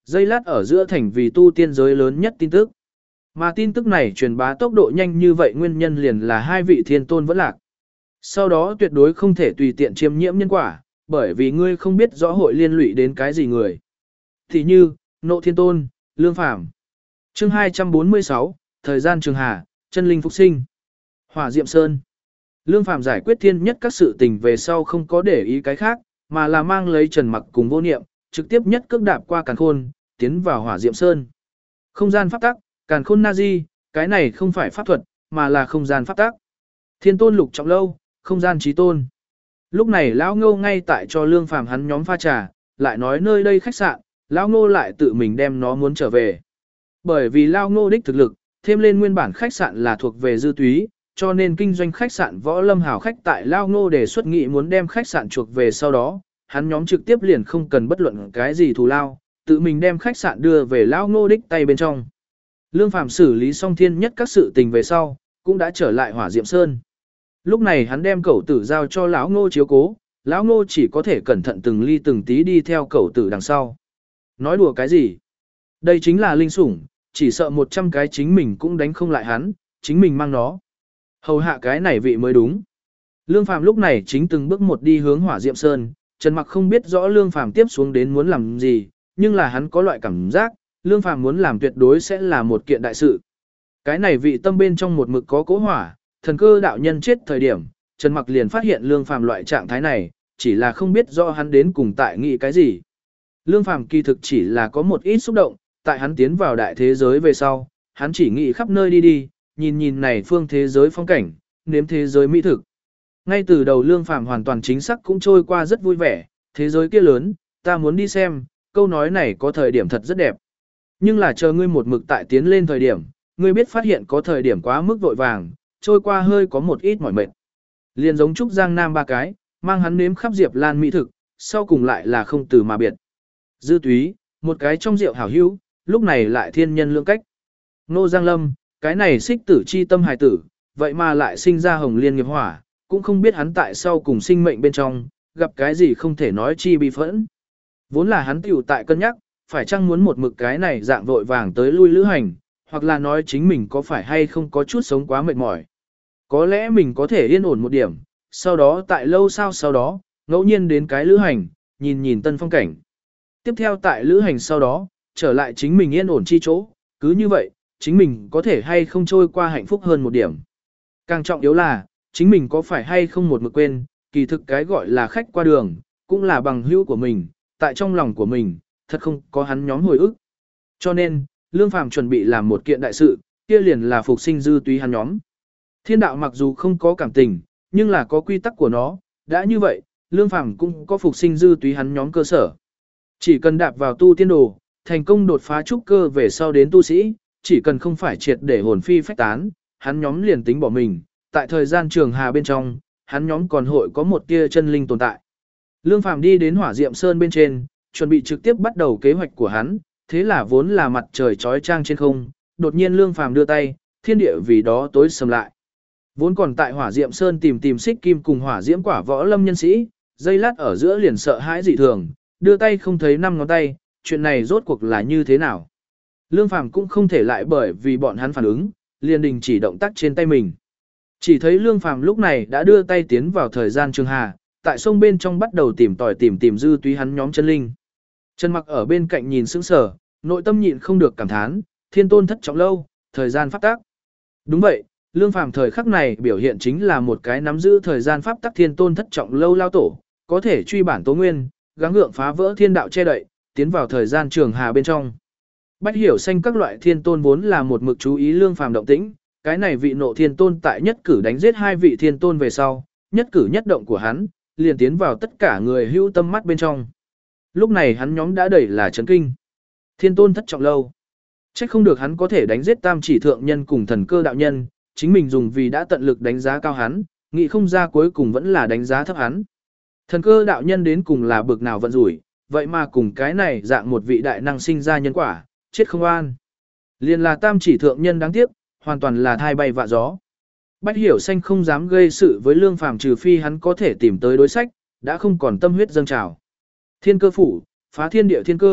Giây lát ở giữa thành vì tu tiên giới lớn nhất tin tức. Mà tin tức này truyền bá tốc độ nhanh như vậy nguyên nhân liền là hai vị thiên tôn vẫn lạc. Sau đó tuyệt đối không thể tùy tiện chiêm nhiễm nhân quả, bởi vì ngươi không biết rõ hội liên lụy đến cái gì người. Thì như, Nộ Thiên Tôn, Lương Phàm. Chương hai trăm bốn mươi sáu, thời gian trường hà, chân linh phục sinh. Hỏa Diệm Sơn. Lương Phàm giải quyết thiên nhất các sự tình về sau không có để ý cái khác, mà là mang lấy Trần Mặc cùng Vô Niệm, trực tiếp nhất cước đạp qua Càn Khôn, tiến vào Hỏa Diệm Sơn. Không gian pháp tắc, Càn Khôn Nazi, cái này không phải pháp thuật, mà là không gian pháp tắc. Thiên Tôn Lục Trọng Lâu, không gian trí tôn. Lúc này lão Ngô ngay tại cho Lương Phàm hắn nhóm pha trà, lại nói nơi đây khách sạn, lão Ngô lại tự mình đem nó muốn trở về. Bởi vì lão Ngô đích thực lực, thêm lên nguyên bản khách sạn là thuộc về Dư Túy, cho nên kinh doanh khách sạn Võ Lâm Hào khách tại lão Ngô đề xuất nghị muốn đem khách sạn chuộc về sau đó, hắn nhóm trực tiếp liền không cần bất luận cái gì thù lao, tự mình đem khách sạn đưa về lão Ngô đích tay bên trong. Lương Phàm xử lý xong thiên nhất các sự tình về sau, cũng đã trở lại Hỏa Diệm Sơn. Lúc này hắn đem cẩu tử giao cho lão Ngô chiếu cố, lão Ngô chỉ có thể cẩn thận từng ly từng tí đi theo cẩu tử đằng sau. Nói đùa cái gì? Đây chính là linh sủng, chỉ sợ một trăm cái chính mình cũng đánh không lại hắn, chính mình mang nó. Hầu hạ cái này vị mới đúng. Lương Phàm lúc này chính từng bước một đi hướng Hỏa Diệm Sơn, Trần Mặc không biết rõ Lương Phàm tiếp xuống đến muốn làm gì, nhưng là hắn có loại cảm giác, Lương Phàm muốn làm tuyệt đối sẽ là một kiện đại sự. Cái này vị tâm bên trong một mực có cố hỏa, thần cơ đạo nhân chết thời điểm, Trần Mặc liền phát hiện Lương Phàm loại trạng thái này, chỉ là không biết rõ hắn đến cùng tại nghĩ cái gì. Lương Phàm kỳ thực chỉ là có một ít xúc động, tại hắn tiến vào đại thế giới về sau, hắn chỉ nghĩ khắp nơi đi đi, nhìn nhìn này phương thế giới phong cảnh, nếm thế giới mỹ thực. Ngay từ đầu Lương Phàm hoàn toàn chính xác cũng trôi qua rất vui vẻ, thế giới kia lớn, ta muốn đi xem, câu nói này có thời điểm thật rất đẹp. Nhưng là chờ ngươi một mực tại tiến lên thời điểm, ngươi biết phát hiện có thời điểm quá mức vội vàng, trôi qua hơi có một ít mỏi mệt. Liền giống Trúc Giang Nam ba cái, mang hắn nếm khắp Diệp Lan mỹ thực, sau cùng lại là không từ mà biệt. Dư Túy, một cái trong rượu hảo hữu, lúc này lại thiên nhân lương cách. Nô Giang Lâm, cái này xích tử chi tâm hài tử, vậy mà lại sinh ra hồng liên nghiệp hỏa, cũng không biết hắn tại sau cùng sinh mệnh bên trong, gặp cái gì không thể nói chi bi phẫn. Vốn là hắn tiểu tại cân nhắc, phải chăng muốn một mực cái này dạng vội vàng tới lui lữ hành, hoặc là nói chính mình có phải hay không có chút sống quá mệt mỏi. Có lẽ mình có thể yên ổn một điểm, sau đó tại lâu sau sau đó, ngẫu nhiên đến cái lữ hành, nhìn nhìn tân phong cảnh. Tiếp theo tại lữ hành sau đó, trở lại chính mình yên ổn chi chỗ, cứ như vậy, chính mình có thể hay không trôi qua hạnh phúc hơn một điểm. Càng trọng yếu là, chính mình có phải hay không một mực quên, kỳ thực cái gọi là khách qua đường, cũng là bằng hữu của mình, tại trong lòng của mình, thật không có hắn nhóm hồi ức. Cho nên, Lương Phàm chuẩn bị làm một kiện đại sự, kia liền là phục sinh Dư Túy hắn nhóm. Thiên đạo mặc dù không có cảm tình, nhưng là có quy tắc của nó, đã như vậy, Lương Phàm cũng có phục sinh Dư Túy hắn nhóm cơ sở. Chỉ cần đạp vào tu tiên đồ, thành công đột phá trúc cơ về sau đến tu sĩ, chỉ cần không phải triệt để hồn phi phách tán, hắn nhóm liền tính bỏ mình, tại thời gian trường hà bên trong, hắn nhóm còn hội có một tia chân linh tồn tại. Lương Phàm đi đến Hỏa Diệm Sơn bên trên, chuẩn bị trực tiếp bắt đầu kế hoạch của hắn, thế là vốn là mặt trời chói chang trên không, đột nhiên Lương Phàm đưa tay, thiên địa vì đó tối sầm lại. Vốn còn tại Hỏa Diệm Sơn tìm tìm xích kim cùng hỏa diễm quả võ lâm nhân sĩ, giây lát ở giữa liền sợ hãi dị thường, đưa tay không thấy năm ngón tay, chuyện này rốt cuộc là như thế nào? Lương Phàm cũng không thể lại bởi vì bọn hắn phản ứng, liền đình chỉ động tác trên tay mình. Chỉ thấy Lương Phàm lúc này đã đưa tay tiến vào thời gian trường hà, tại sông bên trong bắt đầu tìm tòi tìm tìm Dư Túy hắn nhóm chân linh. Trần Mặc ở bên cạnh nhìn sững sờ, nội tâm nhịn không được cảm thán, thiên tôn thất trọng lâu, thời gian pháp tắc. Đúng vậy, Lương Phàm thời khắc này biểu hiện chính là một cái nắm giữ thời gian pháp tắc thiên tôn thất trọng lâu lao tổ, có thể truy bản tố nguyên, gắng gượng phá vỡ thiên đạo che đậy, tiến vào thời gian trường hà bên trong. Bách hiểu xanh các loại thiên tôn vốn là một mực chú ý Lương Phàm động tĩnh, cái này vị nộ thiên tôn tại nhất cử đánh giết hai vị thiên tôn về sau, nhất cử nhất động của hắn, liền tiến vào tất cả người hữu tâm mắt bên trong. Lúc này hắn nhóm đã đẩy là chấn kinh. Thiên tôn thất trọng lâu. Chắc không được hắn có thể đánh giết tam chỉ thượng nhân cùng thần cơ đạo nhân, chính mình dùng vì đã tận lực đánh giá cao hắn, nghĩ không ra cuối cùng vẫn là đánh giá thấp hắn. Thần cơ đạo nhân đến cùng là bực nào vận rủi, vậy mà cùng cái này dạng một vị đại năng sinh ra nhân quả, chết không an. Liền là tam chỉ thượng nhân đáng tiếc, hoàn toàn là thai bay vạ gió. Bách hiểu xanh không dám gây sự với Lương Phàm trừ phi hắn có thể tìm tới đối sách, đã không còn tâm huyết dâng trào. Thiên cơ phủ, phá thiên địa thiên cơ,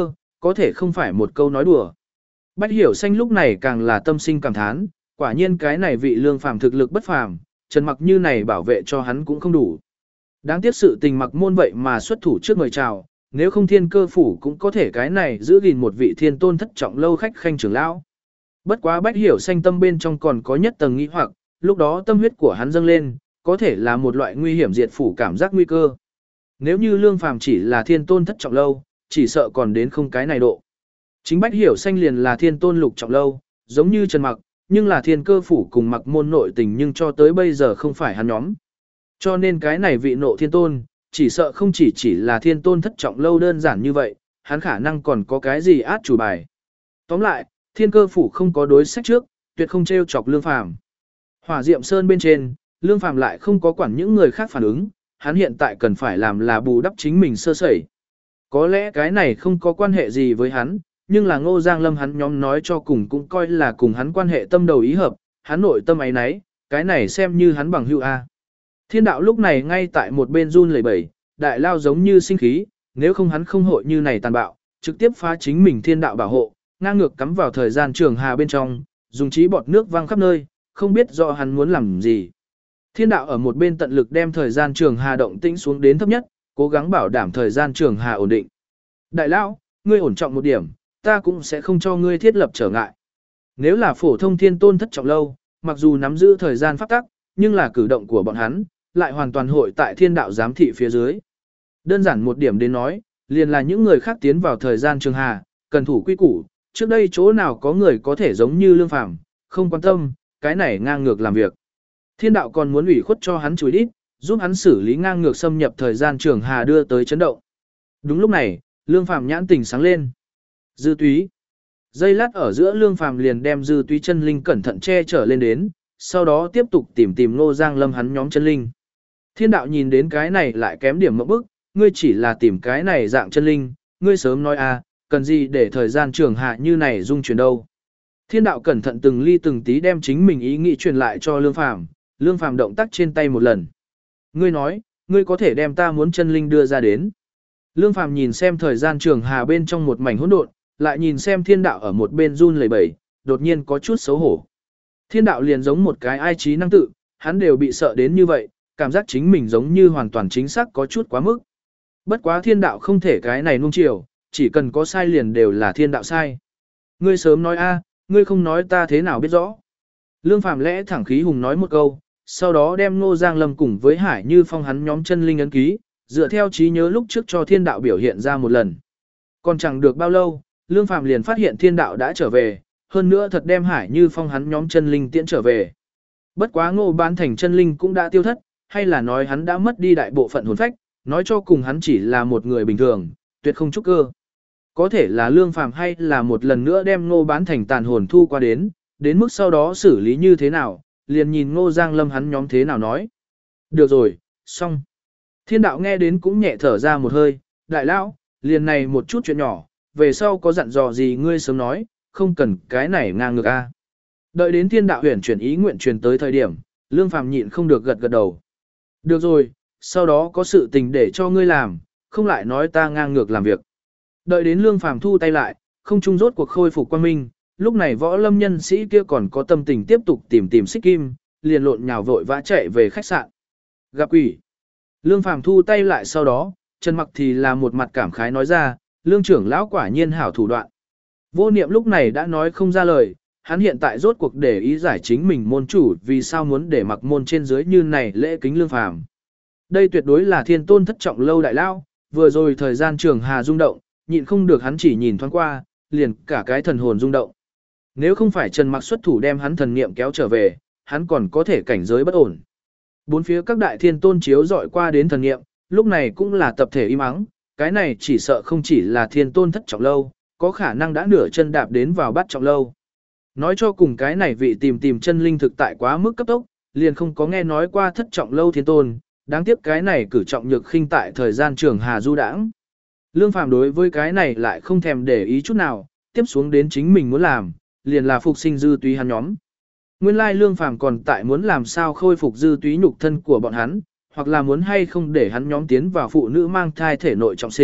có thể không phải một câu nói đùa. Bách Hiểu Xanh lúc này càng là tâm sinh cảm thán, quả nhiên cái này vị lương phàm thực lực bất phàm, Trần Mặc như này bảo vệ cho hắn cũng không đủ. Đáng tiếc sự tình Mặc Môn vậy mà xuất thủ trước mời chào, nếu không Thiên Cơ phủ cũng có thể cái này giữ gìn một vị thiên tôn thất trọng lâu khách khanh trưởng lão. Bất quá Bách Hiểu Xanh tâm bên trong còn có nhất tầng nghi hoặc, lúc đó tâm huyết của hắn dâng lên, có thể là một loại nguy hiểm diệt phủ cảm giác nguy cơ. Nếu như lương phàm chỉ là thiên tôn thất trọng lâu, chỉ sợ còn đến không cái này độ. Chính Bách Hiểu Xanh liền là thiên tôn lục trọng lâu, giống như Trần Mặc, nhưng là Thiên Cơ phủ cùng Mặc Môn nội tình nhưng cho tới bây giờ không phải hắn nhóm. Cho nên cái này vị nộ thiên tôn, chỉ sợ không chỉ chỉ là thiên tôn thất trọng lâu đơn giản như vậy, hắn khả năng còn có cái gì át chủ bài. Tóm lại, Thiên Cơ phủ không có đối sách trước, tuyệt không trêu chọc lương phàm. Hỏa Diệm Sơn bên trên, lương phàm lại không có quản những người khác phản ứng, hắn hiện tại cần phải làm là bù đắp chính mình sơ sẩy. Có lẽ cái này không có quan hệ gì với hắn, nhưng là Ngô Giang Lâm hắn nhóm nói cho cùng cũng coi là cùng hắn quan hệ tâm đầu ý hợp, hắn nội tâm ấy nấy, cái này xem như hắn bằng hữu A. Thiên đạo lúc này ngay tại một bên run lẩy bẩy, đại lao giống như sinh khí, nếu không hắn không hội như này tàn bạo, trực tiếp phá chính mình thiên đạo bảo hộ, ngang ngược cắm vào thời gian trường hà bên trong, dùng trí bọt nước văng khắp nơi, không biết do hắn muốn làm gì. Thiên đạo ở một bên tận lực đem thời gian trường hà động tĩnh xuống đến thấp nhất, cố gắng bảo đảm thời gian trường hà ổn định. Đại lão, ngươi ổn trọng một điểm, ta cũng sẽ không cho ngươi thiết lập trở ngại. Nếu là phổ thông thiên tôn thất trọng lâu, mặc dù nắm giữ thời gian pháp tắc, nhưng là cử động của bọn hắn, lại hoàn toàn hội tại thiên đạo giám thị phía dưới. Đơn giản một điểm đến nói, liền là những người khác tiến vào thời gian trường hà, cần thủ quy củ, trước đây chỗ nào có người có thể giống như lương phàm, không quan tâm, cái này ngang ngược làm việc. Thiên đạo còn muốn ủy khuất cho hắn chùi đít, giúp hắn xử lý ngang ngược xâm nhập thời gian trường hà đưa tới chấn động. Đúng lúc này, lương phàm nhãn tình sáng lên. Dư túy. Dây lát ở giữa lương phàm liền đem dư túy chân linh cẩn thận che chở lên đến, sau đó tiếp tục tìm tìm Ngô Giang Lâm hắn nhóm chân linh. Thiên đạo nhìn đến cái này lại kém điểm mộng bức, ngươi chỉ là tìm cái này dạng chân linh, ngươi sớm nói à, cần gì để thời gian trường hạ như này dung chuyển đâu. Thiên đạo cẩn thận từng ly từng tí đem chính mình ý nghĩ truyền lại cho lương phàm, lương phàm động tác trên tay một lần. Ngươi nói, ngươi có thể đem ta muốn chân linh đưa ra đến. Lương phàm nhìn xem thời gian trường hà bên trong một mảnh hỗn độn, lại nhìn xem thiên đạo ở một bên run lẩy bẩy, đột nhiên có chút xấu hổ. Thiên đạo liền giống một cái ai trí năng tự, hắn đều bị sợ đến như vậy, cảm giác chính mình giống như hoàn toàn chính xác có chút quá mức. Bất quá thiên đạo không thể cái này nuông chiều, chỉ cần có sai liền đều là thiên đạo sai. Ngươi sớm nói a, ngươi không nói ta thế nào biết rõ. Lương phàm lẽ thẳng khí hùng nói một câu, sau đó đem Ngô Giang Lâm cùng với Hải Như Phong hắn nhóm chân linh ấn ký, dựa theo trí nhớ lúc trước cho thiên đạo biểu hiện ra một lần. Còn chẳng được bao lâu, Lương phàm liền phát hiện thiên đạo đã trở về, hơn nữa thật đem Hải Như Phong hắn nhóm chân linh tiễn trở về. Bất quá Ngô Bán Thành chân linh cũng đã tiêu thất, hay là nói hắn đã mất đi đại bộ phận hồn phách, nói cho cùng hắn chỉ là một người bình thường, tuyệt không trúc cơ. Có thể là Lương phàm hay là một lần nữa đem Ngô Bán Thành tàn hồn thu qua đến, đến mức sau đó xử lý như thế nào, liền nhìn Ngô Giang Lâm hắn nhóm thế nào nói. Được rồi, xong. Thiên đạo nghe đến cũng nhẹ thở ra một hơi, đại lão, liền này một chút chuyện nhỏ, về sau có dặn dò gì ngươi sớm nói, không cần cái này ngang ngược a. Đợi đến thiên đạo huyền chuyển ý nguyện truyền tới thời điểm, Lương phàm nhịn không được gật gật đầu. Được rồi, sau đó có sự tình để cho ngươi làm, không lại nói ta ngang ngược làm việc. Đợi đến Lương phàm thu tay lại, không trung rốt cuộc khôi phục quang minh, lúc này võ lâm nhân sĩ kia còn có tâm tình tiếp tục tìm tìm xích kim, liền lộn nhào vội vã chạy về khách sạn. Gặp quỷ. Lương phàm thu tay lại sau đó, Trần Mặc thì là một mặt cảm khái nói ra, Lương trưởng lão quả nhiên hảo thủ đoạn. Vô Niệm lúc này đã nói không ra lời, hắn hiện tại rốt cuộc để ý giải chính mình môn chủ vì sao muốn để Mặc môn trên dưới như này lễ kính Lương phàm. Đây tuyệt đối là thiên tôn thất trọng lâu đại lao, vừa rồi thời gian trường hà rung động, nhịn không được hắn chỉ nhìn thoáng qua, liền cả cái thần hồn rung động. Nếu không phải Trần Mặc xuất thủ đem hắn thần niệm kéo trở về, hắn còn có thể cảnh giới bất ổn. Bốn phía các đại thiên tôn chiếu dọi qua đến thần niệm, lúc này cũng là tập thể im ắng, cái này chỉ sợ không chỉ là thiên tôn thất trọng lâu, có khả năng đã nửa chân đạp đến vào bát trọng lâu. Nói cho cùng cái này vị tìm tìm chân linh thực tại quá mức cấp tốc, liền không có nghe nói qua thất trọng lâu thiên tôn, đáng tiếc cái này cử trọng nhược khinh tại thời gian trường hà du đãng. Lương phàm đối với cái này lại không thèm để ý chút nào, tiếp xuống đến chính mình muốn làm, liền là phục sinh dư túy hắn nhóm. Nguyên lai Lương phàm còn tại muốn làm sao khôi phục dư túy nhục thân của bọn hắn, hoặc là muốn hay không để hắn nhóm tiến vào phụ nữ mang thai thể nội trọng sinh,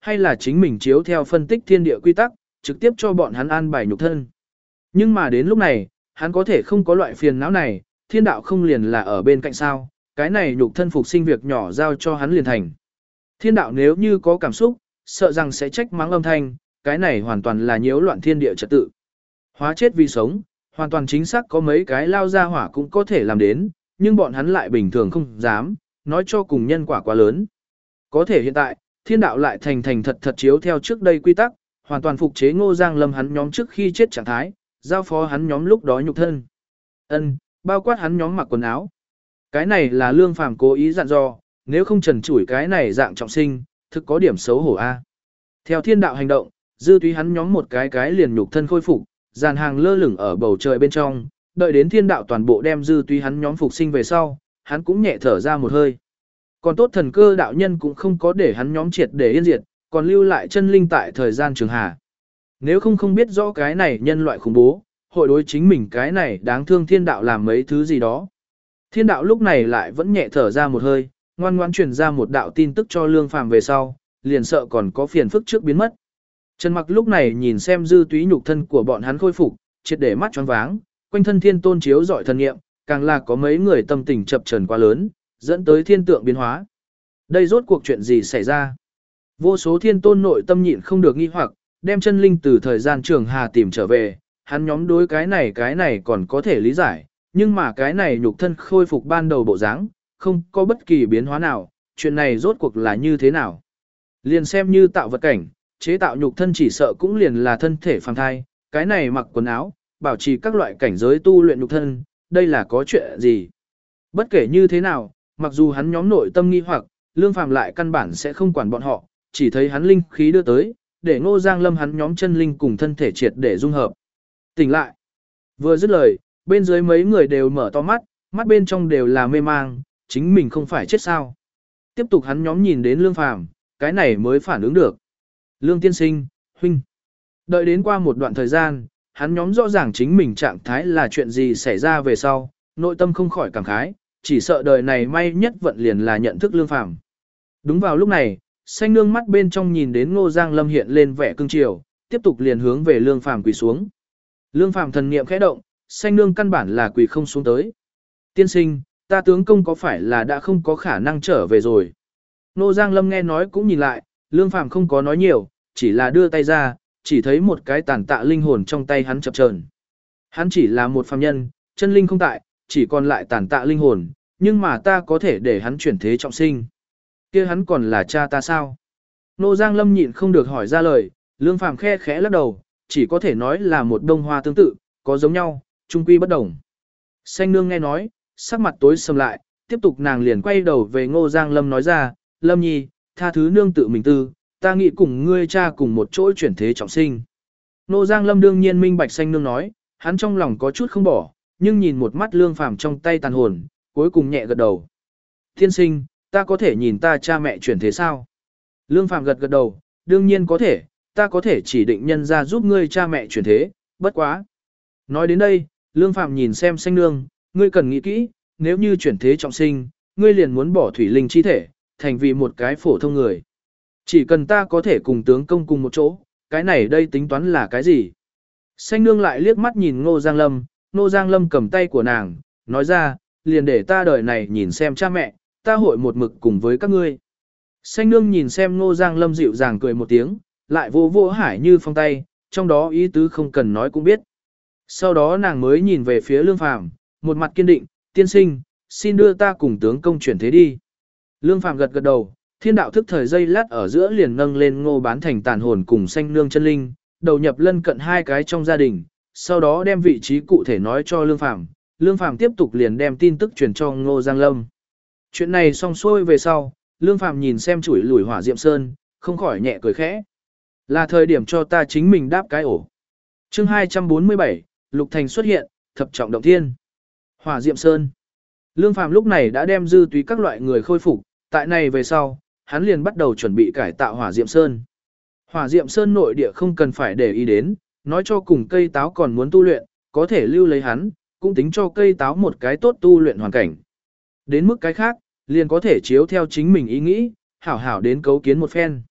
hay là chính mình chiếu theo phân tích thiên địa quy tắc, trực tiếp cho bọn hắn an bài nhục thân. Nhưng mà đến lúc này, hắn có thể không có loại phiền não này, thiên đạo không liền là ở bên cạnh sao, cái này nhục thân phục sinh việc nhỏ giao cho hắn liền thành. Thiên đạo nếu như có cảm xúc, sợ rằng sẽ trách mắng âm thanh, cái này hoàn toàn là nhiễu loạn thiên địa trật tự. Hóa chết vì sống, hoàn toàn chính xác có mấy cái lao ra hỏa cũng có thể làm đến, nhưng bọn hắn lại bình thường không dám, nói cho cùng nhân quả quá lớn. Có thể hiện tại, thiên đạo lại thành thành thật thật chiếu theo trước đây quy tắc, hoàn toàn phục chế Ngô Giang Lâm hắn nhóm trước khi chết trạng thái, giao phó hắn nhóm lúc đó nhục thân. Ân, bao quát hắn nhóm mặc quần áo. Cái này là Lương Phàm cố ý dặn dò, nếu không trần trụi cái này dạng trọng sinh, thực có điểm xấu hổ a. Theo thiên đạo hành động, dư túy hắn nhóm một cái cái liền nhục thân khôi phục, dàn hàng lơ lửng ở bầu trời bên trong, đợi đến thiên đạo toàn bộ đem dư túy hắn nhóm phục sinh về sau, hắn cũng nhẹ thở ra một hơi. Còn tốt thần cơ đạo nhân cũng không có để hắn nhóm triệt để yên diệt, còn lưu lại chân linh tại thời gian trường hà. Nếu không không biết rõ cái này nhân loại khủng bố, hội đối chính mình cái này đáng thương thiên đạo làm mấy thứ gì đó. Thiên đạo lúc này lại vẫn nhẹ thở ra một hơi, ngoan ngoãn truyền ra một đạo tin tức cho Lương Phàm về sau, liền sợ còn có phiền phức trước biến mất. Trần Mặc lúc này nhìn xem dư túy nhục thân của bọn hắn khôi phục, triệt để mắt choáng váng, quanh thân thiên tôn chiếu rọi thần nghiệm, càng là có mấy người tâm tình chập chờn quá lớn, dẫn tới thiên tượng biến hóa. Đây rốt cuộc chuyện gì xảy ra? Vô số thiên tôn nội tâm nhịn không được nghi hoặc, đem chân linh từ thời gian trường hà tìm trở về, hắn nhóm đối cái này cái này còn có thể lý giải, nhưng mà cái này nhục thân khôi phục ban đầu bộ dáng, không có bất kỳ biến hóa nào, chuyện này rốt cuộc là như thế nào? Liền xem như tạo vật cảnh, chế tạo nhục thân chỉ sợ cũng liền là thân thể phàm thai, cái này mặc quần áo, bảo trì các loại cảnh giới tu luyện nhục thân, đây là có chuyện gì? Bất kể như thế nào, mặc dù hắn nhóm nội tâm nghi hoặc, Lương Phàm lại căn bản sẽ không quản bọn họ, chỉ thấy hắn linh khí đưa tới, để Ngô Giang Lâm hắn nhóm chân linh cùng thân thể triệt để dung hợp. Tỉnh lại. Vừa dứt lời, bên dưới mấy người đều mở to mắt, mắt bên trong đều là mê mang, chính mình không phải chết sao? Tiếp tục hắn nhóm nhìn đến Lương Phàm, cái này mới phản ứng được. Lương tiên sinh, huynh. Đợi đến qua một đoạn thời gian, hắn nhóm rõ ràng chính mình trạng thái là chuyện gì xảy ra về sau, nội tâm không khỏi cảm khái, chỉ sợ đời này may nhất vận liền là nhận thức Lương Phàm. Đúng vào lúc này, xanh nương mắt bên trong nhìn đến Ngô Giang Lâm hiện lên vẻ cương triều, tiếp tục liền hướng về Lương Phàm quỳ xuống. Lương Phàm thần niệm khẽ động, xanh nương căn bản là quỳ không xuống tới. Tiên sinh, ta tướng công có phải là đã không có khả năng trở về rồi? Ngô Giang Lâm nghe nói cũng nhìn lại, Lương Phàm không có nói nhiều, chỉ là đưa tay ra, chỉ thấy một cái tàn tạ linh hồn trong tay hắn chập chờn. Hắn chỉ là một phàm nhân, chân linh không tại, chỉ còn lại tàn tạ linh hồn, nhưng mà ta có thể để hắn chuyển thế trọng sinh. Kia hắn còn là cha ta sao? Nô Giang Lâm nhịn không được hỏi ra lời, Lương Phàm khe khẽ lắc đầu, chỉ có thể nói là một đông hoa tương tự, có giống nhau, chung quy bất đồng. Xanh nương nghe nói, sắc mặt tối sầm lại, tiếp tục nàng liền quay đầu về Ngô Giang Lâm nói ra, Lâm nhi, tha thứ nương tự mình tư, ta nghĩ cùng ngươi cha cùng một chỗ chuyển thế trọng sinh. Ngô Giang Lâm đương nhiên minh bạch xanh nương nói, hắn trong lòng có chút không bỏ, nhưng nhìn một mắt Lương Phàm trong tay tàn hồn, cuối cùng nhẹ gật đầu. Thiên sinh, ta có thể nhìn ta cha mẹ chuyển thế sao? Lương Phàm gật gật đầu, đương nhiên có thể, ta có thể chỉ định nhân ra giúp ngươi cha mẹ chuyển thế, bất quá. Nói đến đây, Lương Phàm nhìn xem xanh nương, ngươi cần nghĩ kỹ, nếu như chuyển thế trọng sinh, ngươi liền muốn bỏ thủy linh chi thể, thành vì một cái phổ thông người. Chỉ cần ta có thể cùng tướng công cùng một chỗ, cái này đây tính toán là cái gì? Xanh nương lại liếc mắt nhìn Ngô Giang Lâm, Ngô Giang Lâm cầm tay của nàng, nói ra, liền để ta đời này nhìn xem cha mẹ, ta hội một mực cùng với các ngươi. Xanh nương nhìn xem Ngô Giang Lâm dịu dàng cười một tiếng, lại vô vô Hải Như Phong tay, trong đó ý tứ không cần nói cũng biết. Sau đó nàng mới nhìn về phía Lương Phàm, một mặt kiên định, tiên sinh, xin đưa ta cùng tướng công chuyển thế đi. Lương Phàm gật gật đầu, thiên đạo thức thời dây lát ở giữa liền nâng lên Ngô Bán Thành tàn hồn cùng xanh nương chân linh, đầu nhập lân cận hai cái trong gia đình, sau đó đem vị trí cụ thể nói cho Lương Phàm. Lương Phàm tiếp tục liền đem tin tức truyền cho Ngô Giang Lâm. Chuyện này xong xuôi về sau, Lương Phàm nhìn xem chuỗi lùi hỏa diệm sơn, không khỏi nhẹ cười khẽ. Là thời điểm cho ta chính mình đáp cái ổ. Chương hai trăm bốn mươi bảy, Lục Thành xuất hiện, thập trọng động thiên. Hỏa diệm sơn. Lương Phàm lúc này đã đem dư túy các loại người khôi phục, tại này về sau, hắn liền bắt đầu chuẩn bị cải tạo hỏa diệm sơn. Hỏa diệm sơn nội địa không cần phải để ý đến, nói cho cùng cây táo còn muốn tu luyện, có thể lưu lấy hắn, cũng tính cho cây táo một cái tốt tu luyện hoàn cảnh. Đến mức cái khác, liền có thể chiếu theo chính mình ý nghĩ, hảo hảo đến cấu kiến một phen.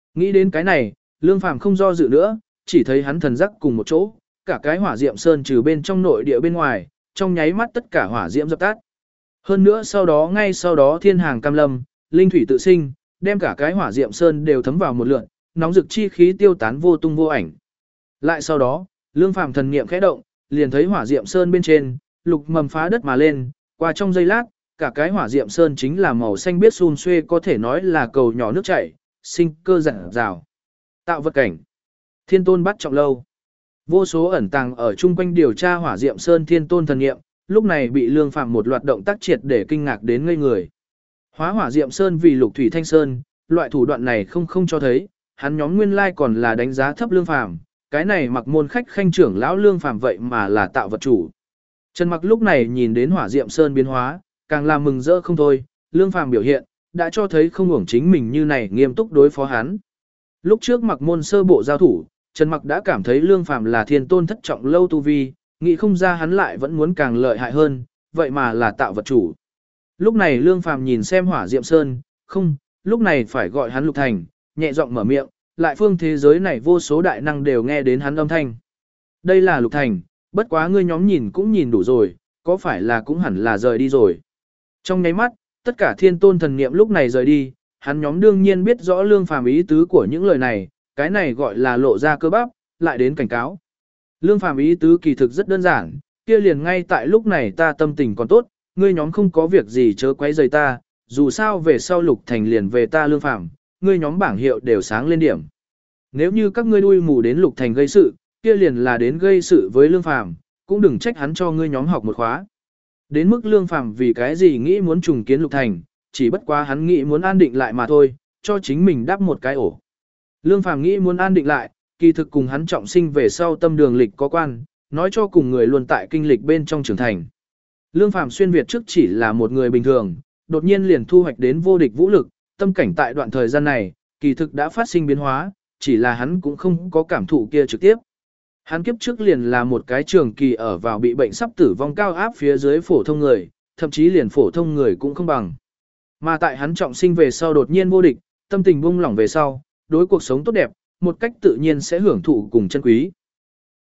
Nghĩ đến cái này, Lương Phàm không do dự nữa, chỉ thấy hắn thần giác cùng một chỗ, cả cái hỏa diệm sơn trừ bên trong nội địa bên ngoài, trong nháy mắt tất cả hỏa diễm dập tắt. Hơn nữa sau đó ngay sau đó thiên hàng cam lâm, linh thủy tự sinh, đem cả cái hỏa diệm sơn đều thấm vào một lượt, nóng rực chi khí tiêu tán vô tung vô ảnh. Lại sau đó, Lương Phàm thần niệm khẽ động, liền thấy hỏa diệm sơn bên trên, lục mầm phá đất mà lên, qua trong giây lát, cả cái hỏa diệm sơn chính là màu xanh biếc xun xuê, có thể nói là cầu nhỏ nước chảy, sinh cơ rạng rào. Tạo vật cảnh. Thiên Tôn bắt trọng lâu. Vô số ẩn tàng ở chung quanh điều tra hỏa diệm sơn Thiên Tôn thần niệm, lúc này bị Lương Phàm một loạt động tác triệt để kinh ngạc đến ngây người. Hóa hỏa diệm sơn vì lục thủy thanh sơn, loại thủ đoạn này không không cho thấy, hắn nhóm nguyên lai còn là đánh giá thấp Lương Phàm, cái này mặc môn khách khanh trưởng lão Lương Phàm vậy mà là tạo vật chủ. Trần Mặc lúc này nhìn đến hỏa diệm sơn biến hóa, càng là mừng rỡ không thôi, Lương Phàm biểu hiện đã cho thấy không hưởng chính mình như này nghiêm túc đối phó hắn. Lúc trước mặc môn sơ bộ giao thủ, Trần Mặc đã cảm thấy Lương Phàm là Thiên Tôn thất trọng lâu tu vi, nghĩ không ra hắn lại vẫn muốn càng lợi hại hơn, vậy mà là tạo vật chủ. Lúc này Lương Phàm nhìn xem hỏa diệm sơn, không, lúc này phải gọi hắn Lục Thành, nhẹ giọng mở miệng, lại phương thế giới này vô số đại năng đều nghe đến hắn âm thanh. Đây là Lục Thành, bất quá ngươi nhóm nhìn cũng nhìn đủ rồi, có phải là cũng hẳn là rời đi rồi. Trong nháy mắt, tất cả Thiên Tôn thần niệm lúc này rời đi, hắn nhóm đương nhiên biết rõ Lương Phàm ý tứ của những lời này, cái này gọi là lộ ra cơ bắp, lại đến cảnh cáo. Lương Phàm ý tứ kỳ thực rất đơn giản, kia liền ngay tại lúc này ta tâm tình còn tốt, ngươi nhóm không có việc gì chớ quấy rầy ta, dù sao về sau Lục Thành liền về ta Lương Phàm, ngươi nhóm bảng hiệu đều sáng lên điểm. Nếu như các ngươi đuôi mù đến Lục Thành gây sự, kia liền là đến gây sự với Lương Phàm, cũng đừng trách hắn cho ngươi nhóm học một khóa. Đến mức Lương Phàm vì cái gì nghĩ muốn trùng kiến Lục Thành, chỉ bất quá hắn nghĩ muốn an định lại mà thôi, cho chính mình đắp một cái ổ. Lương Phàm nghĩ muốn an định lại, kỳ thực cùng hắn trọng sinh về sau tâm đường lịch có quan, nói cho cùng người luôn tại kinh lịch bên trong trưởng thành. Lương Phàm xuyên Việt trước chỉ là một người bình thường, đột nhiên liền thu hoạch đến vô địch vũ lực, tâm cảnh tại đoạn thời gian này, kỳ thực đã phát sinh biến hóa, chỉ là hắn cũng không có cảm thụ kia trực tiếp. Hắn kiếp trước liền là một cái trường kỳ ở vào bị bệnh sắp tử vong cao áp phía dưới phổ thông người, thậm chí liền phổ thông người cũng không bằng. Mà tại hắn trọng sinh về sau đột nhiên vô địch, tâm tình buông lỏng về sau, đối cuộc sống tốt đẹp, một cách tự nhiên sẽ hưởng thụ cùng chân quý.